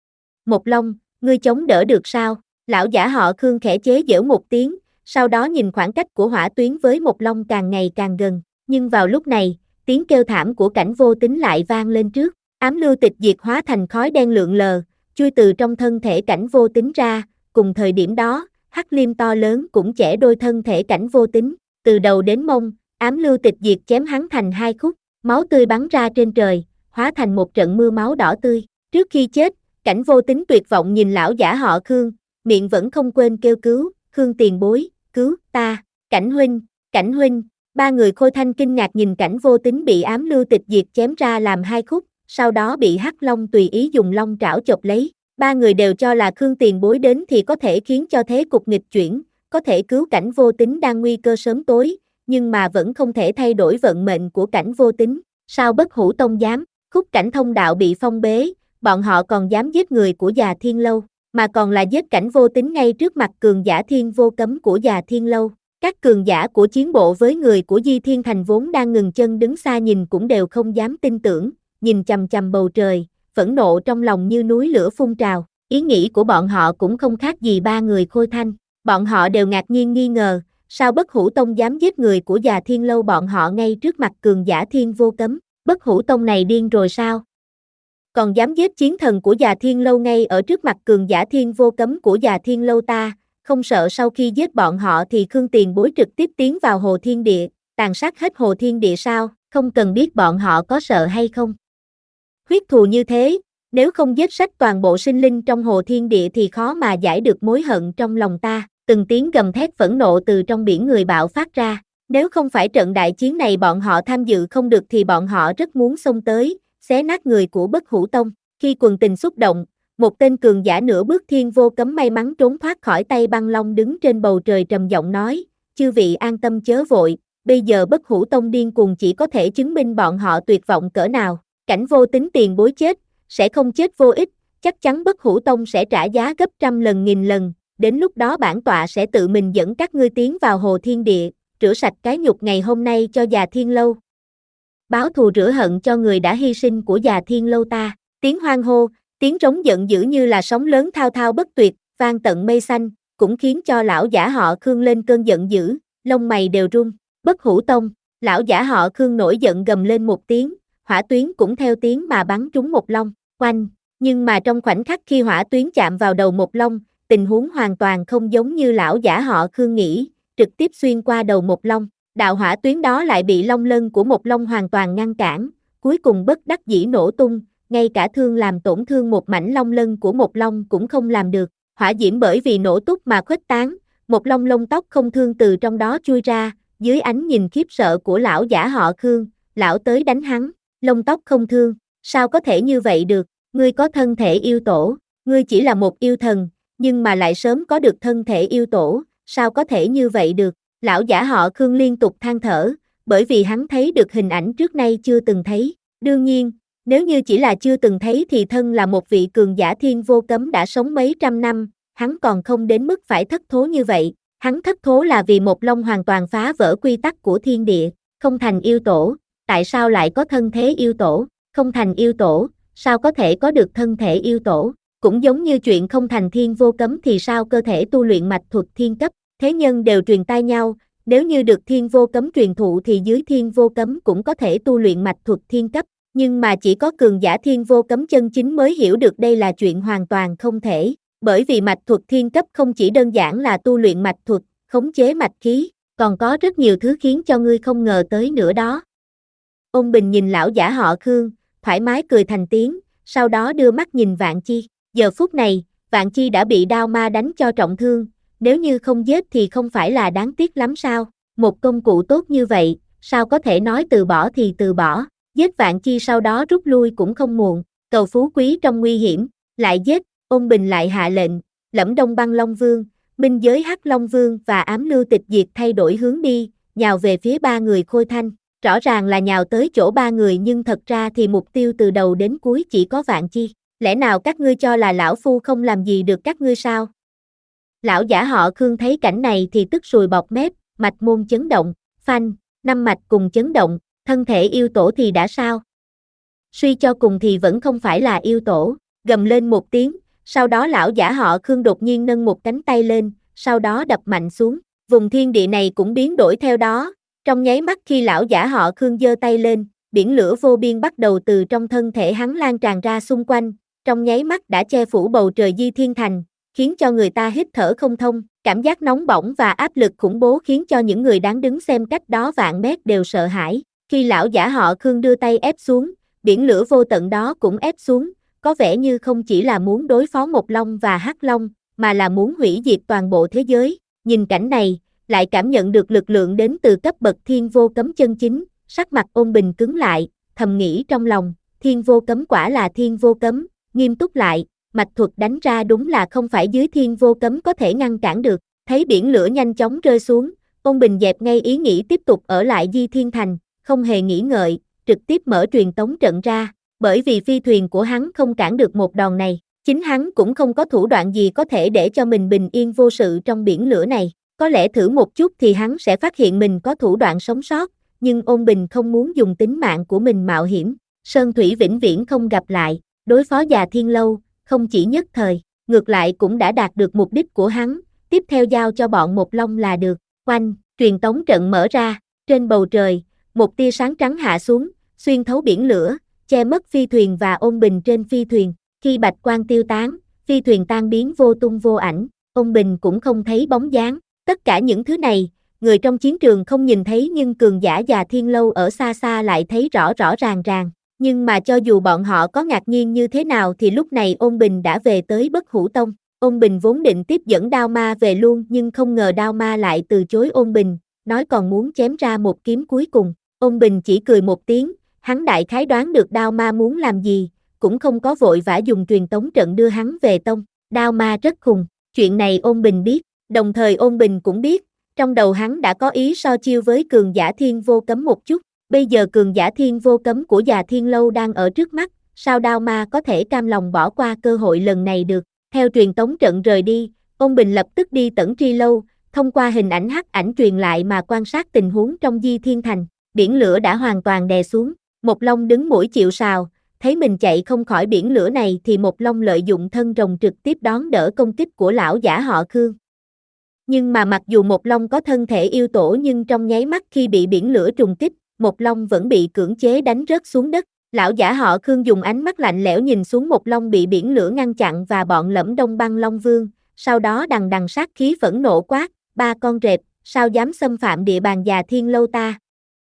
Speaker 2: Một Long, ngươi chống đỡ được sao? Lão giả họ Khương khẽ chế giễu một tiếng, sau đó nhìn khoảng cách của hỏa tuyến với Một Long càng ngày càng gần, nhưng vào lúc này, tiếng kêu thảm của Cảnh Vô Tính lại vang lên trước, ám lưu tịch diệt hóa thành khói đen lượn lờ, chui từ trong thân thể Cảnh Vô Tính ra, cùng thời điểm đó, hắc liêm to lớn cũng chẻ đôi thân thể Cảnh Vô Tính, từ đầu đến mông, ám lưu tịch diệt chém hắn thành hai khúc, máu tươi bắn ra trên trời, hóa thành một trận mưa máu đỏ tươi. Trước khi chết, Cảnh Vô Tính tuyệt vọng nhìn lão giả họ Khương, miệng vẫn không quên kêu cứu, Khương tiền bối, cứu ta, Cảnh huynh, Cảnh huynh. Ba người Khôi Thanh kinh ngạc nhìn Cảnh Vô Tính bị ám lưu tịch diệt chém ra làm hai khúc, sau đó bị hắc long tùy ý dùng long trảo chộp lấy. Ba người đều cho là Khương tiền bối đến thì có thể khiến cho thế cục nghịch chuyển, có thể cứu Cảnh Vô Tính đang nguy cơ sớm tối, nhưng mà vẫn không thể thay đổi vận mệnh của Cảnh Vô Tính. Sao Bất Hủ Tông dám? Khúc cảnh thông đạo bị phong bế, bọn họ còn dám giết người của già Thiên Lâu, mà còn là giết Cảnh Vô Tính ngay trước mặt cường giả Thiên Vô Cấm của già Thiên Lâu. Các cường giả của chiến bộ với người của Di Thiên Thành vốn đang ngừng chân đứng xa nhìn cũng đều không dám tin tưởng, nhìn chằm chằm bầu trời, phẫn nộ trong lòng như núi lửa phun trào, ý nghĩ của bọn họ cũng không khác gì ba người Khôi Thanh, bọn họ đều ngạc nhiên nghi ngờ, sao Bất Hủ Tông dám giết người của già Thiên Lâu bọn họ ngay trước mặt cường giả Thiên Vô Cấm, Bất Hủ Tông này điên rồi sao? Còn dám giết chiến thần của già Thiên Lâu ngay ở trước mặt cường giả Thiên Vô Cấm của già Thiên Lâu ta, không sợ sau khi giết bọn họ thì Khương tiền bối trực tiếp tiến vào hồ thiên địa, tàn sát hết hồ thiên địa sao, không cần biết bọn họ có sợ hay không. Huyết thù như thế, nếu không giết sạch toàn bộ sinh linh trong hồ thiên địa thì khó mà giải được mối hận trong lòng ta. Từng tiếng gầm thét phẫn nộ từ trong biển người bạo phát ra. Nếu không phải trận đại chiến này bọn họ tham dự không được thì bọn họ rất muốn xông tới, xé nát người của Bất Hủ Tông. Khi quần tình xúc động, một tên cường giả nửa bước thiên vô cấm may mắn trốn thoát khỏi tay băng long đứng trên bầu trời trầm giọng nói, chư vị an tâm chớ vội, bây giờ Bất Hủ Tông điên cuồng chỉ có thể chứng minh bọn họ tuyệt vọng cỡ nào. Cảnh Vô Tính tiền bối chết, sẽ không chết vô ích, chắc chắn Bất Hủ Tông sẽ trả giá gấp trăm lần nghìn lần, đến lúc đó bản tọa sẽ tự mình dẫn các ngươi tiến vào hồ thiên địa, rửa sạch cái nhục ngày hôm nay cho già Thiên Lâu. Báo thù rửa hận cho người đã hy sinh của già Thiên Lâu ta. Tiếng hoan hô, tiếng trống giận dữ như là sóng lớn thao thao bất tuyệt, vang tận mây xanh, cũng khiến cho lão giả họ Khương lên cơn giận dữ, lông mày đều run. Bất Hủ Tông, lão giả họ Khương nổi giận gầm lên một tiếng, hỏa tuyến cũng theo tiếng mà bắn trúng Một Long, oanh, nhưng mà trong khoảnh khắc khi hỏa tuyến chạm vào đầu Một Long, tình huống hoàn toàn không giống như lão giả họ Khương nghĩ, trực tiếp xuyên qua đầu Một Long, đạo hỏa tuyến đó lại bị long lân của Một Long hoàn toàn ngăn cản, cuối cùng bất đắc dĩ nổ tung, ngay cả thương làm tổn thương một mảnh long lân của Một Long cũng không làm được, hỏa diễm bởi vì nổ túc mà khuếch tán, Một Long lông tóc không thương từ trong đó chui ra, dưới ánh nhìn khiếp sợ của lão giả họ Khương, lão tới đánh hắn, lông tóc không thương, sao có thể như vậy được, ngươi có thân thể yêu tổ, ngươi chỉ là một yêu thần, nhưng mà lại sớm có được thân thể yêu tổ, sao có thể như vậy được, lão giả họ Khương liên tục than thở, bởi vì hắn thấy được hình ảnh trước nay chưa từng thấy, đương nhiên, nếu như chỉ là chưa từng thấy thì thân là một vị cường giả thiên vô cấm đã sống mấy trăm năm, hắn còn không đến mức phải thất thố như vậy, hắn thất thố là vì Một Long hoàn toàn phá vỡ quy tắc của thiên địa, không thành yêu tổ, tại sao lại có thân thế yêu tổ, không thành yêu tổ, sao có thể có được thân thể yêu tổ, cũng giống như chuyện không thành thiên vô cấm thì sao cơ thể tu luyện mạch thuật thiên cấp, thế nhân đều truyền tai nhau, nếu như được thiên vô cấm truyền thụ thì dưới thiên vô cấm cũng có thể tu luyện mạch thuật thiên cấp, nhưng mà chỉ có cường giả thiên vô cấm chân chính mới hiểu được đây là chuyện hoàn toàn không thể, bởi vì mạch thuật thiên cấp không chỉ đơn giản là tu luyện mạch thuật, khống chế mạch khí, còn có rất nhiều thứ khiến cho ngươi không ngờ tới nữa đó. Ôn Bình nhìn lão giả họ Khương, thoải mái cười thành tiếng, sau đó đưa mắt nhìn Vạn Chi, giờ phút này, Vạn Chi đã bị đao ma đánh cho trọng thương, nếu như không giết thì không phải là đáng tiếc lắm sao, một công cụ tốt như vậy, sao có thể nói từ bỏ thì từ bỏ, giết Vạn Chi sau đó rút lui cũng không muộn, cầu phú quý trong nguy hiểm, lại giết, Ôn Bình lại hạ lệnh, Lẫm Đông Băng Long Vương, Minh Giới Hắc Long Vương và Ám Lưu Tịch Diệt thay đổi hướng đi, nhào về phía ba người Khôi Thanh, rõ ràng là nhào tới chỗ ba người nhưng thật ra thì mục tiêu từ đầu đến cuối chỉ có Vạn Chi, lẽ nào các ngươi cho là lão phu không làm gì được các ngươi sao? Lão giả họ Khương thấy cảnh này thì tức sùi bọt mép, mạch môn chấn động, phanh, năm mạch cùng chấn động, thân thể yêu tổ thì đã sao? Suy cho cùng thì vẫn không phải là yêu tổ, gầm lên một tiếng, sau đó lão giả họ Khương đột nhiên nâng một cánh tay lên, sau đó đập mạnh xuống, vùng thiên địa này cũng biến đổi theo đó, trong nháy mắt khi lão giả họ Khương giơ tay lên, biển lửa vô biên bắt đầu từ trong thân thể hắn lan tràn ra xung quanh, trong nháy mắt đã che phủ bầu trời Di Thiên Thành, khiến cho người ta hít thở không thông, cảm giác nóng bỏng và áp lực khủng bố khiến cho những người đang đứng xem cách đó vạn mét đều sợ hãi, khi lão giả họ Khương đưa tay ép xuống, biển lửa vô tận đó cũng ép xuống, có vẻ như không chỉ là muốn đối phó Một Long và Hắc Long, mà là muốn hủy diệt toàn bộ thế giới, nhìn cảnh này, lại cảm nhận được lực lượng đến từ cấp bậc thiên vô cấm chân chính, sắc mặt Ôn Bình cứng lại, thầm nghĩ trong lòng, thiên vô cấm quả là thiên vô cấm, nghiêm túc lại, mạch thuật đánh ra đúng là không phải dưới thiên vô cấm có thể ngăn cản được, thấy biển lửa nhanh chóng rơi xuống, Ôn Bình dẹp ngay ý nghĩ tiếp tục ở lại Di Thiên Thành, không hề nghĩ ngợi, trực tiếp mở truyền tống trận ra, bởi vì phi thuyền của hắn không cản được một đòn này, chính hắn cũng không có thủ đoạn gì có thể để cho mình bình yên vô sự trong biển lửa này, có lẽ thử một chút thì hắn sẽ phát hiện mình có thủ đoạn sống sót, nhưng Ôn Bình không muốn dùng tính mạng của mình mạo hiểm, Sơn Thủy vĩnh viễn không gặp lại, đối phó già Thiên Lâu, không chỉ nhất thời, ngược lại cũng đã đạt được mục đích của hắn, tiếp theo giao cho bọn Một Long là được, oanh, truyền tống trận mở ra, trên bầu trời, một tia sáng trắng hạ xuống, xuyên thấu biển lửa, che mất phi thuyền và Ôn Bình trên phi thuyền, khi bạch quang tiêu tán, phi thuyền tan biến vô tung vô ảnh, Ôn Bình cũng không thấy bóng dáng, tất cả những thứ này, người trong chiến trường không nhìn thấy nhưng cường giả Già Thiên Lâu ở xa xa lại thấy rõ rõ ràng ràng. Nhưng mà cho dù bọn họ có ngạc nhiên như thế nào thì lúc này Ôn Bình đã về tới Bất Hủ Tông. Ôn Bình vốn định tiếp dẫn Đao Ma về luôn nhưng không ngờ Đao Ma lại từ chối Ôn Bình, nói còn muốn chém ra một kiếm cuối cùng. Ôn Bình chỉ cười một tiếng, hắn đại khái đoán được Đao Ma muốn làm gì, cũng không có vội vã dùng truyền tống trận đưa hắn về tông. Đao Ma rất khùng, chuyện này Ôn Bình biết, đồng thời Ôn Bình cũng biết, trong đầu hắn đã có ý so chiêu với cường giả Thiên Vô Cấm một chút. Bây giờ cường giả Thiên Vô Cấm của Già Thiên Lâu đang ở trước mắt, sao Đao Ma có thể cam lòng bỏ qua cơ hội lần này được. Theo truyền tống trận rời đi, Ôn Bình lập tức đi Tẩn Tri Lâu, thông qua hình ảnh hắc ảnh truyền lại mà quan sát tình huống trong Di Thiên Thành. Biển lửa đã hoàn toàn đè xuống, Mộc Long đứng mũi chịu sào, thấy mình chạy không khỏi biển lửa này thì Mộc Long lợi dụng thân rồng trực tiếp đón đỡ công kích của lão giả họ Khương. Nhưng mà mặc dù Mộc Long có thân thể yêu tổ nhưng trong nháy mắt khi bị biển lửa trùng kích, Mộc Long vẫn bị cưỡng chế đánh rớt xuống đất. Lão giả họ Khương dùng ánh mắt lạnh lẽo nhìn xuống Mộc Long bị biển lửa ngăn chặn và bọn Lẫm Đông Băng Long Vương, sau đó đằng đằng sát khí phẫn nộ quát, ba con rệp, sao dám xâm phạm địa bàn Già Thiên Lâu ta?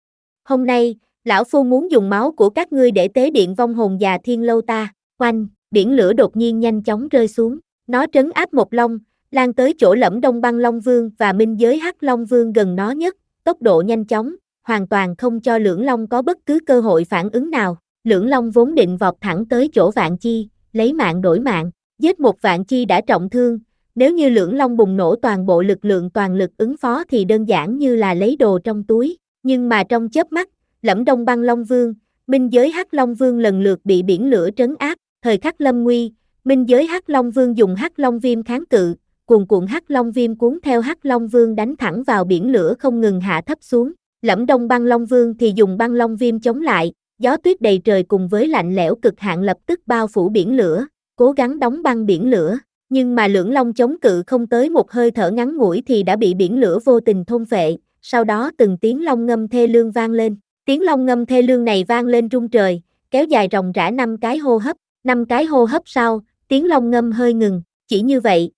Speaker 2: Hôm nay, lão phu muốn dùng máu của các ngươi để tế điện vong hồn Già Thiên Lâu ta. Oanh, biển lửa đột nhiên nhanh chóng rơi xuống, nó trấn áp Mộc Long, lan tới chỗ Lẫm Đông Băng Long Vương và minh giới Hắc Long Vương gần nó nhất, tốc độ nhanh chóng, hoàn toàn không cho Lưỡng Long có bất cứ cơ hội phản ứng nào. Lưỡng Long vốn định vọt thẳng tới chỗ Vạn Chi, lấy mạng đổi mạng, giết một Vạn Chi đã trọng thương, nếu như Lưỡng Long bùng nổ toàn bộ lực lượng toàn lực ứng phó thì đơn giản như là lấy đồ trong túi, nhưng mà trong chớp mắt, Lẫm Đông Băng Long Vương, minh giới Hắc Long Vương lần lượt bị biển lửa trấn áp, thời khắc lâm nguy, minh giới Hắc Long Vương dùng Hắc Long Viêm kháng cự, cuồn cuộn Hắc Long Viêm cuốn theo Hắc Long Vương đánh thẳng vào biển lửa không ngừng hạ thấp xuống, Lẫm Đông Băng Long Vương thì dùng Băng Long Viêm chống lại. Gió tuyết đầy trời cùng với lạnh lẽo cực hạn lập tức bao phủ biển lửa, cố gắng đóng băng biển lửa, nhưng mà Lưỡng Long chống cự không tới một hơi thở ngắn ngủi thì đã bị biển lửa vô tình thôn phệ, sau đó từng tiếng long ngâm thê lương vang lên, tiếng long ngâm thê lương này vang lên rung trời, kéo dài ròng rã năm cái hô hấp, năm cái hô hấp sau, tiếng long ngâm hơi ngừng, chỉ như vậy.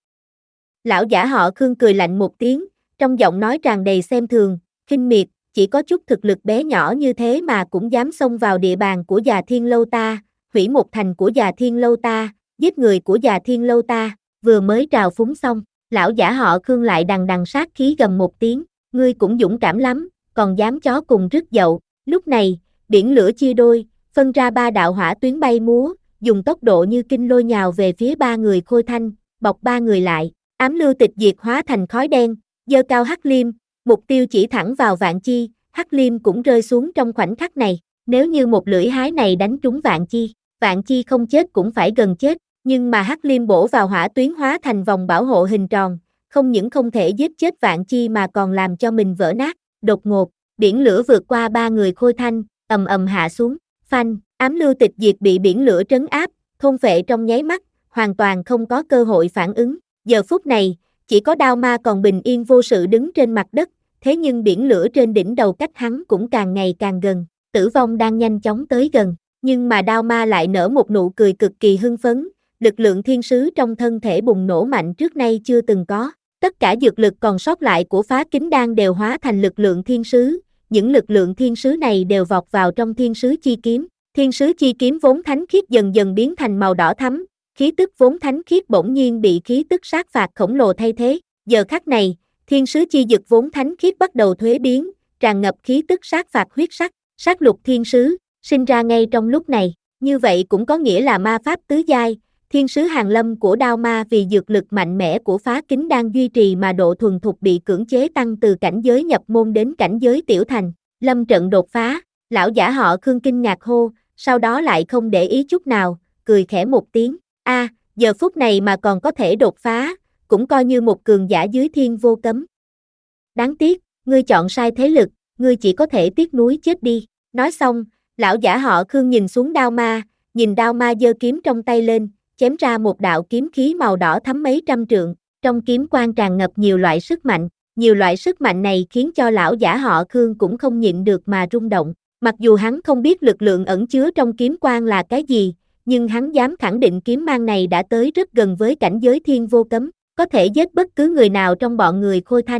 Speaker 2: Lão giả họ Khương cười lạnh một tiếng, trong giọng nói tràn đầy xem thường, khinh miệt. Chỉ có chút thực lực bé nhỏ như thế mà cũng dám xông vào địa bàn của Già Thiên Lâu ta, hủy một thành của Già Thiên Lâu ta, giết người của Già Thiên Lâu ta, vừa mới trào phúng xong, lão giả họ Khương lại đằng đằng sát khí gầm một tiếng, ngươi cũng dũng cảm lắm, còn dám chó cùng rứt dậu. Lúc này, biển lửa chia đôi, phân ra ba đạo hỏa tuyến bay múa, dùng tốc độ như kinh lôi nhào về phía ba người Khôi Thanh, bọc ba người lại, ám lưu tịch diệt hóa thành khói đen, giơ cao hắc liêm. Mục tiêu chỉ thẳng vào Vạn Chi, Hắc Liêm cũng rơi xuống trong khoảnh khắc này, nếu như một lưỡi hái này đánh trúng Vạn Chi, Vạn Chi không chết cũng phải gần chết, nhưng mà Hắc Liêm bổ vào hỏa tuyến hóa thành vòng bảo hộ hình tròn, không những không thể giết chết Vạn Chi mà còn làm cho mình vỡ nát, đột ngột, biển lửa vượt qua ba người Khôi Thanh, ầm ầm hạ xuống, phanh, ám lưu tịch diệt bị biển lửa trấn áp, thôn phệ trong nháy mắt, hoàn toàn không có cơ hội phản ứng, giờ phút này, chỉ có Đao Ma còn bình yên vô sự đứng trên mặt đất, thế nhưng biển lửa trên đỉnh đầu cách hắn cũng càng ngày càng gần, tử vong đang nhanh chóng tới gần, nhưng mà Đao Ma lại nở một nụ cười cực kỳ hưng phấn, lực lượng thiên sứ trong thân thể bùng nổ mạnh trước nay chưa từng có, tất cả dược lực còn sót lại của Phá Kính Đan đều hóa thành lực lượng thiên sứ, những lực lượng thiên sứ này đều vọt vào trong thiên sứ chi kiếm, thiên sứ chi kiếm vốn thánh khiết dần dần biến thành màu đỏ thắm, khí tức vốn thánh khiết bỗng nhiên bị khí tức sát phạt khổng lồ thay thế, giờ khắc này, thiên sứ chi dực vốn thánh khiết bắt đầu thuế biến, tràn ngập khí tức sát phạt huyết sắc, sát lục thiên sứ, sinh ra ngay trong lúc này, như vậy cũng có nghĩa là ma pháp tứ giai, thiên sứ hàng lâm của Đao Ma vì dược lực mạnh mẽ của Phá Kính đang duy trì mà độ thuần thục bị cưỡng chế tăng từ cảnh giới nhập môn đến cảnh giới tiểu thành, lâm trận đột phá, lão giả họ Khương kinh ngạc hô, sau đó lại không để ý chút nào, cười khẽ một tiếng, a, à, giờ phút này mà còn có thể đột phá, cũng coi như một cường giả dưới Thiên Vô Cấm. Đáng tiếc, ngươi chọn sai thế lực, ngươi chỉ có thể tiếc nuối chết đi. Nói xong, lão giả họ Khương nhìn xuống Đao Ma, nhìn Đao Ma giơ kiếm trong tay lên, chém ra một đạo kiếm khí màu đỏ thắm mấy trăm trượng, trong kiếm quang tràn ngập nhiều loại sức mạnh, nhiều loại sức mạnh này khiến cho lão giả họ Khương cũng không nhịn được mà rung động, mặc dù hắn không biết lực lượng ẩn chứa trong kiếm quang là cái gì, nhưng hắn dám khẳng định kiếm mang này đã tới rất gần với cảnh giới Thiên Vô Cấm, có thể giết bất cứ người nào trong bọn người Khôi Thanh.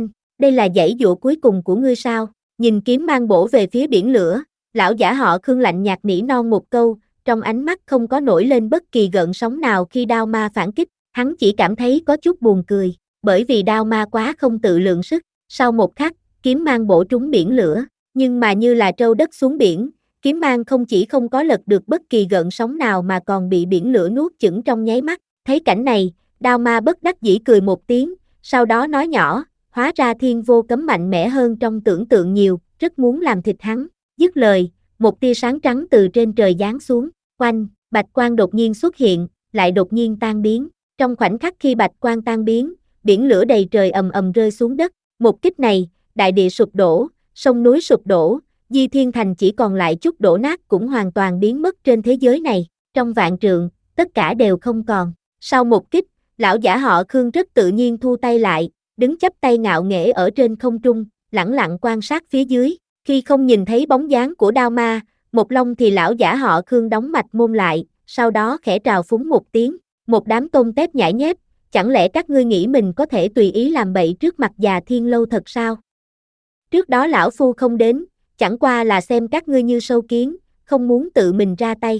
Speaker 2: đây là dãy dụa cuối cùng của ngươi sao? Nhìn kiếm mang bổ về phía biển lửa, lão giả họ Khương lạnh nhạt nỉ non một câu, trong ánh mắt không có nổi lên bất kỳ gợn sóng nào khi đao ma phản kích, hắn chỉ cảm thấy có chút buồn cười, bởi vì đao ma quá không tự lượng sức, sau một khắc, kiếm mang bổ trúng biển lửa, nhưng mà như là trâu đất xuống biển, kiếm mang không chỉ không có lật được bất kỳ gợn sóng nào mà còn bị biển lửa nuốt chửng trong nháy mắt, thấy cảnh này, đao ma bất đắc dĩ cười một tiếng, sau đó nói nhỏ, hóa ra thiên vô cấm mạnh mẽ hơn trong tưởng tượng nhiều, rất muốn làm thịt hắn, dứt lời, một tia sáng trắng từ trên trời giáng xuống, oanh, bạch quang đột nhiên xuất hiện, lại đột nhiên tan biến, trong khoảnh khắc khi bạch quang tan biến, biển lửa đầy trời ầm ầm rơi xuống đất, một kích này, đại địa sụp đổ, sông núi sụp đổ, Di Thiên Thành chỉ còn lại chút đổ nát cũng hoàn toàn biến mất trên thế giới này, trong vạn trượng, tất cả đều không còn, sau một kích, lão giả họ Khương rất tự nhiên thu tay lại, đứng chắp tay ngạo nghễ ở trên không trung, lẳng lặng quan sát phía dưới, khi không nhìn thấy bóng dáng của đao ma, một long thì lão giả họ Khương đóng mạch môn lại, sau đó khẽ trào phúng một tiếng, một đám tôm tép nhãi nhép, chẳng lẽ các ngươi nghĩ mình có thể tùy ý làm bậy trước mặt già Thiên Lâu thật sao? Trước đó lão phu không đến, chẳng qua là xem các ngươi như sâu kiến, không muốn tự mình ra tay.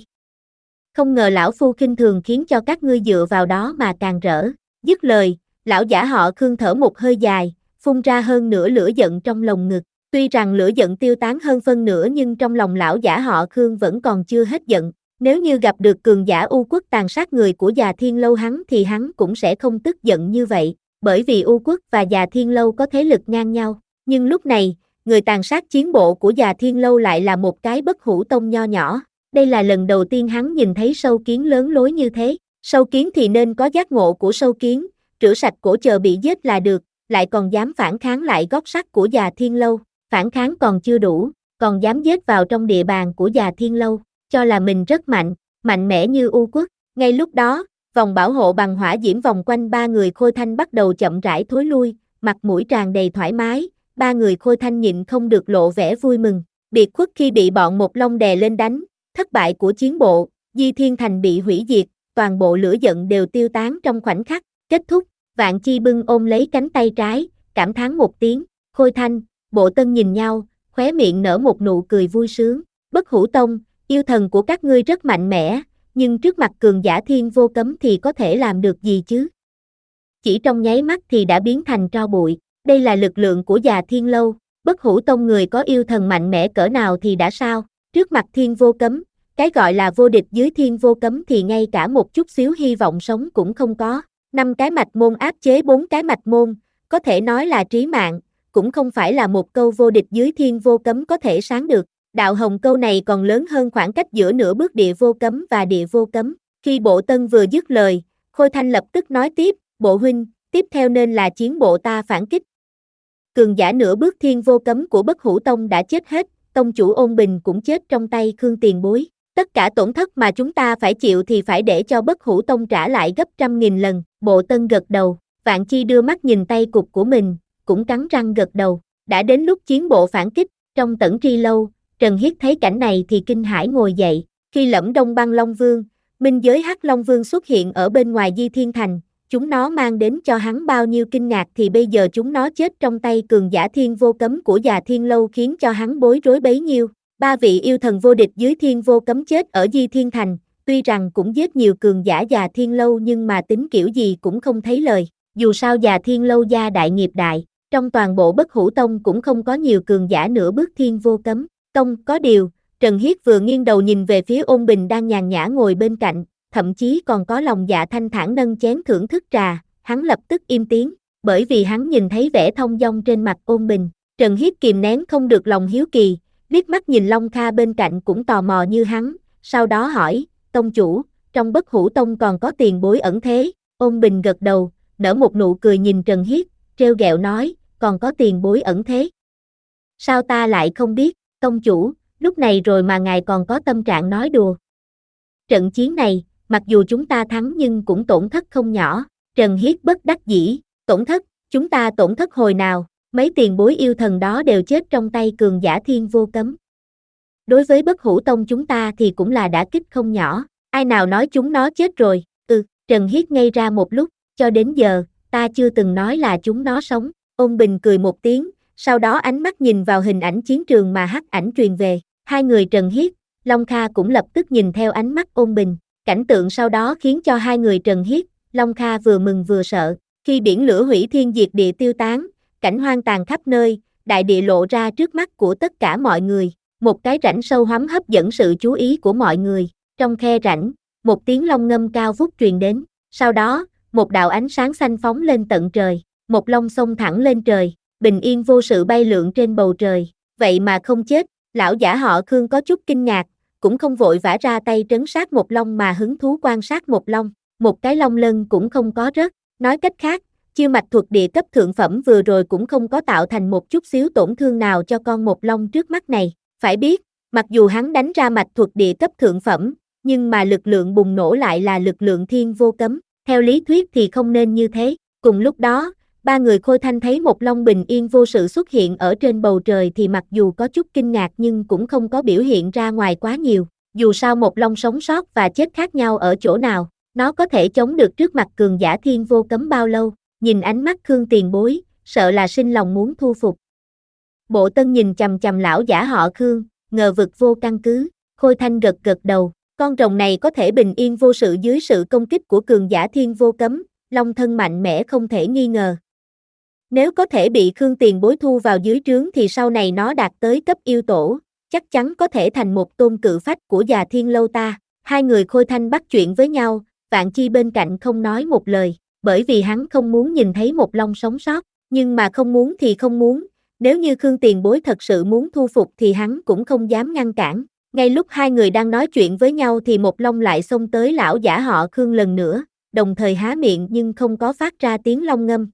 Speaker 2: Không ngờ lão phu khinh thường khiến cho các ngươi dựa vào đó mà càng rỡ. Dứt lời, lão giả họ Khương thở một hơi dài, phun ra hơn nửa lửa giận trong lồng ngực. Tuy rằng lửa giận tiêu tán hơn phân nửa nhưng trong lòng lão giả họ Khương vẫn còn chưa hết giận. Nếu như gặp được cường giả U Quốc tàn sát người của già Thiên Lâu hắn thì hắn cũng sẽ không tức giận như vậy, bởi vì U Quốc và già Thiên Lâu có thế lực ngang nhau. Nhưng lúc này, người tàn sát chiến bộ của già Thiên Lâu lại là một cái bất hủ tông nho nhỏ. Đây là lần đầu tiên hắn nhìn thấy sâu kiến lớn lối như thế. Sâu kiến thì nên có giác ngộ của sâu kiến, rửa sạch cổ chờ bị giết là được, lại còn dám phản kháng lại gót sắt của già Thiên Lâu. Phản kháng còn chưa đủ, còn dám giết vào trong địa bàn của già Thiên Lâu, cho là mình rất mạnh, mạnh mẽ như U Quốc. Ngay lúc đó, vòng bảo hộ bằng hỏa diễm vòng quanh ba người Khôi Thanh bắt đầu chậm rãi thối lui, mặt mũi tràn đầy thoải mái, ba người Khôi Thanh nhịn không được lộ vẻ vui mừng. Biệt khuất khi bị bọn một long đè lên đánh, thất bại của chiến bộ, Di Thiên Thành bị hủy diệt, toàn bộ lửa giận đều tiêu tán trong khoảnh khắc, kết thúc, Vạn Chi bưng ôm lấy cánh tay trái, cảm thán một tiếng, Khôi Thanh, Bộ Tân nhìn nhau, khóe miệng nở một nụ cười vui sướng, Bất Hủ Tông, yêu thần của các ngươi rất mạnh mẽ, nhưng trước mặt cường giả thiên vô cấm thì có thể làm được gì chứ? Chỉ trong nháy mắt thì đã biến thành tro bụi, đây là lực lượng của già Thiên Lâu, Bất Hủ Tông người có yêu thần mạnh mẽ cỡ nào thì đã sao, trước mặt thiên vô cấm, cái gọi là vô địch dưới thiên vô cấm thì ngay cả một chút xíu hy vọng sống cũng không có, năm cái mạch môn áp chế bốn cái mạch môn, có thể nói là trí mạng, cũng không phải là một câu vô địch dưới thiên vô cấm có thể sáng được, đạo hồng câu này còn lớn hơn khoảng cách giữa nửa bước địa vô cấm và địa vô cấm, khi Bộ Tân vừa dứt lời, Khôi Thanh lập tức nói tiếp, Bộ huynh, tiếp theo nên là chiến bộ ta phản kích. Cường giả nửa bước thiên vô cấm của Bất Hủ Tông đã chết hết, tông chủ Ôn Bình cũng chết trong tay Khương tiền bối. Tất cả tổn thất mà chúng ta phải chịu thì phải để cho Bất Hủ Tông trả lại gấp trăm nghìn lần. Bộ Tân gật đầu, Vạn Chi đưa mắt nhìn tay cục của mình, cũng cắn răng gật đầu. Đã đến lúc chiến bộ phản kích, trong Tẩn Tri Lâu, Trần Hiết thấy cảnh này thì kinh hãi ngồi dậy. Khi Lẫm Đông Băng Long Vương, Minh Giới Hắc Long Vương xuất hiện ở bên ngoài Di Thiên Thành, chúng nó mang đến cho hắn bao nhiêu kinh ngạc thì bây giờ chúng nó chết trong tay cường giả thiên vô cấm của già Thiên Lâu khiến cho hắn bối rối bấy nhiêu. Ba vị yêu thần vô địch dưới thiên vô cấm chết ở Di Thiên Thành, tuy rằng cũng giết nhiều cường giả già Thiên Lâu nhưng mà tính kiểu gì cũng không thấy lời. Dù sao già Thiên Lâu gia đại nghiệp đại, trong toàn bộ Bất Hủ Tông cũng không có nhiều cường giả nửa bước thiên vô cấm. Tông có điều, Trần Hiết vừa nghiêng đầu nhìn về phía Ôn Bình đang nhàn nhã ngồi bên cạnh, thậm chí còn có lòng dạ thanh thản nâng chén thưởng thức trà, hắn lập tức im tiếng, bởi vì hắn nhìn thấy vẻ thông dong trên mặt Ôn Bình. Trần Hiết kìm nén không được lòng hiếu kỳ, liếc mắt nhìn Long Kha bên cạnh cũng tò mò như hắn, sau đó hỏi, tông chủ, trong Bất Hủ Tông còn có tiền bối ẩn thế? Ôn Bình gật đầu, nở một nụ cười nhìn Trần Hiết, trêu ghẹo nói, còn có tiền bối ẩn thế? Sao ta lại không biết, tông chủ, lúc này rồi mà ngài còn có tâm trạng nói đùa. Trận chiến này, mặc dù chúng ta thắng nhưng cũng tổn thất không nhỏ, Trần Hiết bất đắc dĩ, tổn thất, chúng ta tổn thất hồi nào, mấy tiền bối yêu thần đó đều chết trong tay cường giả thiên vô cấm. Đối với Bất Hủ Tông chúng ta thì cũng là đả kích không nhỏ, ai nào nói chúng nó chết rồi, ừ, Trần Hiết ngây ra một lúc, cho đến giờ, ta chưa từng nói là chúng nó sống, Ôn Bình cười một tiếng, sau đó ánh mắt nhìn vào hình ảnh chiến trường mà hắc ảnh truyền về, hai người Trần Hiết, Long Kha cũng lập tức nhìn theo ánh mắt Ôn Bình, cảnh tượng sau đó khiến cho hai người Trần Hiết, Long Kha vừa mừng vừa sợ, khi biển lửa hủy thiên diệt địa tiêu tán, cảnh hoang tàn khắp nơi, đại địa lộ ra trước mắt của tất cả mọi người, một cái rãnh sâu hoắm hấp dẫn sự chú ý của mọi người, trong khe rãnh, một tiếng long ngâm cao vút truyền đến, sau đó, một đạo ánh sáng xanh phóng lên tận trời, một long xông thẳng lên trời, bình yên vô sự bay lượn trên bầu trời, vậy mà không chết, lão giả họ Khương có chút kinh ngạc, cũng không vội vã ra tay trấn sát một long mà hứng thú quan sát một long, một cái long lân cũng không có rớt, nói cách khác, chiêu mạch thuật địa cấp thượng phẩm vừa rồi cũng không có tạo thành một chút xíu tổn thương nào cho con một long trước mắt này, phải biết, mặc dù hắn đánh ra mạch thuật địa cấp thượng phẩm, nhưng mà lực lượng bùng nổ lại là lực lượng thiên vô cấm, theo lý thuyết thì không nên như thế, cùng lúc đó, ba người Khôi Thanh thấy một long bình yên vô sự xuất hiện ở trên bầu trời thì mặc dù có chút kinh ngạc nhưng cũng không có biểu hiện ra ngoài quá nhiều, dù sao một long sống sót và chết khác nhau ở chỗ nào, nó có thể chống được trước mặt cường giả thiên vô cấm bao lâu, nhìn ánh mắt Khương tiền bối, sợ là sinh lòng muốn thu phục. Bộ Tân nhìn chằm chằm lão giả họ Khương, ngờ vực vô căn cứ, Khôi Thanh gật gật đầu, con rồng này có thể bình yên vô sự dưới sự công kích của cường giả thiên vô cấm, long thân mạnh mẽ không thể nghi ngờ. Nếu có thể bị Khương tiền bối thu vào dưới trướng thì sau này nó đạt tới cấp yêu tổ, chắc chắn có thể thành một tôn cự phách của già thiên lâu ta. Hai người Khôi Thanh bắt chuyện với nhau, Vạn Chi bên cạnh không nói một lời, bởi vì hắn không muốn nhìn thấy một long sống sót, nhưng mà không muốn thì không muốn, nếu như Khương tiền bối thật sự muốn thu phục thì hắn cũng không dám ngăn cản. Ngay lúc hai người đang nói chuyện với nhau thì một long lại xông tới lão giả họ Khương lần nữa, đồng thời há miệng nhưng không có phát ra tiếng long ngâm.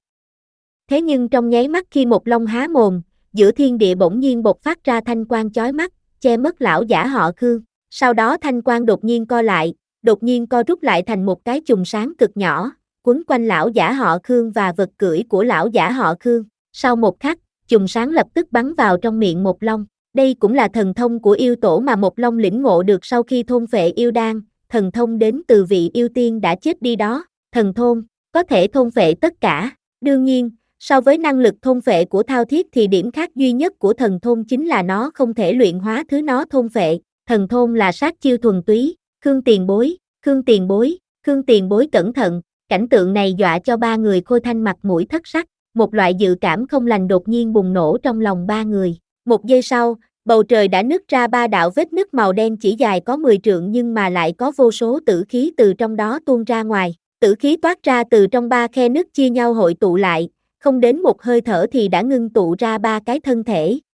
Speaker 2: Thế nhưng trong nháy mắt khi một long há mồm, giữa thiên địa bỗng nhiên bộc phát ra thanh quang chói mắt, che mất lão giả họ Khương. Sau đó thanh quang đột nhiên co lại, đột nhiên co rút lại thành một cái chùm sáng cực nhỏ, quấn quanh lão giả họ Khương và vật cưỡi của lão giả họ Khương. Sau một khắc, chùm sáng lập tức bắn vào trong miệng một long. Đây cũng là thần thông của yêu tổ mà một long lĩnh ngộ được sau khi thôn phệ yêu đan, thần thông đến từ vị yêu tiên đã chết đi đó. Thần thôn, có thể thôn phệ tất cả. Đương nhiên, so với năng lực thôn phệ của Thao Thiết thì điểm khác duy nhất của thần thôn chính là nó không thể luyện hóa thứ nó thôn phệ. Thần thôn là sát chiêu thuần túy. Khương tiền bối, Khương tiền bối, Khương tiền bối cẩn thận. Cảnh tượng này dọa cho ba người Khôi Thanh mặt mũi thất sắc. Một loại dự cảm không lành đột nhiên bùng nổ trong lòng ba người. Một giây sau, bầu trời đã nứt ra ba đạo vết nứt màu đen chỉ dài có mười trượng nhưng mà lại có vô số tử khí từ trong đó tuôn ra ngoài. Tử khí toát ra từ trong ba khe nứt chia nhau hội tụ lại, không đến một hơi thở thì đã ngưng tụ ra ba cái thân thể,